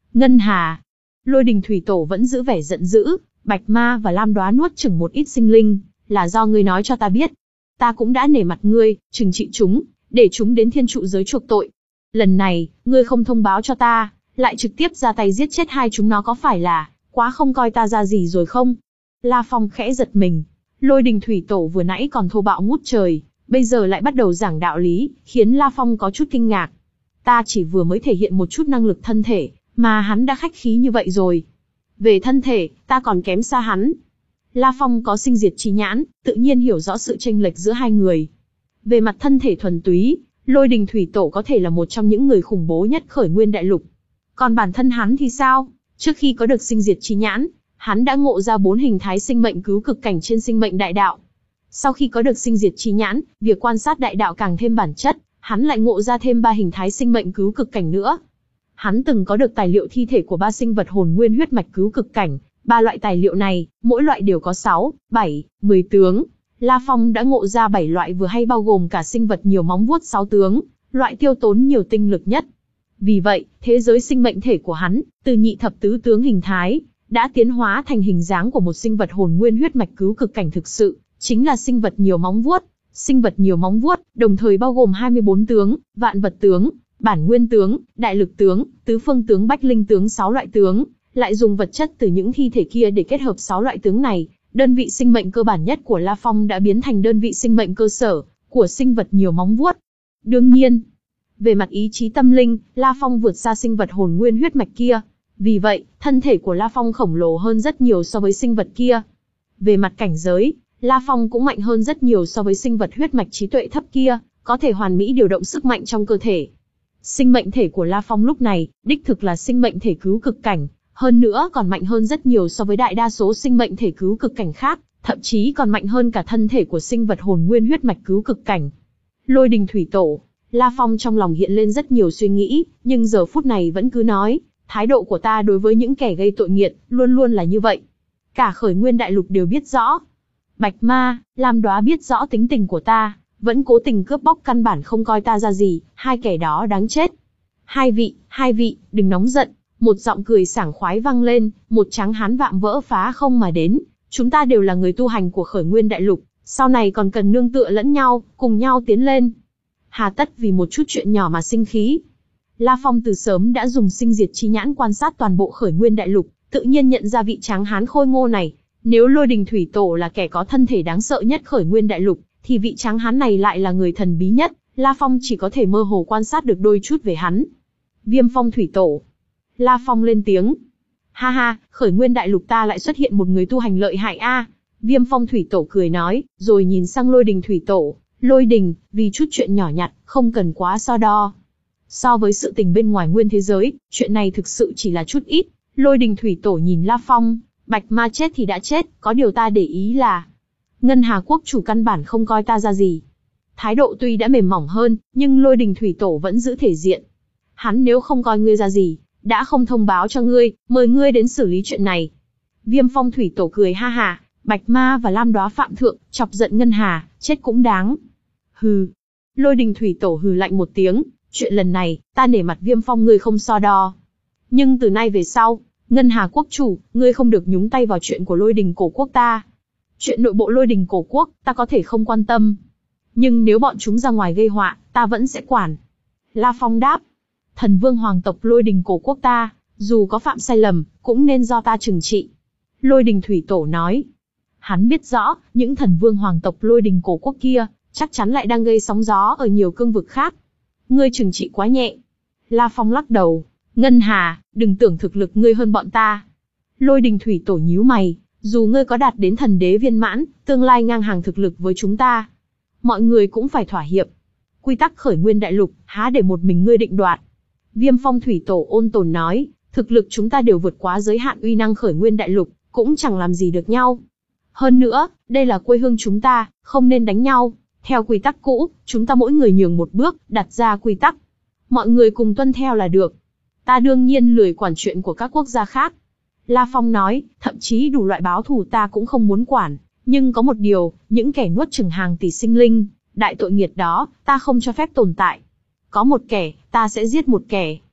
Ngân Hà. Lôi Đình Thủy Tổ vẫn giữ vẻ giận dữ, Bạch Ma và Lam Đóa nuốt chửng một ít sinh linh, là do ngươi nói cho ta biết. Ta cũng đã nể mặt ngươi, trừng trị chúng, để chúng đến thiên trụ giới chuộc tội. Lần này, ngươi không thông báo cho ta, lại trực tiếp ra tay giết chết hai chúng nó có phải là quá không coi ta ra gì rồi không? La Phong khẽ giật mình. Lôi Đình Thủy Tổ vừa nãy còn thô bạo ngút trời, bây giờ lại bắt đầu giảng đạo lý, khiến La Phong có chút kinh ngạc. Ta chỉ vừa mới thể hiện một chút năng lực thân thể, mà hắn đã khách khí như vậy rồi. Về thân thể, ta còn kém xa hắn. La Phong có sinh diệt chi nhãn, tự nhiên hiểu rõ sự chênh lệch giữa hai người. Về mặt thân thể thuần túy, Lôi Đình Thủy Tổ có thể là một trong những người khủng bố nhất khởi nguyên đại lục. Còn bản thân hắn thì sao? Trước khi có được sinh diệt chi nhãn, hắn đã ngộ ra bốn hình thái sinh mệnh cứu cực cảnh trên sinh mệnh đại đạo. Sau khi có được sinh diệt chi nhãn, việc quan sát đại đạo càng thêm bản chất, hắn lại ngộ ra thêm ba hình thái sinh mệnh cứu cực cảnh nữa. Hắn từng có được tài liệu thi thể của ba sinh vật hồn nguyên huyết mạch cứu cực cảnh, ba loại tài liệu này, mỗi loại đều có sáu, bảy, mười tướng. La Phong đã ngộ ra bảy loại vừa hay bao gồm cả sinh vật nhiều móng vuốt sáu tướng, loại tiêu tốn nhiều tinh lực nhất. Vì vậy, thế giới sinh mệnh thể của hắn, từ nhị thập tứ tướng hình thái, đã tiến hóa thành hình dáng của một sinh vật hồn nguyên huyết mạch cứu cực cảnh thực sự, chính là sinh vật nhiều móng vuốt. Sinh vật nhiều móng vuốt, đồng thời bao gồm hai mươi bốn tướng, vạn vật tướng, bản nguyên tướng, đại lực tướng, tứ phương tướng bách linh tướng sáu loại tướng, lại dùng vật chất từ những thi thể kia để kết hợp sáu loại tướng này, đơn vị sinh mệnh cơ bản nhất của La Phong đã biến thành đơn vị sinh mệnh cơ sở của sinh vật nhiều móng vuốt. Đương nhiên, về mặt ý chí tâm linh, La Phong vượt xa sinh vật hồn nguyên huyết mạch kia. Vì vậy, thân thể của La Phong khổng lồ hơn rất nhiều so với sinh vật kia. Về mặt cảnh giới, La Phong cũng mạnh hơn rất nhiều so với sinh vật huyết mạch trí tuệ thấp kia, có thể hoàn mỹ điều động sức mạnh trong cơ thể. Sinh mệnh thể của La Phong lúc này, đích thực là sinh mệnh thể cứu cực cảnh, hơn nữa còn mạnh hơn rất nhiều so với đại đa số sinh mệnh thể cứu cực cảnh khác, thậm chí còn mạnh hơn cả thân thể của sinh vật hồn nguyên huyết mạch cứu cực cảnh. Lôi Đình Thủy Tổ, La Phong trong lòng hiện lên rất nhiều suy nghĩ, nhưng giờ phút này vẫn cứ nói, thái độ của ta đối với những kẻ gây tội nghiệt, luôn luôn là như vậy. Cả khởi nguyên đại lục đều biết rõ. Bạch Ma, Lam Đóa biết rõ tính tình của ta, vẫn cố tình cướp bóc căn bản không coi ta ra gì, hai kẻ đó đáng chết. Hai vị, hai vị, đừng nóng giận, một giọng cười sảng khoái vang lên, một tráng hán vạm vỡ phá không mà đến. Chúng ta đều là người tu hành của khởi nguyên đại lục, sau này còn cần nương tựa lẫn nhau, cùng nhau tiến lên. Hà tất vì một chút chuyện nhỏ mà sinh khí. La Phong từ sớm đã dùng sinh diệt chi nhãn quan sát toàn bộ khởi nguyên đại lục, tự nhiên nhận ra vị tráng hán khôi ngô này. Nếu Lôi Đình Thủy Tổ là kẻ có thân thể đáng sợ nhất khởi nguyên đại lục, thì vị tráng hán này lại là người thần bí nhất. La Phong chỉ có thể mơ hồ quan sát được đôi chút về hắn. Viêm Phong Thủy Tổ. La Phong lên tiếng. Ha ha, khởi nguyên đại lục ta lại xuất hiện một người tu hành lợi hại a. Viêm Phong Thủy Tổ cười nói, rồi nhìn sang Lôi Đình Thủy Tổ. Lôi Đình, vì chút chuyện nhỏ nhặt, không cần quá so đo. So với sự tình bên ngoài nguyên thế giới, chuyện này thực sự chỉ là chút ít. Lôi Đình Thủy Tổ nhìn La Phong, Bạch Ma chết thì đã chết, có điều ta để ý là Ngân Hà Quốc chủ căn bản không coi ta ra gì. Thái độ tuy đã mềm mỏng hơn, nhưng Lôi Đình Thủy Tổ vẫn giữ thể diện. Hắn nếu không coi ngươi ra gì, đã không thông báo cho ngươi, mời ngươi đến xử lý chuyện này. Viêm Phong Thủy Tổ cười ha ha, Bạch Ma và Lam Đóa phạm thượng, chọc giận Ngân Hà, chết cũng đáng. Hừ. Lôi Đình Thủy Tổ hừ lạnh một tiếng, chuyện lần này, ta nể mặt Viêm Phong ngươi không so đo. Nhưng từ nay về sau, Ngân Hà Quốc chủ, ngươi không được nhúng tay vào chuyện của Lôi Đình Cổ Quốc ta. Chuyện nội bộ Lôi Đình Cổ Quốc, ta có thể không quan tâm. Nhưng nếu bọn chúng ra ngoài gây họa, ta vẫn sẽ quản. La Phong đáp. Thần Vương Hoàng tộc Lôi Đình Cổ Quốc ta, dù có phạm sai lầm, cũng nên do ta trừng trị. Lôi Đình Thủy Tổ nói. Hắn biết rõ, những thần vương hoàng tộc Lôi Đình Cổ Quốc kia, chắc chắn lại đang gây sóng gió ở nhiều cương vực khác. Ngươi trừng trị quá nhẹ. La Phong lắc đầu. Ngân Hà, đừng tưởng thực lực ngươi hơn bọn ta. Lôi Đình Thủy Tổ nhíu mày, dù ngươi có đạt đến thần đế viên mãn, tương lai ngang hàng thực lực với chúng ta, mọi người cũng phải thỏa hiệp. Quy tắc khởi nguyên đại lục, há để một mình ngươi định đoạt. Viêm Phong Thủy Tổ ôn tồn nói, thực lực chúng ta đều vượt quá giới hạn uy năng khởi nguyên đại lục, cũng chẳng làm gì được nhau. Hơn nữa, đây là quê hương chúng ta, không nên đánh nhau. Theo quy tắc cũ, chúng ta mỗi người nhường một bước, đặt ra quy tắc. Mọi người cùng tuân theo là được. Ta đương nhiên lười quản chuyện của các quốc gia khác. La Phong nói, thậm chí đủ loại báo thù ta cũng không muốn quản. Nhưng có một điều, những kẻ nuốt chửng hàng tỷ sinh linh, đại tội nghiệt đó, ta không cho phép tồn tại. Có một kẻ, ta sẽ giết một kẻ.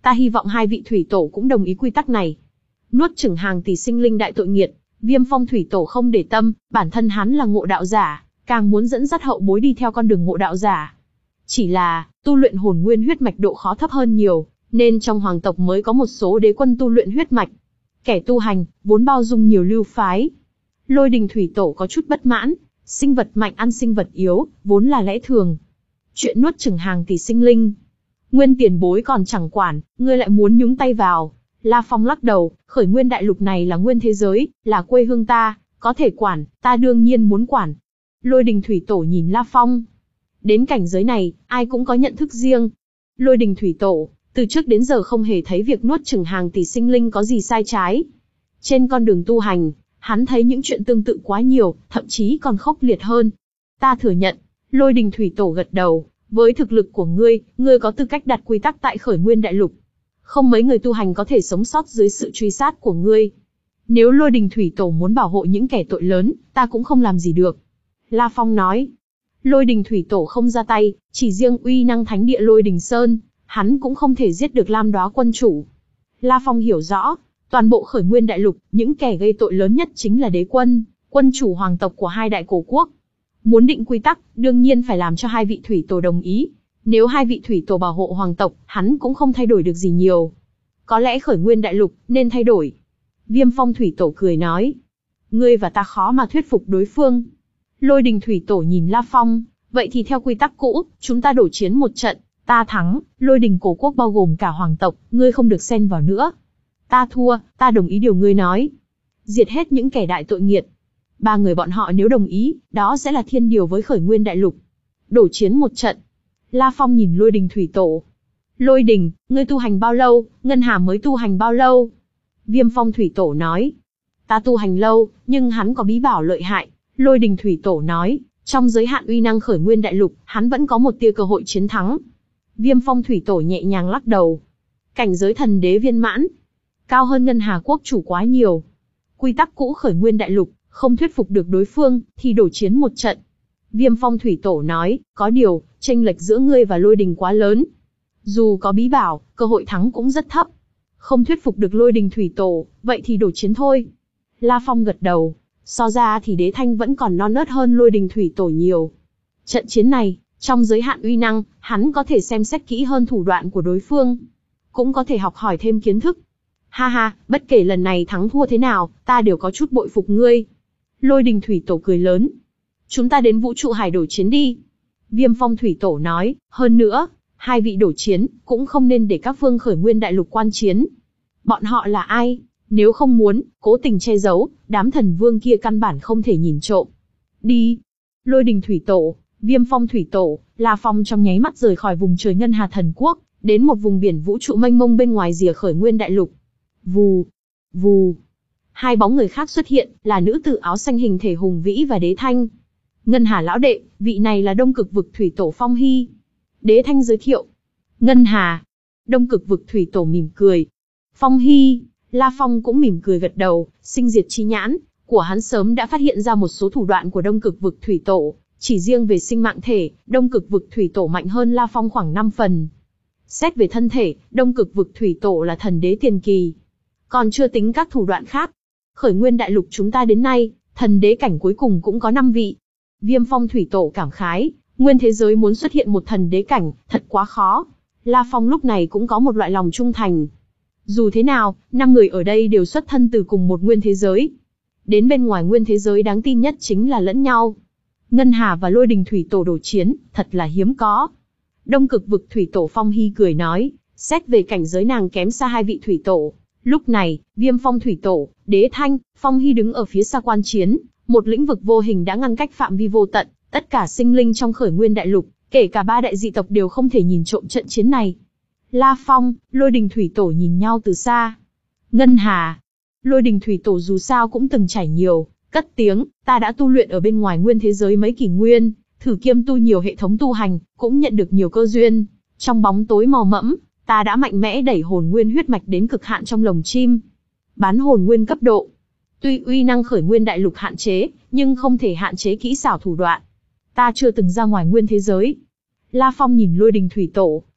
Ta hy vọng hai vị thủy tổ cũng đồng ý quy tắc này. Nuốt chửng hàng tỷ sinh linh đại tội nghiệt, Viêm Phong thủy tổ không để tâm, bản thân hắn là ngộ đạo giả, càng muốn dẫn dắt hậu bối đi theo con đường ngộ đạo giả. Chỉ là, tu luyện hồn nguyên huyết mạch độ khó thấp hơn nhiều, nên trong hoàng tộc mới có một số đế quân tu luyện huyết mạch. Kẻ tu hành, vốn bao dung nhiều lưu phái. Lôi Đình thủy tổ có chút bất mãn, sinh vật mạnh ăn sinh vật yếu, vốn là lẽ thường. Chuyện nuốt chửng hàng tỷ sinh linh, nguyên tiền bối còn chẳng quản, ngươi lại muốn nhúng tay vào. La Phong lắc đầu, khởi nguyên đại lục này là nguyên thế giới, là quê hương ta, có thể quản, ta đương nhiên muốn quản. Lôi Đình thủy tổ nhìn La Phong. Đến cảnh giới này, ai cũng có nhận thức riêng. Lôi Đình thủy tổ, từ trước đến giờ không hề thấy việc nuốt chửng hàng tỷ sinh linh có gì sai trái. Trên con đường tu hành, hắn thấy những chuyện tương tự quá nhiều, thậm chí còn khốc liệt hơn. Ta thừa nhận, Lôi Đình thủy tổ gật đầu, với thực lực của ngươi, ngươi có tư cách đặt quy tắc tại khởi nguyên đại lục. Không mấy người tu hành có thể sống sót dưới sự truy sát của ngươi. Nếu Lôi Đình thủy tổ muốn bảo hộ những kẻ tội lớn, ta cũng không làm gì được. La Phong nói. Lôi Đình thủy tổ không ra tay, chỉ riêng uy năng thánh địa Lôi Đình Sơn, hắn cũng không thể giết được Lam Đóa quân chủ. La Phong hiểu rõ, toàn bộ khởi nguyên đại lục, những kẻ gây tội lớn nhất chính là đế quân, quân chủ hoàng tộc của hai đại cổ quốc. Muốn định quy tắc, đương nhiên phải làm cho hai vị thủy tổ đồng ý. Nếu hai vị thủy tổ bảo hộ hoàng tộc, hắn cũng không thay đổi được gì nhiều. Có lẽ khởi nguyên đại lục nên thay đổi. Viêm Phong thủy tổ cười nói. Ngươi và ta khó mà thuyết phục đối phương. Lôi Đình thủy tổ nhìn La Phong. Vậy thì theo quy tắc cũ, chúng ta đổ chiến một trận. Ta thắng, Lôi Đình cổ quốc bao gồm cả hoàng tộc, ngươi không được xen vào nữa. Ta thua, ta đồng ý điều ngươi nói. Diệt hết những kẻ đại tội nghiệt. Ba người bọn họ nếu đồng ý, đó sẽ là thiên điều với khởi nguyên đại lục. Đổ chiến một trận. La Phong nhìn Lôi Đình thủy tổ. Lôi Đình, ngươi tu hành bao lâu, Ngân Hà mới tu hành bao lâu? Viêm Phong thủy tổ nói. Ta tu hành lâu, nhưng hắn có bí bảo lợi hại. Lôi Đình thủy tổ nói, trong giới hạn uy năng khởi nguyên đại lục, hắn vẫn có một tia cơ hội chiến thắng. Viêm Phong thủy tổ nhẹ nhàng lắc đầu. Cảnh giới thần đế viên mãn, cao hơn Ngân Hà quốc chủ quá nhiều. Quy tắc cũ khởi nguyên đại lục, không thuyết phục được đối phương, thì đổ chiến một trận. Viêm Phong thủy tổ nói, có điều, chênh lệch giữa ngươi và Lôi Đình quá lớn. Dù có bí bảo, cơ hội thắng cũng rất thấp. Không thuyết phục được Lôi Đình thủy tổ, vậy thì đổ chiến thôi. La Phong gật đầu, so ra thì Đế Thanh vẫn còn non nớt hơn Lôi Đình thủy tổ nhiều. Trận chiến này, trong giới hạn uy năng, hắn có thể xem xét kỹ hơn thủ đoạn của đối phương. Cũng có thể học hỏi thêm kiến thức. Ha ha, bất kể lần này thắng thua thế nào, ta đều có chút bội phục ngươi. Lôi Đình thủy tổ cười lớn. Chúng ta đến vũ trụ hải đổ chiến đi. Viêm Phong thủy tổ nói, hơn nữa, hai vị đổ chiến, cũng không nên để các phương khởi nguyên đại lục quan chiến. Bọn họ là ai? Nếu không muốn, cố tình che giấu, đám thần vương kia căn bản không thể nhìn trộm. Đi. Lôi Đình thủy tổ, Viêm Phong thủy tổ, La Phong trong nháy mắt rời khỏi vùng trời Ngân Hà thần quốc, đến một vùng biển vũ trụ mênh mông bên ngoài rìa khởi nguyên đại lục. Vù, vù. Hai bóng người khác xuất hiện, là nữ tử áo xanh hình thể hùng vĩ và Đế Thanh. Ngân Hà lão đệ, vị này là Đông Cực vực thủy tổ Phong Hy. Đế Thanh giới thiệu. Ngân Hà. Đông Cực vực thủy tổ mỉm cười. Phong Hy. La Phong cũng mỉm cười gật đầu, sinh diệt chi nhãn của hắn sớm đã phát hiện ra một số thủ đoạn của Đông Cực vực thủy tổ. Chỉ riêng về sinh mạng thể, Đông Cực vực thủy tổ mạnh hơn La Phong khoảng năm phần. Xét về thân thể, Đông Cực vực thủy tổ là thần đế tiền kỳ. Còn chưa tính các thủ đoạn khác. Khởi nguyên đại lục chúng ta đến nay, thần đế cảnh cuối cùng cũng có năm vị. Viêm Phong thủy tổ cảm khái, nguyên thế giới muốn xuất hiện một thần đế cảnh, thật quá khó. La Phong lúc này cũng có một loại lòng trung thành. Dù thế nào, năm người ở đây đều xuất thân từ cùng một nguyên thế giới. Đến bên ngoài nguyên thế giới đáng tin nhất chính là lẫn nhau. Ngân Hà và Lôi Đình thủy tổ đổ chiến, thật là hiếm có. Đông Cực vực thủy tổ Phong Hy cười nói, xét về cảnh giới nàng kém xa hai vị thủy tổ. Lúc này, Viêm Phong thủy tổ, Đế Thanh, Phong Hy đứng ở phía xa quan chiến, một lĩnh vực vô hình đã ngăn cách phạm vi vô tận, tất cả sinh linh trong khởi nguyên đại lục, kể cả ba đại dị tộc đều không thể nhìn trộm trận chiến này. La Phong, Lôi Đình thủy tổ nhìn nhau từ xa. Ngân Hà, Lôi Đình thủy tổ dù sao cũng từng trải nhiều, cất tiếng, ta đã tu luyện ở bên ngoài nguyên thế giới mấy kỷ nguyên, thử kiêm tu nhiều hệ thống tu hành, cũng nhận được nhiều cơ duyên. Trong bóng tối mò mẫm, ta đã mạnh mẽ đẩy hồn nguyên huyết mạch đến cực hạn trong lồng chim. Bán hồn nguyên cấp độ. Tuy uy năng khởi nguyên đại lục hạn chế, nhưng không thể hạn chế kỹ xảo thủ đoạn. Ta chưa từng ra ngoài nguyên thế giới. La Phong nhìn Lôi Đình thủy tổ,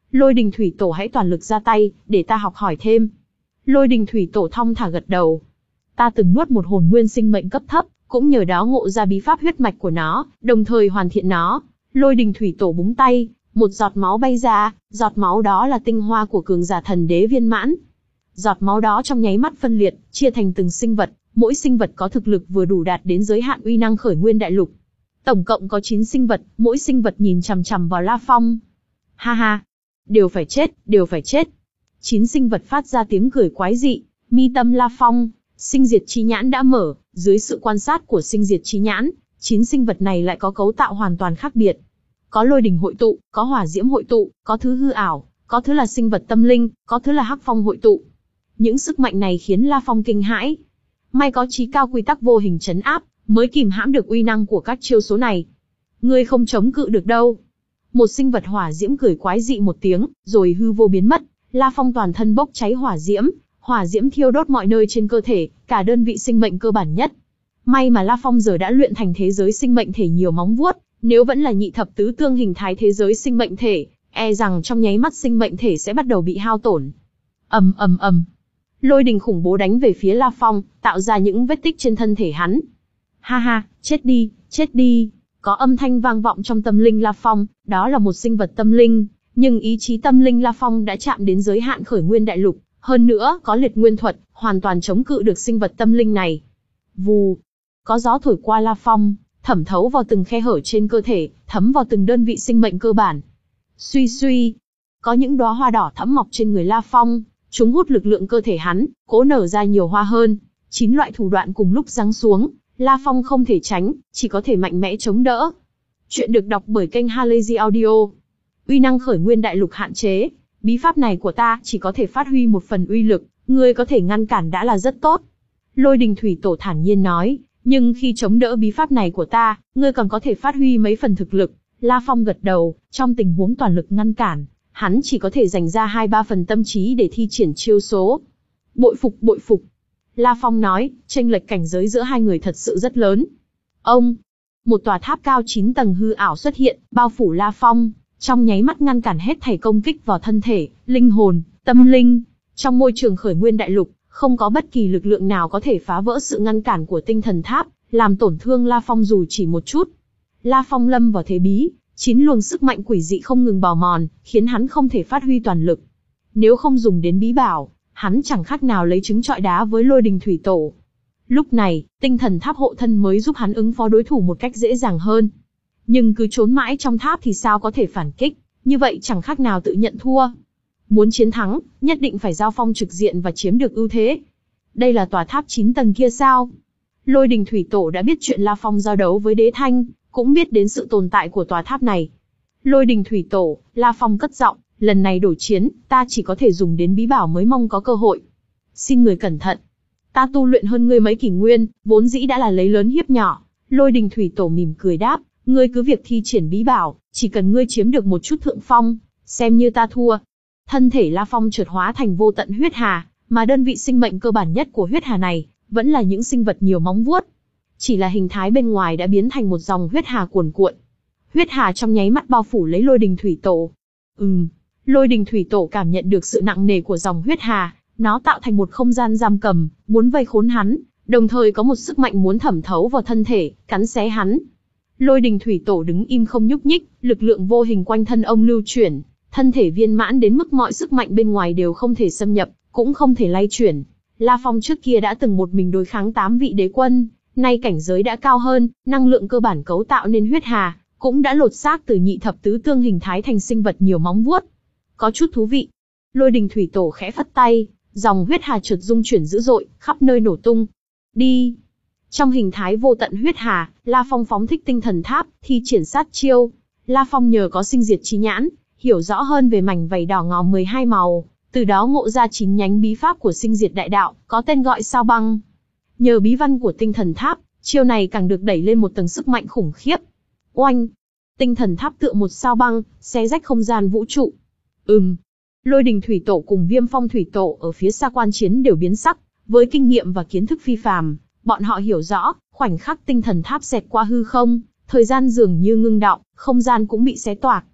Lôi Đình Thủy Tổ hãy toàn lực ra tay, để ta học hỏi thêm. Lôi Đình Thủy Tổ thong thả gật đầu. Ta từng nuốt một hồn nguyên sinh mệnh cấp thấp, cũng nhờ đó ngộ ra bí pháp huyết mạch của nó, đồng thời hoàn thiện nó. Lôi Đình Thủy Tổ búng tay, một giọt máu bay ra, giọt máu đó là tinh hoa của cường giả thần đế viên mãn. Giọt máu đó trong nháy mắt phân liệt, chia thành từng sinh vật, mỗi sinh vật có thực lực vừa đủ đạt đến giới hạn uy năng khởi nguyên đại lục. Tổng cộng có chín sinh vật, mỗi sinh vật nhìn chằm chằm vào La Phong. Ha ha, đều phải chết, đều phải chết. Chín sinh vật phát ra tiếng cười quái dị, mi tâm La Phong, sinh diệt chi nhãn đã mở, dưới sự quan sát của sinh diệt chi nhãn, chín sinh vật này lại có cấu tạo hoàn toàn khác biệt. Có lôi đình hội tụ, có hỏa diễm hội tụ, có thứ hư ảo, có thứ là sinh vật tâm linh, có thứ là hắc phong hội tụ. Những sức mạnh này khiến La Phong kinh hãi. May có chí cao quy tắc vô hình trấn áp, mới kìm hãm được uy năng của các chiêu số này. Ngươi không chống cự được đâu. Một sinh vật hỏa diễm cười quái dị một tiếng, rồi hư vô biến mất. La Phong toàn thân bốc cháy hỏa diễm, hỏa diễm thiêu đốt mọi nơi trên cơ thể, cả đơn vị sinh mệnh cơ bản nhất. May mà La Phong giờ đã luyện thành thế giới sinh mệnh thể nhiều móng vuốt, nếu vẫn là nhị thập tứ tương hình thái thế giới sinh mệnh thể, e rằng trong nháy mắt sinh mệnh thể sẽ bắt đầu bị hao tổn. Ầm ầm ầm. Lôi đình khủng bố đánh về phía La Phong, tạo ra những vết tích trên thân thể hắn. Ha ha, chết đi, chết đi. Có âm thanh vang vọng trong tâm linh La Phong, đó là một sinh vật tâm linh, nhưng ý chí tâm linh La Phong đã chạm đến giới hạn khởi nguyên đại lục, hơn nữa có liệt nguyên thuật, hoàn toàn chống cự được sinh vật tâm linh này. Vù, có gió thổi qua La Phong, thẩm thấu vào từng khe hở trên cơ thể, thấm vào từng đơn vị sinh mệnh cơ bản. Suy suy, có những đóa hoa đỏ thẫm mọc trên người La Phong, chúng hút lực lượng cơ thể hắn, cố nở ra nhiều hoa hơn. Chín loại thủ đoạn cùng lúc giáng xuống, La Phong không thể tránh, chỉ có thể mạnh mẽ chống đỡ. Chuyện được đọc bởi kênh Halazy Audio. Uy năng khởi nguyên đại lục hạn chế, bí pháp này của ta chỉ có thể phát huy một phần uy lực, ngươi có thể ngăn cản đã là rất tốt. Lôi Đình Thủy Tổ thản nhiên nói, nhưng khi chống đỡ bí pháp này của ta, ngươi còn có thể phát huy mấy phần thực lực. La Phong gật đầu, trong tình huống toàn lực ngăn cản, hắn chỉ có thể dành ra hai ba phần tâm trí để thi triển chiêu số. Bội phục bội phục. La Phong nói, chênh lệch cảnh giới giữa hai người thật sự rất lớn. Ông, một tòa tháp cao chín tầng hư ảo xuất hiện, bao phủ La Phong, trong nháy mắt ngăn cản hết thảy công kích vào thân thể, linh hồn, tâm linh. Trong môi trường khởi nguyên đại lục, không có bất kỳ lực lượng nào có thể phá vỡ sự ngăn cản của tinh thần tháp, làm tổn thương La Phong dù chỉ một chút. La Phong lâm vào thế bí, chín luồng sức mạnh quỷ dị không ngừng bào mòn, khiến hắn không thể phát huy toàn lực. Nếu không dùng đến bí bảo, hắn chẳng khác nào lấy trứng trọi đá với Lôi Đình Thủy Tổ. Lúc này, tinh thần tháp hộ thân mới giúp hắn ứng phó đối thủ một cách dễ dàng hơn. Nhưng cứ trốn mãi trong tháp thì sao có thể phản kích, như vậy chẳng khác nào tự nhận thua. Muốn chiến thắng, nhất định phải giao phong trực diện và chiếm được ưu thế. Đây là tòa tháp chín tầng kia sao? Lôi Đình Thủy Tổ đã biết chuyện La Phong giao đấu với Đế Thanh, cũng biết đến sự tồn tại của tòa tháp này. Lôi Đình Thủy Tổ, La Phong cất giọng, lần này đổi chiến, ta chỉ có thể dùng đến bí bảo mới mong có cơ hội. Xin người cẩn thận. Ta tu luyện hơn ngươi mấy kỷ nguyên, vốn dĩ đã là lấy lớn hiếp nhỏ. Lôi Đình Thủy Tổ mỉm cười đáp, ngươi cứ việc thi triển bí bảo, chỉ cần ngươi chiếm được một chút thượng phong, xem như ta thua. Thân thể La Phong chợt hóa thành vô tận huyết hà, mà đơn vị sinh mệnh cơ bản nhất của huyết hà này, vẫn là những sinh vật nhiều móng vuốt. Chỉ là hình thái bên ngoài đã biến thành một dòng huyết hà cuồn cuộn. Huyết hà trong nháy mắt bao phủ lấy Lôi Đình Thủy Tổ. Ừm, Lôi Đình Thủy Tổ cảm nhận được sự nặng nề của dòng huyết hà, nó tạo thành một không gian giam cầm, muốn vây khốn hắn, đồng thời có một sức mạnh muốn thẩm thấu vào thân thể, cắn xé hắn. Lôi Đình Thủy Tổ đứng im không nhúc nhích, lực lượng vô hình quanh thân ông lưu chuyển, thân thể viên mãn đến mức mọi sức mạnh bên ngoài đều không thể xâm nhập, cũng không thể lay chuyển. La Phong trước kia đã từng một mình đối kháng tám vị đế quân, nay cảnh giới đã cao hơn, năng lượng cơ bản cấu tạo nên huyết hà, cũng đã lột xác từ nhị thập tứ tương hình thái thành sinh vật nhiều móng vuốt. Có chút thú vị. Lôi Đình Thủy Tổ khẽ phất tay, dòng huyết hà chợt dung chuyển dữ dội, khắp nơi nổ tung. Đi! Trong hình thái vô tận huyết hà, La Phong phóng thích tinh thần tháp, thi triển sát chiêu. La Phong nhờ có sinh diệt chi nhãn, hiểu rõ hơn về mảnh vảy đỏ ngòm mười hai màu, từ đó ngộ ra chín nhánh bí pháp của sinh diệt đại đạo, có tên gọi sao băng. Nhờ bí văn của tinh thần tháp, chiêu này càng được đẩy lên một tầng sức mạnh khủng khiếp. Oanh! Tinh thần tháp tựa một sao băng, xé rách không gian vũ trụ. Ừm. Lôi Đình Thủy Tổ cùng Viêm Phong Thủy Tổ ở phía xa quan chiến đều biến sắc, với kinh nghiệm và kiến thức phi phàm, bọn họ hiểu rõ, khoảnh khắc tinh thần tháp xẹt qua hư không, thời gian dường như ngưng đọng, không gian cũng bị xé toạc.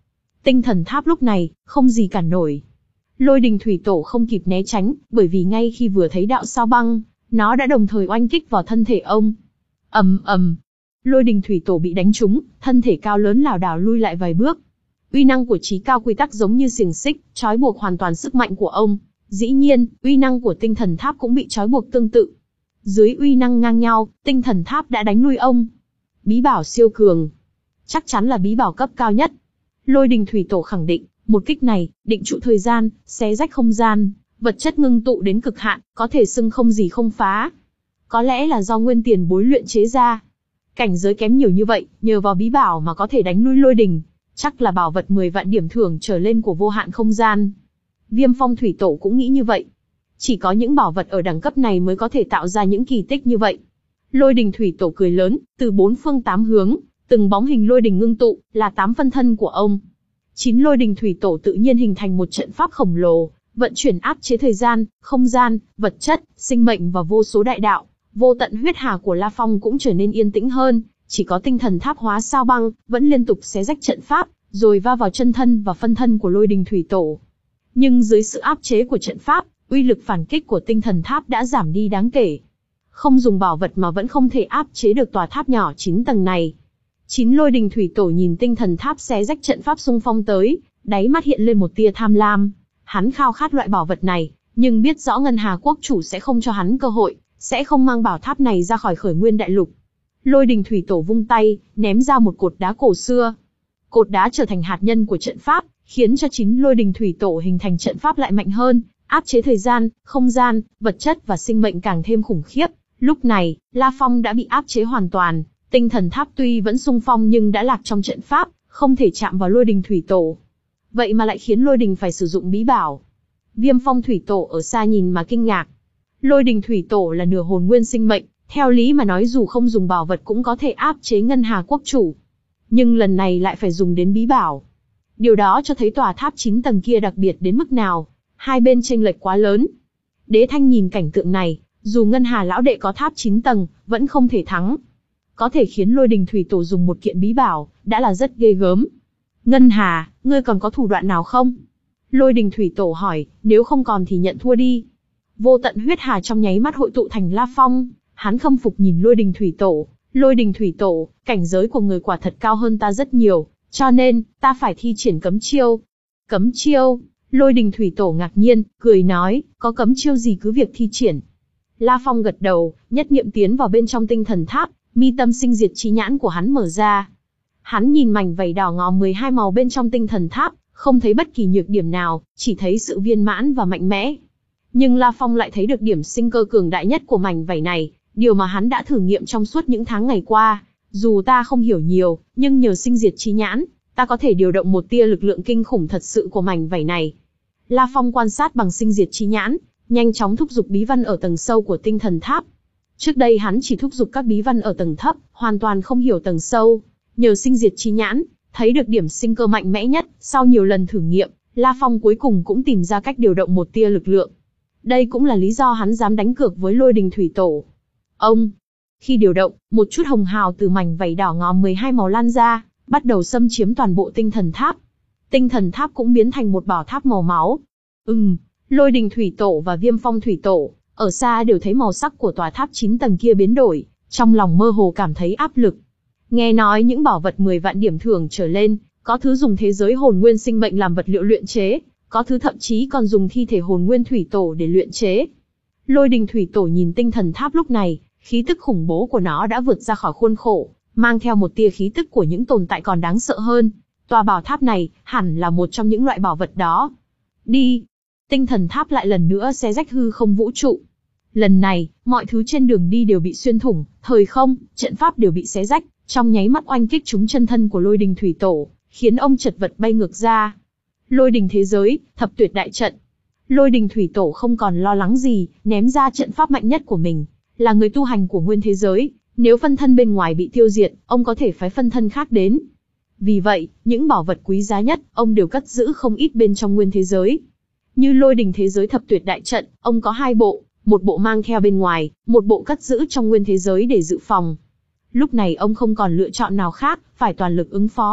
Tinh thần tháp lúc này, không gì cản nổi. Lôi đình thủy tổ không kịp né tránh, bởi vì ngay khi vừa thấy đạo sao băng, nó đã đồng thời oanh kích vào thân thể ông. ầm ầm, lôi đình thủy tổ bị đánh trúng, thân thể cao lớn lảo đảo lui lại vài bước. Uy năng của chí cao quy tắc giống như xiềng xích, trói buộc hoàn toàn sức mạnh của ông. Dĩ nhiên, uy năng của tinh thần tháp cũng bị trói buộc tương tự. Dưới uy năng ngang nhau, tinh thần tháp đã đánh lui ông. Bí bảo siêu cường. Chắc chắn là bí bảo cấp cao nhất. Lôi đình thủy tổ khẳng định, một kích này, định trụ thời gian, xé rách không gian, vật chất ngưng tụ đến cực hạn, có thể xưng không gì không phá. Có lẽ là do nguyên tiền bối luyện chế ra. Cảnh giới kém nhiều như vậy, nhờ vào bí bảo mà có thể đánh lui lôi đình. Chắc là bảo vật mười vạn điểm thưởng trở lên của vô hạn không gian. Viêm phong thủy tổ cũng nghĩ như vậy. Chỉ có những bảo vật ở đẳng cấp này mới có thể tạo ra những kỳ tích như vậy. Lôi đình thủy tổ cười lớn, từ bốn phương tám hướng, từng bóng hình lôi đình ngưng tụ, là tám phân thân của ông. Chín lôi đình thủy tổ tự nhiên hình thành một trận pháp khổng lồ, vận chuyển áp chế thời gian, không gian, vật chất, sinh mệnh và vô số đại đạo. Vô tận huyết hà của La Phong cũng trở nên yên tĩnh hơn, chỉ có tinh thần tháp hóa sao băng, vẫn liên tục xé rách trận pháp, rồi va vào chân thân và phân thân của lôi đình thủy tổ. Nhưng dưới sự áp chế của trận pháp, uy lực phản kích của tinh thần tháp đã giảm đi đáng kể. Không dùng bảo vật mà vẫn không thể áp chế được tòa tháp nhỏ chín tầng này. Chín lôi đình thủy tổ nhìn tinh thần tháp xé rách trận pháp xung phong tới, đáy mắt hiện lên một tia tham lam. Hắn khao khát loại bảo vật này, nhưng biết rõ Ngân Hà quốc chủ sẽ không cho hắn cơ hội, sẽ không mang bảo tháp này ra khỏi khởi nguyên đại lục. Lôi đình thủy tổ vung tay, ném ra một cột đá cổ xưa. Cột đá trở thành hạt nhân của trận pháp, khiến cho chín lôi đình thủy tổ hình thành trận pháp lại mạnh hơn, áp chế thời gian, không gian, vật chất và sinh mệnh càng thêm khủng khiếp. Lúc này, La Phong đã bị áp chế hoàn toàn, tinh thần tháp tuy vẫn xung phong nhưng đã lạc trong trận pháp, không thể chạm vào lôi đình thủy tổ. Vậy mà lại khiến lôi đình phải sử dụng bí bảo. Viêm phong thủy tổ ở xa nhìn mà kinh ngạc. Lôi đình thủy tổ là nửa hồn nguyên sinh mệnh, theo lý mà nói dù không dùng bảo vật cũng có thể áp chế Ngân Hà quốc chủ. Nhưng lần này lại phải dùng đến bí bảo. Điều đó cho thấy tòa tháp chín tầng kia đặc biệt đến mức nào, hai bên chênh lệch quá lớn. Đế Thanh nhìn cảnh tượng này, dù Ngân Hà lão đệ có tháp chín tầng, vẫn không thể thắng. Có thể khiến lôi đình thủy tổ dùng một kiện bí bảo, đã là rất ghê gớm. Ngân Hà, ngươi còn có thủ đoạn nào không? Lôi đình thủy tổ hỏi, nếu không còn thì nhận thua đi. Vô tận huyết hà trong nháy mắt hội tụ thành La Phong, hắn khâm phục nhìn lôi đình thủy tổ. Lôi đình thủy tổ, cảnh giới của người quả thật cao hơn ta rất nhiều, cho nên, ta phải thi triển cấm chiêu. Cấm chiêu? Lôi đình thủy tổ ngạc nhiên, cười nói, có cấm chiêu gì cứ việc thi triển. La Phong gật đầu, nhất niệm tiến vào bên trong tinh thần tháp, mi tâm sinh diệt chi nhãn của hắn mở ra. Hắn nhìn mảnh vảy đỏ ngòm mười hai màu bên trong tinh thần tháp, không thấy bất kỳ nhược điểm nào, chỉ thấy sự viên mãn và mạnh mẽ. Nhưng La Phong lại thấy được điểm sinh cơ cường đại nhất của mảnh vảy này, điều mà hắn đã thử nghiệm trong suốt những tháng ngày qua. Dù ta không hiểu nhiều, nhưng nhờ sinh diệt chi nhãn, ta có thể điều động một tia lực lượng kinh khủng thật sự của mảnh vảy này. La Phong quan sát bằng sinh diệt chi nhãn, nhanh chóng thúc giục bí văn ở tầng sâu của tinh thần tháp. Trước đây hắn chỉ thúc giục các bí văn ở tầng thấp, hoàn toàn không hiểu tầng sâu. Nhờ sinh diệt chi nhãn, thấy được điểm sinh cơ mạnh mẽ nhất, sau nhiều lần thử nghiệm, La Phong cuối cùng cũng tìm ra cách điều động một tia lực lượng. Đây cũng là lý do hắn dám đánh cược với lôi đình thủy tổ. Ông, khi điều động, một chút hồng hào từ mảnh vảy đỏ ngòm mười hai màu lan ra, bắt đầu xâm chiếm toàn bộ tinh thần tháp. Tinh thần tháp cũng biến thành một bảo tháp màu máu. Ừm, lôi đình thủy tổ và viêm phong thủy tổ, ở xa đều thấy màu sắc của tòa tháp chín tầng kia biến đổi, trong lòng mơ hồ cảm thấy áp lực. Nghe nói những bảo vật mười vạn điểm thưởng trở lên, có thứ dùng thế giới hồn nguyên sinh mệnh làm vật liệu luyện chế, có thứ thậm chí còn dùng thi thể hồn nguyên thủy tổ để luyện chế. Lôi đình thủy tổ nhìn tinh thần tháp lúc này, khí tức khủng bố của nó đã vượt ra khỏi khuôn khổ, mang theo một tia khí tức của những tồn tại còn đáng sợ hơn. Tòa bảo tháp này, hẳn là một trong những loại bảo vật đó. Đi! Tinh thần tháp lại lần nữa xé rách hư không vũ trụ. Lần này, mọi thứ trên đường đi đều bị xuyên thủng, thời không, trận pháp đều bị xé rách, trong nháy mắt oanh kích trúng chân thân của lôi đình thủy tổ, khiến ông chật vật bay ngược ra. Lôi đình thế giới, thập tuyệt đại trận. Lôi đình thủy tổ không còn lo lắng gì, ném ra trận pháp mạnh nhất của mình. Là người tu hành của nguyên thế giới, nếu phân thân bên ngoài bị tiêu diệt, ông có thể phái phân thân khác đến. Vì vậy, những bảo vật quý giá nhất, ông đều cất giữ không ít bên trong nguyên thế giới. Như lôi đình thế giới thập tuyệt đại trận, ông có hai bộ, một bộ mang theo bên ngoài, một bộ cất giữ trong nguyên thế giới để dự phòng. Lúc này ông không còn lựa chọn nào khác, phải toàn lực ứng phó.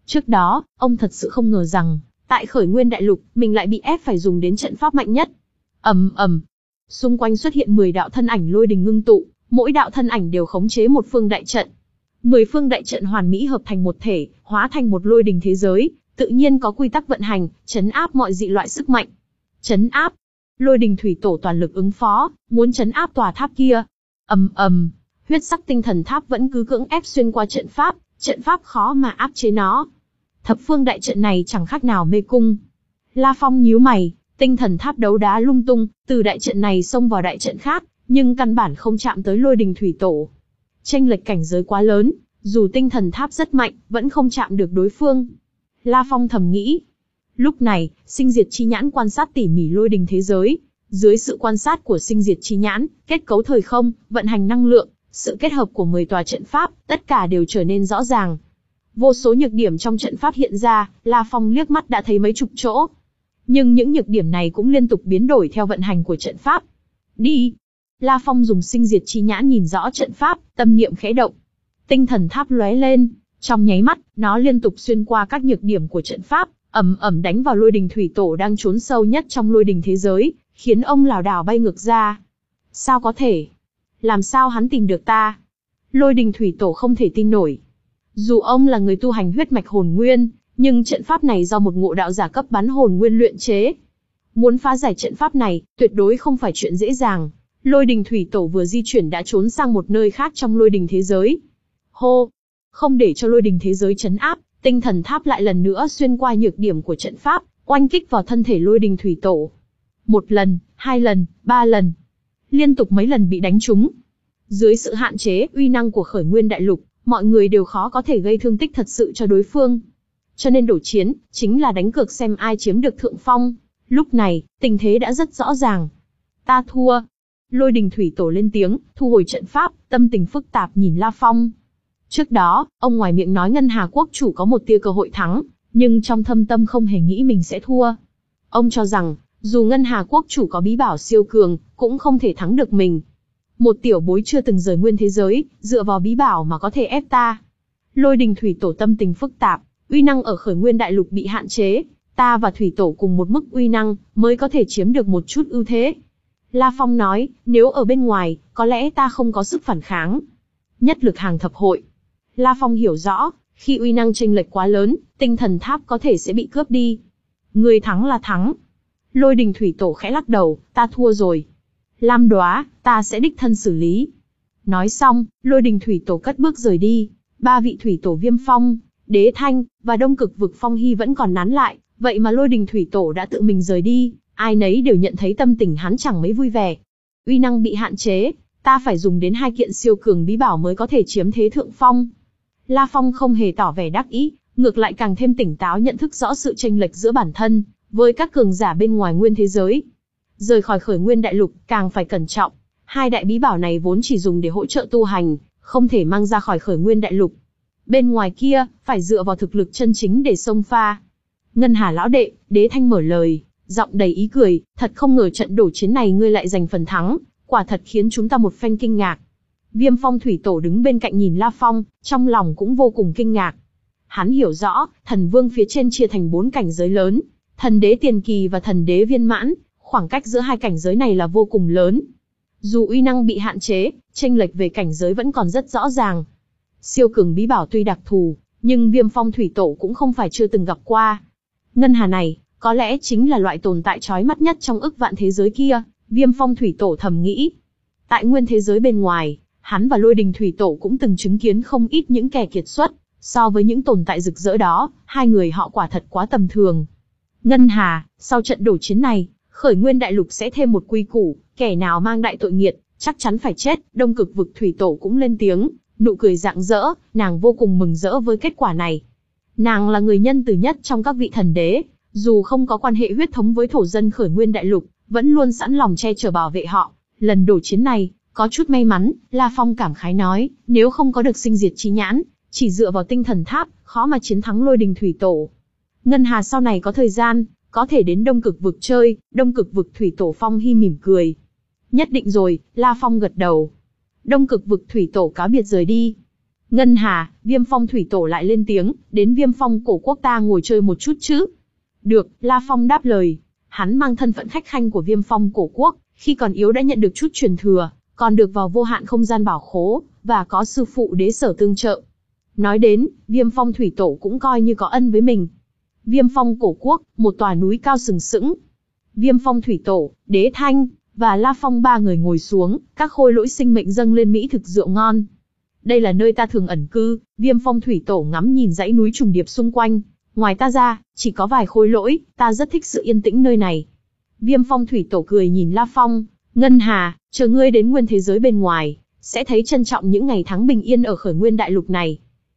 Trước đó, ông thật sự không ngờ rằng, tại Khởi Nguyên Đại Lục, mình lại bị ép phải dùng đến trận pháp mạnh nhất. ầm ầm, xung quanh xuất hiện mười đạo thân ảnh lôi đình ngưng tụ, mỗi đạo thân ảnh đều khống chế một phương đại trận. mười phương đại trận hoàn mỹ hợp thành một thể, hóa thành một lôi đình thế giới, tự nhiên có quy tắc vận hành, trấn áp mọi dị loại sức mạnh. Trấn áp. Lôi đình thủy tổ toàn lực ứng phó, muốn trấn áp tòa tháp kia. Ầm ầm, huyết sắc tinh thần tháp vẫn cứ cưỡng ép xuyên qua trận pháp, trận pháp khó mà áp chế nó. Thập phương đại trận này chẳng khác nào mê cung. La Phong nhíu mày, tinh thần tháp đấu đá lung tung, từ đại trận này xông vào đại trận khác, nhưng căn bản không chạm tới lôi đình thủy tổ. Chênh lệch cảnh giới quá lớn, dù tinh thần tháp rất mạnh, vẫn không chạm được đối phương. La Phong thầm nghĩ. Lúc này, sinh diệt chi nhãn quan sát tỉ mỉ lôi đình thế giới. Dưới sự quan sát của sinh diệt chi nhãn, kết cấu thời không, vận hành năng lượng, sự kết hợp của mười tòa trận pháp, tất cả đều trở nên rõ ràng. Vô số nhược điểm trong trận pháp hiện ra, La Phong liếc mắt đã thấy mấy chục chỗ. Nhưng những nhược điểm này cũng liên tục biến đổi theo vận hành của trận pháp. Đi! La Phong dùng sinh diệt chi nhãn nhìn rõ trận pháp, tâm niệm khẽ động. Tinh thần tháp lóe lên, trong nháy mắt, nó liên tục xuyên qua các nhược điểm của trận pháp, ầm ầm đánh vào lôi đình thủy tổ đang trốn sâu nhất trong lôi đình thế giới, khiến ông lảo đảo bay ngược ra. Sao có thể? Làm sao hắn tìm được ta? Lôi đình thủy tổ không thể tin nổi. Dù ông là người tu hành huyết mạch hồn nguyên, nhưng trận pháp này do một ngộ đạo giả cấp bắn hồn nguyên luyện chế. Muốn phá giải trận pháp này, tuyệt đối không phải chuyện dễ dàng. Lôi đình thủy tổ vừa di chuyển đã trốn sang một nơi khác trong lôi đình thế giới. Hô! Không để cho lôi đình thế giới trấn áp, tinh thần tháp lại lần nữa xuyên qua nhược điểm của trận pháp, oanh kích vào thân thể lôi đình thủy tổ. Một lần, hai lần, ba lần. Liên tục mấy lần bị đánh trúng. Dưới sự hạn chế, uy năng của Khởi Nguyên Đại Lục, mọi người đều khó có thể gây thương tích thật sự cho đối phương. Cho nên đổ chiến, chính là đánh cược xem ai chiếm được thượng phong. Lúc này, tình thế đã rất rõ ràng. Ta thua. Lôi đình thủy tổ lên tiếng, thu hồi trận pháp, tâm tình phức tạp nhìn La Phong. Trước đó, ông ngoài miệng nói Ngân Hà Quốc chủ có một tia cơ hội thắng, nhưng trong thâm tâm không hề nghĩ mình sẽ thua. Ông cho rằng, dù Ngân Hà Quốc chủ có bí bảo siêu cường, cũng không thể thắng được mình. Một tiểu bối chưa từng rời nguyên thế giới, dựa vào bí bảo mà có thể ép ta. Lôi đình thủy tổ tâm tình phức tạp, uy năng ở Khởi Nguyên Đại Lục bị hạn chế, ta và thủy tổ cùng một mức uy năng, mới có thể chiếm được một chút ưu thế. La Phong nói, nếu ở bên ngoài, có lẽ ta không có sức phản kháng. Nhất lực hàng thập hội. La Phong hiểu rõ, khi uy năng chênh lệch quá lớn, tinh thần tháp có thể sẽ bị cướp đi. Người thắng là thắng. Lôi đình thủy tổ khẽ lắc đầu, ta thua rồi. Lam Đóa, ta sẽ đích thân xử lý. Nói xong, lôi đình thủy tổ cất bước rời đi. Ba vị thủy tổ Viêm Phong, Đế Thanh, và Đông Cực Vực Phong Hy vẫn còn nán lại, vậy mà lôi đình thủy tổ đã tự mình rời đi, ai nấy đều nhận thấy tâm tình hắn chẳng mấy vui vẻ. Uy năng bị hạn chế, ta phải dùng đến hai kiện siêu cường bí bảo mới có thể chiếm thế thượng phong. La Phong không hề tỏ vẻ đắc ý, ngược lại càng thêm tỉnh táo nhận thức rõ sự chênh lệch giữa bản thân với các cường giả bên ngoài nguyên thế giới. Rời khỏi Khởi Nguyên Đại Lục, càng phải cẩn trọng. Hai đại bí bảo này vốn chỉ dùng để hỗ trợ tu hành, không thể mang ra khỏi Khởi Nguyên Đại Lục. Bên ngoài kia, phải dựa vào thực lực chân chính để xông pha. Ngân Hà lão đệ, Đế Thanh mở lời, giọng đầy ý cười, thật không ngờ trận đổ chiến này ngươi lại giành phần thắng, quả thật khiến chúng ta một phen kinh ngạc. Viêm Phong thủy tổ đứng bên cạnh nhìn La Phong, trong lòng cũng vô cùng kinh ngạc. Hắn hiểu rõ, thần vương phía trên chia thành bốn cảnh giới lớn, thần đế tiền kỳ và thần đế viên mãn, khoảng cách giữa hai cảnh giới này là vô cùng lớn. Dù uy năng bị hạn chế, chênh lệch về cảnh giới vẫn còn rất rõ ràng. Siêu cường bí bảo tuy đặc thù, nhưng Viêm Phong thủy tổ cũng không phải chưa từng gặp qua. Ngân Hà này, có lẽ chính là loại tồn tại chói mắt nhất trong ức vạn thế giới kia, Viêm Phong thủy tổ thầm nghĩ. Tại nguyên thế giới bên ngoài, hắn và lôi đình thủy tổ cũng từng chứng kiến không ít những kẻ kiệt xuất, so với những tồn tại rực rỡ đó, hai người họ quả thật quá tầm thường. Ngân Hà, sau trận đổ chiến này, Khởi Nguyên Đại Lục sẽ thêm một quy củ, kẻ nào mang đại tội nghiệt, chắc chắn phải chết. Đông Cực Vực thủy tổ cũng lên tiếng, nụ cười rạng rỡ, nàng vô cùng mừng rỡ với kết quả này. Nàng là người nhân từ nhất trong các vị thần đế, dù không có quan hệ huyết thống với thổ dân Khởi Nguyên Đại Lục, vẫn luôn sẵn lòng che chở bảo vệ họ. Lần đổ chiến này, có chút may mắn, La Phong cảm khái nói, nếu không có được sinh diệt chi nhãn, chỉ dựa vào tinh thần tháp, khó mà chiến thắng lôi đình thủy tổ. Ngân Hà sau này có thời gian, có thể đến Đông Cực Vực chơi. Đông Cực Vực thủy tổ Phong Hy mỉm cười. Nhất định rồi, La Phong gật đầu. Đông Cực Vực thủy tổ cáo biệt rời đi. Ngân Hà, Viêm Phong thủy tổ lại lên tiếng, đến Viêm Phong cổ quốc ta ngồi chơi một chút chứ? Được, La Phong đáp lời. Hắn mang thân phận khách khanh của Viêm Phong cổ quốc, khi còn yếu đã nhận được chút truyền thừa, còn được vào vô hạn không gian bảo khố, và có sư phụ đế sở tương trợ. Nói đến, Viêm Phong thủy tổ cũng coi như có ân với mình. Viêm Phong cổ quốc, một tòa núi cao sừng sững. Viêm Phong thủy tổ, Đế Thanh, và La Phong ba người ngồi xuống, các khôi lỗi sinh mệnh dâng lên mỹ thực rượu ngon. Đây là nơi ta thường ẩn cư, Viêm Phong thủy tổ ngắm nhìn dãy núi trùng điệp xung quanh. Ngoài ta ra, chỉ có vài khôi lỗi, ta rất thích sự yên tĩnh nơi này. Viêm Phong thủy tổ cười nhìn La Phong, Ngân Hà, chờ ngươi đến nguyên thế giới bên ngoài, sẽ thấy trân trọng những ngày tháng bình yên ở khởi nguyên đại lục này.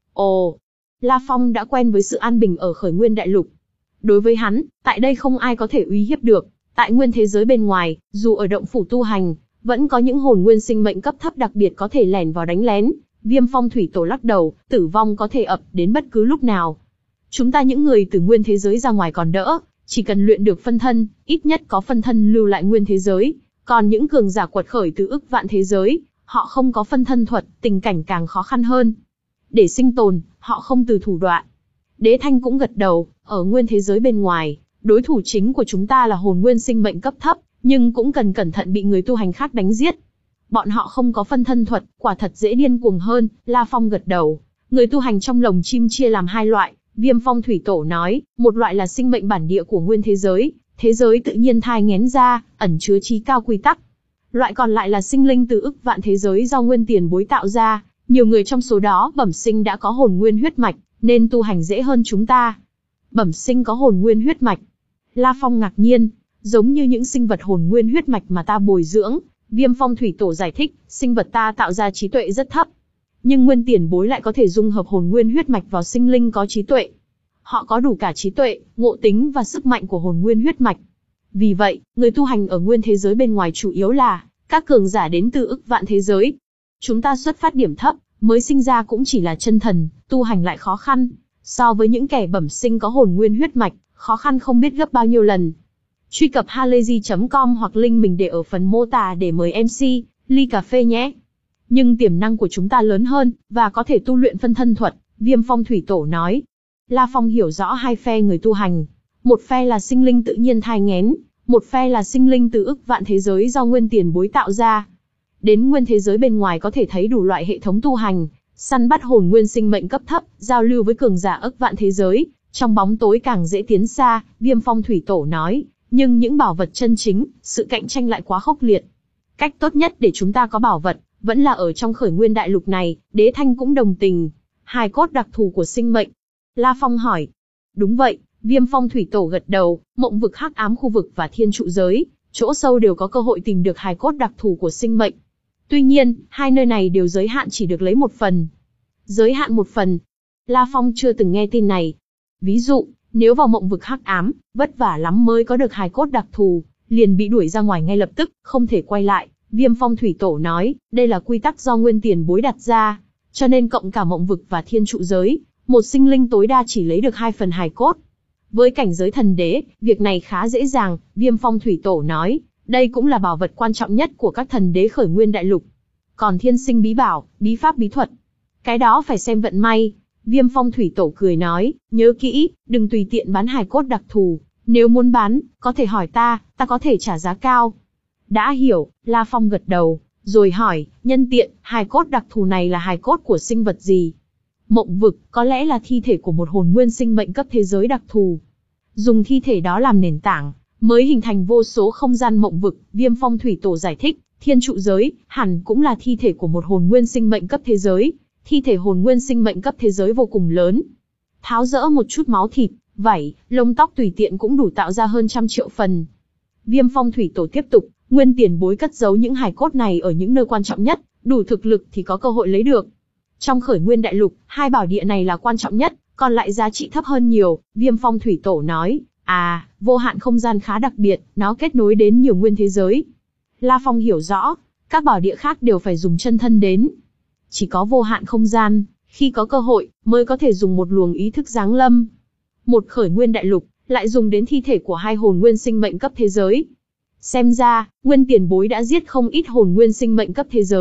Ồ, La Phong đã quen với sự an bình ở khởi nguyên đại lục. Đối với hắn, tại đây không ai có thể uy hiếp được. Tại nguyên thế giới bên ngoài, dù ở động phủ tu hành, vẫn có những hồn nguyên sinh mệnh cấp thấp đặc biệt có thể lẻn vào đánh lén. Viêm Phong thủy tổ lắc đầu, tử vong có thể ập đến bất cứ lúc nào. Chúng ta những người từ nguyên thế giới ra ngoài còn đỡ, chỉ cần luyện được phân thân, ít nhất có phân thân lưu lại nguyên thế giới. Còn những cường giả quật khởi từ ức vạn thế giới, họ không có phân thân thuật, tình cảnh càng khó khăn hơn. Để sinh tồn, họ không từ thủ đoạn. Đế Thanh cũng gật đầu, ở nguyên thế giới bên ngoài, đối thủ chính của chúng ta là hồn nguyên sinh mệnh cấp thấp, nhưng cũng cần cẩn thận bị người tu hành khác đánh giết. Bọn họ không có phân thân thuật, quả thật dễ điên cuồng hơn. La Phong gật đầu. Người tu hành trong lồng chim chia làm hai loại. Viêm Phong thủy tổ nói, một loại là sinh mệnh bản địa của nguyên thế giới, thế giới tự nhiên thai nghén ra, ẩn chứa chí cao quy tắc. Loại còn lại là sinh linh từ ức vạn thế giới do nguyên tiền bối tạo ra, nhiều người trong số đó bẩm sinh đã có hồn nguyên huyết mạch, nên tu hành dễ hơn chúng ta. Bẩm sinh có hồn nguyên huyết mạch. La Phong ngạc nhiên, giống như những sinh vật hồn nguyên huyết mạch mà ta bồi dưỡng. Viêm Phong thủy tổ giải thích, sinh vật ta tạo ra trí tuệ rất thấp. Nhưng nguyên tiền bối lại có thể dung hợp hồn nguyên huyết mạch vào sinh linh có trí tuệ. Họ có đủ cả trí tuệ, ngộ tính và sức mạnh của hồn nguyên huyết mạch. Vì vậy, người tu hành ở nguyên thế giới bên ngoài chủ yếu là các cường giả đến từ ức vạn thế giới. Chúng ta xuất phát điểm thấp, mới sinh ra cũng chỉ là chân thần, tu hành lại khó khăn. So với những kẻ bẩm sinh có hồn nguyên huyết mạch, khó khăn không biết gấp bao nhiêu lần. Truy cập halayzi chấm com hoặc link mình để ở phần mô tả để mời em xê, ly cà phê nhé. Nhưng tiềm năng của chúng ta lớn hơn, và có thể tu luyện phân thân thuật, Viêm Phong thủy tổ nói. La Phong hiểu rõ hai phe người tu hành. Một phe là sinh linh tự nhiên thai nghén, một phe là sinh linh từ ức vạn thế giới do nguyên tiền bối tạo ra. Đến nguyên thế giới bên ngoài có thể thấy đủ loại hệ thống tu hành, săn bắt hồn nguyên sinh mệnh cấp thấp, giao lưu với cường giả ức vạn thế giới, trong bóng tối càng dễ tiến xa, Viêm Phong thủy tổ nói. Nhưng những bảo vật chân chính, sự cạnh tranh lại quá khốc liệt. Cách tốt nhất để chúng ta có bảo vật, vẫn là ở trong khởi nguyên đại lục này. Đế Thanh cũng đồng tình. Hài cốt đặc thù của sinh mệnh. La Phong hỏi. Đúng vậy, Viêm Phong thủy tổ gật đầu. Mộng vực hắc ám khu vực và thiên trụ giới, chỗ sâu đều có cơ hội tìm được hài cốt đặc thù của sinh mệnh. Tuy nhiên, hai nơi này đều giới hạn chỉ được lấy một phần. Giới hạn một phần. La Phong chưa từng nghe tin này. Ví dụ, nếu vào mộng vực hắc ám, vất vả lắm mới có được hài cốt đặc thù, liền bị đuổi ra ngoài ngay lập tức, không thể quay lại. Viêm Phong thủy tổ nói, đây là quy tắc do nguyên tiền bối đặt ra, cho nên cộng cả mộng vực và thiên trụ giới, một sinh linh tối đa chỉ lấy được hai phần hài cốt. Với cảnh giới thần đế, việc này khá dễ dàng, Viêm Phong thủy tổ nói, đây cũng là bảo vật quan trọng nhất của các thần đế khởi nguyên đại lục. Còn thiên sinh bí bảo, bí pháp bí thuật, cái đó phải xem vận may. Viêm Phong thủy tổ cười nói, nhớ kỹ, đừng tùy tiện bán hài cốt đặc thù, nếu muốn bán, có thể hỏi ta, ta có thể trả giá cao. Đã hiểu, La Phong gật đầu, rồi hỏi, nhân tiện, hài cốt đặc thù này là hài cốt của sinh vật gì? Mộng vực, có lẽ là thi thể của một hồn nguyên sinh mệnh cấp thế giới đặc thù. Dùng thi thể đó làm nền tảng, mới hình thành vô số không gian mộng vực. Viêm Phong thủy tổ giải thích, thiên trụ giới, hẳn cũng là thi thể của một hồn nguyên sinh mệnh cấp thế giới. Thi thể hồn nguyên sinh mệnh cấp thế giới vô cùng lớn. Tháo rỡ một chút máu thịt, vảy, lông tóc tùy tiện cũng đủ tạo ra hơn trăm triệu phần. Viêm Phong thủy tổ tiếp tục, nguyên tiền bối cất giấu những hài cốt này ở những nơi quan trọng nhất, đủ thực lực thì có cơ hội lấy được. Trong khởi nguyên đại lục, hai bảo địa này là quan trọng nhất, còn lại giá trị thấp hơn nhiều. Viêm Phong thủy tổ nói, à, vô hạn không gian khá đặc biệt, nó kết nối đến nhiều nguyên thế giới. La Phong hiểu rõ, các bảo địa khác đều phải dùng chân thân đến. Chỉ có vô hạn không gian, khi có cơ hội, mới có thể dùng một luồng ý thức giáng lâm. Một khởi nguyên đại lục, lại dùng đến thi thể của hai hồn nguyên sinh mệnh cấp thế giới. Xem ra, nguyên tiền bối đã giết không ít hồn nguyên sinh mệnh cấp thế giới,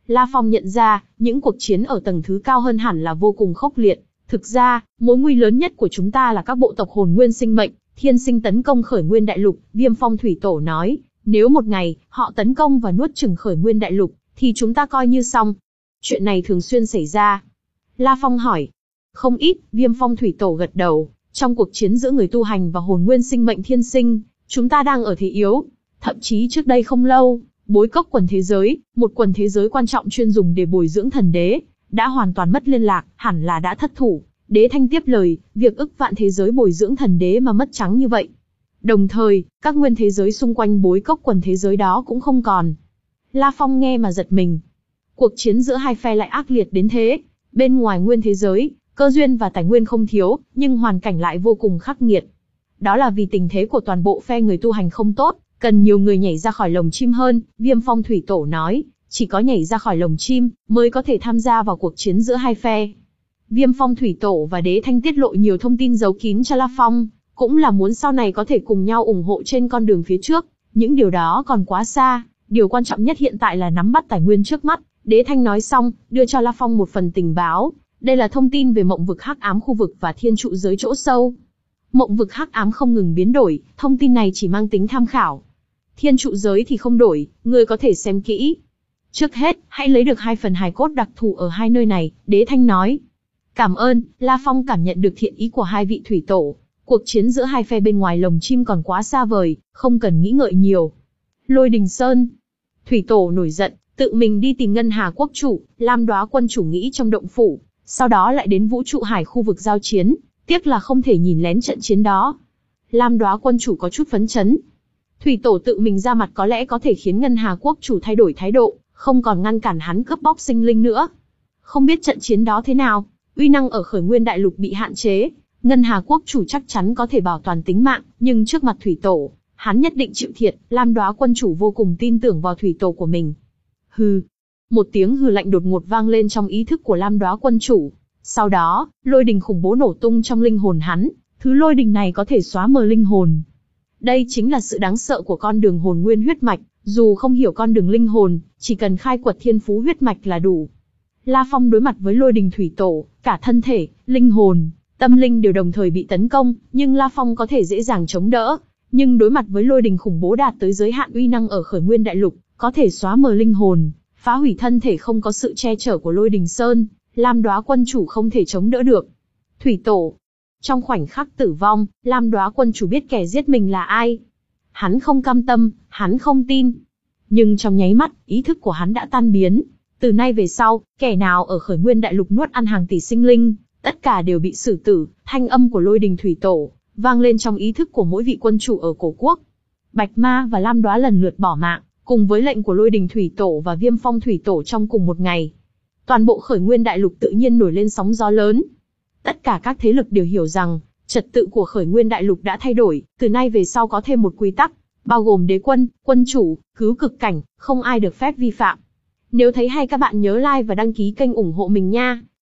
La Phong nhận ra, những cuộc chiến ở tầng thứ cao hơn hẳn là vô cùng khốc liệt. Thực ra, mối nguy lớn nhất của chúng ta là các bộ tộc hồn nguyên sinh mệnh, thiên sinh tấn công khởi nguyên đại lục. Viêm Phong Thủy Tổ nói, nếu một ngày, họ tấn công và nuốt chửng khởi nguyên đại lục, thì chúng ta coi như xong. Chuyện này thường xuyên xảy ra. La Phong hỏi. Không ít, Viêm Phong Thủy Tổ gật đầu. Trong cuộc chiến giữa người tu hành và hồn nguyên sinh mệnh thiên sinh, chúng ta đang ở thế yếu. Thậm chí trước đây không lâu, Bối Cốc quần thế giới, một quần thế giới quan trọng chuyên dùng để bồi dưỡng thần đế, đã hoàn toàn mất liên lạc, hẳn là đã thất thủ. Đế Thanh tiếp lời, việc ức vạn thế giới bồi dưỡng thần đế mà mất trắng như vậy. Đồng thời, các nguyên thế giới xung quanh Bối Cốc quần thế giới đó cũng không còn. La Phong nghe mà giật mình. Cuộc chiến giữa hai phe lại ác liệt đến thế. Bên ngoài nguyên thế giới, cơ duyên và tài nguyên không thiếu, nhưng hoàn cảnh lại vô cùng khắc nghiệt. Đó là vì tình thế của toàn bộ phe người tu hành không tốt, cần nhiều người nhảy ra khỏi lồng chim hơn. Viêm Phong Thủy Tổ nói, chỉ có nhảy ra khỏi lồng chim, mới có thể tham gia vào cuộc chiến giữa hai phe. Viêm Phong Thủy Tổ và Đế Thanh tiết lộ nhiều thông tin giấu kín cho La Phong, cũng là muốn sau này có thể cùng nhau ủng hộ trên con đường phía trước. Những điều đó còn quá xa, điều quan trọng nhất hiện tại là nắm bắt tài nguyên trước mắt. Đế Thanh nói xong, đưa cho La Phong một phần tình báo. Đây là thông tin về mộng vực hắc ám khu vực và thiên trụ giới chỗ sâu. Mộng vực hắc ám không ngừng biến đổi, thông tin này chỉ mang tính tham khảo. Thiên trụ giới thì không đổi, ngươi có thể xem kỹ. Trước hết, hãy lấy được hai phần hài cốt đặc thù ở hai nơi này, Đế Thanh nói. Cảm ơn, La Phong cảm nhận được thiện ý của hai vị thủy tổ. Cuộc chiến giữa hai phe bên ngoài lồng chim còn quá xa vời, không cần nghĩ ngợi nhiều. Lôi Đình Sơn. Thủy tổ nổi giận, tự mình đi tìm Ngân Hà quốc chủ, Lam Đóa quân chủ nghĩ trong động phủ, sau đó lại đến vũ trụ hải khu vực giao chiến, tiếc là không thể nhìn lén trận chiến đó. Lam Đóa quân chủ có chút phấn chấn. Thủy tổ tự mình ra mặt có lẽ có thể khiến Ngân Hà quốc chủ thay đổi thái độ, không còn ngăn cản hắn cướp bóc sinh linh nữa. Không biết trận chiến đó thế nào, uy năng ở khởi nguyên đại lục bị hạn chế, Ngân Hà quốc chủ chắc chắn có thể bảo toàn tính mạng, nhưng trước mặt thủy tổ, hắn nhất định chịu thiệt. Lam Đóa quân chủ vô cùng tin tưởng vào thủy tổ của mình. Hừ. Một tiếng hừ lạnh đột ngột vang lên trong ý thức của Lam Đóa quân chủ. Sau đó, lôi đình khủng bố nổ tung trong linh hồn hắn, thứ lôi đình này có thể xóa mờ linh hồn. Đây chính là sự đáng sợ của con đường hồn nguyên huyết mạch, dù không hiểu con đường linh hồn, chỉ cần khai quật thiên phú huyết mạch là đủ. La Phong đối mặt với lôi đình thủy tổ, cả thân thể, linh hồn, tâm linh đều đồng thời bị tấn công, nhưng La Phong có thể dễ dàng chống đỡ. Nhưng đối mặt với lôi đình khủng bố đạt tới giới hạn uy năng ở khởi nguyên đại lục, có thể xóa mờ linh hồn, phá hủy thân thể không có sự che chở của lôi đình sơn, Lam Đóa quân chủ không thể chống đỡ được. Thủy tổ. Trong khoảnh khắc tử vong, Lam Đóa quân chủ biết kẻ giết mình là ai. Hắn không cam tâm, hắn không tin. Nhưng trong nháy mắt, ý thức của hắn đã tan biến. Từ nay về sau, kẻ nào ở khởi nguyên đại lục nuốt ăn hàng tỷ sinh linh, tất cả đều bị xử tử. Thanh âm của lôi đình thủy tổ vang lên trong ý thức của mỗi vị quân chủ ở cổ quốc. Bạch Ma và Lam Đóa lần lượt bỏ mạng, cùng với lệnh của lôi đình thủy tổ và Viêm Phong thủy tổ trong cùng một ngày. Toàn bộ khởi nguyên đại lục tự nhiên nổi lên sóng gió lớn. Tất cả các thế lực đều hiểu rằng, trật tự của khởi nguyên đại lục đã thay đổi, từ nay về sau có thêm một quy tắc, bao gồm đế quân, quân chủ, cứu cực cảnh, không ai được phép vi phạm. Nếu thấy hay các bạn nhớ like và đăng ký kênh ủng hộ mình nha.